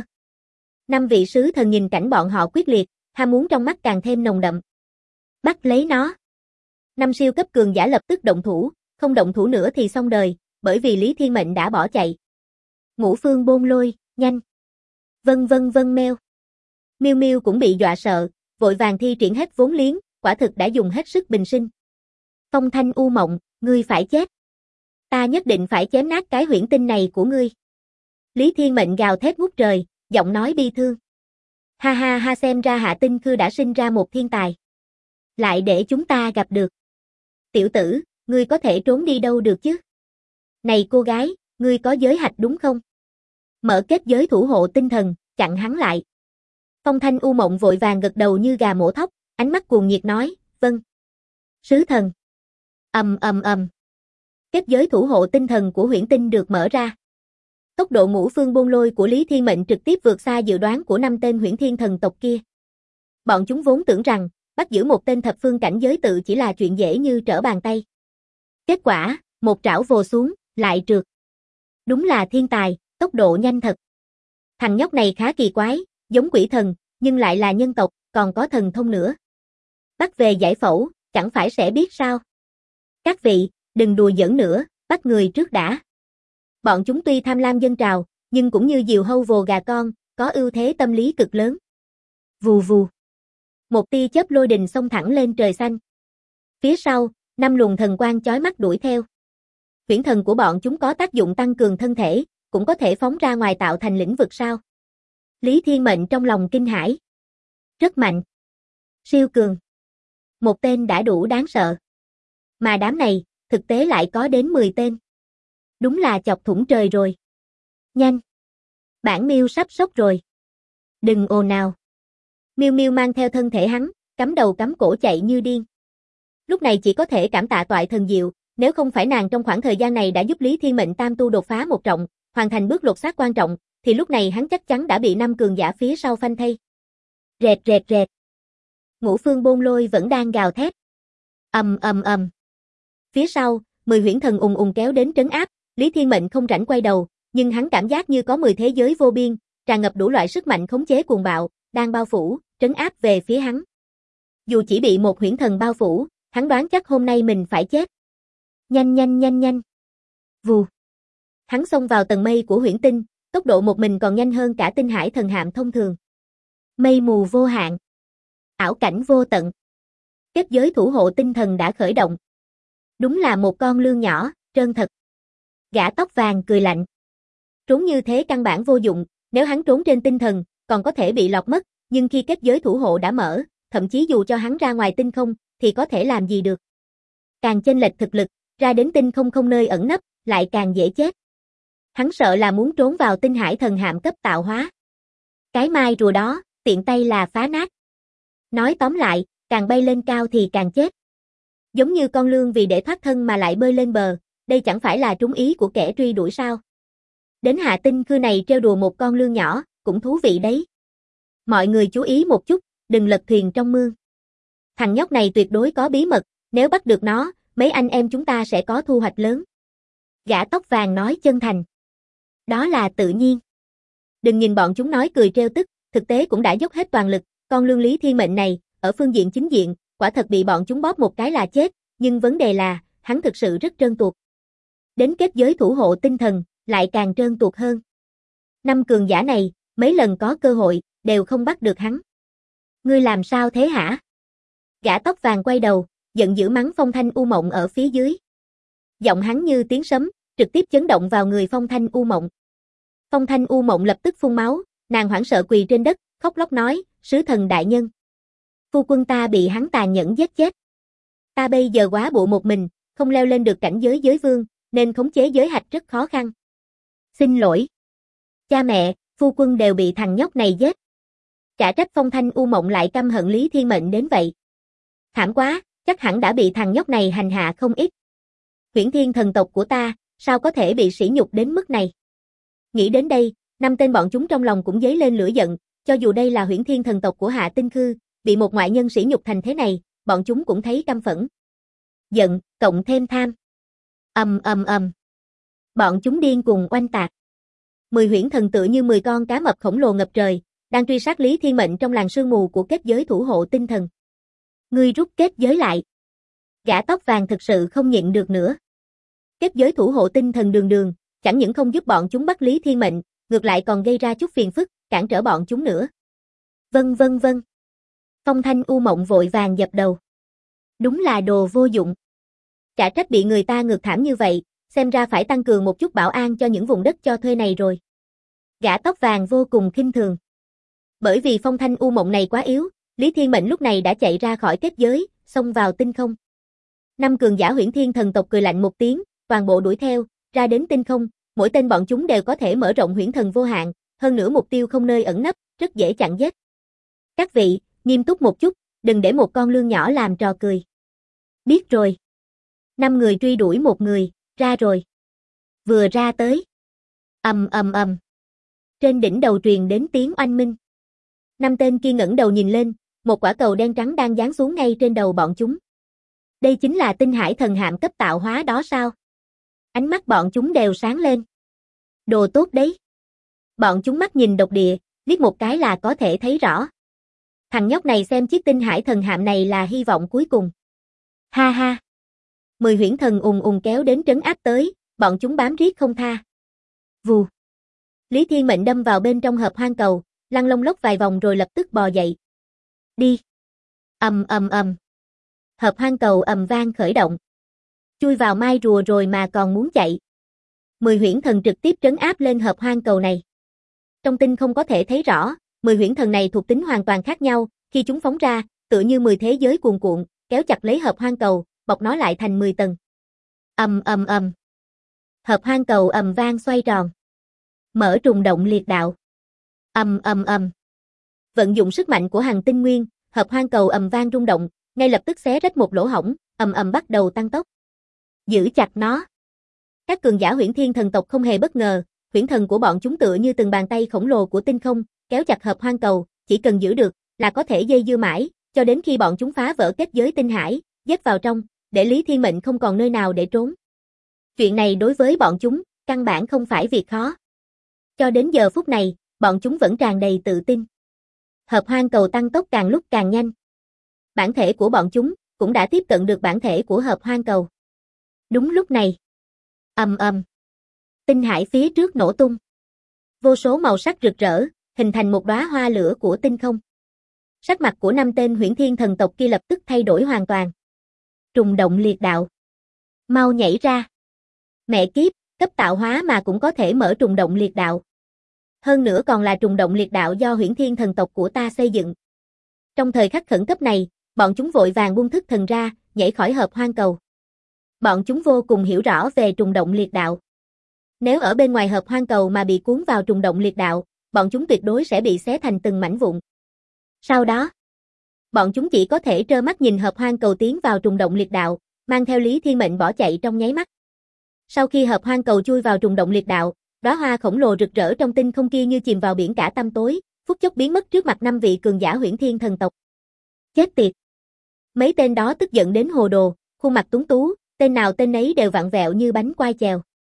5 vị sứ thần nhìn cảnh bọn họ quyết liệt, ham muốn trong mắt càng thêm nồng đậm. Bắt lấy nó. 5 siêu cấp cường giả lập tức động thủ, không động thủ nữa thì xong đời, bởi vì Lý Thiên Mệnh đã bỏ chạy. Ngũ Phương Bôn Lôi, nhanh. Vân vân vân meo. Miêu Miêu cũng bị dọa sợ, vội vàng thi triển hết vốn liếng, quả thực đã dùng hết sức bình sinh. Phong Thanh U Mộng, ngươi phải chết. Ta nhất định phải chém nát cái huyễn tinh này của ngươi. Lý Thiên Mệnh gào thét ngút trời, giọng nói bi thương. Ha ha ha, xem ra Hạ Tinh Khư đã sinh ra một thiên tài. Lại để chúng ta gặp được. Tiểu tử, ngươi có thể trốn đi đâu được chứ? Này cô gái, ngươi có giới hạch đúng không? Mở kết giới thủ hộ tinh thần, chặn hắn lại. Phong Thanh U Mộng vội vàng gật đầu như gà mổ thóc, ánh mắt cuồng nhiệt nói, vâng. Sứ thần. Ầm. Kết giới thủ hộ tinh thần của huyễn tinh được mở ra. Tốc độ ngũ phương bôn lôi của Lý Thiên Mệnh trực tiếp vượt xa dự đoán của 5 tên Huyễn Thiên thần tộc kia. Bọn chúng vốn tưởng rằng, bắt giữ một tên thập phương cảnh giới tự chỉ là chuyện dễ như trở bàn tay. Kết quả, một trảo vồ xuống, lại trượt. Đúng là thiên tài, tốc độ nhanh thật. Thằng nhóc này khá kỳ quái, giống quỷ thần, nhưng lại là nhân tộc, còn có thần thông nữa. Bắt về giải phẫu, chẳng phải sẽ biết sao? Các vị, đừng đùa giỡn nữa, bắt người trước đã. Bọn chúng tuy tham lam dâng trào, nhưng cũng như diều hâu vồ gà con, có ưu thế tâm lý cực lớn. Vù vù. Một tia chớp lôi đình xông thẳng lên trời xanh. Phía sau, 5 luồng thần quang chói mắt đuổi theo. Huyễn thần của bọn chúng có tác dụng tăng cường thân thể, cũng có thể phóng ra ngoài tạo thành lĩnh vực sao. Lý Thiên Mệnh trong lòng kinh hãi. Rất mạnh. Siêu cường. Một tên đã đủ đáng sợ. Mà đám này, thực tế lại có đến 10 tên. Đúng là chọc thủng trời rồi. Nhanh. Bản miêu sắp sốc rồi. Đừng ồn nào. Miêu Miêu mang theo thân thể hắn, cắm đầu cắm cổ chạy như điên. Lúc này chỉ có thể cảm tạ Toại Thần Diệu, nếu không phải nàng trong khoảng thời gian này đã giúp Lý Thiên Mệnh Tam Tu đột phá một trọng, hoàn thành bước lột xác quan trọng, thì lúc này hắn chắc chắn đã bị 5 cường giả phía sau phanh thây. Rẹt rẹt rẹt. Ngũ Phương Bôn Lôi vẫn đang gào thét. Ầm ầm ầm. Phía sau, 10 huyễn thần ùng ùng kéo đến trấn áp, Lý Thiên Mệnh không rảnh quay đầu, nhưng hắn cảm giác như có 10 thế giới vô biên, tràn ngập đủ loại sức mạnh khống chế cuồng bạo, đang bao phủ, trấn áp về phía hắn. Dù chỉ bị một huyễn thần bao phủ, hắn đoán chắc hôm nay mình phải chết. Nhanh nhanh nhanh nhanh. Vù. Hắn xông vào tầng mây của huyễn tinh, tốc độ một mình còn nhanh hơn cả tinh hải thần hạm thông thường. Mây mù vô hạn. Ảo cảnh vô tận. Kết giới thủ hộ tinh thần đã khởi động. Đúng là một con lươn nhỏ, trơn thật. Gã tóc vàng cười lạnh. Trốn như thế căn bản vô dụng, nếu hắn trốn trên tinh thần, còn có thể bị lọt mất, nhưng khi kết giới thủ hộ đã mở, thậm chí dù cho hắn ra ngoài tinh không, thì có thể làm gì được. Càng chênh lệch thực lực, ra đến tinh không không nơi ẩn nấp, lại càng dễ chết. Hắn sợ là muốn trốn vào tinh hải thần hạm cấp tạo hóa. Cái mai rùa đó, tiện tay là phá nát. Nói tóm lại, càng bay lên cao thì càng chết. Giống như con lươn vì để thoát thân mà lại bơi lên bờ, đây chẳng phải là trúng ý của kẻ truy đuổi sao. Đến Hạ Tinh Khư này trêu đùa một con lươn nhỏ, cũng thú vị đấy. Mọi người chú ý một chút, đừng lật thuyền trong mương. Thằng nhóc này tuyệt đối có bí mật, nếu bắt được nó, mấy anh em chúng ta sẽ có thu hoạch lớn. Gã tóc vàng nói chân thành. Đó là tự nhiên. Đừng nhìn bọn chúng nói cười trêu tức, thực tế cũng đã dốc hết toàn lực, con lươn Lý Thiên Mệnh này, ở phương diện chính diện, quả thật bị bọn chúng bóp một cái là chết, nhưng vấn đề là, hắn thực sự rất trơn tuột. Đến kết giới thủ hộ tinh thần, lại càng trơn tuột hơn. 5 cường giả này, mấy lần có cơ hội, đều không bắt được hắn. Ngươi làm sao thế hả? Gã tóc vàng quay đầu, giận dữ mắng Phong Thanh U Mộng ở phía dưới. Giọng hắn như tiếng sấm, trực tiếp chấn động vào người Phong Thanh U Mộng. Phong Thanh U Mộng lập tức phun máu, nàng hoảng sợ quỳ trên đất, khóc lóc nói, sứ thần đại nhân. Phu quân ta bị hắn tàn nhẫn giết chết. Ta bây giờ quá bộ một mình, không leo lên được cảnh giới giới vương, nên khống chế giới hạch rất khó khăn. Xin lỗi. Cha mẹ, phu quân đều bị thằng nhóc này giết. Chả trách Phong Thanh U Mộng lại căm hận Lý Thiên Mệnh đến vậy. Thảm quá, chắc hẳn đã bị thằng nhóc này hành hạ không ít. Huyễn Thiên thần tộc của ta, sao có thể bị sỉ nhục đến mức này? Nghĩ đến đây, 5 tên bọn chúng trong lòng cũng dấy lên lửa giận, cho dù đây là Huyễn Thiên thần tộc của Hạ Tinh Khư, bị một ngoại nhân sỉ nhục thành thế này, bọn chúng cũng thấy căm phẫn. Giận, cộng thêm tham. Ầm ầm ầm. Bọn chúng điên cuồng oanh tạc. 10 huyễn thần tựa như 10 con cá mập khổng lồ ngập trời, đang truy sát Lý Thiên Mệnh trong làn sương mù của kết giới thủ hộ tinh thần. Ngươi rút kết giới lại. Gã tóc vàng thực sự không nhịn được nữa. Kết giới thủ hộ tinh thần đường đường, chẳng những không giúp bọn chúng bắt Lý Thiên Mệnh, ngược lại còn gây ra chút phiền phức, cản trở bọn chúng nữa. Vâng vâng vâng. Phong Thanh U Mộng vội vàng dập đầu. Đúng là đồ vô dụng. Chả trách bị người ta ngược thảm như vậy, xem ra phải tăng cường một chút bảo an cho những vùng đất cho thuê này rồi. Gã tóc vàng vô cùng khinh thường. Bởi vì Phong Thanh U Mộng này quá yếu, Lý Thiên Mệnh lúc này đã chạy ra khỏi kết giới, xông vào tinh không. 5 cường giả Huyễn Thiên thần tộc cười lạnh một tiếng, toàn bộ đuổi theo, ra đến tinh không, mỗi tên bọn chúng đều có thể mở rộng huyễn thần vô hạn, hơn nữa mục tiêu không nơi ẩn nấp, rất dễ chặn giết. Các vị, nghiêm túc một chút, đừng để một con lươn nhỏ làm trò cười. Biết rồi. 5 người truy đuổi một người, ra rồi. Vừa ra tới. Ầm ầm ầm. Trên đỉnh đầu truyền đến tiếng oanh minh. 5 tên kia ngẩng đầu nhìn lên, một quả cầu đen trắng đang giáng xuống ngay trên đầu bọn chúng. Đây chính là tinh hải thần hạm cấp tạo hóa đó sao? Ánh mắt bọn chúng đều sáng lên. Đồ tốt đấy. Bọn chúng mắt nhìn độc địa, liếc một cái là có thể thấy rõ. Thằng nhóc này xem chiếc tinh hải thần hạm này là hy vọng cuối cùng. Ha ha. 10 huyễn thần ùng ùng kéo đến trấn áp tới, bọn chúng bám riết không tha. Vù. Lý Thiên Mệnh đâm vào bên trong hộp hoang cầu, lăn lông lốc vài vòng rồi lập tức bò dậy. Đi. Ầm ầm ầm. Hộp hoang cầu ầm vang khởi động. Chui vào mai rùa rồi mà còn muốn chạy. 10 huyễn thần trực tiếp trấn áp lên hộp hoang cầu này. Trong tinh không có thể thấy rõ, 10 huyễn thần này thuộc tính hoàn toàn khác nhau, khi chúng phóng ra, tựa như 10 thế giới cuồn cuộn, kéo chặt lấy hộp hoang cầu, bọc nó lại thành 10 tầng. Ầm ầm ầm. Hộp hoang cầu ầm vang xoay tròn. Mở trùng động liệt đạo. Ầm ầm ầm. Vận dụng sức mạnh của Hằng Tinh Nguyên, Hợp Hoang Cầu ầm vang rung động, ngay lập tức xé rách một lỗ hổng, ầm ầm bắt đầu tăng tốc. Giữ chặt nó. Các cường giả Huyễn Thiên thần tộc không hề bất ngờ, huyễn thần của bọn chúng tựa như từng bàn tay khổng lồ của tinh không, kéo chặt Hợp Hoang Cầu, chỉ cần giữ được là có thể dây dưa mãi, cho đến khi bọn chúng phá vỡ kết giới tinh hải, dết vào trong, để Lý Thiên Mệnh không còn nơi nào để trốn. Chuyện này đối với bọn chúng, căn bản không phải việc khó. Cho đến giờ phút này, bọn chúng vẫn tràn đầy tự tin. Hợp Hoang Cầu tăng tốc càng lúc càng nhanh. Bản thể của bọn chúng cũng đã tiếp cận được bản thể của Hợp Hoang Cầu. Đúng lúc này, ầm ầm, tinh hải phía trước nổ tung. Vô số màu sắc rực rỡ, hình thành một đóa hoa lửa của tinh không. Sắc mặt của 5 tên Huyễn Thiên thần tộc kia lập tức thay đổi hoàn toàn. Trùng động liệt đạo. Mau nhảy ra. Mẹ kiếp, cấp tạo hóa mà cũng có thể mở trùng động liệt đạo. Hơn nữa còn là trùng động liệt đạo do Huyễn Thiên thần tộc của ta xây dựng. Trong thời khắc khẩn cấp này, bọn chúng vội vàng buông thức thần ra, nhảy khỏi Hợp Hoang Cầu. Bọn chúng vô cùng hiểu rõ về trùng động liệt đạo. Nếu ở bên ngoài Hợp Hoang Cầu mà bị cuốn vào trùng động liệt đạo, bọn chúng tuyệt đối sẽ bị xé thành từng mảnh vụn. Sau đó, bọn chúng chỉ có thể trơ mắt nhìn Hợp Hoang Cầu tiến vào trùng động liệt đạo, mang theo Lý Thiên Mệnh bỏ chạy trong nháy mắt. Sau khi Hợp Hoang Cầu chui vào trùng động liệt đạo, đóa hoa khổng lồ rực rỡ trong tinh không kia như chìm vào biển cả tăm tối, phút chốc biến mất trước mặt 5 vị cường giả Huyễn Thiên thần tộc. Chết tiệt! Mấy tên đó tức giận đến hồ đồ, khuôn mặt tuấn tú, tên nào tên nấy đều vặn vẹo như bánh quai chèo.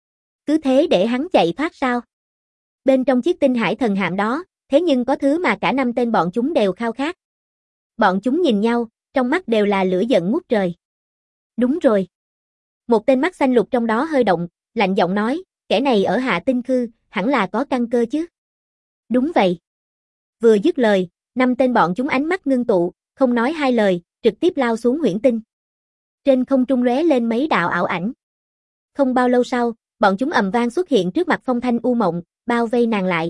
Cứ thế để hắn chạy thoát sao? Bên trong chiếc tinh hải thần hạm đó, thế nhưng có thứ mà cả 5 tên bọn chúng đều khao khát. Bọn chúng nhìn nhau, trong mắt đều là lửa giận ngút trời. Đúng rồi. Một tên mắt xanh lục trong đó hơi động, lạnh giọng nói, kẻ này ở Hạ Tinh Khư, hẳn là có căn cơ chứ. Đúng vậy. Vừa dứt lời, 5 tên bọn chúng ánh mắt ngưng tụ, không nói hai lời, trực tiếp lao xuống huyễn tinh. Trên không trung lóe lên mấy đạo ảo ảnh. Không bao lâu sau, bọn chúng ầm vang xuất hiện trước mặt Phong Thanh U Mộng, bao vây nàng lại.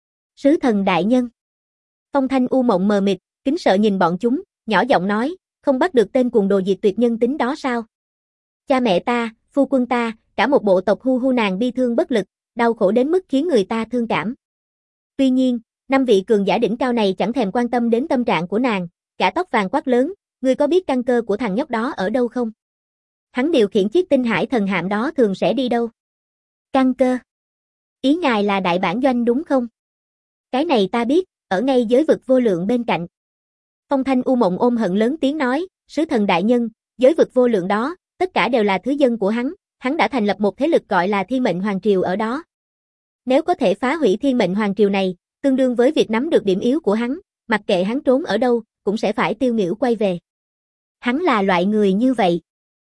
Sứ thần đại nhân. Phong Thanh U Mộng mờ mịt, kính sợ nhìn bọn chúng, nhỏ giọng nói, không bắt được tên cuồng đồ diệt tuyệt nhân tính đó sao? Cha mẹ ta, phu quân ta, cả một bộ tộc hu hu nàng bi thương bất lực, đau khổ đến mức khiến người ta thương cảm. Tuy nhiên, 5 vị cường giả đỉnh cao này chẳng thèm quan tâm đến tâm trạng của nàng, cả tóc vàng quát lớn, ngươi có biết căn cơ của thằng nhóc đó ở đâu không? Hắn điều khiển chiếc tinh hải thần hạm đó thường sẽ đi đâu? Căn cơ? Ý ngài là đại bản doanh đúng không? Cái này ta biết, ở ngay giới vực vô lượng bên cạnh. Phong Thanh U Mộng ôm hận lớn tiếng nói, sứ thần đại nhân, giới vực vô lượng đó, tất cả đều là thứ dân của hắn đã thành lập một thế lực gọi là Thiên Mệnh Hoàng Triều ở đó. Nếu có thể phá hủy Thiên Mệnh Hoàng Triều này, tương đương với việc nắm được điểm yếu của hắn, mặc kệ hắn trốn ở đâu, cũng sẽ phải tiêu nghỉu quay về. Hắn là loại người như vậy.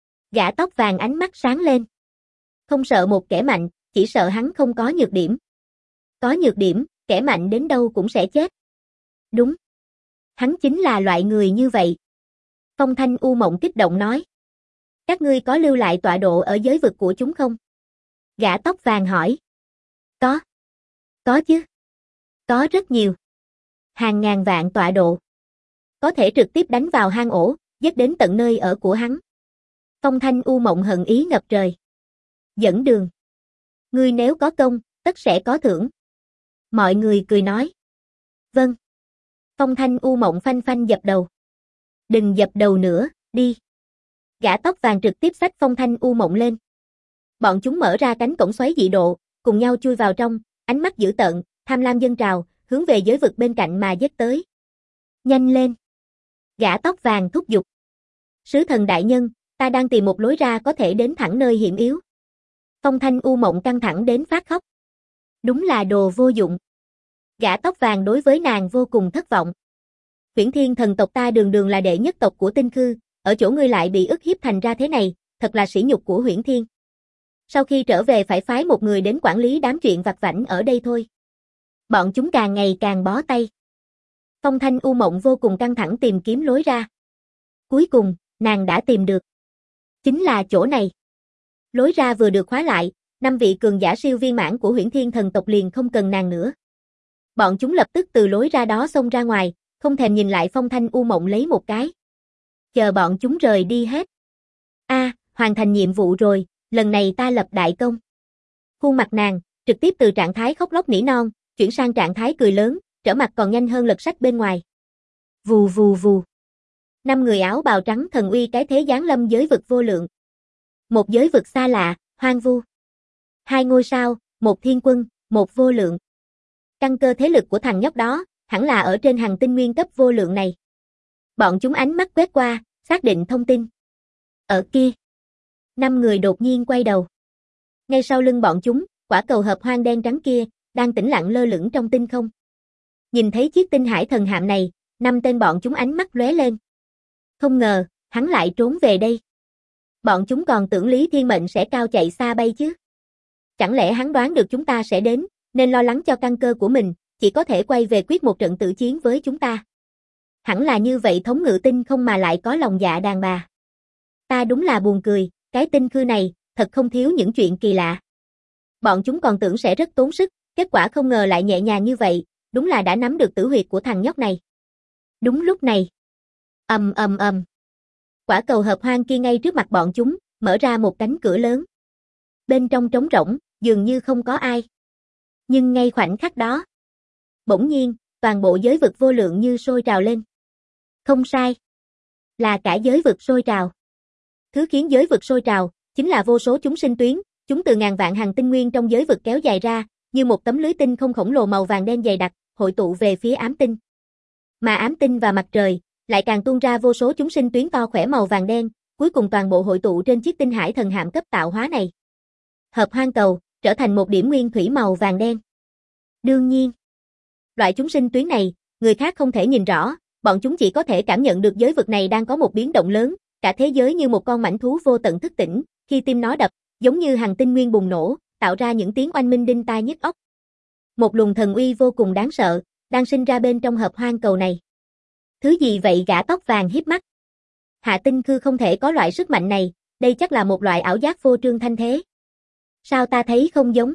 Gã tóc vàng ánh mắt sáng lên. Không sợ một kẻ mạnh, chỉ sợ hắn không có nhược điểm. Có nhược điểm, kẻ mạnh đến đâu cũng sẽ chết. Đúng. Hắn chính là loại người như vậy. Phong Thanh U Mộng kích động nói. Các ngươi có lưu lại tọa độ ở giới vực của chúng không? Gã tóc vàng hỏi. Có. Có chứ. Có rất nhiều. Hàng ngàn vạn tọa độ. Có thể trực tiếp đánh vào hang ổ, dứt đến tận nơi ở của hắn. Phong Thanh U Mộng hận ý ngập trời. Dẫn đường. Ngươi nếu có công, tất sẽ có thưởng. Mọi người cười nói. Vâng. Phong Thanh U Mộng phanh phanh dập đầu. Đừng dập đầu nữa, đi. Gã tóc vàng trực tiếp xách Phong Thanh U Mộng lên. Bọn chúng mở ra cánh cổng xoáy dị độ, cùng nhau chui vào trong, ánh mắt dữ tợn, tham lam dâng trào, hướng về giới vực bên cạnh mà giết tới. Nhanh lên. Gã tóc vàng thúc giục. Sứ thần đại nhân, ta đang tìm một lối ra có thể đến thẳng nơi hiểm yếu. Phong Thanh U Mộng căng thẳng đến phát khóc. Đúng là đồ vô dụng. Gã tóc vàng đối với nàng vô cùng thất vọng. Huyễn Thiên thần tộc ta đường đường là đệ nhất tộc của Tinh Khư, ở chỗ ngươi lại bị ức hiếp thành ra thế này, thật là sỉ nhục của Huyễn Thiên. Sau khi trở về phải phái một người đến quản lý đám chuyện vặt vãnh ở đây thôi. Bọn chúng càng ngày càng bó tay. Phong Thanh U Mộng vô cùng căng thẳng tìm kiếm lối ra. Cuối cùng, nàng đã tìm được. Chính là chỗ này. Lối ra vừa được khóa lại, 5 vị cường giả siêu viên mãn của Huyễn Thiên thần tộc liền không cần nàng nữa. Bọn chúng lập tức từ lối ra đó xông ra ngoài, không thèm nhìn lại Phong Thanh U Mộng lấy một cái. Chờ bọn chúng rời đi hết. Hoàn thành nhiệm vụ rồi, lần này ta lập đại công. Khuôn mặt nàng, trực tiếp từ trạng thái khóc lóc nỉ non, chuyển sang trạng thái cười lớn, trở mặt còn nhanh hơn lật sách bên ngoài. Vù vù vù. 5 người áo bào trắng thần uy cái thế giáng lâm giới vực vô lượng. Một giới vực xa lạ, hoang vu. 2 ngôi sao, một thiên quân, một vô lượng. Căn cơ thế lực của thằng nhóc đó, hẳn là ở trên hành tinh nguyên cấp vô lượng này. Bọn chúng ánh mắt quét qua, xác định thông tin. Ở kia. 5 người đột nhiên quay đầu. Ngay sau lưng bọn chúng, quả cầu hợp hoang đen trắng kia, đang tĩnh lặng lơ lửng trong tinh không. Nhìn thấy chiếc tinh hải thần hạm này, 5 tên bọn chúng ánh mắt lóe lên. Không ngờ, hắn lại trốn về đây. Bọn chúng còn tưởng Lý Thiên Mệnh sẽ cao chạy xa bay chứ. Chẳng lẽ hắn đoán được chúng ta sẽ đến, nên lo lắng cho căn cơ của mình, chỉ có thể quay về quyết một trận tử chiến với chúng ta. Hẳn là như vậy thống ngự tinh không mà lại có lòng dạ đàn bà. Ta đúng là buồn cười, cái tinh khư này, thật không thiếu những chuyện kỳ lạ. Bọn chúng còn tưởng sẽ rất tốn sức, kết quả không ngờ lại nhẹ nhàng như vậy, đúng là đã nắm được tử huyệt của thằng nhóc này. Đúng lúc này. Ầm ầm ầm. Quả cầu hợp hoang kia ngay trước mặt bọn chúng, mở ra một cánh cửa lớn. Bên trong trống rỗng, dường như không có ai. Nhưng ngay khoảnh khắc đó, bỗng nhiên, toàn bộ giới vực vô lượng như sôi trào lên. Không sai. Là cả giới vực sôi trào. Thứ khiến giới vực sôi trào, chính là vô số chúng sinh tuyến, chúng từ ngàn vạn hành tinh nguyên trong giới vực kéo dài ra, như một tấm lưới tinh không khổng lồ màu vàng đen dày đặc, hội tụ về phía ám tinh. Mà ám tinh và mặt trời, lại càng tuôn ra vô số chúng sinh tuyến to khỏe màu vàng đen, cuối cùng toàn bộ hội tụ trên chiếc tinh hải thần hạm cấp tạo hóa này. Hợp hoang cầu, trở thành một điểm nguyên thủy màu vàng đen. Đương nhiên, loại chúng sinh tuyến này, người khác không thể nhìn rõ, bọn chúng chỉ có thể cảm nhận được giới vực này đang có một biến động lớn, cả thế giới như một con mãnh thú vô tận thức tỉnh, khi tim nó đập, giống như hành tinh nguyên bùng nổ, tạo ra những tiếng oanh minh đinh tai nhức óc. Một luồng thần uy vô cùng đáng sợ, đang sinh ra bên trong hợp hoang cầu này. Thứ gì vậy? Gã tóc vàng híp mắt. Hạ tinh khư không thể có loại sức mạnh này, đây chắc là một loại ảo giác vô trương thanh thế. Sao ta thấy không giống?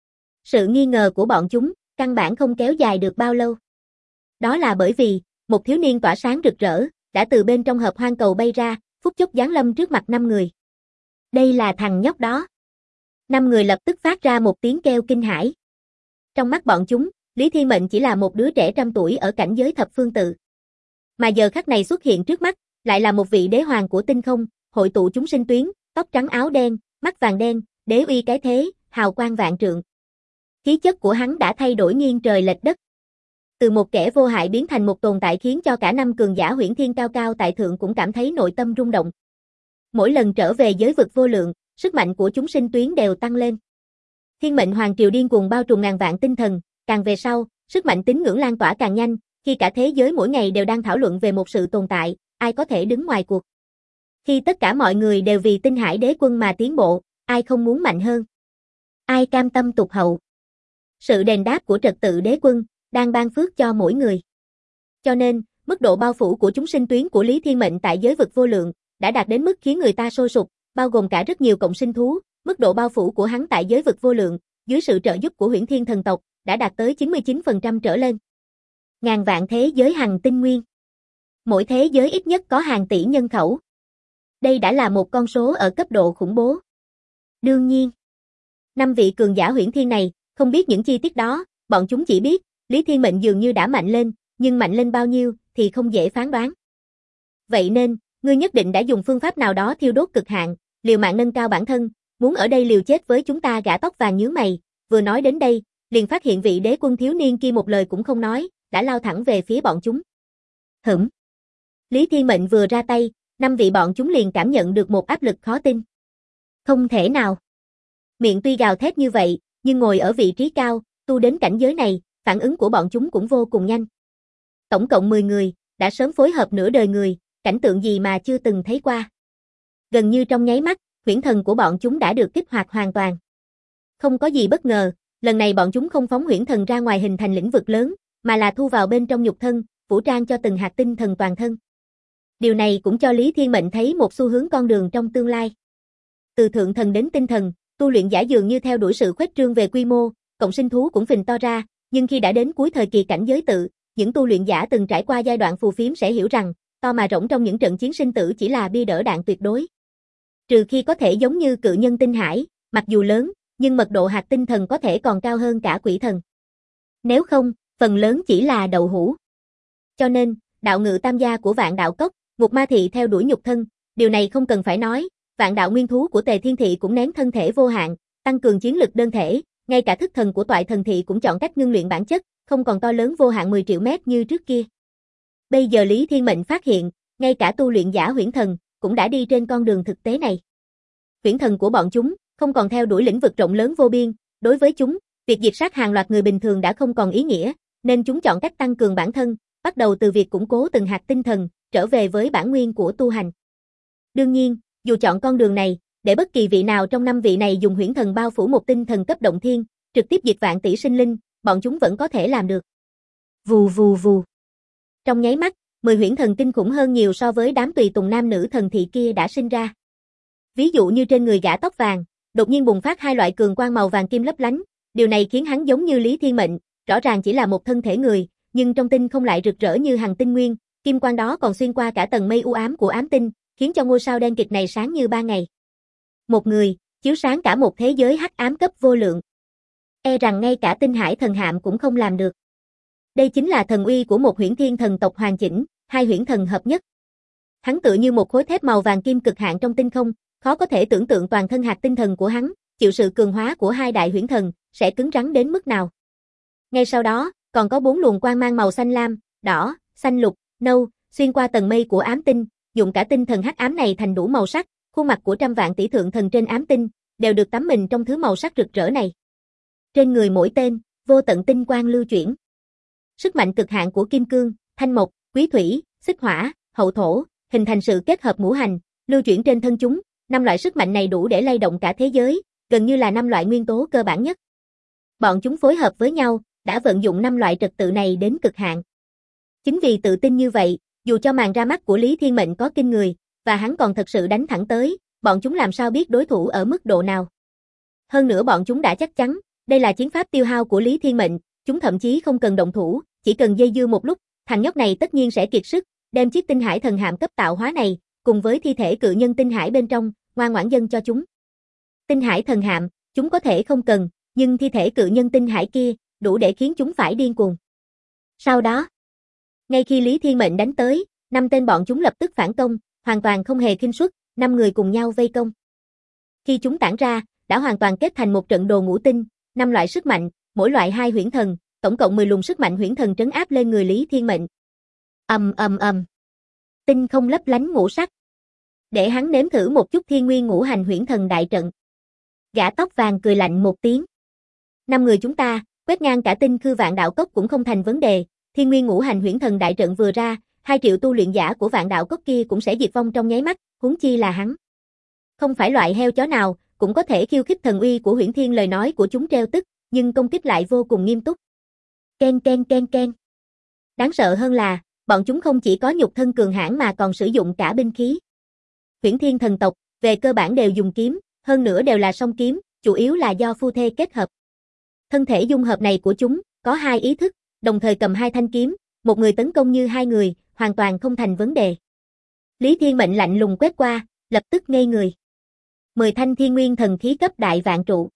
Sự nghi ngờ của bọn chúng, căn bản không kéo dài được bao lâu. Đó là bởi vì, một thiếu niên tỏa sáng rực rỡ, đã từ bên trong hợp hoang cầu bay ra, phút chốc giáng lâm trước mặt 5 người. Đây là thằng nhóc đó. 5 người lập tức phát ra một tiếng kêu kinh hãi. Trong mắt bọn chúng, Lý Thiên Mệnh chỉ là một đứa trẻ trăm tuổi ở cảnh giới thập phương tự. Mà giờ khắc này xuất hiện trước mắt, lại là một vị đế hoàng của tinh không, hội tụ chúng sinh tuyến, tóc trắng áo đen, mắt vàng đen, đế uy cái thế, hào quang vạn trượng. Khí chất của hắn đã thay đổi nghiêng trời lệch đất. Từ một kẻ vô hại biến thành một tồn tại khiến cho cả 5 cường giả huyễn thiên cao cao tại thượng cũng cảm thấy nội tâm rung động. Mỗi lần trở về giới vực vô lượng, sức mạnh của chúng sinh tuyến đều tăng lên. Thiên mệnh hoàng triều điên cuồng bao trùm ngàn vạn tinh thần, càng về sau, sức mạnh tín ngưỡng lan tỏa càng nhanh, khi cả thế giới mỗi ngày đều đang thảo luận về một sự tồn tại, ai có thể đứng ngoài cuộc. Khi tất cả mọi người đều vì tinh hải đế quân mà tiến bộ, ai không muốn mạnh hơn? Ai cam tâm tụt hậu? Sự đền đáp của trật tự đế quân, đang ban phước cho mỗi người. Cho nên, mức độ bao phủ của chúng sinh tuyến của Lý Thiên Mệnh tại giới vực vô lượng, đã đạt đến mức khiến người ta sôi sục, bao gồm cả rất nhiều cộng sinh thú, mức độ bao phủ của hắn tại giới vực vô lượng, dưới sự trợ giúp của Huyễn Thiên thần tộc, đã đạt tới 99% trở lên. Ngàn vạn thế giới hành tinh nguyên. Mỗi thế giới ít nhất có hàng tỷ nhân khẩu. Đây đã là một con số ở cấp độ khủng bố. Đương nhiên, 5 vị cường giả Huyễn Thiên này, không biết những chi tiết đó, bọn chúng chỉ biết, Lý Thiên Mệnh dường như đã mạnh lên, nhưng mạnh lên bao nhiêu, thì không dễ phán đoán. Vậy nên, ngươi nhất định đã dùng phương pháp nào đó thiêu đốt cực hạn, liều mạng nâng cao bản thân, muốn ở đây liều chết với chúng ta. Gã tóc vàng nhướng mày, vừa nói đến đây, liền phát hiện vị đế quân thiếu niên kia một lời cũng không nói, đã lao thẳng về phía bọn chúng. Hửm. Lý Thiên Mệnh vừa ra tay, 5 vị bọn chúng liền cảm nhận được một áp lực khó tin. Không thể nào. Miệng tuy gào thét như vậy, nhưng ngồi ở vị trí cao, tu đến cảnh giới này, phản ứng của bọn chúng cũng vô cùng nhanh. Tổng cộng 10 người, đã sớm phối hợp nửa đời người, cảnh tượng gì mà chưa từng thấy qua. Gần như trong nháy mắt, huyễn thần của bọn chúng đã được kích hoạt hoàn toàn. Không có gì bất ngờ, lần này bọn chúng không phóng huyễn thần ra ngoài hình thành lĩnh vực lớn, mà là thu vào bên trong nhục thân, vũ trang cho từng hạt tinh thần toàn thân. Điều này cũng cho Lý Thiên Mệnh thấy một xu hướng con đường trong tương lai. Từ thượng thần đến tinh thần, tu luyện giả dường như theo đuổi sự khuếch trương về quy mô, cộng sinh thú cũng phình to ra, nhưng khi đã đến cuối thời kỳ cảnh giới tự, những tu luyện giả từng trải qua giai đoạn phù phiếm sẽ hiểu rằng, to mà rỗng trong những trận chiến sinh tử chỉ là bia đỡ đạn tuyệt đối. Trừ khi có thể giống như cự nhân tinh hải, mặc dù lớn, nhưng mật độ hạt tinh thần có thể còn cao hơn cả quỷ thần. Nếu không, phần lớn chỉ là đậu hũ. Cho nên, đạo ngự tam gia của Vạn Đạo Cốc, Ngục Ma Thị theo đuổi nhục thân, điều này không cần phải nói, Vạn Đạo Nguyên Thú của Tề Thiên Thị cũng nén thân thể vô hạn, tăng cường chiến lực đơn thể, ngay cả thức thần của Toại Thần Thị cũng chọn cách ngưng luyện bản chất, không còn to lớn vô hạn 10 triệu mét như trước kia. Bây giờ Lý Thiên Mệnh phát hiện, ngay cả tu luyện giả huyễn thần cũng đã đi trên con đường thực tế này. Huyễn thần của bọn chúng không còn theo đuổi lĩnh vực rộng lớn vô biên, đối với chúng, việc diệt sát hàng loạt người bình thường đã không còn ý nghĩa, nên chúng chọn cách tăng cường bản thân, bắt đầu từ việc củng cố từng hạt tinh thần, trở về với bản nguyên của tu hành. Đương nhiên, dù chọn con đường này, để bất kỳ vị nào trong 5 vị này dùng huyễn thần bao phủ một tinh thần cấp động thiên, trực tiếp diệt vạn tỷ sinh linh, bọn chúng vẫn có thể làm được. Vù vù vù. Trong nháy mắt, 10 huyễn thần kinh khủng hơn nhiều so với đám tùy tùng nam nữ thần thị kia đã sinh ra. Ví dụ như trên người gã tóc vàng, đột nhiên bùng phát 2 loại cường quang màu vàng kim lấp lánh, điều này khiến hắn giống như Lý Thiên Mệnh, rõ ràng chỉ là một thân thể người, nhưng trong tinh không lại rực rỡ như hằng tinh nguyên, kim quang đó còn xuyên qua cả tầng mây u ám của ám tinh, khiến cho ngôi sao đen kịt này sáng như ban ngày. Một người, chiếu sáng cả một thế giới hắc ám cấp vô lượng. E rằng ngay cả Tinh Hải thần hạm cũng không làm được. Đây chính là thần uy của một huyễn thiên thần tộc hoàn chỉnh, 2 huyễn thần hợp nhất. Hắn tựa như một khối thép màu vàng kim cực hạn trong tinh không, khó có thể tưởng tượng toàn thân hạt tinh thần của hắn, chịu sự cường hóa của 2 đại huyễn thần, sẽ cứng rắn đến mức nào. Ngay sau đó, còn có 4 luồng quang mang màu xanh lam, đỏ, xanh lục, nâu, xuyên qua tầng mây của ám tinh, dùng cả tinh thần hắc ám này thành đủ màu sắc, khuôn mặt của trăm vạn tỷ thượng thần trên ám tinh, đều được tắm mình trong thứ màu sắc rực rỡ này. Trên người mỗi tên, vô tận tinh quang lưu chuyển. Sức mạnh cực hạn của kim cương, thanh mộc, quý thủy, xích hỏa, hậu thổ, hình thành sự kết hợp ngũ hành, lưu chuyển trên thân chúng, 5 loại sức mạnh này đủ để lay động cả thế giới, gần như là 5 loại nguyên tố cơ bản nhất. Bọn chúng phối hợp với nhau, đã vận dụng 5 loại trật tự này đến cực hạn. Chính vì tự tin như vậy, dù cho màn ra mắt của Lý Thiên Mệnh có kinh người, và hắn còn thật sự đánh thẳng tới, bọn chúng làm sao biết đối thủ ở mức độ nào. Hơn nữa bọn chúng đã chắc chắn, đây là chiến pháp tiêu hao của Lý Thiên Mệnh, chúng thậm chí không cần động thủ, chỉ cần dây dưa một lúc, thằng nhóc này tất nhiên sẽ kiệt sức, đem chiếc Tinh Hải thần hạm cấp tạo hóa này, cùng với thi thể cự nhân Tinh Hải bên trong, ngoan ngoãn dâng cho chúng. Tinh Hải thần hạm, chúng có thể không cần, nhưng thi thể cự nhân Tinh Hải kia, đủ để khiến chúng phải điên cuồng. Sau đó, ngay khi Lý Thiên Mệnh đánh tới, 5 tên bọn chúng lập tức phản công, hoàn toàn không hề khinh suất, 5 người cùng nhau vây công. Khi chúng tản ra, đã hoàn toàn kết thành một trận đồ ngũ tinh, 5 loại sức mạnh, mỗi loại 2 huyễn thần, tổng cộng 10 luồng sức mạnh huyễn thần trấn áp lên người Lý Thiên Mệnh. Tinh không lấp lánh ngũ sắc. Để hắn nếm thử một chút thiên nguyên ngũ hành huyễn thần đại trận. Gã tóc vàng cười lạnh một tiếng. 5 người chúng ta, quét ngang cả tinh khư Vạn Đạo Cốc cũng không thành vấn đề, thiên nguyên ngũ hành huyễn thần đại trận vừa ra, 2 triệu tu luyện giả của Vạn Đạo Cốc kia cũng sẽ diệt vong trong nháy mắt, huống chi là hắn. Không phải loại heo chó nào, cũng có thể khiêu khích thần uy của huyễn thiên, lời nói của chúng treo tức, nhưng công kích lại vô cùng nghiêm túc. Ken ken ken ken. Đáng sợ hơn là, bọn chúng không chỉ có nhục thân cường hãn mà còn sử dụng cả binh khí. Huyễn thiên thần tộc, về cơ bản đều dùng kiếm, hơn nữa đều là song kiếm, chủ yếu là do phu thê kết hợp. Thân thể dung hợp này của chúng, có 2 ý thức, đồng thời cầm 2 thanh kiếm, một người tấn công như 2 người, hoàn toàn không thành vấn đề. Lý Thiên Mệnh lạnh lùng quét qua, lập tức ngây người. 10 thanh thiên nguyên thần khí cấp đại vạn trụ.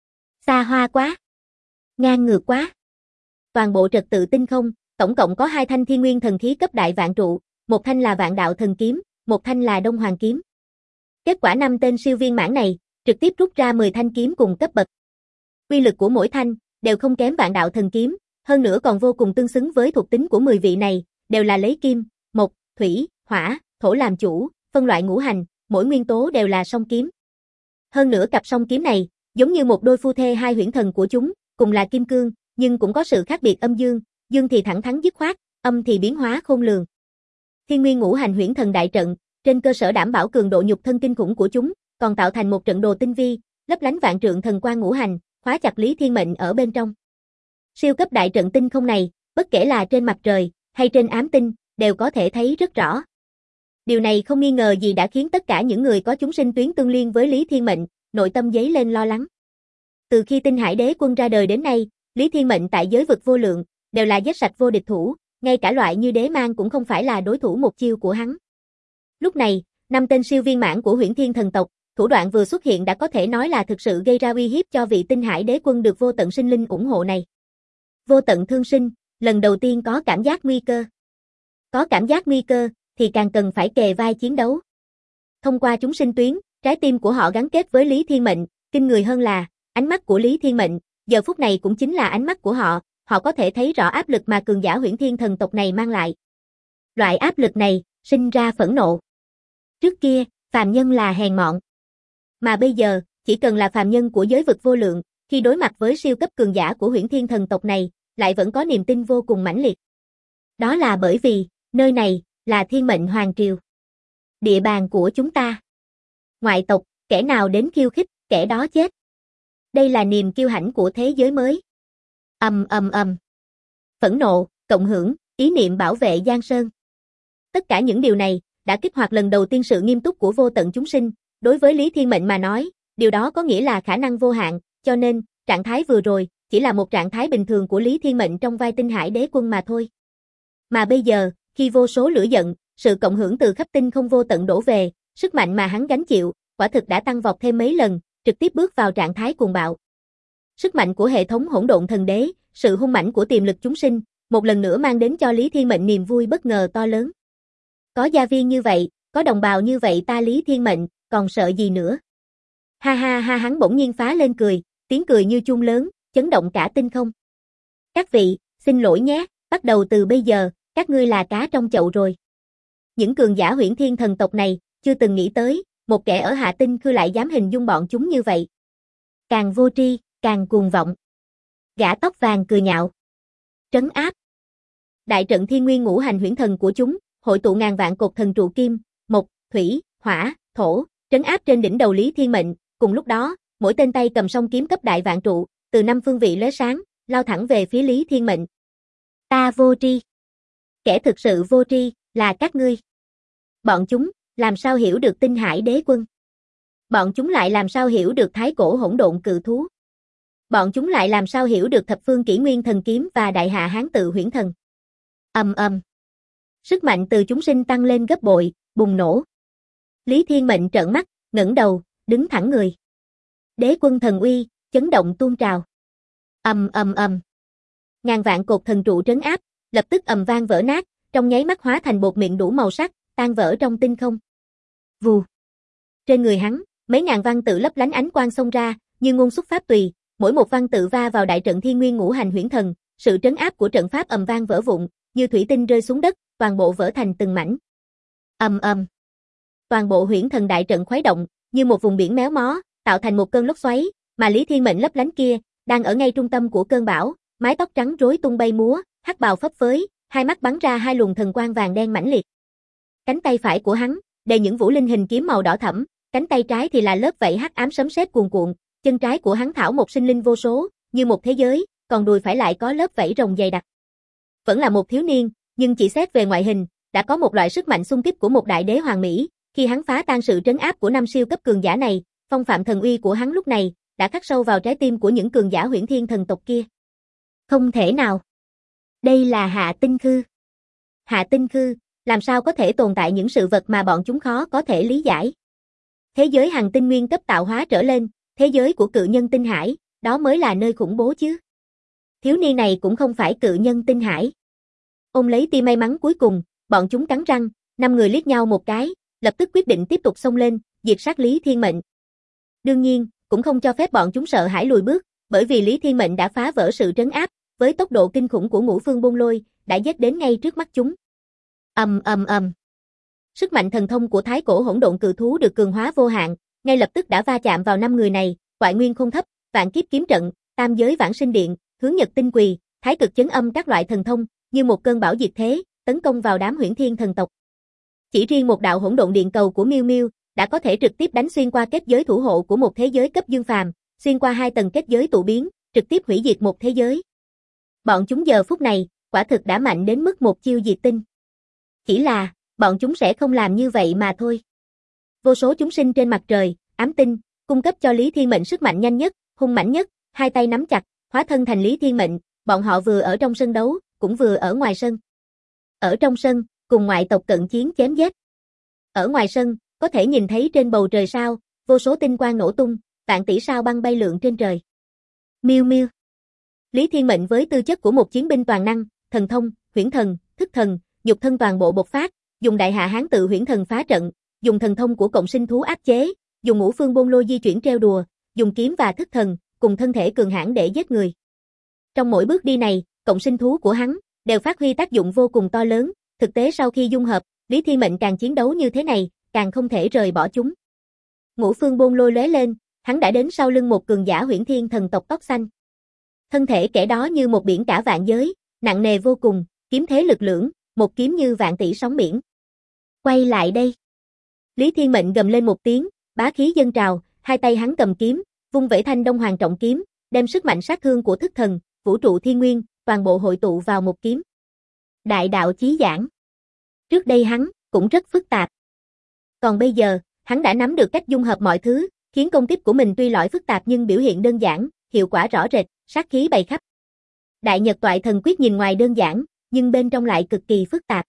Xa hoa quá. Ngang ngược quá. Toàn bộ trật tự tinh không, tổng cộng có 2 thanh thiên nguyên thần khí cấp đại vạn trụ, một thanh là Vạn Đạo thần kiếm, một thanh là Đông Hoàng kiếm. Kết quả 5 tên siêu viên mãn này, trực tiếp rút ra 10 thanh kiếm cùng cấp bậc. Uy lực của mỗi thanh, đều không kém Vạn Đạo thần kiếm, hơn nữa còn vô cùng tương xứng với thuộc tính của 10 vị này, đều là lấy kim, mộc, thủy, hỏa, thổ làm chủ, phân loại ngũ hành, mỗi nguyên tố đều là song kiếm. Hơn nữa cặp song kiếm này, giống như một đôi phu thê 2 huyễn thần của chúng, cùng là kim cương, nhưng cũng có sự khác biệt âm dương, dương thì thẳng thắn dứt khoát, âm thì biến hóa khôn lường. Thiên nguyên ngũ hành huyễn thần đại trận, trên cơ sở đảm bảo cường độ nhục thân kinh khủng của chúng, còn tạo thành một trận đồ tinh vi, lấp lánh vạn trượng thần quang ngũ hành, khóa chặt Lý Thiên Mệnh ở bên trong. Siêu cấp đại trận tinh không này, bất kể là trên mặt trời hay trên ám tinh, đều có thể thấy rất rõ. Điều này không nghi ngờ gì đã khiến tất cả những người có chúng sinh tuyến tương liên với Lý Thiên Mệnh, nội tâm dấy lên lo lắng. Từ khi Tinh Hải Đế Quân ra đời đến nay, Lý Thiên Mệnh tại giới vực vô lượng, đều là giết sạch vô địch thủ, ngay cả loại như Đế Mang cũng không phải là đối thủ một chiêu của hắn. Lúc này, 5 tên siêu viên mãn của Huyễn Thiên thần tộc, thủ đoạn vừa xuất hiện đã có thể nói là thực sự gây ra uy hiếp cho vị Tinh Hải Đế Quân được vô tận sinh linh ủng hộ này. Vô tận thương sinh, lần đầu tiên có cảm giác nguy cơ. Có cảm giác nguy cơ, thì càng cần phải kề vai chiến đấu. Thông qua chúng sinh tuyến, trái tim của họ gắn kết với Lý Thiên Mệnh, kinh người hơn là, ánh mắt của Lý Thiên Mệnh, giờ phút này cũng chính là ánh mắt của họ có thể thấy rõ áp lực mà cường giả Huyễn Thiên thần tộc này mang lại. Loại áp lực này, sinh ra phẫn nộ. Trước kia, phàm nhân là hèn mọn. Mà bây giờ, chỉ cần là phàm nhân của giới vực vô lượng, khi đối mặt với siêu cấp cường giả của Huyễn Thiên thần tộc này, lại vẫn có niềm tin vô cùng mãnh liệt. Đó là bởi vì, nơi này, là Thiên Mệnh Hoàng Triều. Địa bàn của chúng ta. Ngoại tộc, kẻ nào đến khiêu khích, kẻ đó chết. Đây là niềm kiêu hãnh của thế giới mới. Phẫn nộ, cộng hưởng, ý niệm bảo vệ Giang Sơn. Tất cả những điều này, đã kích hoạt lần đầu tiên sự nghiêm túc của vô tận chúng sinh. Đối với Lý Thiên Mệnh mà nói, điều đó có nghĩa là khả năng vô hạn, cho nên, trạng thái vừa rồi, chỉ là một trạng thái bình thường của Lý Thiên Mệnh trong vai Tinh Hải Đế Quân mà thôi. Mà bây giờ, khi vô số lửa giận, sự cộng hưởng từ khắp tinh không vô tận đổ về, sức mạnh mà hắn gánh chịu, quả thực đã tăng vọt thêm mấy lần, trực tiếp bước vào trạng thái cuồng bạo. Sức mạnh của hệ thống hỗn độn thần đế, sự hung mãnh của tiềm lực chúng sinh, một lần nữa mang đến cho Lý Thiên Mệnh niềm vui bất ngờ to lớn. Có gia viên như vậy, có đồng bào như vậy ta Lý Thiên Mệnh, còn sợ gì nữa? Ha ha ha, hắn bỗng nhiên phá lên cười, tiếng cười như chuông lớn, chấn động cả tinh không. Các vị, xin lỗi nhé, bắt đầu từ bây giờ, các ngươi là cá trong chậu rồi. Những cường giả Huyễn Thiên thần tộc này, chưa từng nghĩ tới, một kẻ ở Hạ Tinh Khư lại dám hình dung bọn chúng như vậy. Càng vô tri, càng cuồng vọng. Gã tóc vàng cười nhạo. Trấn áp. Đại trận Thiên Nguyên Ngũ Hành Huyễn Thần của chúng, hội tụ ngàn vạn cột thần trụ kim, mộc, thủy, hỏa, thổ, trấn áp trên đỉnh đầu Lý Thiên Mệnh, cùng lúc đó, mỗi tên tay cầm song kiếm cấp đại vạn trụ, từ năm phương vị lóe sáng, lao thẳng về phía Lý Thiên Mệnh. Ta vô tri. Kẻ thực sự vô tri, là các ngươi. Bọn chúng, làm sao hiểu được Tinh Hải Đế Quân? Bọn chúng lại làm sao hiểu được Thái Cổ Hỗn Độn Cự Thú? Bọn chúng lại làm sao hiểu được Thập Phương Kỷ Nguyên Thần Kiếm và Đại Hạ Hán Tự Huyễn Thần? Sức mạnh từ chúng sinh tăng lên gấp bội, bùng nổ. Lý Thiên Mệnh trợn mắt, ngẩng đầu, đứng thẳng người. Đế quân thần uy, chấn động tuôn trào. Ngàn vạn cột thần trụ trấn áp, lập tức ầm vang vỡ nát, trong nháy mắt hóa thành bột mịn đủ màu sắc, tan vỡ trong tinh không. Vù. Trên người hắn, mấy ngàn văn tự lấp lánh ánh quang xông ra, như ngôn xuất pháp tùy, mỗi một văn tự va vào đại trận Thiên Nguyên Ngũ Hành Huyễn Thần, sự trấn áp của trận pháp ầm vang vỡ vụn, như thủy tinh rơi xuống đất, toàn bộ vỡ thành từng mảnh. Toàn bộ Huyễn Thần đại trận khuấy động, như một vùng biển méo mó, tạo thành một cơn lốc xoáy, mà Lý Thiên Mệnh lấp lánh kia, đang ở ngay trung tâm của cơn bão, mái tóc trắng rối tung bay múa, hắc bào phấp phới, hai mắt bắn ra hai luồng thần quang vàng đen mãnh liệt. Cánh tay phải của hắn, đầy những vũ linh hình kiếm màu đỏ thẫm, cánh tay trái thì là lớp vảy hắc ám sấm sét cuồn cuộn, chân trái của hắn thảo một sinh linh vô số, như một thế giới, còn đùi phải lại có lớp vảy rồng dày đặc. Vẫn là một thiếu niên, nhưng chỉ xét về ngoại hình, đã có một loại sức mạnh xung kích của một đại đế hoàng mỹ, khi hắn phá tan sự trấn áp của năm siêu cấp cường giả này, phong phạm thần uy của hắn lúc này đã khắc sâu vào trái tim của những cường giả Huyễn Thiên thần tộc kia. Không thể nào. Đây là Hạ Tinh Khư. Hạ Tinh Khư, làm sao có thể tồn tại những sự vật mà bọn chúng khó có thể lý giải. Thế giới hàng tinh nguyên cấp tạo hóa trở lên, thế giới của cự nhân Tinh Hải, đó mới là nơi khủng bố chứ. Thiếu niên này cũng không phải cự nhân Tinh Hải. Ôm lấy tia may mắn cuối cùng, bọn chúng cắn răng, 5 người liếc nhau một cái, lập tức quyết định tiếp tục xông lên, diệt sát Lý Thiên Mệnh. Đương nhiên, cũng không cho phép bọn chúng sợ hãi lùi bước, bởi vì Lý Thiên Mệnh đã phá vỡ sự trấn áp, với tốc độ kinh khủng của Ngũ Phương Bôn Lôi, đã giết đến ngay trước mắt chúng. Sức mạnh thần thông của Thái Cổ Hỗn Độn Cự Thú được cường hóa vô hạn, ngay lập tức đã va chạm vào 5 người này, Toại Nguyên Khôn Thấp, Vạn Kiếp Kiếm Trận, Tam Giới Vãng Sinh Điện, Hướng Nhật Tinh Quỳ, Thái Cực Chấn Âm các loại thần thông, như một cơn bão diệt thế, tấn công vào đám Huyễn Thiên thần tộc. Chỉ riêng một đạo hỗn độn điện cầu của Miêu Miêu đã có thể trực tiếp đánh xuyên qua kết giới thủ hộ của một thế giới cấp dương phàm, xuyên qua 2 tầng kết giới tụ biến, trực tiếp hủy diệt một thế giới. Bọn chúng giờ phút này, quả thực đã mạnh đến mức một chiêu diệt tinh. Chỉ là, bọn chúng sẽ không làm như vậy mà thôi. Vô số chúng sinh trên mặt trời, ám tinh, cung cấp cho Lý Thiên Mệnh sức mạnh nhanh nhất, hung mãnh nhất, hai tay nắm chặt, hóa thân thành Lý Thiên Mệnh, bọn họ vừa ở trong sân đấu, cũng vừa ở ngoài sân. Ở trong sân, cùng ngoại tộc cận chiến chém giết. Ở ngoài sân, có thể nhìn thấy trên bầu trời sao, vô số tinh quang nổ tung, vạn tỷ sao băng bay lượn trên trời. Miêu Miêu. Lý Thiên Mệnh với tư chất của một chiến binh toàn năng, thần thông, huyễn thần, thức thần, nhục thân toàn bộ bộc phát, dùng đại hạ hán tự huyễn thần phá trận, dùng thần thông của cộng sinh thú áp chế, dùng ngũ phương bôn lôi di chuyển trêu đùa, dùng kiếm và thức thần, cùng thân thể cường hãn để giết người. Trong mỗi bước đi này, cộng sinh thú của hắn đều phát huy tác dụng vô cùng to lớn, thực tế sau khi dung hợp, Lý Thiên Mệnh càng chiến đấu như thế này, càng không thể rời bỏ chúng. Ngũ phương bôn lôi lóe lên, hắn đã đến sau lưng một cường giả Huyễn Thiên thần tộc tóc xanh. Thân thể kẻ đó như một biển cả vạn giới, nặng nề vô cùng, kiếm thế lực lưỡng, một kiếm như vạn tỷ sóng biển. Quay lại đây. Lý Thiên Mệnh gầm lên một tiếng, bá khí dâng trào, hai tay hắn cầm kiếm, vung vẩy thanh Đông Hoàng trọng kiếm, đem sức mạnh sát thương của thức thần, vũ trụ thiên nguyên, toàn bộ hội tụ vào một kiếm. Đại đạo chí giảng. Trước đây hắn cũng rất phức tạp. Còn bây giờ, hắn đã nắm được cách dung hợp mọi thứ, khiến công kích của mình tuy lõi phức tạp nhưng biểu hiện đơn giản, hiệu quả rõ rệt, sát khí bày khắp. Đại Nhật Toại Thần Quyết nhìn ngoài đơn giản, nhưng bên trong lại cực kỳ phức tạp.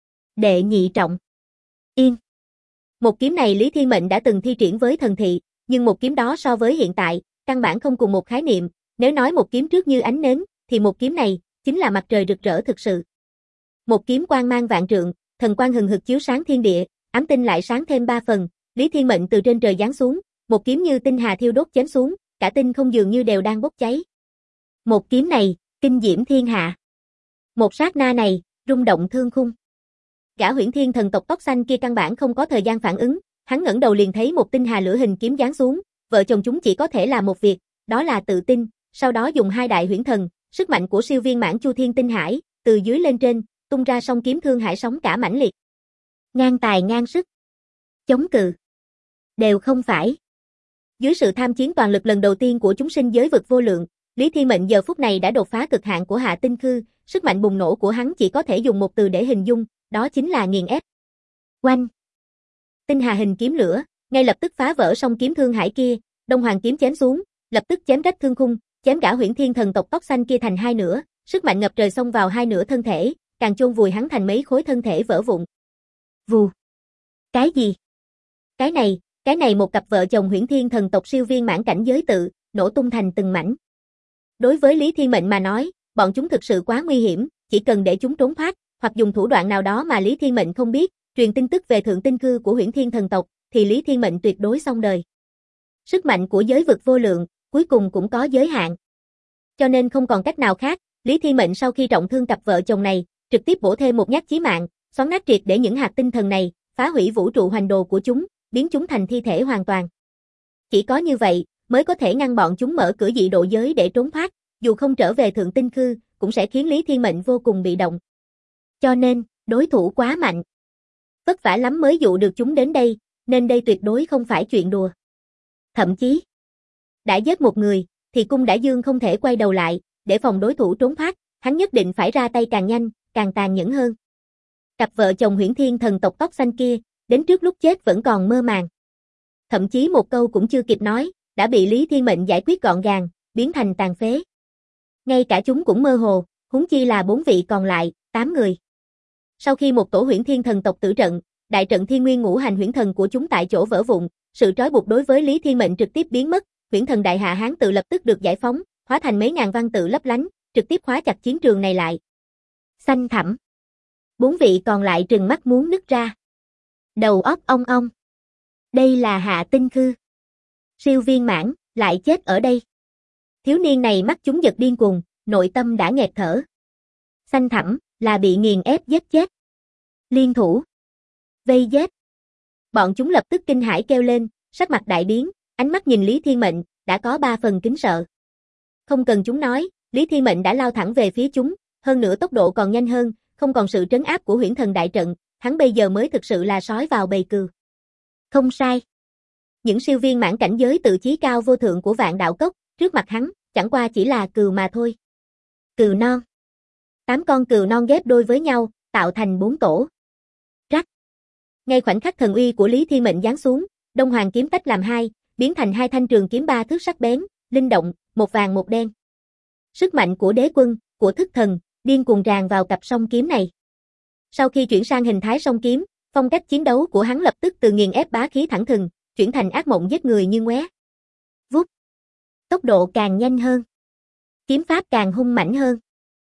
Đệ nhị trọng. Yên. Một kiếm này Lý Thiên Mệnh đã từng thi triển với thần thị, nhưng một kiếm đó so với hiện tại, căn bản không cùng một khái niệm, nếu nói một kiếm trước như ánh nến, thì một kiếm này chính là mặt trời rực rỡ thực sự. Một kiếm quang mang vạn trượng, thần quang hừng hực chiếu sáng thiên địa, ám tinh lại sáng thêm 3 phần, Lý Thiên Mệnh từ trên trời giáng xuống, một kiếm như tinh hà thiêu đốt chém xuống, cả tinh không dường như đều đang bốc cháy. Một kiếm này, kinh diễm thiên hạ. Một sát na này, rung động thương khung. Gã Huyễn Thiên thần tộc tóc xanh kia căn bản không có thời gian phản ứng, hắn ngẩng đầu liền thấy một tinh hà lửa hình kiếm giáng xuống, vợ chồng chúng chỉ có thể làm một việc, đó là tự tin, sau đó dùng hai đại huyễn thần, sức mạnh của siêu viên mãn Chu Thiên Tinh Hải, từ dưới lên trên, tung ra song kiếm thương hải sóng cả mãnh liệt. Ngang tài ngang sức. Chống cự. Đều không phải. Dưới sự tham chiến toàn lực lần đầu tiên của chúng sinh giới vực vô lượng, Lý Thiên Mệnh giờ phút này đã đột phá cực hạn của Hạ Tinh Khư, sức mạnh bùng nổ của hắn chỉ có thể dùng một từ để hình dung, đó chính là nghiền ép. Oanh! Tinh hà hình kiếm lửa, ngay lập tức phá vỡ song kiếm thương hải kia, Đông Hoàng kiếm chém xuống, lập tức chém rách thương khung, chém cả Huyễn Thiên thần tộc tóc xanh kia thành hai nửa, sức mạnh ngập trời xông vào hai nửa thân thể, càng chôn vùi hắn thành mấy khối thân thể vỡ vụn. Vù! Cái gì? Cái này một cặp vợ chồng Huyễn Thiên thần tộc siêu viên mãn cảnh giới tự, nổ tung thành từng mảnh. Đối với Lý Thiên Mệnh mà nói, bọn chúng thực sự quá nguy hiểm, chỉ cần để chúng trốn thoát, hoặc dùng thủ đoạn nào đó mà Lý Thiên Mệnh không biết, truyền tin tức về thượng tinh khư của Huyễn Thiên thần tộc, thì Lý Thiên Mệnh tuyệt đối xong đời. Sức mạnh của giới vực vô lượng, cuối cùng cũng có giới hạn. Cho nên không còn cách nào khác, Lý Thiên Mệnh sau khi trọng thương cặp vợ chồng này, trực tiếp bổ thêm một nhát chí mạng, xoắn nát triệt để những hạt tinh thần này, phá hủy vũ trụ hoành đồ của chúng, biến chúng thành thi thể hoàn toàn. Chỉ có như vậy, mới có thể ngăn bọn chúng mở cửa dị độ giới để trốn thoát, dù không trở về thượng tinh khư, cũng sẽ khiến Lý Thiên Mệnh vô cùng bị động. Cho nên, đối thủ quá mạnh. Vất vả lắm mới dụ được chúng đến đây, nên đây tuyệt đối không phải chuyện đùa. Thậm chí, đã giết một người, thì Cung Đã Dương không thể quay đầu lại, để phòng đối thủ trốn thoát, hắn nhất định phải ra tay càng nhanh, càng tàn nhẫn hơn. Cặp vợ chồng Huyễn Thiên thần tộc tóc xanh kia, đến trước lúc chết vẫn còn mơ màng. Thậm chí một câu cũng chưa kịp nói, đã bị Lý Thiên Mệnh giải quyết gọn gàng, biến thành tàn phế. Ngay cả chúng cũng mơ hồ, huống chi là 4 vị còn lại, 8 người. Sau khi một tổ Huyễn Thiên thần tộc tử trận, đại trận Thiên Nguyên Ngũ Hành huyễn thần của chúng tại chỗ vỡ vụn, sự trói buộc đối với Lý Thiên Mệnh trực tiếp biến mất, huyễn thần đại hạ hán tự lập tức được giải phóng, hóa thành mấy ngàn văn tự lấp lánh, trực tiếp khóa chặt chiến trường này lại. Xanh thẳm. 4 vị còn lại trừng mắt muốn nứt ra. Đầu óc ong ong. Đây là Hạ Tinh Khư. Siêu viên mãn, lại chết ở đây. Thiếu niên này mắt chúng giật điên cuồng, nội tâm đã nghẹt thở. Xanh thẳm, là bị nghiền ép giết chết. Liên thủ. Vây giết. Bọn chúng lập tức kinh hãi kêu lên, sắc mặt đại biến, ánh mắt nhìn Lý Thiên Mệnh, đã có 3 phần kính sợ. Không cần chúng nói, Lý Thiên Mệnh đã lao thẳng về phía chúng, hơn nữa tốc độ còn nhanh hơn, không còn sự trấn áp của huyễn thần đại trận, hắn bây giờ mới thực sự là sói vào bầy cừu. Không sai. Những siêu viên mãn cảnh giới tự chí cao vô thượng của Vạn Đạo Cốc, trước mặt hắn, chẳng qua chỉ là cừu mà thôi. Cừu non. 8 con cừu non ghép đôi với nhau, tạo thành 4 tổ. Rắc. Ngay khoảnh khắc thần uy của Lý Thiên Mệnh giáng xuống, Đông Hoàng kiếm tách làm hai, biến thành 2 thanh trường kiếm 3 thước sắc bén, linh động, một vàng một đen. Sức mạnh của đế quân, của thức thần, điên cuồng tràn vào cặp song kiếm này. Sau khi chuyển sang hình thái song kiếm, phong cách chiến đấu của hắn lập tức từ nghiền ép bá khí thẳng thừng, chuyển thành ác mộng giết người như ngoé. Vút. Tốc độ càng nhanh hơn. Kiếm pháp càng hung mãnh hơn.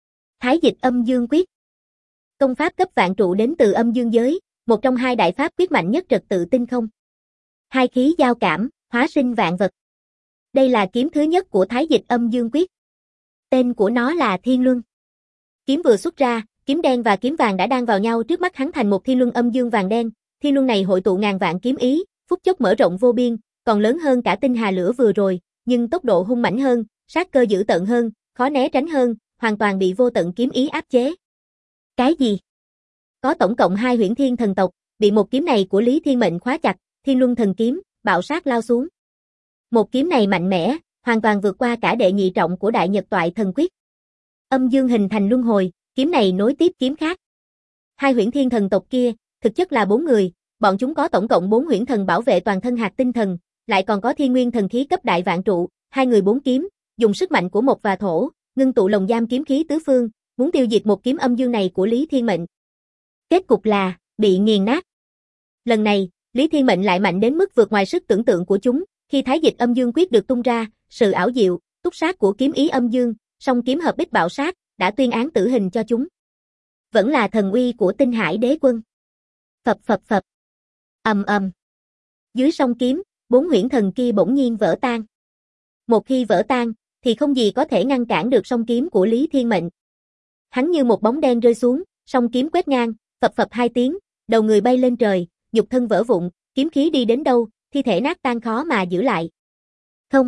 Thái dịch âm dương quyết. Công pháp cấp vạn trụ đến từ âm dương giới, một trong hai đại pháp quyết mạnh nhất trật tự tinh không. Hai khí giao cảm, hóa sinh vạn vật. Đây là kiếm thứ nhất của Thái dịch âm dương quyết. Tên của nó là Thiên Luân. Kiếm vừa xuất ra, kiếm đen và kiếm vàng đã đan vào nhau trước mắt hắn thành một thiên luân âm dương vàng đen. Thiên luân này hội tụ ngàn vạn kiếm ý, phút chốc mở rộng vô biên, còn lớn hơn cả tinh hà lửa vừa rồi, nhưng tốc độ hung mãnh hơn, sát cơ dữ tợn hơn, khó né tránh hơn, hoàn toàn bị vô tận kiếm ý áp chế. Cái gì? Có tổng cộng 2 huyễn thiên thần tộc, bị một kiếm này của Lý Thiên Mệnh khóa chặt, Thiên Luân thần kiếm, bạo sát lao xuống. Một kiếm này mạnh mẽ, hoàn toàn vượt qua cả đệ nhị trọng của Đại Nhật Toại Thần Quyết. Âm dương hình thành luân hồi, kiếm này nối tiếp kiếm khác. 2 huyễn thiên thần tộc kia, thực chất là 4 người, bọn chúng có tổng cộng 4 huyễn thần bảo vệ toàn thân hạt tinh thần, lại còn có thiên nguyên thần khí cấp đại vạn trụ, 2 người 4 kiếm, dùng sức mạnh của mộc và thổ, ngưng tụ lồng giam kiếm khí tứ phương, muốn tiêu diệt một kiếm âm dương này của Lý Thiên Mệnh. Kết cục là bị nghiền nát. Lần này, Lý Thiên Mệnh lại mạnh đến mức vượt ngoài sức tưởng tượng của chúng, khi Thái dịch âm dương quyết được tung ra, sự ảo diệu, túc sát của kiếm ý âm dương, song kiếm hợp bích bạo sát, đã tuyên án tử hình cho chúng. Vẫn là thần uy của Tinh Hải Đế Quân. Phập phập phập. Ầm ầm. Dưới song kiếm, 4 huyễn thần kia bỗng nhiên vỡ tan. Một khi vỡ tan, thì không gì có thể ngăn cản được song kiếm của Lý Thiên Mệnh. Hắn như một bóng đen rơi xuống, song kiếm quét ngang, phập phập 2 tiếng, đầu người bay lên trời, nhục thân vỡ vụn, kiếm khí đi đến đâu, thi thể nát tan khó mà giữ lại. Không.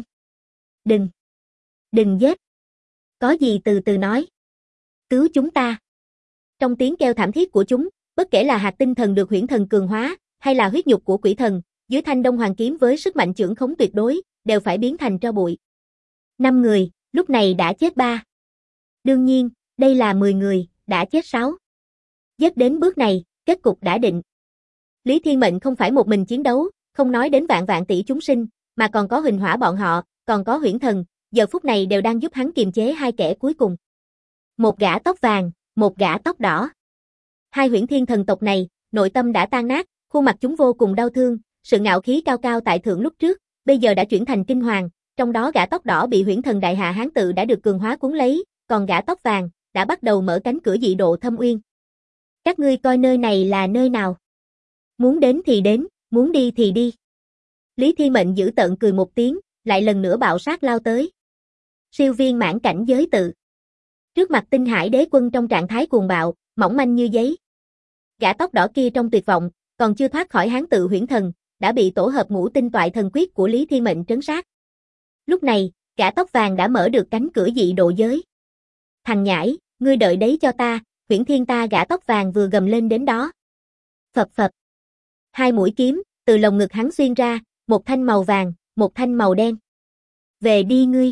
Đừng giết. Có gì từ từ nói. Cứu chúng ta. Trong tiếng kêu thảm thiết của chúng, bất kể là hạt tinh thần được huyễn thần cường hóa, hay là huyết nhục của quỷ thần, dưới thanh đông hoàng kiếm với sức mạnh chưởng khống tuyệt đối, đều phải biến thành tro bụi. 5 người, lúc này đã chết 3. Đương nhiên, đây là 10 người, đã chết 6. Giết đến bước này, kết cục đã định. Lý Thiên Mệnh không phải một mình chiến đấu, không nói đến vạn vạn tỷ chúng sinh, mà còn có Huỳnh Hỏa bọn họ, còn có huyễn thần, giờ phút này đều đang giúp hắn kiềm chế 2 kẻ cuối cùng. Một gã tóc vàng, một gã tóc đỏ. 2 huyễn thiên thần tộc này, nội tâm đã tan nát, khuôn mặt chúng vô cùng đau thương, sự ngạo khí cao cao tại thượng lúc trước, bây giờ đã chuyển thành kinh hoàng, trong đó gã tóc đỏ bị huyễn thần đại hạ hán tự đã được cường hóa cuốn lấy, còn gã tóc vàng đã bắt đầu mở cánh cửa dị độ thâm uyên. Các ngươi coi nơi này là nơi nào? Muốn đến thì đến, muốn đi thì đi. Lý Thiên Mệnh giữ tợn cười một tiếng, lại lần nữa bạo sát lao tới. Siêu viên mãn cảnh giới tự. Trước mặt Tinh Hải Đế Quân trong trạng thái cuồng bạo, mỏng manh như giấy. Gã tóc đỏ kia trong tuyệt vọng, còn chưa thoát khỏi hán tự huyễn thần, đã bị tổ hợp ngũ tinh toại thần quyết của Lý Thiên Mệnh trấn sát. Lúc này, gã tóc vàng đã mở được cánh cửa dị độ giới. Thằng nhãi, ngươi đợi đấy cho ta, huyễn thiên ta. Gã tóc vàng vừa gầm lên đến đó. Phập phập. 2 mũi kiếm, từ lồng ngực hắn xuyên ra, một thanh màu vàng, một thanh màu đen. Về đi ngươi.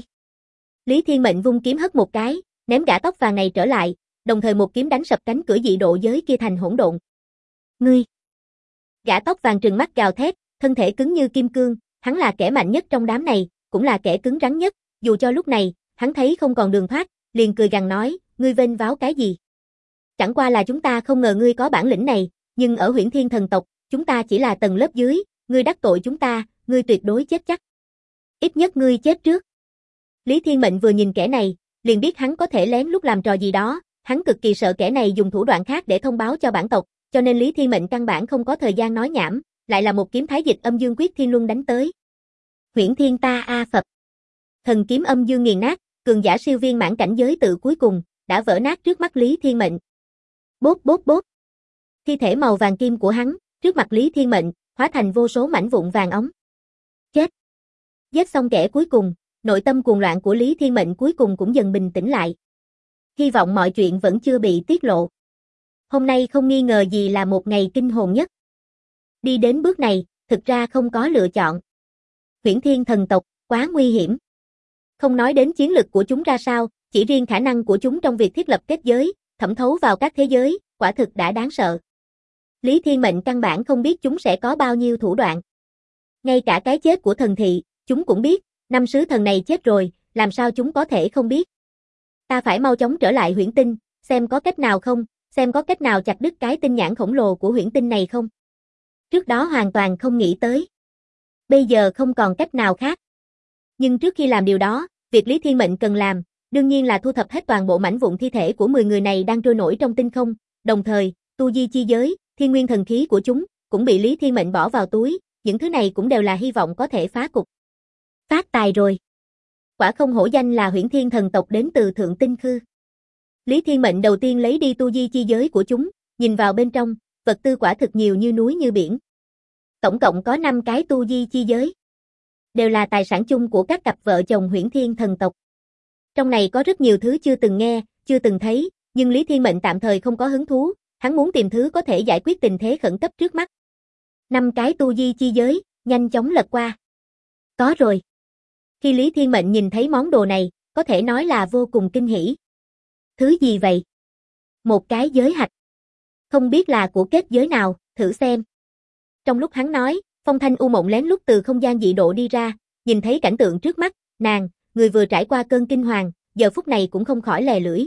Lý Thiên Mệnh vung kiếm hất một cái, ném gã tóc vàng này trở lại, đồng thời một kiếm đánh sập cánh cửa dị độ giới kia thành hỗn độn. Ngươi. Gã tóc vàng trừng mắt gào thét, thân thể cứng như kim cương, hắn là kẻ mạnh nhất trong đám này, cũng là kẻ cứng rắn nhất, dù cho lúc này, hắn thấy không còn đường thoát, liền cười gằn nói, ngươi vênh váo cái gì? Chẳng qua là chúng ta không ngờ ngươi có bản lĩnh này, nhưng ở huyễn thiên thần tộc, chúng ta chỉ là tầng lớp dưới, ngươi đắc tội chúng ta, ngươi tuyệt đối chết chắc. Ít nhất ngươi chết trước. Lý Thiên Mệnh vừa nhìn kẻ này, liền biết hắn có thể lén lút làm trò gì đó, hắn cực kỳ sợ kẻ này dùng thủ đoạn khác để thông báo cho bản tộc, cho nên Lý Thiên Mệnh căn bản không có thời gian nói nhảm, lại là một kiếm Thái dịch âm dương quyết thiên luân đánh tới. Huyễn thiên ta a Phật. Thần kiếm âm dương nghiền nát, cường giả siêu viên mãn cảnh giới tự cuối cùng, đã vỡ nát trước mắt Lý Thiên Mệnh. Bốp bốp bốp. Thi thể màu vàng kim của hắn, trước mặt Lý Thiên Mệnh, hóa thành vô số mảnh vụn vàng óng. Chết. Giết xong kẻ cuối cùng, nội tâm cuồng loạn của Lý Thiên Mệnh cuối cùng cũng dần bình tĩnh lại. Hy vọng mọi chuyện vẫn chưa bị tiết lộ. Hôm nay không nghi ngờ gì là một ngày kinh hồn nhất. Đi đến bước này, thực ra không có lựa chọn. Huyễn thiên thần tộc, quá nguy hiểm. Không nói đến chiến lực của chúng ra sao, chỉ riêng khả năng của chúng trong việc thiết lập kết giới, thẩm thấu vào các thế giới, quả thực đã đáng sợ. Lý Thiên Mệnh căn bản không biết chúng sẽ có bao nhiêu thủ đoạn. Ngay cả cái chết của thần thị, chúng cũng biết, 5 sứ thần này chết rồi, làm sao chúng có thể không biết. Ta phải mau chóng trở lại huyễn tinh, xem có cách nào không, xem có cách nào chặt đứt cái tinh nhãn khổng lồ của huyễn tinh này không. Trước đó hoàn toàn không nghĩ tới. Bây giờ không còn cách nào khác. Nhưng trước khi làm điều đó, việc Lý Thiên Mệnh cần làm, Đương nhiên là thu thập hết toàn bộ mảnh vụn thi thể của 10 người này đang trôi nổi trong tinh không, đồng thời, tu di chi giới, thiên nguyên thần khí của chúng, cũng bị Lý Thiên Mệnh bỏ vào túi, những thứ này cũng đều là hy vọng có thể phá cục. Phát tài rồi. Quả không hổ danh là Huyễn Thiên thần tộc đến từ Thượng Tinh Khư. Lý Thiên Mệnh đầu tiên lấy đi tu di chi giới của chúng, nhìn vào bên trong, vật tư quả thực nhiều như núi như biển. Tổng cộng có 5 cái tu di chi giới. Đều là tài sản chung của các cặp vợ chồng Huyễn Thiên thần tộc. Trong này có rất nhiều thứ chưa từng nghe, chưa từng thấy, nhưng Lý Thiên Mệnh tạm thời không có hứng thú, hắn muốn tìm thứ có thể giải quyết tình thế khẩn cấp trước mắt. 5 cái tu di chi giới, nhanh chóng lật qua. Có rồi. Khi Lý Thiên Mệnh nhìn thấy món đồ này, có thể nói là vô cùng kinh hỉ. Thứ gì vậy? Một cái giới hạch. Không biết là của kết giới nào, thử xem. Trong lúc hắn nói, Phong Thanh U Mộng lén lút từ không gian dị độ đi ra, nhìn thấy cảnh tượng trước mắt, nàng, người vừa trải qua cơn kinh hoàng, giờ phút này cũng không khỏi lè lưỡi.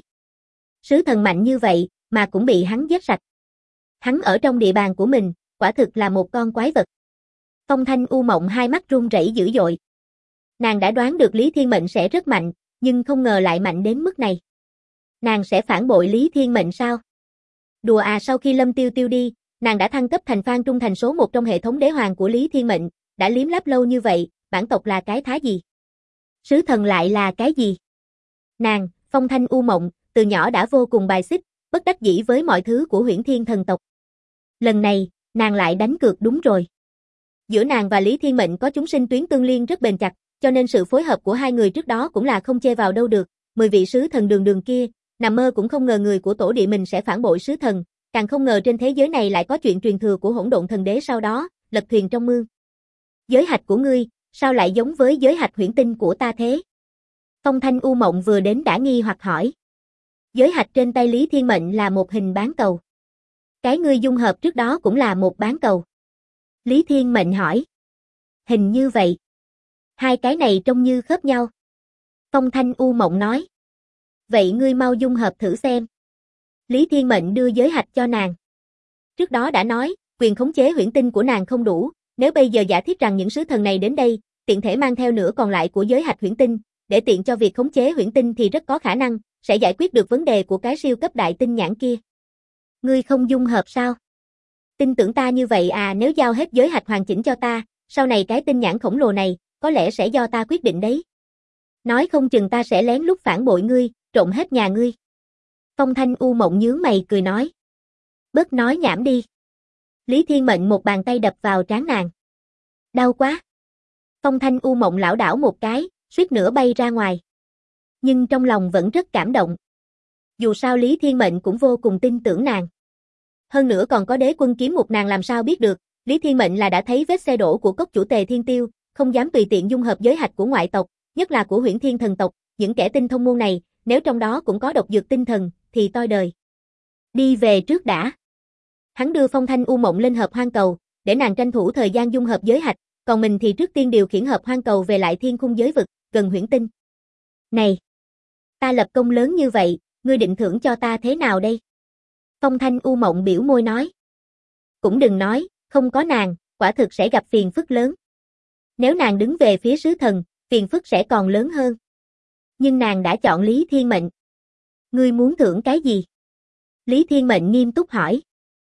Sứ thần mạnh như vậy, mà cũng bị hắn giết sạch. Hắn ở trong địa bàn của mình, quả thực là một con quái vật. Phong Thanh U Mộng hai mắt run rẩy dữ dội. Nàng đã đoán được Lý Thiên Mệnh sẽ rất mạnh, nhưng không ngờ lại mạnh đến mức này. Nàng sẽ phản bội Lý Thiên Mệnh sao? Đùa à, sau khi Lâm Tiêu Tiêu đi, nàng đã thăng cấp thành Phan Trung Thành số 1 trong hệ thống đế hoàng của Lý Thiên Mệnh, đã liếm láp lâu như vậy, bản tộc là cái thá gì? Sứ thần lại là cái gì? Nàng, Phong Thanh U Mộng, từ nhỏ đã vô cùng bài xích, bất đắc dĩ với mọi thứ của Huyễn Thiên thần tộc. Lần này, nàng lại đánh cược đúng rồi. Giữa nàng và Lý Thiên Mệnh có chúng sinh tuyến tương liên rất bền chặt, cho nên sự phối hợp của hai người trước đó cũng là không chê vào đâu được. 10 vị sứ thần đường kia, nằm mơ cũng không ngờ người của tổ địa mình sẽ phản bội sứ thần, càng không ngờ trên thế giới này lại có chuyện truyền thừa của Hỗn Độn Thần Đế sau đó, lật thuyền trong mương. Giới hạch của ngươi, sao lại giống với giới hạch huyễn tinh của ta thế? Phong Thanh U Mộng vừa đến đã nghi hoặc hỏi. Giới hạch trên tay Lý Thiên Mệnh là một hình bán cầu. Cái ngươi dung hợp trước đó cũng là một bán cầu. Lý Thiên Mệnh hỏi. Hình như vậy. Hai cái này trông như khớp nhau. Phong Thanh U Mộng nói. Vậy ngươi mau dung hợp thử xem. Lý Thiên Mệnh đưa giới hạch cho nàng. Trước đó đã nói, quyền khống chế huyễn tinh của nàng không đủ, nếu bây giờ giả thiết rằng những sứ thần này đến đây, tiện thể mang theo nửa còn lại của giới hạch huyễn tinh, để tiện cho việc khống chế huyễn tinh thì rất có khả năng sẽ giải quyết được vấn đề của cái siêu cấp đại tinh nhãn kia. Ngươi không dung hợp sao? Tin tưởng ta như vậy à, nếu giao hết giới hạch hoàn chỉnh cho ta, sau này cái tinh nhãn khổng lồ này, có lẽ sẽ do ta quyết định đấy. Nói không chừng ta sẽ lén lút phản bội ngươi, trộm hết nhà ngươi. Phong Thanh U Mộng nhướng mày cười nói. Bớt nói nhảm đi. Lý Thiên Mệnh một bàn tay đập vào trán nàng. Đau quá. Phong Thanh U Mộng lảo đảo một cái, suýt nữa bay ra ngoài. Nhưng trong lòng vẫn rất cảm động. Dù sao Lý Thiên Mệnh cũng vô cùng tin tưởng nàng. Hơn nữa còn có đế quân kiếm một nàng làm sao biết được, Lý Thiên Mệnh là đã thấy vết xe đổ của cốc chủ Tề Thiên Tiêu, không dám tùy tiện dung hợp giới hạch của ngoại tộc, nhất là của Huyễn Thiên thần tộc, những kẻ tinh thông môn này, nếu trong đó cũng có độc dược tinh thần, thì toi đời. Đi về trước đã. Hắn đưa Phong Thanh U Mộng lên hợp hoang cầu, để nàng tranh thủ thời gian dung hợp giới hạch, còn mình thì trước tiên điều khiển hợp hoang cầu về lại thiên khung giới vực, gần huyễn tinh. Này! Ta lập công lớn như vậy, ngươi định thưởng cho ta thế nào đây? Phong Thanh U Mộng biểu môi nói. Cũng đừng nói, không có nàng, quả thực sẽ gặp phiền phức lớn. Nếu nàng đứng về phía sứ thần, phiền phức sẽ còn lớn hơn. Nhưng nàng đã chọn Lý Thiên Mệnh. Ngươi muốn thưởng cái gì? Lý Thiên Mệnh nghiêm túc hỏi.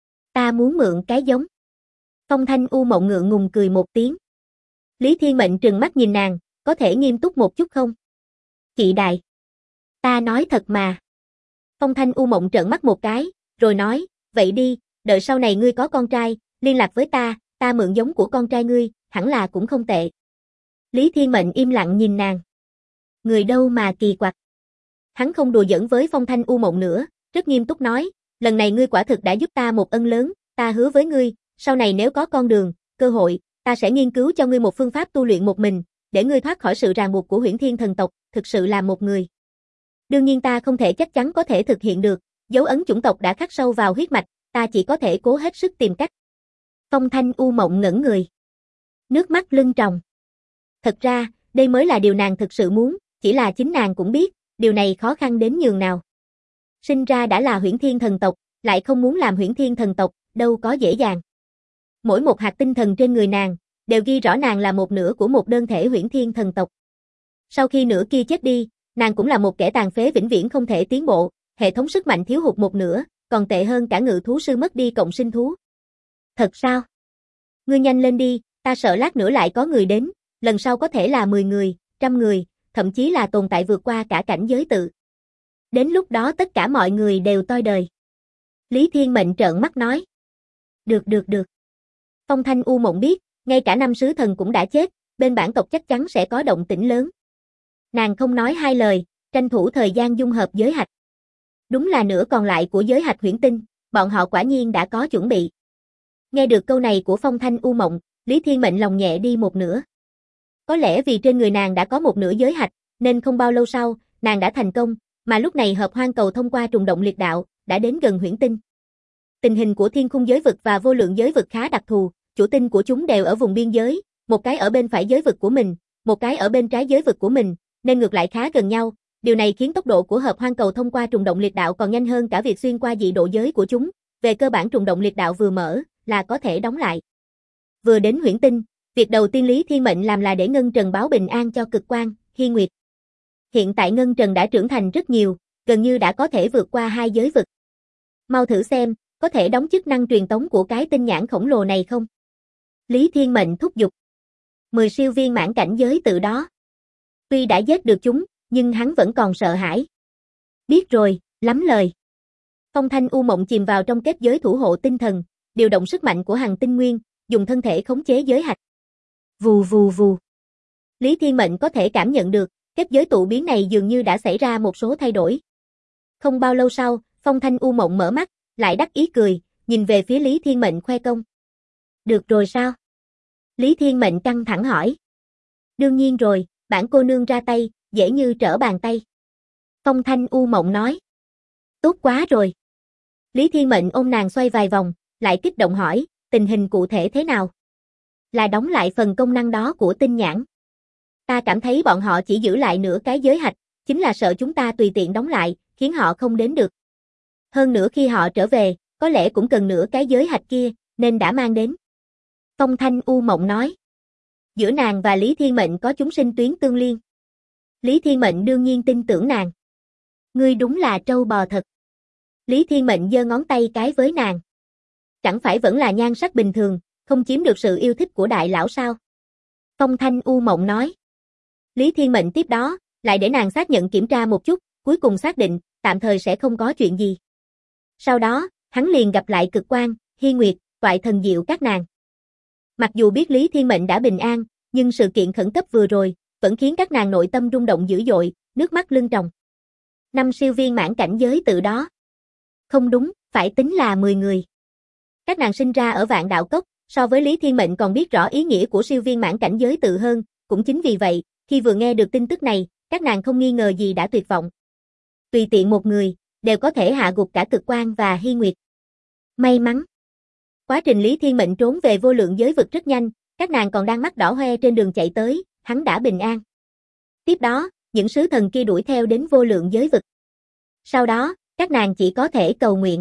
Ta muốn mượn cái giống. Phong Thanh U Mộng ngượng ngùng cười một tiếng. Lý Thiên Mệnh trừng mắt nhìn nàng, có thể nghiêm túc một chút không? Chị Đài. Ta nói thật mà. Phong Thanh U Mộng trợn mắt một cái, rồi nói, vậy đi, đợi sau này ngươi có con trai, liên lạc với ta mượn giống của con trai ngươi, hẳn là cũng không tệ. Lý Thiên Mệnh im lặng nhìn nàng. Người đâu mà kỳ quặc. Hắn không đùa giỡn với Phong Thanh U Mộng nữa, rất nghiêm túc nói, lần này ngươi quả thực đã giúp ta một ân lớn, ta hứa với ngươi, sau này nếu có con đường, cơ hội, ta sẽ nghiên cứu cho ngươi một phương pháp tu luyện một mình, để ngươi thoát khỏi sự ràng buộc của Huyễn Thiên thần tộc, thực sự là một người. Đương nhiên ta không thể chắc chắn có thể thực hiện được, dấu ấn chủng tộc đã khắc sâu vào huyết mạch, ta chỉ có thể cố hết sức tìm cách. Phong Thanh U Mộng ngẩn người. Nước mắt lưng tròng. Thật ra, đây mới là điều nàng thực sự muốn, chỉ là chính nàng cũng biết, điều này khó khăn đến nhường nào. Sinh ra đã là Huyễn Thiên thần tộc, lại không muốn làm Huyễn Thiên thần tộc, đâu có dễ dàng. Mỗi một hạt tinh thần trên người nàng, đều ghi rõ nàng là một nửa của một đơn thể Huyễn Thiên thần tộc. Sau khi nửa kia chết đi, Nàng cũng là một kẻ tàn phế vĩnh viễn không thể tiến bộ, hệ thống sức mạnh thiếu hụt một nửa, còn tệ hơn cả ngự thú sư mất đi cộng sinh thú. Thật sao? Ngươi nhanh lên đi, ta sợ lát nữa lại có người đến, lần sau có thể là 10 người, 100 người, thậm chí là tồn tại vượt qua cả cảnh giới tự. Đến lúc đó tất cả mọi người đều toi đời. Lý Thiên Mệnh trợn mắt nói. Được. Phong Thanh U Mộng biết, ngay cả 5 sứ thần cũng đã chết, bên bản tộc chắc chắn sẽ có động tĩnh lớn. Nàng không nói hai lời, tranh thủ thời gian dung hợp giới hạch. Đúng là nửa còn lại của giới hạch huyễn tinh, bọn họ quả nhiên đã có chuẩn bị. Nghe được câu này của Phong Thanh U Mộng, Lý Thiên Mệnh lòng nhẹ đi một nửa. Có lẽ vì trên người nàng đã có một nửa giới hạch, nên không bao lâu sau, nàng đã thành công, mà lúc này hợp hoang cầu thông qua trùng động liệt đạo, đã đến gần huyễn tinh. Tình hình của thiên khung giới vực và vô lượng giới vực khá đặc thù, chủ tinh của chúng đều ở vùng biên giới, một cái ở bên phải giới vực của mình, một cái ở bên trái giới vực của mình, nên ngược lại khá gần nhau. Điều này khiến tốc độ của hợp hoang cầu thông qua trùng động liệt đạo còn nhanh hơn cả việc xuyên qua dị độ giới của chúng. Về cơ bản trùng động liệt đạo vừa mở là có thể đóng lại. Vừa đến huyễn tinh, việc đầu tiên Lý Thiên Mệnh làm là để Ngân Trần báo bình an cho Cực Quang, Hi Nguyệt. Hiện tại Ngân Trần đã trưởng thành rất nhiều, gần như đã có thể vượt qua 2 giới vực. Mau thử xem, có thể đóng chức năng truyền tống của cái tinh nhãn khổng lồ này không? Lý Thiên Mệnh thúc giục. 10 siêu viên mãn cảnh giới tự đó. Tuy đã giết được chúng, nhưng hắn vẫn còn sợ hãi. Biết rồi, lắm lời. Phong Thanh U Mộng chìm vào trong kết giới thủ hộ tinh thần, điều động sức mạnh của Hằng Tinh Nguyên, dùng thân thể khống chế giới hạch. Vù. Lý Thiên Mệnh có thể cảm nhận được, kết giới tụ biến này dường như đã xảy ra một số thay đổi. Không bao lâu sau, Phong Thanh U Mộng mở mắt, lại đắc ý cười, nhìn về phía Lý Thiên Mệnh khoe công. Được rồi sao? Lý Thiên Mệnh căng thẳng hỏi. Đương nhiên rồi, bản cô nương ra tay, dễ như trở bàn tay. Phong Thanh U Mộng nói. Tốt quá rồi. Lý Thiên Mệnh ôm nàng xoay vài vòng, lại kích động hỏi, tình hình cụ thể thế nào? Là đóng lại phần công năng đó của tinh nhãn. Ta cảm thấy bọn họ chỉ giữ lại nửa cái giới hạch, chính là sợ chúng ta tùy tiện đóng lại, khiến họ không đến được. Hơn nữa khi họ trở về, có lẽ cũng cần nửa cái giới hạch kia, nên đã mang đến. Phong Thanh U Mộng nói. Giữa nàng và Lý Thiên Mệnh có chúng sinh tuyến tương liên. Lý Thiên Mệnh đương nhiên tin tưởng nàng. Ngươi đúng là trâu bò thật. Lý Thiên Mệnh giơ ngón tay cái với nàng. Chẳng phải vẫn là nhan sắc bình thường, không chiếm được sự yêu thích của đại lão sao? Phong Thanh U Mộng nói. Lý Thiên Mệnh tiếp đó, lại để nàng xác nhận kiểm tra một chút, cuối cùng xác định, tạm thời sẽ không có chuyện gì. Sau đó, hắn liền gặp lại Cực Quang, Hi Nguyệt, Toại Thần Diệu các nàng. Mặc dù biết Lý Thiên Mệnh đã bình an, nhưng sự kiện khẩn cấp vừa rồi, vẫn khiến các nàng nội tâm rung động dữ dội, nước mắt lưng tròng. 5 siêu viên mãn cảnh giới tự đó. Không đúng, phải tính là 10 người. Các nàng sinh ra ở Vạn Đạo Cốc, so với Lý Thiên Mệnh còn biết rõ ý nghĩa của siêu viên mãn cảnh giới tự hơn, cũng chính vì vậy, khi vừa nghe được tin tức này, các nàng không nghi ngờ gì đã tuyệt vọng. Tùy tiện một người, đều có thể hạ gục cả Cực Quang và Hi Nguyệt. May mắn. Quá trình Lý Thiên Mệnh trốn về vô lượng giới vực rất nhanh, các nàng còn đang mắt đỏ hoe trên đường chạy tới, hắn đã bình an. Tiếp đó, những sứ thần kia đuổi theo đến vô lượng giới vực. Sau đó, các nàng chỉ có thể cầu nguyện.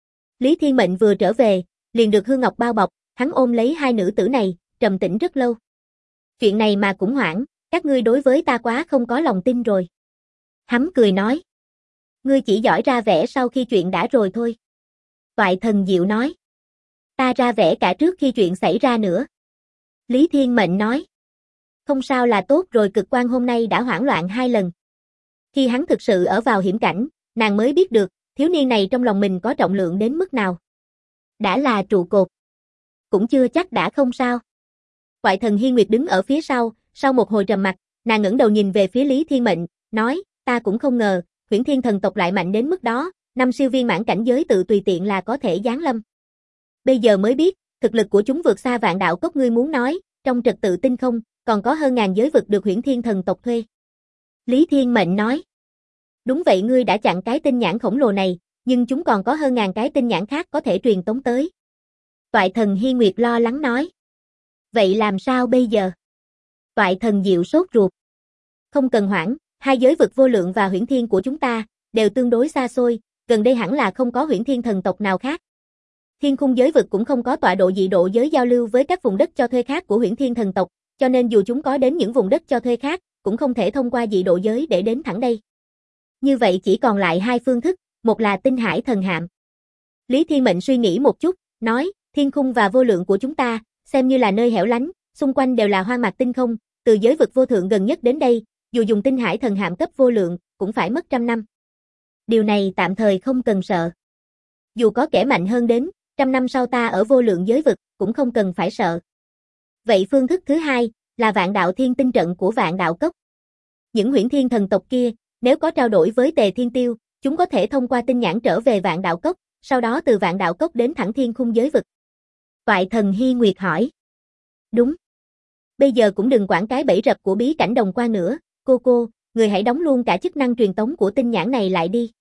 Lý Thiên Mệnh vừa trở về, liền được hương ngọc bao bọc, hắn ôm lấy hai nữ tử này, trầm tĩnh rất lâu. Chuyện này mà cũng hoảng, các ngươi đối với ta quá không có lòng tin rồi. Hắn cười nói. Ngươi chỉ giỏi ra vẻ sau khi chuyện đã rồi thôi. Toại Thần Diệu nói. Ta ra vẻ cả trước khi chuyện xảy ra nữa. Lý Thiên Mệnh nói. Không sao là tốt rồi. Cực Quang hôm nay đã hoảng loạn 2 lần. Khi hắn thực sự ở vào hiểm cảnh, nàng mới biết được, thiếu niên này trong lòng mình có trọng lượng đến mức nào. Đã là trụ cột. Cũng chưa chắc đã không sao. Toại Thần Hi Nguyệt đứng ở phía sau một hồi trầm mặc, nàng ngẩng đầu nhìn về phía Lý Thiên Mệnh, nói, ta cũng không ngờ, Huyễn Thiên thần tộc lại mạnh đến mức đó, 5 siêu viên mãn cảnh giới tự tùy tiện là có thể giáng lâm. Bây giờ mới biết, thực lực của chúng vượt xa Vạn Đạo Cốc. Ngươi muốn nói, trong trật tự tinh không, còn có hơn ngàn giới vực được Huyễn Thiên thần tộc thuê. Lý Thiên Mệnh nói. Đúng vậy, ngươi đã chặn cái tinh nhãn khổng lồ này, nhưng chúng còn có hơn ngàn cái tinh nhãn khác có thể truyền tống tới. Toại Thần Hi Nguyệt lo lắng nói. Vậy làm sao bây giờ? Toại Thần Diệu sốt ruột. Không cần hoảng, 2 giới vực vô lượng và Huyễn Thiên của chúng ta đều tương đối xa xôi, gần đây hẳn là không có Huyễn Thiên thần tộc nào khác. Thiên khung giới vực cũng không có tọa độ dị độ giới giao lưu với các vùng đất cho thuê khác của Huyễn Thiên thần tộc, cho nên dù chúng có đến những vùng đất cho thuê khác, cũng không thể thông qua dị độ giới để đến thẳng đây. Như vậy chỉ còn lại hai phương thức, một là tinh hải thần hạm. Lý Thiên Mệnh suy nghĩ một chút, nói, thiên khung và vô lượng của chúng ta, xem như là nơi hẻo lánh, xung quanh đều là hoang mạc tinh không, từ giới vực vô thượng gần nhất đến đây, dù dùng tinh hải thần hạm cấp vô lượng, cũng phải mất 100 năm. Điều này tạm thời không cần sợ. Dù có kẻ mạnh hơn đến, 100 năm sau ta ở vô lượng giới vực, cũng không cần phải sợ. Vậy phương thức thứ hai, là vạn đạo thiên tinh trận của vạn đạo cốc. Những huyễn thiên thần tộc kia, nếu có trao đổi với Tề Thiên Tiêu, chúng có thể thông qua tinh nhãn trở về vạn đạo cốc, sau đó từ vạn đạo cốc đến thẳng thiên khung giới vực. Toại thần Hy Nguyệt hỏi. Đúng. Bây giờ cũng đừng quản cái bẫy rập của bí cảnh đồng quan nữa, cô, người hãy đóng luôn cả chức năng truyền tống của tinh nhãn này lại đi.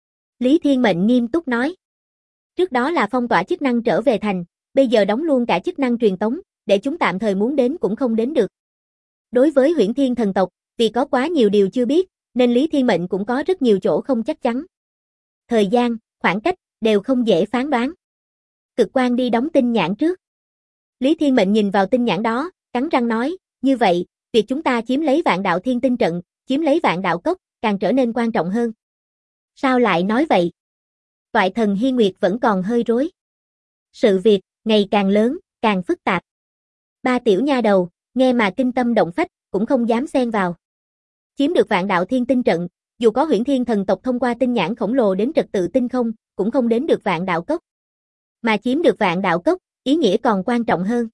Lý Thiên Mệnh nghiêm túc nói. Trước đó là phong tỏa chức năng trở về thành, bây giờ đóng luôn cả chức năng truyền tống, để chúng tạm thời muốn đến cũng không đến được. Đối với huyễn thiên thần tộc, vì có quá nhiều điều chưa biết, nên Lý Thiên Mệnh cũng có rất nhiều chỗ không chắc chắn. Thời gian, khoảng cách, đều không dễ phán đoán. Cực Quang đi đóng tinh nhãn trước. Lý Thiên Mệnh nhìn vào tinh nhãn đó, cắn răng nói, như vậy, việc chúng ta chiếm lấy vạn đạo thiên tinh trận, chiếm lấy vạn đạo cốc, càng trở nên quan trọng hơn. Sao lại nói vậy? Toại thần Hy Nguyệt vẫn còn hơi rối. Sự việc, ngày càng lớn, càng phức tạp. Ba tiểu nha đầu, nghe mà kinh tâm động phách, cũng không dám xen vào. Chiếm được vạn đạo thiên tinh trận, dù có huyễn thiên thần tộc thông qua tinh nhãn khổng lồ đến trật tự tinh không, cũng không đến được vạn đạo cốc. Mà chiếm được vạn đạo cốc, ý nghĩa còn quan trọng hơn.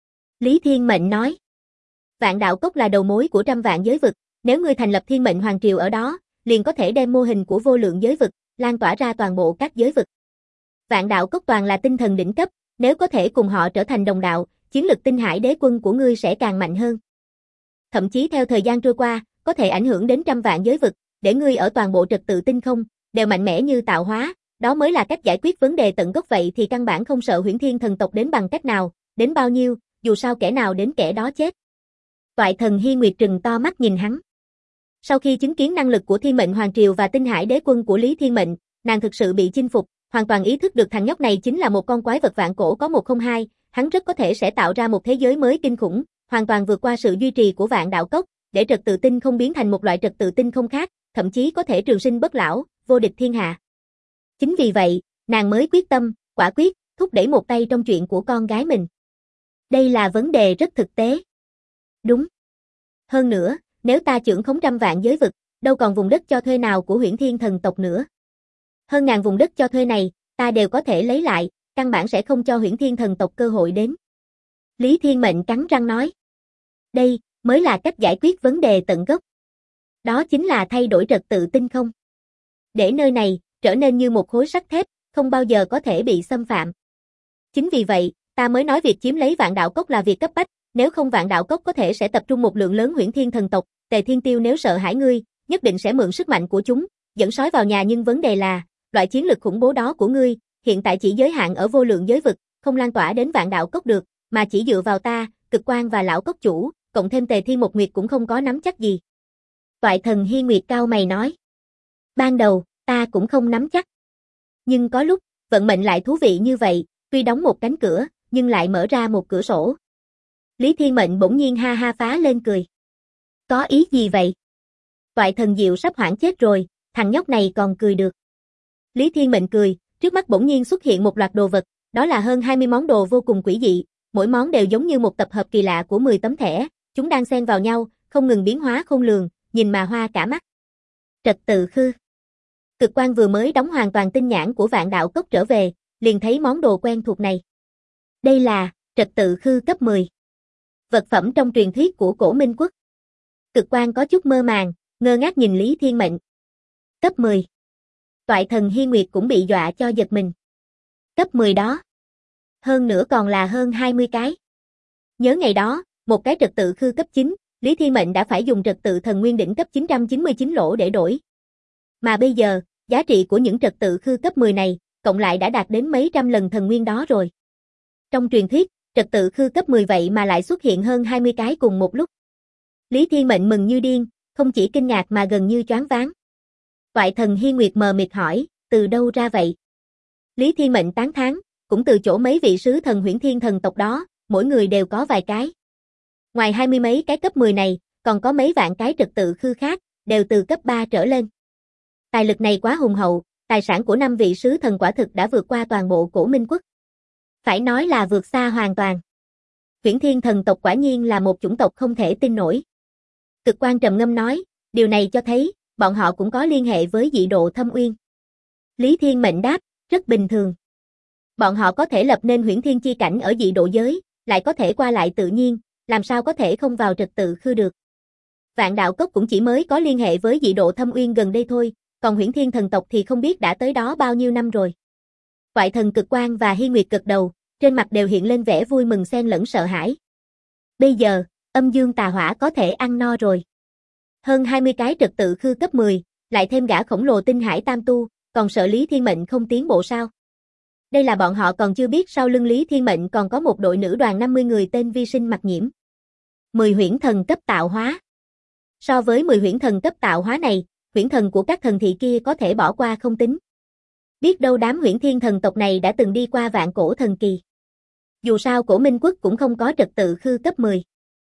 Lý Thiên Mệnh nói. Vạn đạo cốc là đầu mối của 100 vạn giới vực, nếu ngươi thành lập thiên mệnh hoàng triều ở đó, liền có thể đem mô hình của vô lượng giới vực, lan tỏa ra toàn bộ các giới vực. Vạn đạo cốc toàn là tinh thần đỉnh cấp, nếu có thể cùng họ trở thành đồng đạo, chiến lực tinh hải đế quân của ngươi sẽ càng mạnh hơn. Thậm chí theo thời gian trôi qua, có thể ảnh hưởng đến 100 vạn giới vực, để ngươi ở toàn bộ trật tự tinh không, đều mạnh mẽ như tạo hóa, đó mới là cách giải quyết vấn đề tận gốc. Vậy thì căn bản không sợ huyễn thiên thần tộc đến bằng cách nào, đến bao nhiêu, dù sao kẻ nào đến kẻ đó chết. Toại thần Hy Nguyệt trừng to mắt nhìn hắn. Sau khi chứng kiến năng lực của Thiên Mệnh Hoàng Triều và Tinh Hải Đế Quân của Lý Thiên Mệnh, nàng thực sự bị chinh phục, hoàn toàn ý thức được thằng nhóc này chính là một con quái vật vạn cổ có 102, hắn rất có thể sẽ tạo ra một thế giới mới kinh khủng, hoàn toàn vượt qua sự duy trì của vạn đạo cốc, để trật tự tinh không biến thành một loại trật tự tinh không khác, thậm chí có thể trường sinh bất lão, vô địch thiên hạ. Chính vì vậy, nàng mới quyết tâm, quả quyết, thúc đẩy một tay trong chuyện của con gái mình. Đây là vấn đề rất thực tế. Đúng. Hơn nữa, nếu ta chưởng khống 100 vạn giới vực, đâu còn vùng đất cho thuê nào của huyễn thiên thần tộc nữa. Hơn ngàn vùng đất cho thuê này, ta đều có thể lấy lại, căn bản sẽ không cho huyễn thiên thần tộc cơ hội đến. Lý Thiên Mệnh cắn răng nói. Đây, mới là cách giải quyết vấn đề tận gốc. Đó chính là thay đổi trật tự tinh không. Để nơi này, trở nên như một khối sắt thép, không bao giờ có thể bị xâm phạm. Chính vì vậy, ta mới nói việc chiếm lấy vạn đạo cốc là việc cấp bách, nếu không vạn đạo cốc có thể sẽ tập trung một lượng lớn huyễn thiên thần tộc, Tề Thiên Tiêu nếu sợ hãi ngươi, nhất định sẽ mượn sức mạnh của chúng, dẫn sói vào nhà, nhưng vấn đề là, loại chiến lực khủng bố đó của ngươi, hiện tại chỉ giới hạn ở vô lượng giới vực, không lan tỏa đến vạn đạo cốc được, mà chỉ dựa vào ta, Cực Quang và lão cốc chủ, cộng thêm Tề Thiên một Nguyệt cũng không có nắm chắc gì. Toại thần Hy Nguyệt cao mày nói. Ban đầu, ta cũng không nắm chắc. Nhưng có lúc, vận mệnh lại thú vị như vậy, tuy đóng một cánh cửa, nhưng lại mở ra một cửa sổ. Lý Thiên Mệnh bỗng nhiên ha ha phá lên cười. Có ý gì vậy? Toại thần Diệu sắp hoảng chết rồi, thằng nhóc này còn cười được. Lý Thiên Mệnh cười, trước mắt bỗng nhiên xuất hiện một loạt đồ vật, đó là hơn 20 món đồ vô cùng quỷ dị, mỗi món đều giống như một tập hợp kỳ lạ của 10 tấm thẻ, chúng đang xen vào nhau, không ngừng biến hóa khôn lường, nhìn mà hoa cả mắt. Trật tự khư. Cực Quang vừa mới đóng hoàn toàn tinh nhãn của vạn đạo cốc trở về, liền thấy món đồ quen thuộc này. Đây là trật tự khư cấp 10. Vật phẩm trong truyền thuyết của cổ Minh Quốc. Cực Quang có chút mơ màng, ngơ ngác nhìn Lý Thiên Mệnh. Cấp 10. Toại thần Hy Nguyệt cũng bị dọa cho giật mình. Cấp 10 đó. Hơn nữa còn là hơn 20 cái. Nhớ ngày đó, một cái trật tự khư cấp 9, Lý Thiên Mệnh đã phải dùng trật tự thần nguyên đỉnh cấp 999 lỗ để đổi. Mà bây giờ, giá trị của những trật tự khư cấp 10 này, cộng lại đã đạt đến mấy trăm lần thần nguyên đó rồi. Trong truyền thuyết, trật tự khư cấp 10 vậy mà lại xuất hiện hơn 20 cái cùng một lúc. Lý Thiên Mệnh mừng như điên, không chỉ kinh ngạc mà gần như choáng váng. Toại thần Hy Nguyệt mờ mịt hỏi, từ đâu ra vậy? Lý Thiên Mệnh tán thán, cũng từ chỗ mấy vị sứ thần huyễn thiên thần tộc đó, mỗi người đều có vài cái. Ngoài 20 mấy cái cấp 10 này, còn có mấy vạn cái trật tự khư khác, đều từ cấp 3 trở lên. Tài lực này quá hùng hậu, tài sản của 5 vị sứ thần quả thực đã vượt qua toàn bộ Cổ Minh quốc. Phải nói là vượt xa hoàn toàn. Huyễn Thiên thần tộc quả nhiên là một chủng tộc không thể tin nổi. Cực Quan trầm ngâm nói, điều này cho thấy, bọn họ cũng có liên hệ với dị độ Thâm Uyên. Lý Thiên Mệnh đáp, rất bình thường. Bọn họ có thể lập nên Huyễn Thiên chi cảnh ở dị độ giới, lại có thể qua lại tự nhiên, làm sao có thể không vào trật tự khư được. Vạn Đạo Cốc cũng chỉ mới có liên hệ với dị độ Thâm Uyên gần đây thôi, còn Huyễn Thiên thần tộc thì không biết đã tới đó bao nhiêu năm rồi. Quại thần Cực Quan và Hi Nguyệt gật đầu, trên mặt đều hiện lên vẻ vui mừng xen lẫn sợ hãi. Bây giờ, âm dương tà hỏa có thể ăn no rồi. Hơn 20 cái trật tự khư cấp 10, lại thêm gã khổng lồ tinh hải tam tu, còn sợ Lý Thiên Mệnh không tiến bộ sao? Đây là bọn họ còn chưa biết sau lưng Lý Thiên Mệnh còn có một đội nữ đoàn 50 người tên Vi Sinh Mặc Nhiễm. 10 huyễn thần cấp tạo hóa. So với 10 huyễn thần cấp tạo hóa này, huyễn thần của các thần thị kia có thể bỏ qua không tính. Biết đâu đám Huyễn Thiên thần tộc này đã từng đi qua vạn cổ thần kỳ. Dù sao Cổ Minh quốc cũng không có trật tự khư cấp 10.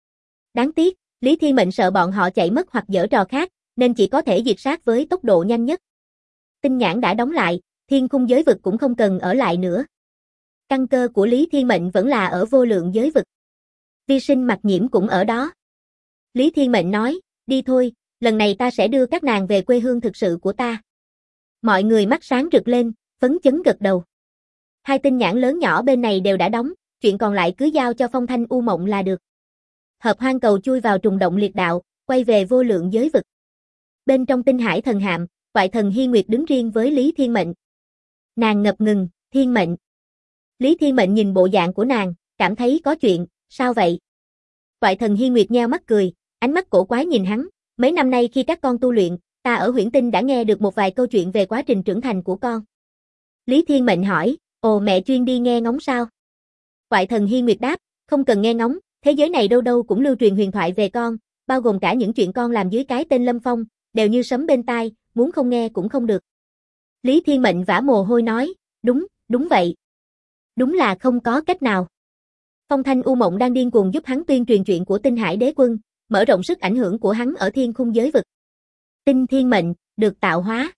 Đáng tiếc, Lý Thiên Mệnh sợ bọn họ chạy mất hoặc giở trò khác, nên chỉ có thể diệt sát với tốc độ nhanh nhất. Tinh nhãn đã đóng lại, thiên khung giới vực cũng không cần ở lại nữa. Căn cơ của Lý Thiên Mệnh vẫn là ở vô lượng giới vực. Vi Sinh Mặc Nhiễm cũng ở đó. Lý Thiên Mệnh nói, đi thôi, lần này ta sẽ đưa các nàng về quê hương thực sự của ta. Mọi người mắt sáng rực lên, phấn chấn gật đầu. Hai tinh nhãn lớn nhỏ bên này đều đã đóng, chuyện còn lại cứ giao cho Phong Thanh U Mộng là được. Hợp Hoang Cầu chui vào trùng động liệt đạo, quay về vô lượng giới vực. Bên trong tinh hải thần hạm, Quại thần Hi Nguyệt đứng riêng với Lý Thiên Mệnh. Nàng ngập ngừng, Thiên Mệnh. Lý Thiên Mệnh nhìn bộ dạng của nàng, cảm thấy có chuyện, sao vậy? Quại thần Hi Nguyệt nheo mắt cười, ánh mắt cổ quái nhìn hắn, mấy năm nay khi các con tu luyện, ta ở Huyễn Tinh đã nghe được một vài câu chuyện về quá trình trưởng thành của con. Lý Thiên Mệnh hỏi, ồ mẹ chuyên đi nghe ngóng sao? Quại thần Hi Nguyệt đáp, không cần nghe ngóng, thế giới này đâu đâu cũng lưu truyền huyền thoại về con, bao gồm cả những chuyện con làm dưới cái tên Lâm Phong, đều như sấm bên tai, muốn không nghe cũng không được. Lý Thiên Mệnh vã mồ hôi nói, đúng vậy. Đúng là không có cách nào. Phong Thanh U Mộng đang điên cuồng giúp hắn tuyên truyền chuyện của Tinh Hải Đế Quân, mở rộng sức ảnh hưởng của hắn ở thiên khung giới vực. Tinh Thiên Mệnh, được tạo hóa.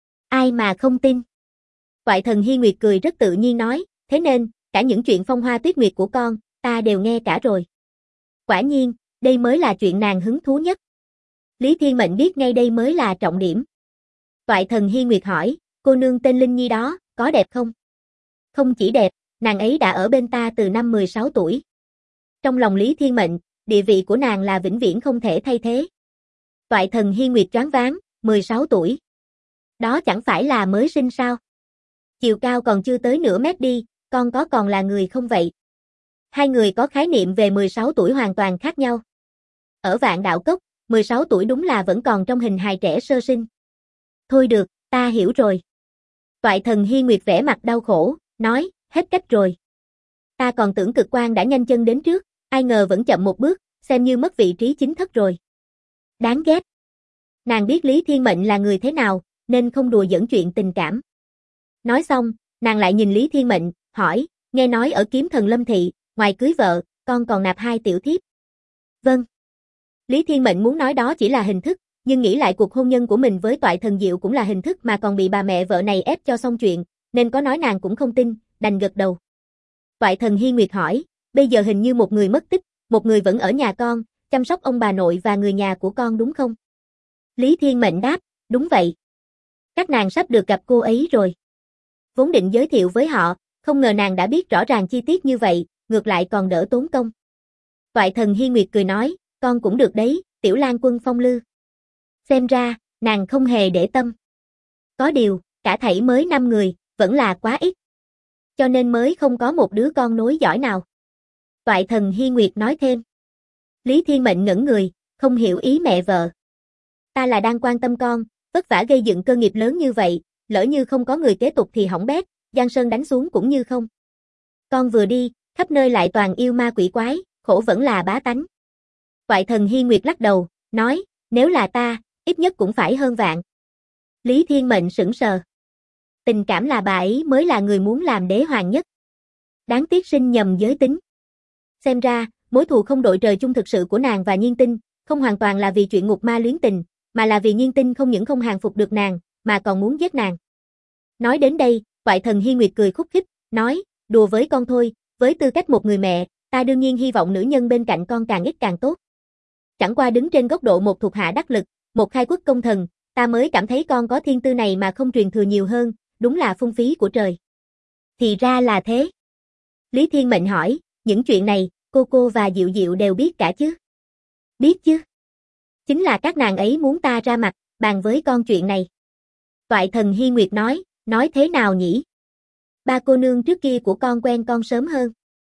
Ai mà không tin. Quại thần Hi Nguyệt cười rất tự nhiên nói, thế nên, cả những chuyện phong hoa tuyết nguyệt của con, ta đều nghe cả rồi. Quả nhiên, đây mới là chuyện nàng hứng thú nhất. Lý Thiên Mệnh biết ngay đây mới là trọng điểm. Quại thần Hi Nguyệt hỏi, cô nương tên Linh Nhi đó, có đẹp không? Không chỉ đẹp, nàng ấy đã ở bên ta từ năm 16 tuổi. Trong lòng Lý Thiên Mệnh, địa vị của nàng là vĩnh viễn không thể thay thế. Quại thần Hi Nguyệt choáng váng, 16 tuổi. Đó chẳng phải là mới sinh sao? Chiều cao còn chưa tới nửa mét đi, con có còn là người không vậy? Hai người có khái niệm về 16 tuổi hoàn toàn khác nhau. Ở Vạn Đạo Cốc, 16 tuổi đúng là vẫn còn trong hình hài trẻ sơ sinh. Thôi được, ta hiểu rồi. Quại thần Hi Nguyệt vẻ mặt đau khổ, nói, hết cách rồi. Ta còn tưởng Cực Quan đã nhanh chân đến trước, ai ngờ vẫn chậm một bước, xem như mất vị trí chính thất rồi. Đáng ghét. Nàng biết Lý Thiên Mệnh là người thế nào, nên không đùa giỡn chuyện tình cảm. Nói xong, nàng lại nhìn Lý Thiên Mệnh, hỏi, nghe nói ở Kiếm Thần Lâm Thị, ngoài cưới vợ, con còn nạp 2 tiểu thiếp. Vâng. Lý Thiên Mệnh muốn nói đó chỉ là hình thức, nhưng nghĩ lại cuộc hôn nhân của mình với Toại Thần Diệu cũng là hình thức mà còn bị bà mẹ vợ này ép cho xong chuyện, nên có nói nàng cũng không tin, đành gật đầu. Toại Thần Hi Nguyệt hỏi, bây giờ hình như một người mất tích, một người vẫn ở nhà con, chăm sóc ông bà nội và người nhà của con đúng không? Lý Thiên Mệnh đáp, đúng vậy. Các nàng sắp được gặp cô ấy rồi. Vốn định giới thiệu với họ, không ngờ nàng đã biết rõ ràng chi tiết như vậy, ngược lại còn đỡ tốn công. Toại Thần Hi Nguyệt cười nói, con cũng được đấy, Tiểu Lang Quân phong lưu. Xem ra, nàng không hề để tâm. Có điều, cả thảy mới 5 người, vẫn là quá ít. Cho nên mới không có một đứa con nối giỏi nào. Toại Thần Hi Nguyệt nói thêm. Lý Thiên Mệnh ngẩn người, không hiểu ý mẹ vợ. Ta là đang quan tâm con, vất vả gây dựng cơ nghiệp lớn như vậy, lỡ như không có người kế tục thì hỏng bét, giang sơn đánh xuống cũng như không. Con vừa đi, khắp nơi lại toàn yêu ma quỷ quái, khổ vẫn là bá tánh. Toại Thần Hi Nguyệt lắc đầu, nói, nếu là ta, ít nhất cũng phải hơn vạn. Lý Thiên Mệnh sững sờ. Tình cảm là bà ấy mới là người muốn làm đế hoàng nhất. Đáng tiếc sinh nhầm giới tính. Xem ra, mối thù không đội trời chung thực sự của nàng và Nhiên Tinh, không hoàn toàn là vì chuyện ngục ma luyến tình, mà là vì Nhiên Tinh không những không hàng phục được nàng, mà còn muốn giết nàng. Nói đến đây, Toại Thần Hi Nguyệt cười khúc khích, nói, đùa với con thôi, với tư cách một người mẹ, ta đương nhiên hy vọng nữ nhân bên cạnh con càng ít càng tốt. Chẳng qua đứng trên góc độ một thuộc hạ đắc lực, một khai quốc công thần, ta mới cảm thấy con có thiên tư này mà không truyền thừa nhiều hơn, đúng là phung phí của trời. Thì ra là thế. Lý Thiên Mệnh hỏi, những chuyện này, cô và Diệu Diệu đều biết cả chứ? Biết chứ. Chính là các nàng ấy muốn ta ra mặt, bàn với con chuyện này. Toại Thần Hi Nguyệt nói thế nào nhỉ? Ba cô nương trước kia của con quen con sớm hơn.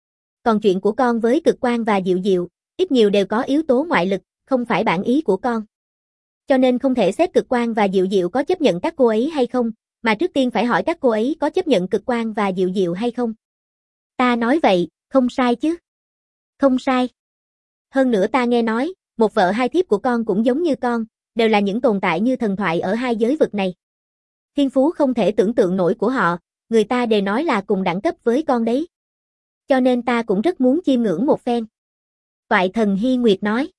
Còn chuyện của con với Cực Quang và Diệu Diệu, ít nhiều đều có yếu tố ngoại lực, không phải bản ý của con. Cho nên không thể xét Cực Quang và Diệu Diệu có chấp nhận các cô ấy hay không, mà trước tiên phải hỏi các cô ấy có chấp nhận Cực Quang và Diệu Diệu hay không. Ta nói vậy, không sai chứ? Không sai. Hơn nữa ta nghe nói, một vợ hai thiếp của con cũng giống như con, đều là những tồn tại như thần thoại ở hai giới vực này. Thiên phú không thể tưởng tượng nổi của họ, người ta đều nói là cùng đẳng cấp với con đấy. Cho nên ta cũng rất muốn chiêm ngưỡng một phen. Toại Thần Hi Nguyệt nói.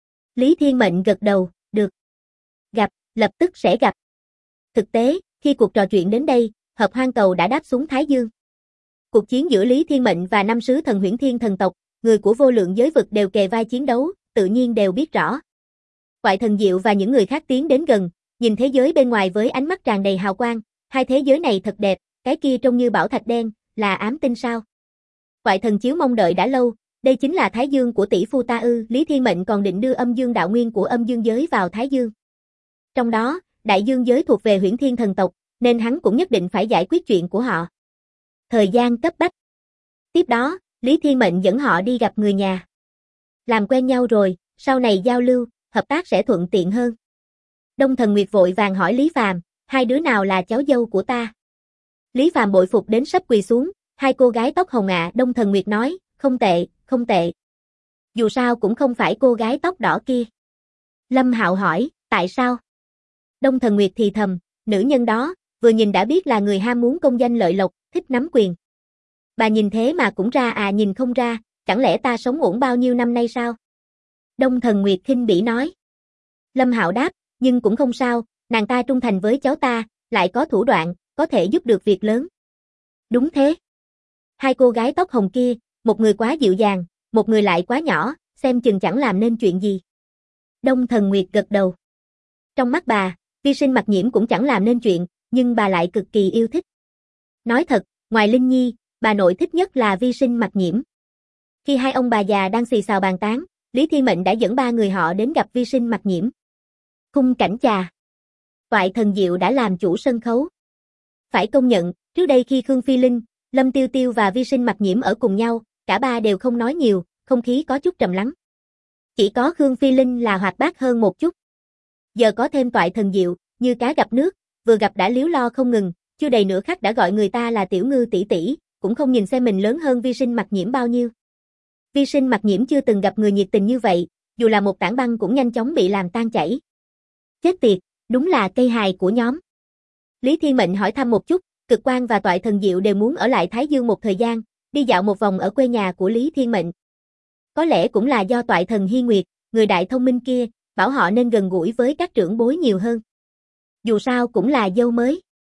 Lý Thiên Mệnh gật đầu, được. Gặp, lập tức sẽ gặp. Thực tế, khi cuộc trò chuyện đến đây, Hợp Hoang Cầu đã đáp xuống Thái Dương. Cuộc chiến giữa Lý Thiên Mệnh và năm sứ thần Huyễn Thiên thần tộc, người của vô lượng giới vực đều kề vai chiến đấu, tự nhiên đều biết rõ. Toại Thần Diệu và những người khác tiến đến gần, nhìn thế giới bên ngoài với ánh mắt tràn đầy hào quang, hai thế giới này thật đẹp, cái kia trông như bảo thạch đen, là ám tinh sao? Toại Thần Chiếu mong đợi đã lâu, đây chính là Thái Dương của tỷ phu ta ư? Lý Thiên Mệnh còn định đưa âm dương đạo nguyên của âm dương giới vào Thái Dương. Trong đó, đại dương giới thuộc về Huyễn Thiên thần tộc, nên hắn cũng nhất định phải giải quyết chuyện của họ. Thời gian cấp bách. Tiếp đó, Lý Thiên Mệnh dẫn họ đi gặp người nhà. Làm quen nhau rồi, sau này giao lưu, hợp tác sẽ thuận tiện hơn. Đông Thần Nguyệt vội vàng hỏi Lý Phàm, hai đứa nào là cháu dâu của ta? Lý Phàm bội phục đến sắp quỳ xuống, hai cô gái tóc hồng ạ. Đông Thần Nguyệt nói, không tệ, không tệ. Dù sao cũng không phải cô gái tóc đỏ kia. Lâm Hạo hỏi, tại sao? Đông Thần Nguyệt thì thầm, nữ nhân đó, vừa nhìn đã biết là người ham muốn công danh lợi lộc, thích nắm quyền. Bà nhìn thế mà cũng ra à? Nhìn không ra, chẳng lẽ ta sống ổn bao nhiêu năm nay sao? Đông Thần Nguyệt khinh bỉ nói. Lâm Hạo đáp, nhưng cũng không sao, nàng ta trung thành với cháu ta, lại có thủ đoạn, có thể giúp được việc lớn. Đúng thế. Hai cô gái tóc hồng kia, một người quá dịu dàng, một người lại quá nhỏ, xem chừng chẳng làm nên chuyện gì. Đông Thần Nguyệt gật đầu. Trong mắt bà, Vi Sinh Mặc Nhiễm cũng chẳng làm nên chuyện, nhưng bà lại cực kỳ yêu thích. Nói thật, ngoài Linh Nhi, bà nội thích nhất là Vi Sinh Mặc Nhiễm. Khi hai ông bà già đang xì xào bàn tán, Lý Thiên Mệnh đã dẫn ba người họ đến gặp Vi Sinh Mặc Nhiễm. Khung cảnh trà. Toại Thần Diệu đã làm chủ sân khấu. Phải công nhận, trước đây khi Khương Phi Linh, Lâm Tiêu Tiêu và Vi Sinh Mặc Nhiễm ở cùng nhau, cả ba đều không nói nhiều, không khí có chút trầm lắng. Chỉ có Khương Phi Linh là hoạt bát hơn một chút. Giờ có thêm Toại Thần Diệu, như cá gặp nước, vừa gặp đã líu lo không ngừng, chưa đầy nửa khắc đã gọi người ta là tiểu ngư tỷ tỷ, cũng không nhìn xem mình lớn hơn Vi Sinh Mặc Nhiễm bao nhiêu. Vi Sinh Mặc Nhiễm chưa từng gặp người nhiệt tình như vậy, dù là một tảng băng cũng nhanh chóng bị làm tan chảy. Chết tiệt, đúng là cây hài của nhóm. Lý Thiên Mệnh hỏi thăm một chút, Cực Quang và Toại Thần Diệu đều muốn ở lại Thái Dương một thời gian, đi dạo một vòng ở quê nhà của Lý Thiên Mệnh. Có lẽ cũng là do Toại Thần Hi Nguyệt, người đại thông minh kia, bảo họ nên gần gũi với các trưởng bối nhiều hơn. Dù sao cũng là dâu mới.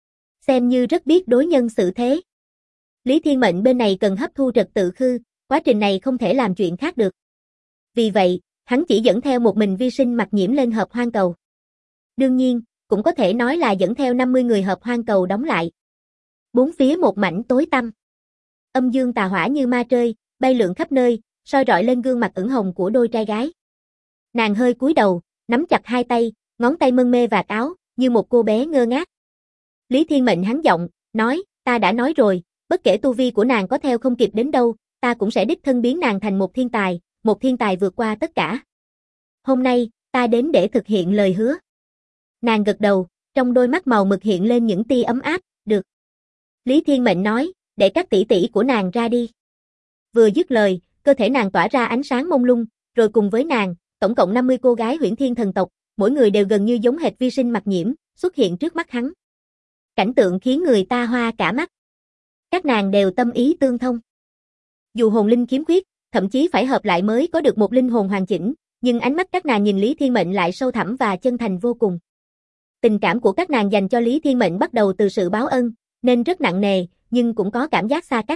Xem như rất biết đối nhân xử thế. Lý Thiên Mệnh bên này cần hấp thu trật tự khư, quá trình này không thể làm chuyện khác được. Vì vậy, hắn chỉ dẫn theo một mình Vi Sinh Mặc Nhiễm lên Hợp Hoang Cầu. Đương nhiên, cũng có thể nói là dẫn theo 50 người Hợp Hoang Cầu đóng lại. Bốn phía một mảnh tối tăm. Âm dương tà hỏa như ma trơi, bay lượn khắp nơi, soi rọi lên gương mặt ửng hồng của đôi trai gái. Nàng hơi cúi đầu, nắm chặt hai tay, ngón tay mân mê vạt áo, như một cô bé ngơ ngác. Lý Thiên Mệnh hắn giọng, nói, ta đã nói rồi, bất kể tu vi của nàng có theo không kịp đến đâu, ta cũng sẽ đích thân biến nàng thành một thiên tài vượt qua tất cả. Hôm nay, ta đến để thực hiện lời hứa. Nàng gật đầu, trong đôi mắt màu mực hiện lên những tia ấm áp, được. Lý Thiên Mệnh nói, để các tỷ tỷ của nàng ra đi. Vừa dứt lời, cơ thể nàng tỏa ra ánh sáng mông lung, rồi cùng với nàng, tổng cộng 50 cô gái Huyễn Thiên thần tộc, mỗi người đều gần như giống hệt Vi Sinh Mặc Nhiễm, xuất hiện trước mắt hắn. Cảnh tượng khiến người ta hoa cả mắt. Các nàng đều tâm ý tương thông. Dù hồn linh khiếm khuyết, thậm chí phải hợp lại mới có được một linh hồn hoàn chỉnh, Nhưng ánh mắt các nàng nhìn Lý Thiên Mệnh lại sâu thẳm và chân thành vô cùng. Tình cảm của các nàng dành cho Lý Thiên Mệnh bắt đầu từ sự báo ân, nên rất nặng nề, nhưng cũng có cảm giác xa cách.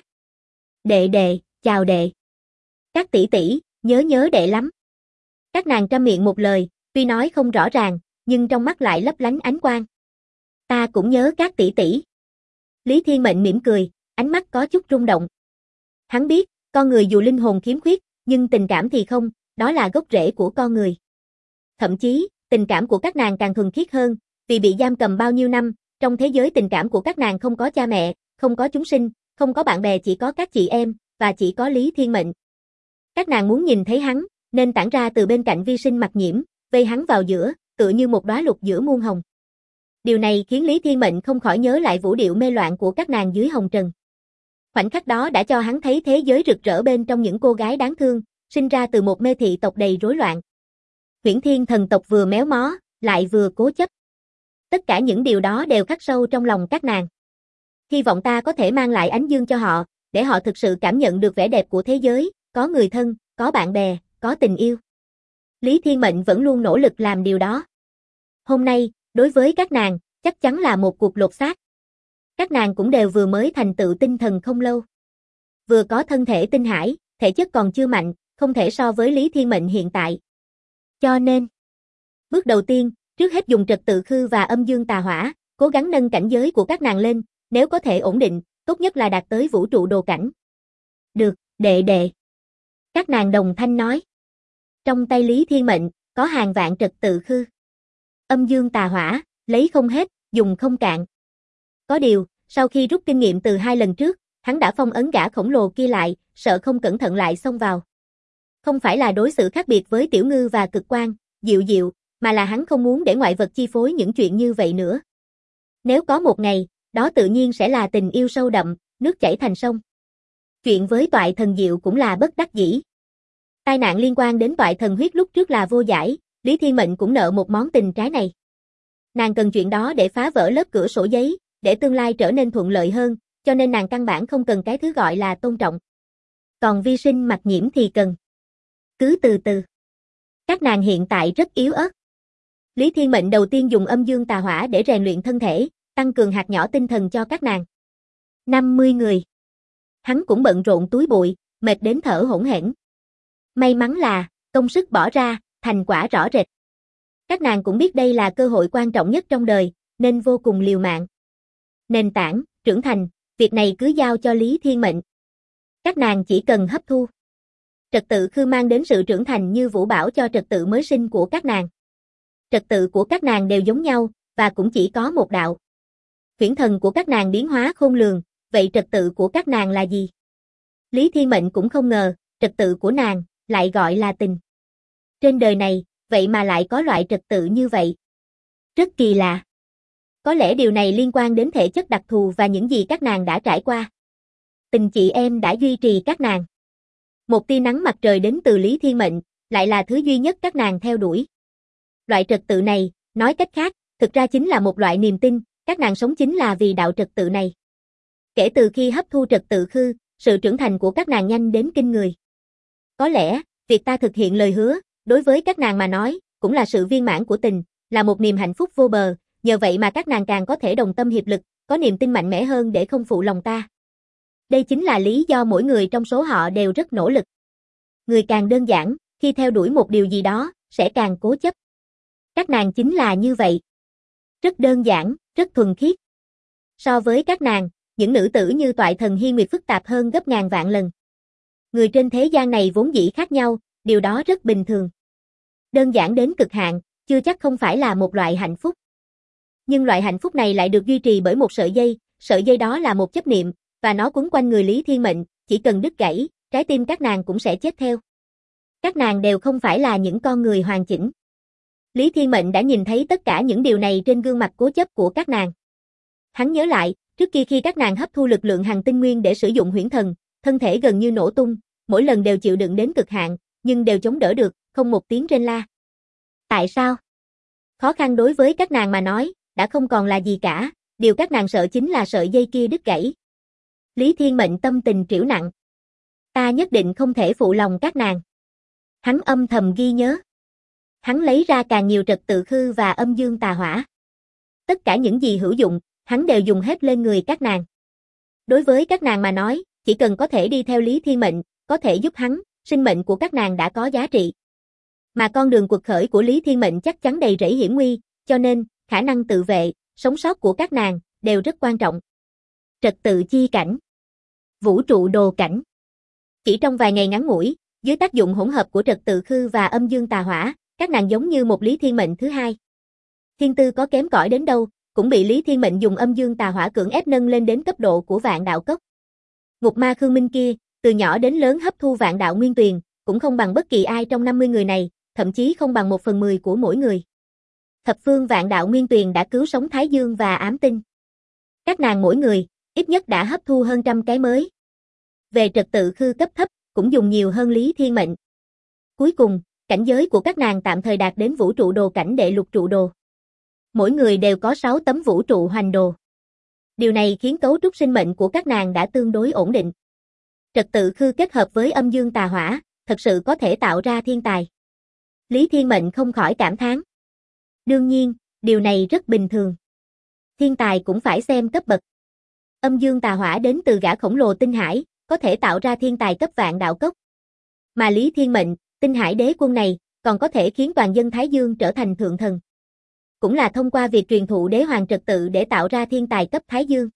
Đệ đệ, chào đệ. Các tỷ tỷ, nhớ đệ lắm. Các nàng trăm miệng một lời, tuy nói không rõ ràng, nhưng trong mắt lại lấp lánh ánh quang. Ta cũng nhớ các tỷ tỷ. Lý Thiên Mệnh mỉm cười, ánh mắt có chút rung động. Hắn biết, con người dù linh hồn khiếm khuyết, nhưng tình cảm thì không, đó là gốc rễ của con người. Thậm chí, tình cảm của các nàng càng thuần khiết hơn, vì bị giam cầm bao nhiêu năm, trong thế giới tình cảm của các nàng không có cha mẹ, không có chúng sinh, không có bạn bè, chỉ có các chị em, và chỉ có Lý Thiên Mệnh. Các nàng muốn nhìn thấy hắn, nên tản ra từ bên cạnh Vi Sinh Mặc Nhiễm, vây hắn vào giữa, tựa như một đóa lục giữa muôn hồng. Điều này khiến Lý Thiên Mệnh không khỏi nhớ lại vũ điệu mê loạn của các nàng dưới hồng trần. Khoảnh khắc đó đã cho hắn thấy thế giới rực rỡ bên trong những cô gái đáng thương, sinh ra từ một mê thị tộc đầy rối loạn. Huyễn Thiên thần tộc vừa méo mó, lại vừa cố chấp. Tất cả những điều đó đều khắc sâu trong lòng các nàng. Hy vọng ta có thể mang lại ánh dương cho họ, để họ thực sự cảm nhận được vẻ đẹp của thế giới, có người thân, có bạn bè, có tình yêu. Lý Thiên Mệnh vẫn luôn nỗ lực làm điều đó. Hôm nay, đối với các nàng, chắc chắn là một cuộc lột xác. Các nàng cũng đều vừa mới thành tựu tinh thần không lâu. Vừa có thân thể tinh hải, thể chất còn chưa mạnh, không thể so với Lý Thiên Mệnh hiện tại. Cho nên, bước đầu tiên, trước hết dùng trật tự khư và âm dương tà hỏa, cố gắng nâng cảnh giới của các nàng lên, nếu có thể ổn định, tốt nhất là đạt tới vũ trụ đồ cảnh. Được, đệ đệ. Các nàng đồng thanh nói. Trong tay Lý Thiên Mệnh, có hàng vạn trật tự khư. Âm dương tà hỏa, lấy không hết, dùng không cạn. Có điều, sau khi rút kinh nghiệm từ 2 lần trước, hắn đã phong ấn gã khổng lồ kia lại, sợ không cẩn thận lại xông vào. Không phải là đối xử khác biệt với Tiểu Ngư và Cực Quang, Diệu Diệu, mà là hắn không muốn để ngoại vật chi phối những chuyện như vậy nữa. Nếu có một ngày, đó tự nhiên sẽ là tình yêu sâu đậm, nước chảy thành sông. Chuyện với Toại Thần Diệu cũng là bất đắc dĩ. Tai nạn liên quan đến Toại Thần Huyết lúc trước là vô giải, Lý Thiên Mệnh cũng nợ một món tình trái này. Nàng cần chuyện đó để phá vỡ lớp cửa sổ giấy, để tương lai trở nên thuận lợi hơn, cho nên nàng căn bản không cần cái thứ gọi là tôn trọng. Còn Vi Sinh Mặc Nhiễm thì cần. Cứ từ từ. Các nàng hiện tại rất yếu ớt. Lý Thiên Mệnh đầu tiên dùng âm dương tà hỏa để rèn luyện thân thể, tăng cường hạt nhỏ tinh thần cho các nàng. 50 người. Hắn cũng bận rộn túi bụi, mệt đến thở hổn hển. May mắn là, công sức bỏ ra, thành quả rõ rệt. Các nàng cũng biết đây là cơ hội quan trọng nhất trong đời, nên vô cùng liều mạng. Nền tảng, trưởng thành, việc này cứ giao cho Lý Thiên Mệnh. Các nàng chỉ cần hấp thu. Trật tự khư mang đến sự trưởng thành như vũ bão cho trật tự mới sinh của các nàng. Trật tự của các nàng đều giống nhau, và cũng chỉ có một đạo. Huyễn thần của các nàng biến hóa khôn lường, vậy trật tự của các nàng là gì? Lý Thiên Mệnh cũng không ngờ, trật tự của nàng, lại gọi là tình. Trên đời này, vậy mà lại có loại trật tự như vậy. Rất kỳ lạ. Có lẽ điều này liên quan đến thể chất đặc thù và những gì các nàng đã trải qua. Tình chị em đã duy trì các nàng. Một tia nắng mặt trời đến từ Lý Thiên Mệnh, lại là thứ duy nhất các nàng theo đuổi. Loại trật tự này, nói cách khác, thực ra chính là một loại niềm tin, các nàng sống chính là vì đạo trật tự này. Kể từ khi hấp thu trật tự khư, sự trưởng thành của các nàng nhanh đến kinh người. Có lẽ, việc ta thực hiện lời hứa, đối với các nàng mà nói, cũng là sự viên mãn của tình, là một niềm hạnh phúc vô bờ, nhờ vậy mà các nàng càng có thể đồng tâm hiệp lực, có niềm tin mạnh mẽ hơn để không phụ lòng ta. Đây chính là lý do mỗi người trong số họ đều rất nỗ lực. Người càng đơn giản, khi theo đuổi một điều gì đó, sẽ càng cố chấp. Các nàng chính là như vậy. Rất đơn giản, rất thuần khiết. So với các nàng, những nữ tử như Toại Thần Hi Nguyệt phức tạp hơn gấp ngàn vạn lần. Người trên thế gian này vốn dĩ khác nhau, điều đó rất bình thường. Đơn giản đến cực hạn, chưa chắc không phải là một loại hạnh phúc. Nhưng loại hạnh phúc này lại được duy trì bởi một sợi dây đó là một chấp niệm, và nó quấn quanh người Lý Thiên Mệnh, chỉ cần đứt gãy, trái tim các nàng cũng sẽ chết theo. Các nàng đều không phải là những con người hoàn chỉnh. Lý Thiên Mệnh đã nhìn thấy tất cả những điều này trên gương mặt cố chấp của các nàng. Hắn nhớ lại, trước kia khi các nàng hấp thu lực lượng hằng tinh nguyên để sử dụng huyễn thần, thân thể gần như nổ tung, mỗi lần đều chịu đựng đến cực hạn, nhưng đều chống đỡ được, không một tiếng rên la. Tại sao? Khó khăn đối với các nàng mà nói, đã không còn là gì cả, điều các nàng sợ chính là sợi dây kia đứt gãy. Lý Thiên Mệnh tâm tình trĩu nặng. Ta nhất định không thể phụ lòng các nàng. Hắn âm thầm ghi nhớ. Hắn lấy ra càng nhiều trật tự khư và âm dương tà hỏa. Tất cả những gì hữu dụng, hắn đều dùng hết lên người các nàng. Đối với các nàng mà nói, chỉ cần có thể đi theo Lý Thiên Mệnh, có thể giúp hắn, sinh mệnh của các nàng đã có giá trị. Mà con đường cuộc khởi của Lý Thiên Mệnh chắc chắn đầy rẫy hiểm nguy, cho nên, khả năng tự vệ, sống sót của các nàng, đều rất quan trọng. Trật tự chi cảnh. Vũ trụ đồ cảnh. Chỉ trong vài ngày ngắn ngủi, dưới tác dụng hỗn hợp của trật tự khư và âm dương tà hỏa, các nàng giống như một Lý Thiên Mệnh thứ hai. Thiên tư có kém cỏi đến đâu, cũng bị Lý Thiên Mệnh dùng âm dương tà hỏa cưỡng ép nâng lên đến cấp độ của vạn đạo cốc. Ngục ma Khương Minh kia, từ nhỏ đến lớn hấp thu vạn đạo nguyên tuyền, cũng không bằng bất kỳ ai trong 50 người này, thậm chí không bằng 1/10 của mỗi người. Thập phương vạn đạo nguyên tuyền đã cứu sống Thái Dương và Ám Tinh. Các nàng mỗi người, ít nhất đã hấp thu hơn 100 cái mới. Về trật tự khư cấp thấp, cũng dùng nhiều hơn Lý Thiên Mệnh. Cuối cùng, cảnh giới của các nàng tạm thời đạt đến vũ trụ đồ cảnh đệ lục trụ đồ. Mỗi người đều có 6 tấm vũ trụ hoành đồ. Điều này khiến cấu trúc sinh mệnh của các nàng đã tương đối ổn định. Trật tự khư kết hợp với âm dương tà hỏa, thật sự có thể tạo ra thiên tài. Lý Thiên Mệnh không khỏi cảm thán. Đương nhiên, điều này rất bình thường. Thiên tài cũng phải xem cấp bậc. Âm dương tà hỏa đến từ gã khổng lồ tinh hải, có thể tạo ra thiên tài cấp vạn đạo cốc. Mà Lý Thiên Mệnh, tinh hải đế quân này, còn có thể khiến toàn dân Thái Dương trở thành thượng thần. Cũng là thông qua việc truyền thụ đế hoàng trật tự để tạo ra thiên tài cấp Thái Dương.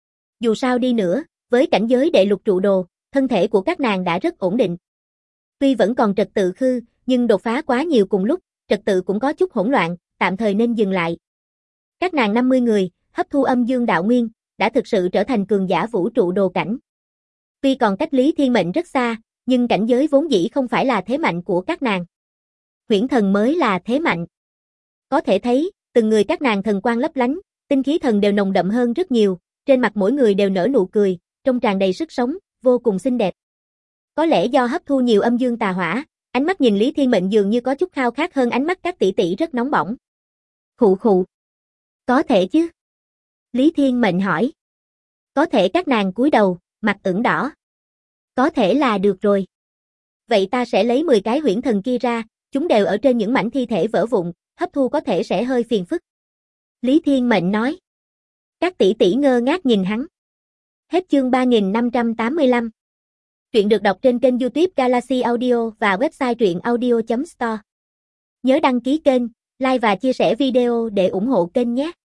Dù sao đi nữa, với cảnh giới đệ lục trụ đồ, thân thể của các nàng đã rất ổn định. Tuy vẫn còn trật tự khư, nhưng đột phá quá nhiều cùng lúc, trật tự cũng có chút hỗn loạn, tạm thời nên dừng lại. Các nàng 50 người, hấp thu âm dương đạo nguyên, đã thực sự trở thành cường giả vũ trụ đồ cảnh. Tuy còn cách Lý Thiên Mệnh rất xa, nhưng cảnh giới vốn dĩ không phải là thế mạnh của các nàng. Huyễn thần mới là thế mạnh. Có thể thấy, từng người các nàng thần quang lấp lánh, tinh khí thần đều nồng đậm hơn rất nhiều, trên mặt mỗi người đều nở nụ cười, trông tràn đầy sức sống, vô cùng xinh đẹp. Có lẽ do hấp thu nhiều âm dương tà hỏa, ánh mắt nhìn Lý Thiên Mệnh dường như có chút khao khát hơn ánh mắt các tỷ tỷ rất nóng bỏng. Khụ khụ. Có thể chứ? Lý Thiên Mệnh hỏi. Có thể các nàng cúi đầu, mặt ửng đỏ. Có thể là được rồi. Vậy ta sẽ lấy 10 cái huyễn thần kia ra, chúng đều ở trên những mảnh thi thể vỡ vụn, hấp thu có thể sẽ hơi phiền phức. Lý Thiên Mệnh nói. Các tỷ tỷ ngơ ngác nhìn hắn. Hết chương 3585. Truyện được đọc trên kênh YouTube Galaxy Audio và website truyệnaudio.store. Nhớ đăng ký kênh, like và chia sẻ video để ủng hộ kênh nhé.